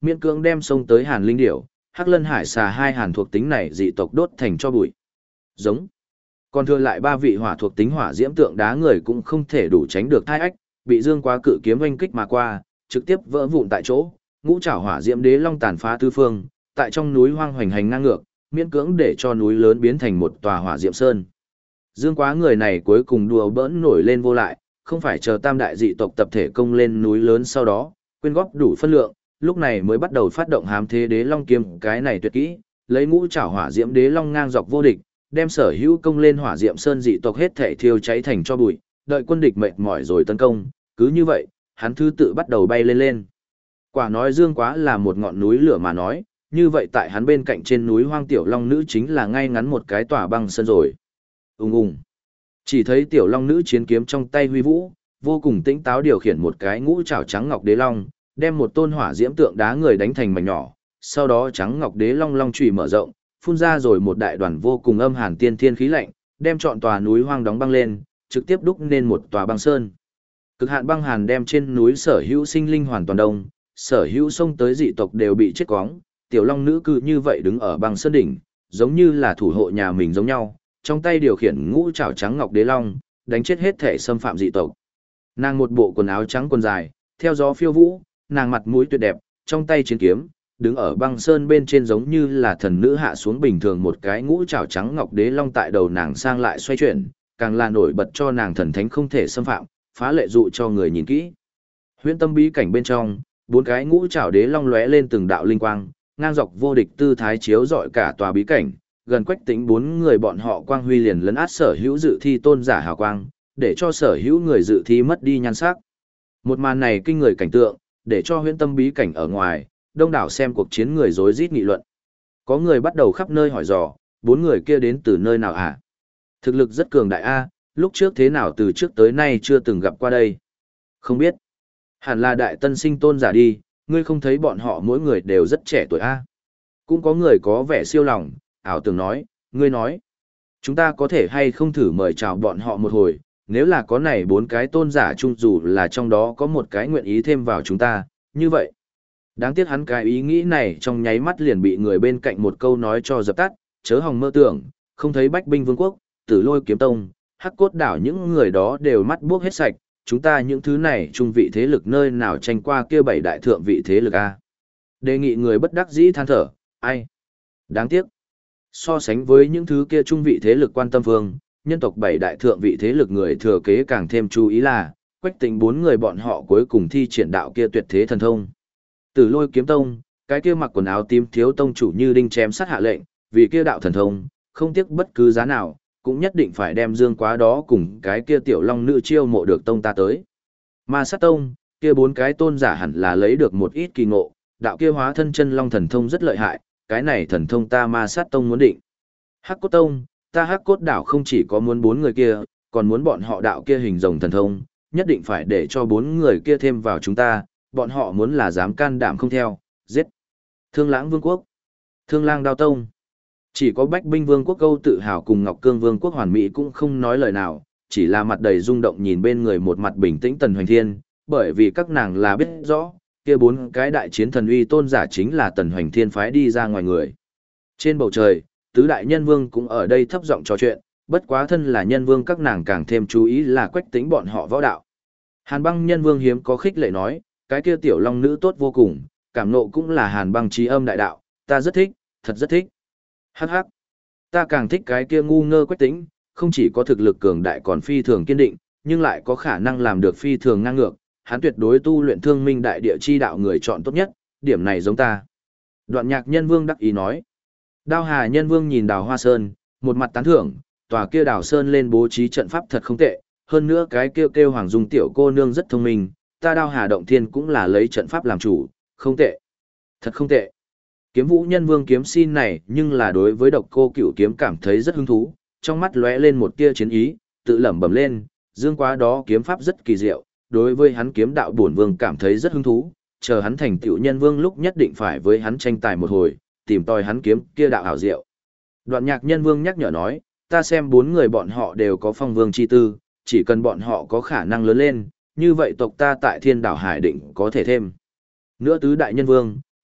miễn cưỡng đem xông tới Hàn Linh Điểu, Hắc Lân Hải xà hai hàn thuộc tính này dị tộc đốt thành cho bụi. Giống. Còn thừa lại ba vị hỏa thuộc tính hỏa diễm tượng đá người cũng không thể đủ tránh được thai ách, bị Dương Quá cự kiếm oanh kích mà qua, trực tiếp vỡ vụn tại chỗ, ngũ trảo hỏa diễm đế long tàn phá tứ phương, tại trong núi hoang hoành hành ngang ngược, miễn cưỡng để cho núi lớn biến thành một tòa hỏa diệm sơn. Dương Quá người này cuối cùng đùa bỡn nổi lên vô lại, không phải chờ tam đại dị tộc tập thể công lên núi lớn sau đó, quyên góp đủ phân lượng, lúc này mới bắt đầu phát động hám thế đế long kiếm cái này tuyệt kỹ, lấy ngũ trảo hỏa diễm đế long ngang dọc vô địch, đem sở hữu công lên hỏa diệm sơn dị tộc hết thể thiêu cháy thành cho bụi, đợi quân địch mệt mỏi rồi tấn công, cứ như vậy, hắn thứ tự bắt đầu bay lên lên. Quả nói Dương Quá là một ngọn núi lửa mà nói, như vậy tại hắn bên cạnh trên núi hoang tiểu long nữ chính là ngay ngắn một cái tòa băng sơn rồi. Ùng ùng. Chỉ thấy tiểu long nữ chiến kiếm trong tay huy vũ, vô cùng tĩnh táo điều khiển một cái ngũ trảo trắng ngọc đế long, đem một tôn hỏa diễm tượng đá người đánh thành mảnh nhỏ, sau đó trắng ngọc đế long long chùy mở rộng, phun ra rồi một đại đoàn vô cùng âm hàn tiên thiên khí lạnh, đem trọn tòa núi hoang đóng băng lên, trực tiếp đúc nên một tòa băng sơn. Cực hạn băng hàn đem trên núi sở hữu sinh linh hoàn toàn đông, sở hữu sông tới dị tộc đều bị chết quóng, tiểu long nữ cứ như vậy đứng ở băng sơn đỉnh, giống như là thủ hộ nhà mình giống nhau, trong tay điều khiển ngũ trảo trắng ngọc đế long, đánh chết hết thể xâm phạm dị tộc. Nàng một bộ quần áo trắng quần dài, theo gió phiêu vũ, nàng mặt mũi tuyệt đẹp, trong tay chiến kiếm, đứng ở băng sơn bên trên giống như là thần nữ hạ xuống bình thường, một cái ngũ trảo trắng ngọc đế long tại đầu nàng sang lại xoay chuyển, càng là nổi bật cho nàng thần thánh không thể xâm phạm, phá lệ dụ cho người nhìn kỹ. Huyễn Tâm bí cảnh bên trong, bốn cái ngũ trảo đế long lóe lên từng đạo linh quang, ngang dọc vô địch tư thái chiếu rọi cả tòa bí cảnh, gần Quách Tĩnh bốn người bọn họ quang huy liền lấn át sở hữu dự thi tôn giả hào quang, để cho sở hữu người dự thi mất đi nhan sắc. Một màn này kinh người cảnh tượng, để cho Huyễn Tâm bí cảnh ở ngoài, đông đảo xem cuộc chiến người rối rít nghị luận. Có người bắt đầu khắp nơi hỏi dò, bốn người kia đến từ nơi nào hả? Thực lực rất cường đại a, lúc trước thế nào từ trước tới nay chưa từng gặp qua đây? Không biết. Hẳn là đại tân sinh tôn giả đi, ngươi không thấy bọn họ mỗi người đều rất trẻ tuổi a? Cũng có người có vẻ siêu lòng, ảo tưởng nói, ngươi nói, chúng ta có thể hay không thử mời chào bọn họ một hồi, nếu là có này bốn cái tôn giả chung dù là trong đó có một cái nguyện ý thêm vào chúng ta, như vậy. Đáng tiếc hắn cái ý nghĩ này trong nháy mắt liền bị người bên cạnh một câu nói cho dập tắt, chớ hòng mơ tưởng, không thấy Bách Binh Vương quốc, Tử Lôi Kiếm Tông, Hắc Cốt đảo những người đó đều mắt buốc hết sạch, chúng ta những thứ này trung vị thế lực nơi nào tranh qua kia bảy đại thượng vị thế lực a. Đề nghị người bất đắc dĩ than thở, ai? Đáng tiếc. So sánh với những thứ kia trung vị thế lực quan tâm phương, nhân tộc bảy đại thượng vị thế lực người thừa kế càng thêm chú ý là, Quách Tĩnh bốn người bọn họ cuối cùng thi triển đạo kia tuyệt thế thần thông. Tử Lôi Kiếm Tông, cái kia mặc quần áo tím thiếu tông chủ như đinh chém sát hạ lệnh, vì kia đạo thần thông, không tiếc bất cứ giá nào, cũng nhất định phải đem Dương Quá đó cùng cái kia tiểu long nữ chiêu mộ được tông ta tới. Ma Sát Tông, kia bốn cái tôn giả hẳn là lấy được một ít kỳ ngộ, đạo kia hóa thân chân long thần thông rất lợi hại, cái này thần thông ta Ma Sát Tông muốn định. Hắc Cốt Tông, ta Hắc Cốt đảo không chỉ có muốn bốn người kia, còn muốn bọn họ đạo kia hình rồng thần thông, nhất định phải để cho bốn người kia thêm vào chúng ta, bọn họ muốn là dám can đảm không theo, giết. Thương Lãng Vương quốc, Thương Lang Đao Tông, chỉ có Bách Binh Vương quốc Câu tự hào cùng Ngọc Cương Vương quốc Hoàn Mỹ cũng không nói lời nào, chỉ là mặt đầy rung động nhìn bên người một mặt bình tĩnh Tần Hoành Thiên, bởi vì các nàng là biết rõ, kia bốn cái đại chiến thần uy tôn giả chính là Tần Hoành Thiên phái đi ra ngoài người. Trên bầu trời, tứ đại nhân vương cũng ở đây thấp giọng trò chuyện, bất quá thân là nhân vương các nàng càng thêm chú ý là Quách Tĩnh bọn họ võ đạo. Hàn Băng nhân vương hiếm có khích lệ nói, cái kia tiểu long nữ tốt vô cùng, cảm nộ cũng là Hàn Băng trí âm đại đạo, ta rất thích, thật rất thích. Hắc hắc, ta càng thích cái kia ngu ngơ Quách Tĩnh, không chỉ có thực lực cường đại còn phi thường kiên định, nhưng lại có khả năng làm được phi thường ngang ngược, hắn tuyệt đối tu luyện thương minh đại địa chi đạo người chọn tốt nhất, điểm này giống ta. Đoạn Nhạc nhân vương đắc ý nói. Đao Hà nhân vương nhìn Đào Hoa Sơn, một mặt tán thưởng, tòa kia Đào Sơn lên bố trí trận pháp thật không tệ, hơn nữa cái kêu Hoàng Dung tiểu cô nương rất thông minh, ta Đao Hà động thiên cũng là lấy trận pháp làm chủ, không tệ. Thật không tệ. Kiếm Vũ nhân vương kiếm xin này nhưng là đối với Độc Cô Cửu kiếm cảm thấy rất hứng thú, trong mắt lóe lên một tia chiến ý, tự lẩm bẩm lên, Dương Quá đó kiếm pháp rất kỳ diệu, đối với hắn kiếm đạo bổn vương cảm thấy rất hứng thú, chờ hắn thành tựu nhân vương lúc nhất định phải với hắn tranh tài một hồi, tìm tòi hắn kiếm kia đạo hảo diệu. Đoạn Nhạc nhân vương nhắc nhở nói, ta xem bốn người bọn họ đều có phong vương chi tư, chỉ cần bọn họ có khả năng lớn lên, như vậy tộc ta tại Thiên Đảo Hải định có thể thêm. Nữa tứ đại nhân vương,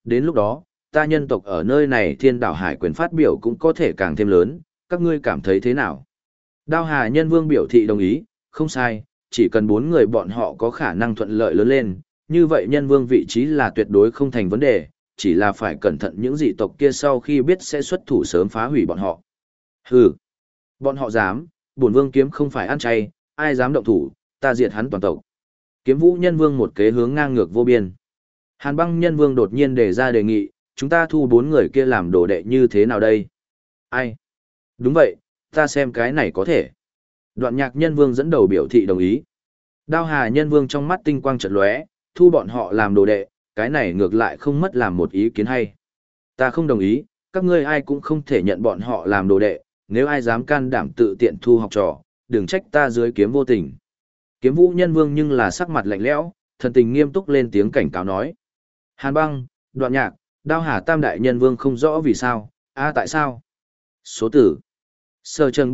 đến lúc đó, ta nhân tộc ở nơi này thiên đảo hải quyền phát biểu cũng có thể càng thêm lớn, các ngươi cảm thấy thế nào? Đao Hà Nhân Vương biểu thị đồng ý, không sai, chỉ cần 4 người bọn họ có khả năng thuận lợi lớn lên, như vậy Nhân Vương vị trí là tuyệt đối không thành vấn đề, chỉ là phải cẩn thận những dị tộc kia sau khi biết sẽ xuất thủ sớm phá hủy bọn họ. Hừ, bọn họ dám, bổn vương kiếm không phải ăn chay, ai dám động thủ, ta diệt hắn toàn tộc. Kiếm Vũ Nhân Vương một kế hướng ngang ngược vô biên. Hàn Băng Nhân Vương đột nhiên đề ra đề nghị, chúng ta thu 4 người kia làm đồ đệ như thế nào đây? Ai? Đúng vậy, ta xem cái này có thể. Đoạn Nhạc Nhân Vương dẫn đầu biểu thị đồng ý. Đao Hà Nhân Vương trong mắt tinh quang chợt lóe, thu bọn họ làm đồ đệ, cái này ngược lại không mất làm một ý kiến hay. Ta không đồng ý, các ngươi ai cũng không thể nhận bọn họ làm đồ đệ, nếu ai dám can đảm tự tiện thu học trò, đừng trách ta dưới kiếm vô tình. Kiếm Vũ Nhân Vương nhưng là sắc mặt lạnh lẽo, thần tình nghiêm túc lên tiếng cảnh cáo nói. Hàn Băng, Đoạn Nhạc, Đao Hà Tam Đại Nhân Vương không rõ vì sao, tại sao? Số tử. Sở trường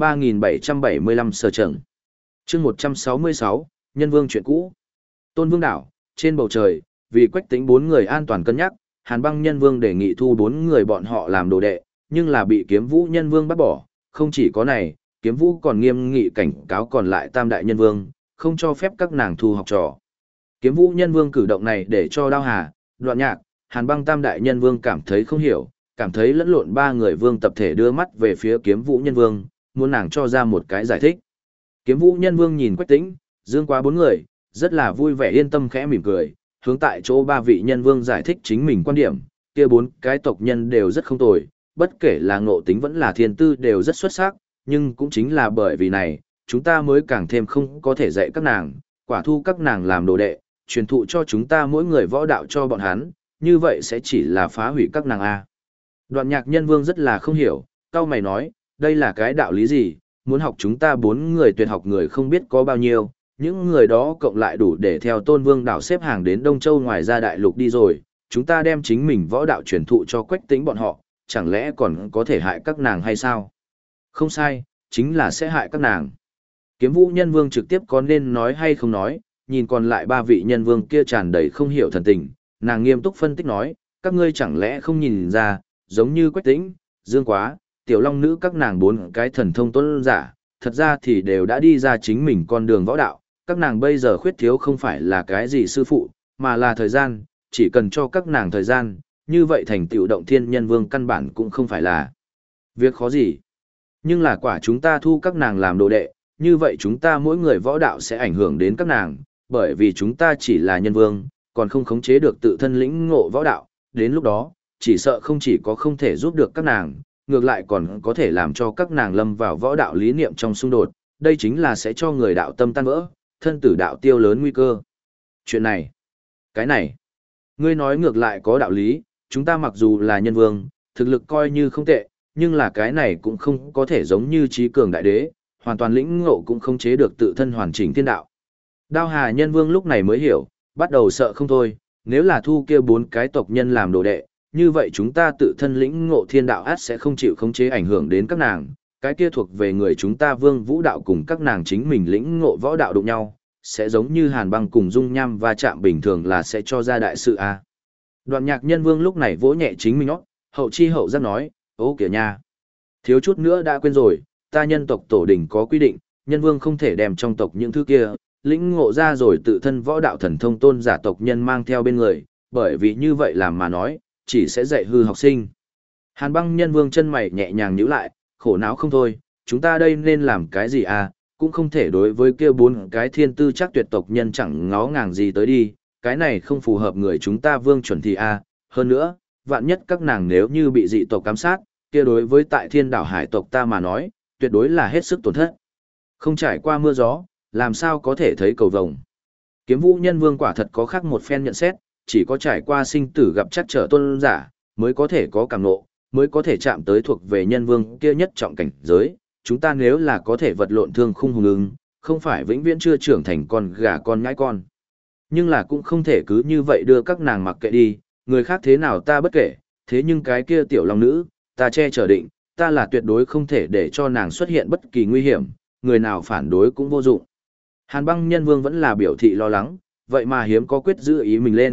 3775 sở trường. chương 166, Nhân Vương chuyện cũ. Tôn Vương Đảo, trên bầu trời, vì Quách Tĩnh 4 người an toàn cân nhắc, Hàn Băng Nhân Vương đề nghị thu 4 người bọn họ làm đồ đệ, nhưng là bị Kiếm Vũ Nhân Vương bắt bỏ. Không chỉ có này, Kiếm Vũ còn nghiêm nghị cảnh cáo còn lại Tam Đại Nhân Vương, không cho phép các nàng thu học trò. Kiếm Vũ Nhân Vương cử động này để cho Đao Hà, Đoạn Nhạc, Hàn Băng Tam Đại Nhân Vương cảm thấy không hiểu, cảm thấy lẫn lộn 3 người vương tập thể đưa mắt về phía Kiếm Vũ Nhân Vương, muốn nàng cho ra một cái giải thích. Kiếm Vũ Nhân Vương nhìn Quách Tĩnh, Dương Quá 4 người, rất là vui vẻ yên tâm khẽ mỉm cười, hướng tại chỗ 3 vị nhân vương giải thích chính mình quan điểm, kia 4 cái tộc nhân đều rất không tồi, bất kể là ngộ tính vẫn là thiên tư đều rất xuất sắc, nhưng cũng chính là bởi vì này, chúng ta mới càng thêm không có thể dạy các nàng, quả thu các nàng làm đồ đệ, truyền thụ cho chúng ta mỗi người võ đạo cho bọn hắn, như vậy sẽ chỉ là phá hủy các nàng a. Đoạn Nhạc Nhân Vương rất là không hiểu, cau mày nói, đây là cái đạo lý gì, muốn học chúng ta 4 người tuyệt học người không biết có bao nhiêu, những người đó cộng lại đủ để theo Tôn Vương đảo xếp hàng đến Đông Châu ngoài ra đại lục đi rồi, chúng ta đem chính mình võ đạo truyền thụ cho Quách Tĩnh bọn họ, chẳng lẽ còn có thể hại các nàng hay sao? Không sai, chính là sẽ hại các nàng. Kiếm Vũ Nhân Vương trực tiếp có nên nói hay không nói, nhìn còn lại 3 vị nhân vương kia tràn đầy không hiểu thần tình, nàng nghiêm túc phân tích nói, các ngươi chẳng lẽ không nhìn ra, giống như Quách Tĩnh, Dương Quá, Tiểu Long Nữ các nàng 4 cái thần thông tuấn giả, thật ra thì đều đã đi ra chính mình con đường võ đạo, các nàng bây giờ khuyết thiếu không phải là cái gì sư phụ, mà là thời gian, chỉ cần cho các nàng thời gian, như vậy thành tựu động thiên nhân vương căn bản cũng không phải là việc khó gì. Nhưng là quả chúng ta thu các nàng làm đồ đệ, như vậy chúng ta mỗi người võ đạo sẽ ảnh hưởng đến các nàng, bởi vì chúng ta chỉ là nhân vương, còn không khống chế được tự thân lĩnh ngộ võ đạo, đến lúc đó, chỉ sợ không chỉ có không thể giúp được các nàng, ngược lại còn có thể làm cho các nàng lâm vào võ đạo lý niệm trong xung đột, đây chính là sẽ cho người đạo tâm tan vỡ, thân tử đạo tiêu lớn nguy cơ. Chuyện này, cái này, ngươi nói ngược lại có đạo lý, chúng ta mặc dù là nhân vương, thực lực coi như không tệ, nhưng là cái này cũng không có thể giống như trí cường đại đế, hoàn toàn lĩnh ngộ cũng không chế được tự thân hoàn chỉnh thiên đạo. Đao Hà Nhân Vương lúc này mới hiểu, bắt đầu sợ không thôi, nếu là thu kia 4 cái tộc nhân làm đồ đệ, như vậy chúng ta tự thân lĩnh ngộ thiên đạo át sẽ không chịu khống chế ảnh hưởng đến các nàng, cái kia thuộc về người chúng ta Vương Vũ đạo cùng các nàng chính mình lĩnh ngộ võ đạo đụng nhau, sẽ giống như Hàn Băng cùng Dung Nham va chạm bình thường là sẽ cho ra đại sự a. Đoạn Nhạc Nhân Vương lúc này vỗ nhẹ chính mình hậu chi hậu giác nói, ô kìa nha, thiếu chút nữa đã quên rồi, ta nhân tộc tổ đình có quy định, nhân vương không thể đem trong tộc những thứ kia, lĩnh ngộ ra rồi tự thân võ đạo thần thông tôn giả tộc nhân mang theo bên người, bởi vì như vậy làm mà nói, chỉ sẽ dạy hư học sinh. Hàn Băng Nhân Vương chân mày nhẹ nhàng nhíu lại, khổ não không thôi, chúng ta đây nên làm cái gì à, cũng không thể đối với kia 4 cái thiên tư chắc tuyệt tộc nhân chẳng ngó ngàng gì tới đi, cái này không phù hợp người chúng ta vương chuẩn thì à, hơn nữa, vạn nhất các nàng nếu như bị dị tộc cám sát, kia đối với tại thiên đảo hải tộc ta mà nói, tuyệt đối là hết sức tổn thất. Không trải qua mưa gió, làm sao có thể thấy cầu vồng. Kiếm Vũ Nhân Vương quả thật có khác một phen nhận xét, chỉ có trải qua sinh tử gặp chắc trở tôn giả, mới có thể có cảm ngộ, mới có thể chạm tới thuộc về nhân vương kia nhất trọng cảnh giới. Chúng ta nếu là có thể vật lộn thương khung hùng ưng, không phải vĩnh viễn chưa trưởng thành con gà con nhãi con. Nhưng là cũng không thể cứ như vậy đưa các nàng mặc kệ đi, người khác thế nào ta bất kể, thế nhưng cái kia tiểu long nữ, ta che chở định, ta là tuyệt đối không thể để cho nàng xuất hiện bất kỳ nguy hiểm, người nào phản đối cũng vô dụng. Hàn Băng Nhân Vương vẫn là biểu thị lo lắng, vậy mà hiếm có quyết giữ ý mình lên,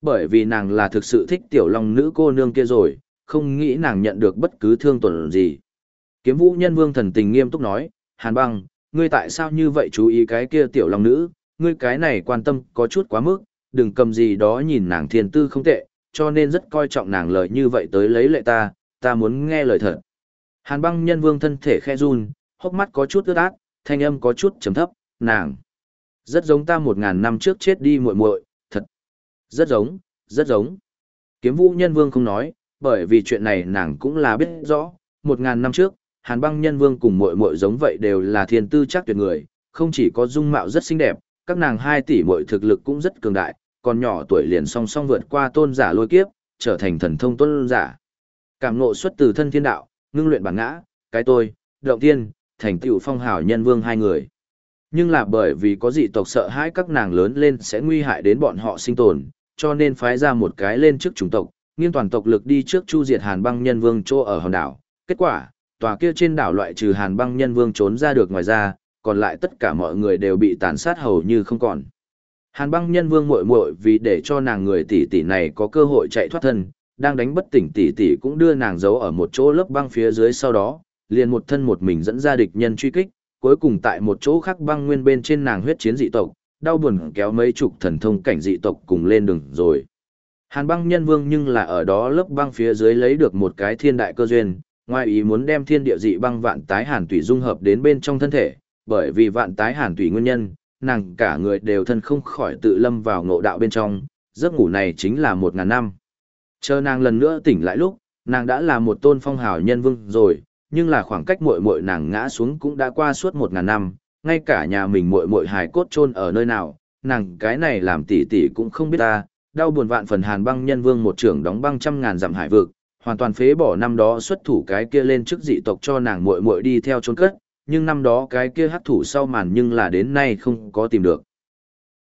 bởi vì nàng là thực sự thích tiểu long nữ cô nương kia rồi, không nghĩ nàng nhận được bất cứ thương tổn gì. Kiếm Vũ Nhân Vương thần tình nghiêm túc nói, Hàn Băng, ngươi tại sao như vậy chú ý cái kia tiểu long nữ, ngươi cái này quan tâm có chút quá mức, đừng cầm gì đó nhìn nàng thiên tư không tệ, cho nên rất coi trọng nàng lời như vậy tới lấy lệ ta muốn nghe lời thật. Hàn Băng Nhân Vương thân thể khẽ run, hốc mắt có chút ướt át, thanh âm có chút trầm thấp, nàng rất giống ta 1000 năm trước chết đi muội muội, thật. Rất giống, rất giống. Kiếm Vũ Nhân Vương không nói, bởi vì chuyện này nàng cũng là biết rõ, 1000 năm trước, Hàn Băng Nhân Vương cùng muội muội giống vậy đều là thiên tư chắc tuyệt người, không chỉ có dung mạo rất xinh đẹp, các nàng 2 tỷ muội thực lực cũng rất cường đại, còn nhỏ tuổi liền song song vượt qua tôn giả lôi kiếp, trở thành thần thông tôn giả. Cảm ngộ xuất từ thân thiên đạo, ngưng luyện bản ngã, cái tôi, động thiên, thành tựu phong hào nhân vương 2 người. Nhưng là bởi vì có dị tộc sợ hãi các nàng lớn lên sẽ nguy hại đến bọn họ sinh tồn, cho nên phái ra một cái lên trước chủng tộc, nghiêng toàn tộc lực đi trước chu diệt Hàn Băng Nhân Vương chỗ ở hòn đảo. Kết quả, tòa kia trên đảo loại trừ Hàn Băng Nhân Vương trốn ra được ngoài ra, còn lại tất cả mọi người đều bị tàn sát hầu như không còn. Hàn Băng Nhân Vương muội muội vì để cho nàng người tỷ tỷ này có cơ hội chạy thoát thân, đang đánh bất tỉnh tỷ tỷ cũng đưa nàng giấu ở một chỗ lớp băng phía dưới, sau đó, liền một thân một mình dẫn ra địch nhân truy kích, cuối cùng tại một chỗ khác băng nguyên bên trên nàng huyết chiến dị tộc, đau buồn kéo mấy chục thần thông cảnh dị tộc cùng lên đường rồi. Hàn Băng Nhân Vương nhưng là ở đó lớp băng phía dưới lấy được một cái thiên đại cơ duyên, ngoài ý muốn đem thiên địa dị băng vạn tái hàn tủy dung hợp đến bên trong thân thể, bởi vì vạn tái hàn tủy nguyên nhân, nàng cả người đều thân không khỏi tự lâm vào ngộ đạo bên trong, giấc ngủ này chính là 1000 năm. Chờ nàng lần nữa tỉnh lại lúc, nàng đã là một tôn phong hào nhân vương rồi, nhưng là khoảng cách muội muội nàng ngã xuống cũng đã qua suốt 1000 năm, ngay cả nhà mình muội muội hài cốt chôn ở nơi nào, nàng cái này làm tỷ tỷ cũng không biết ta, đau buồn vạn phần. Hàn Băng Nhân Vương một trưởng đóng băng trăm ngàn dặm hải vực, hoàn toàn phế bỏ năm đó xuất thủ cái kia lên trước dị tộc cho nàng muội muội đi theo trốn cất, nhưng năm đó cái kia hắc thủ sau màn nhưng là đến nay không có tìm được.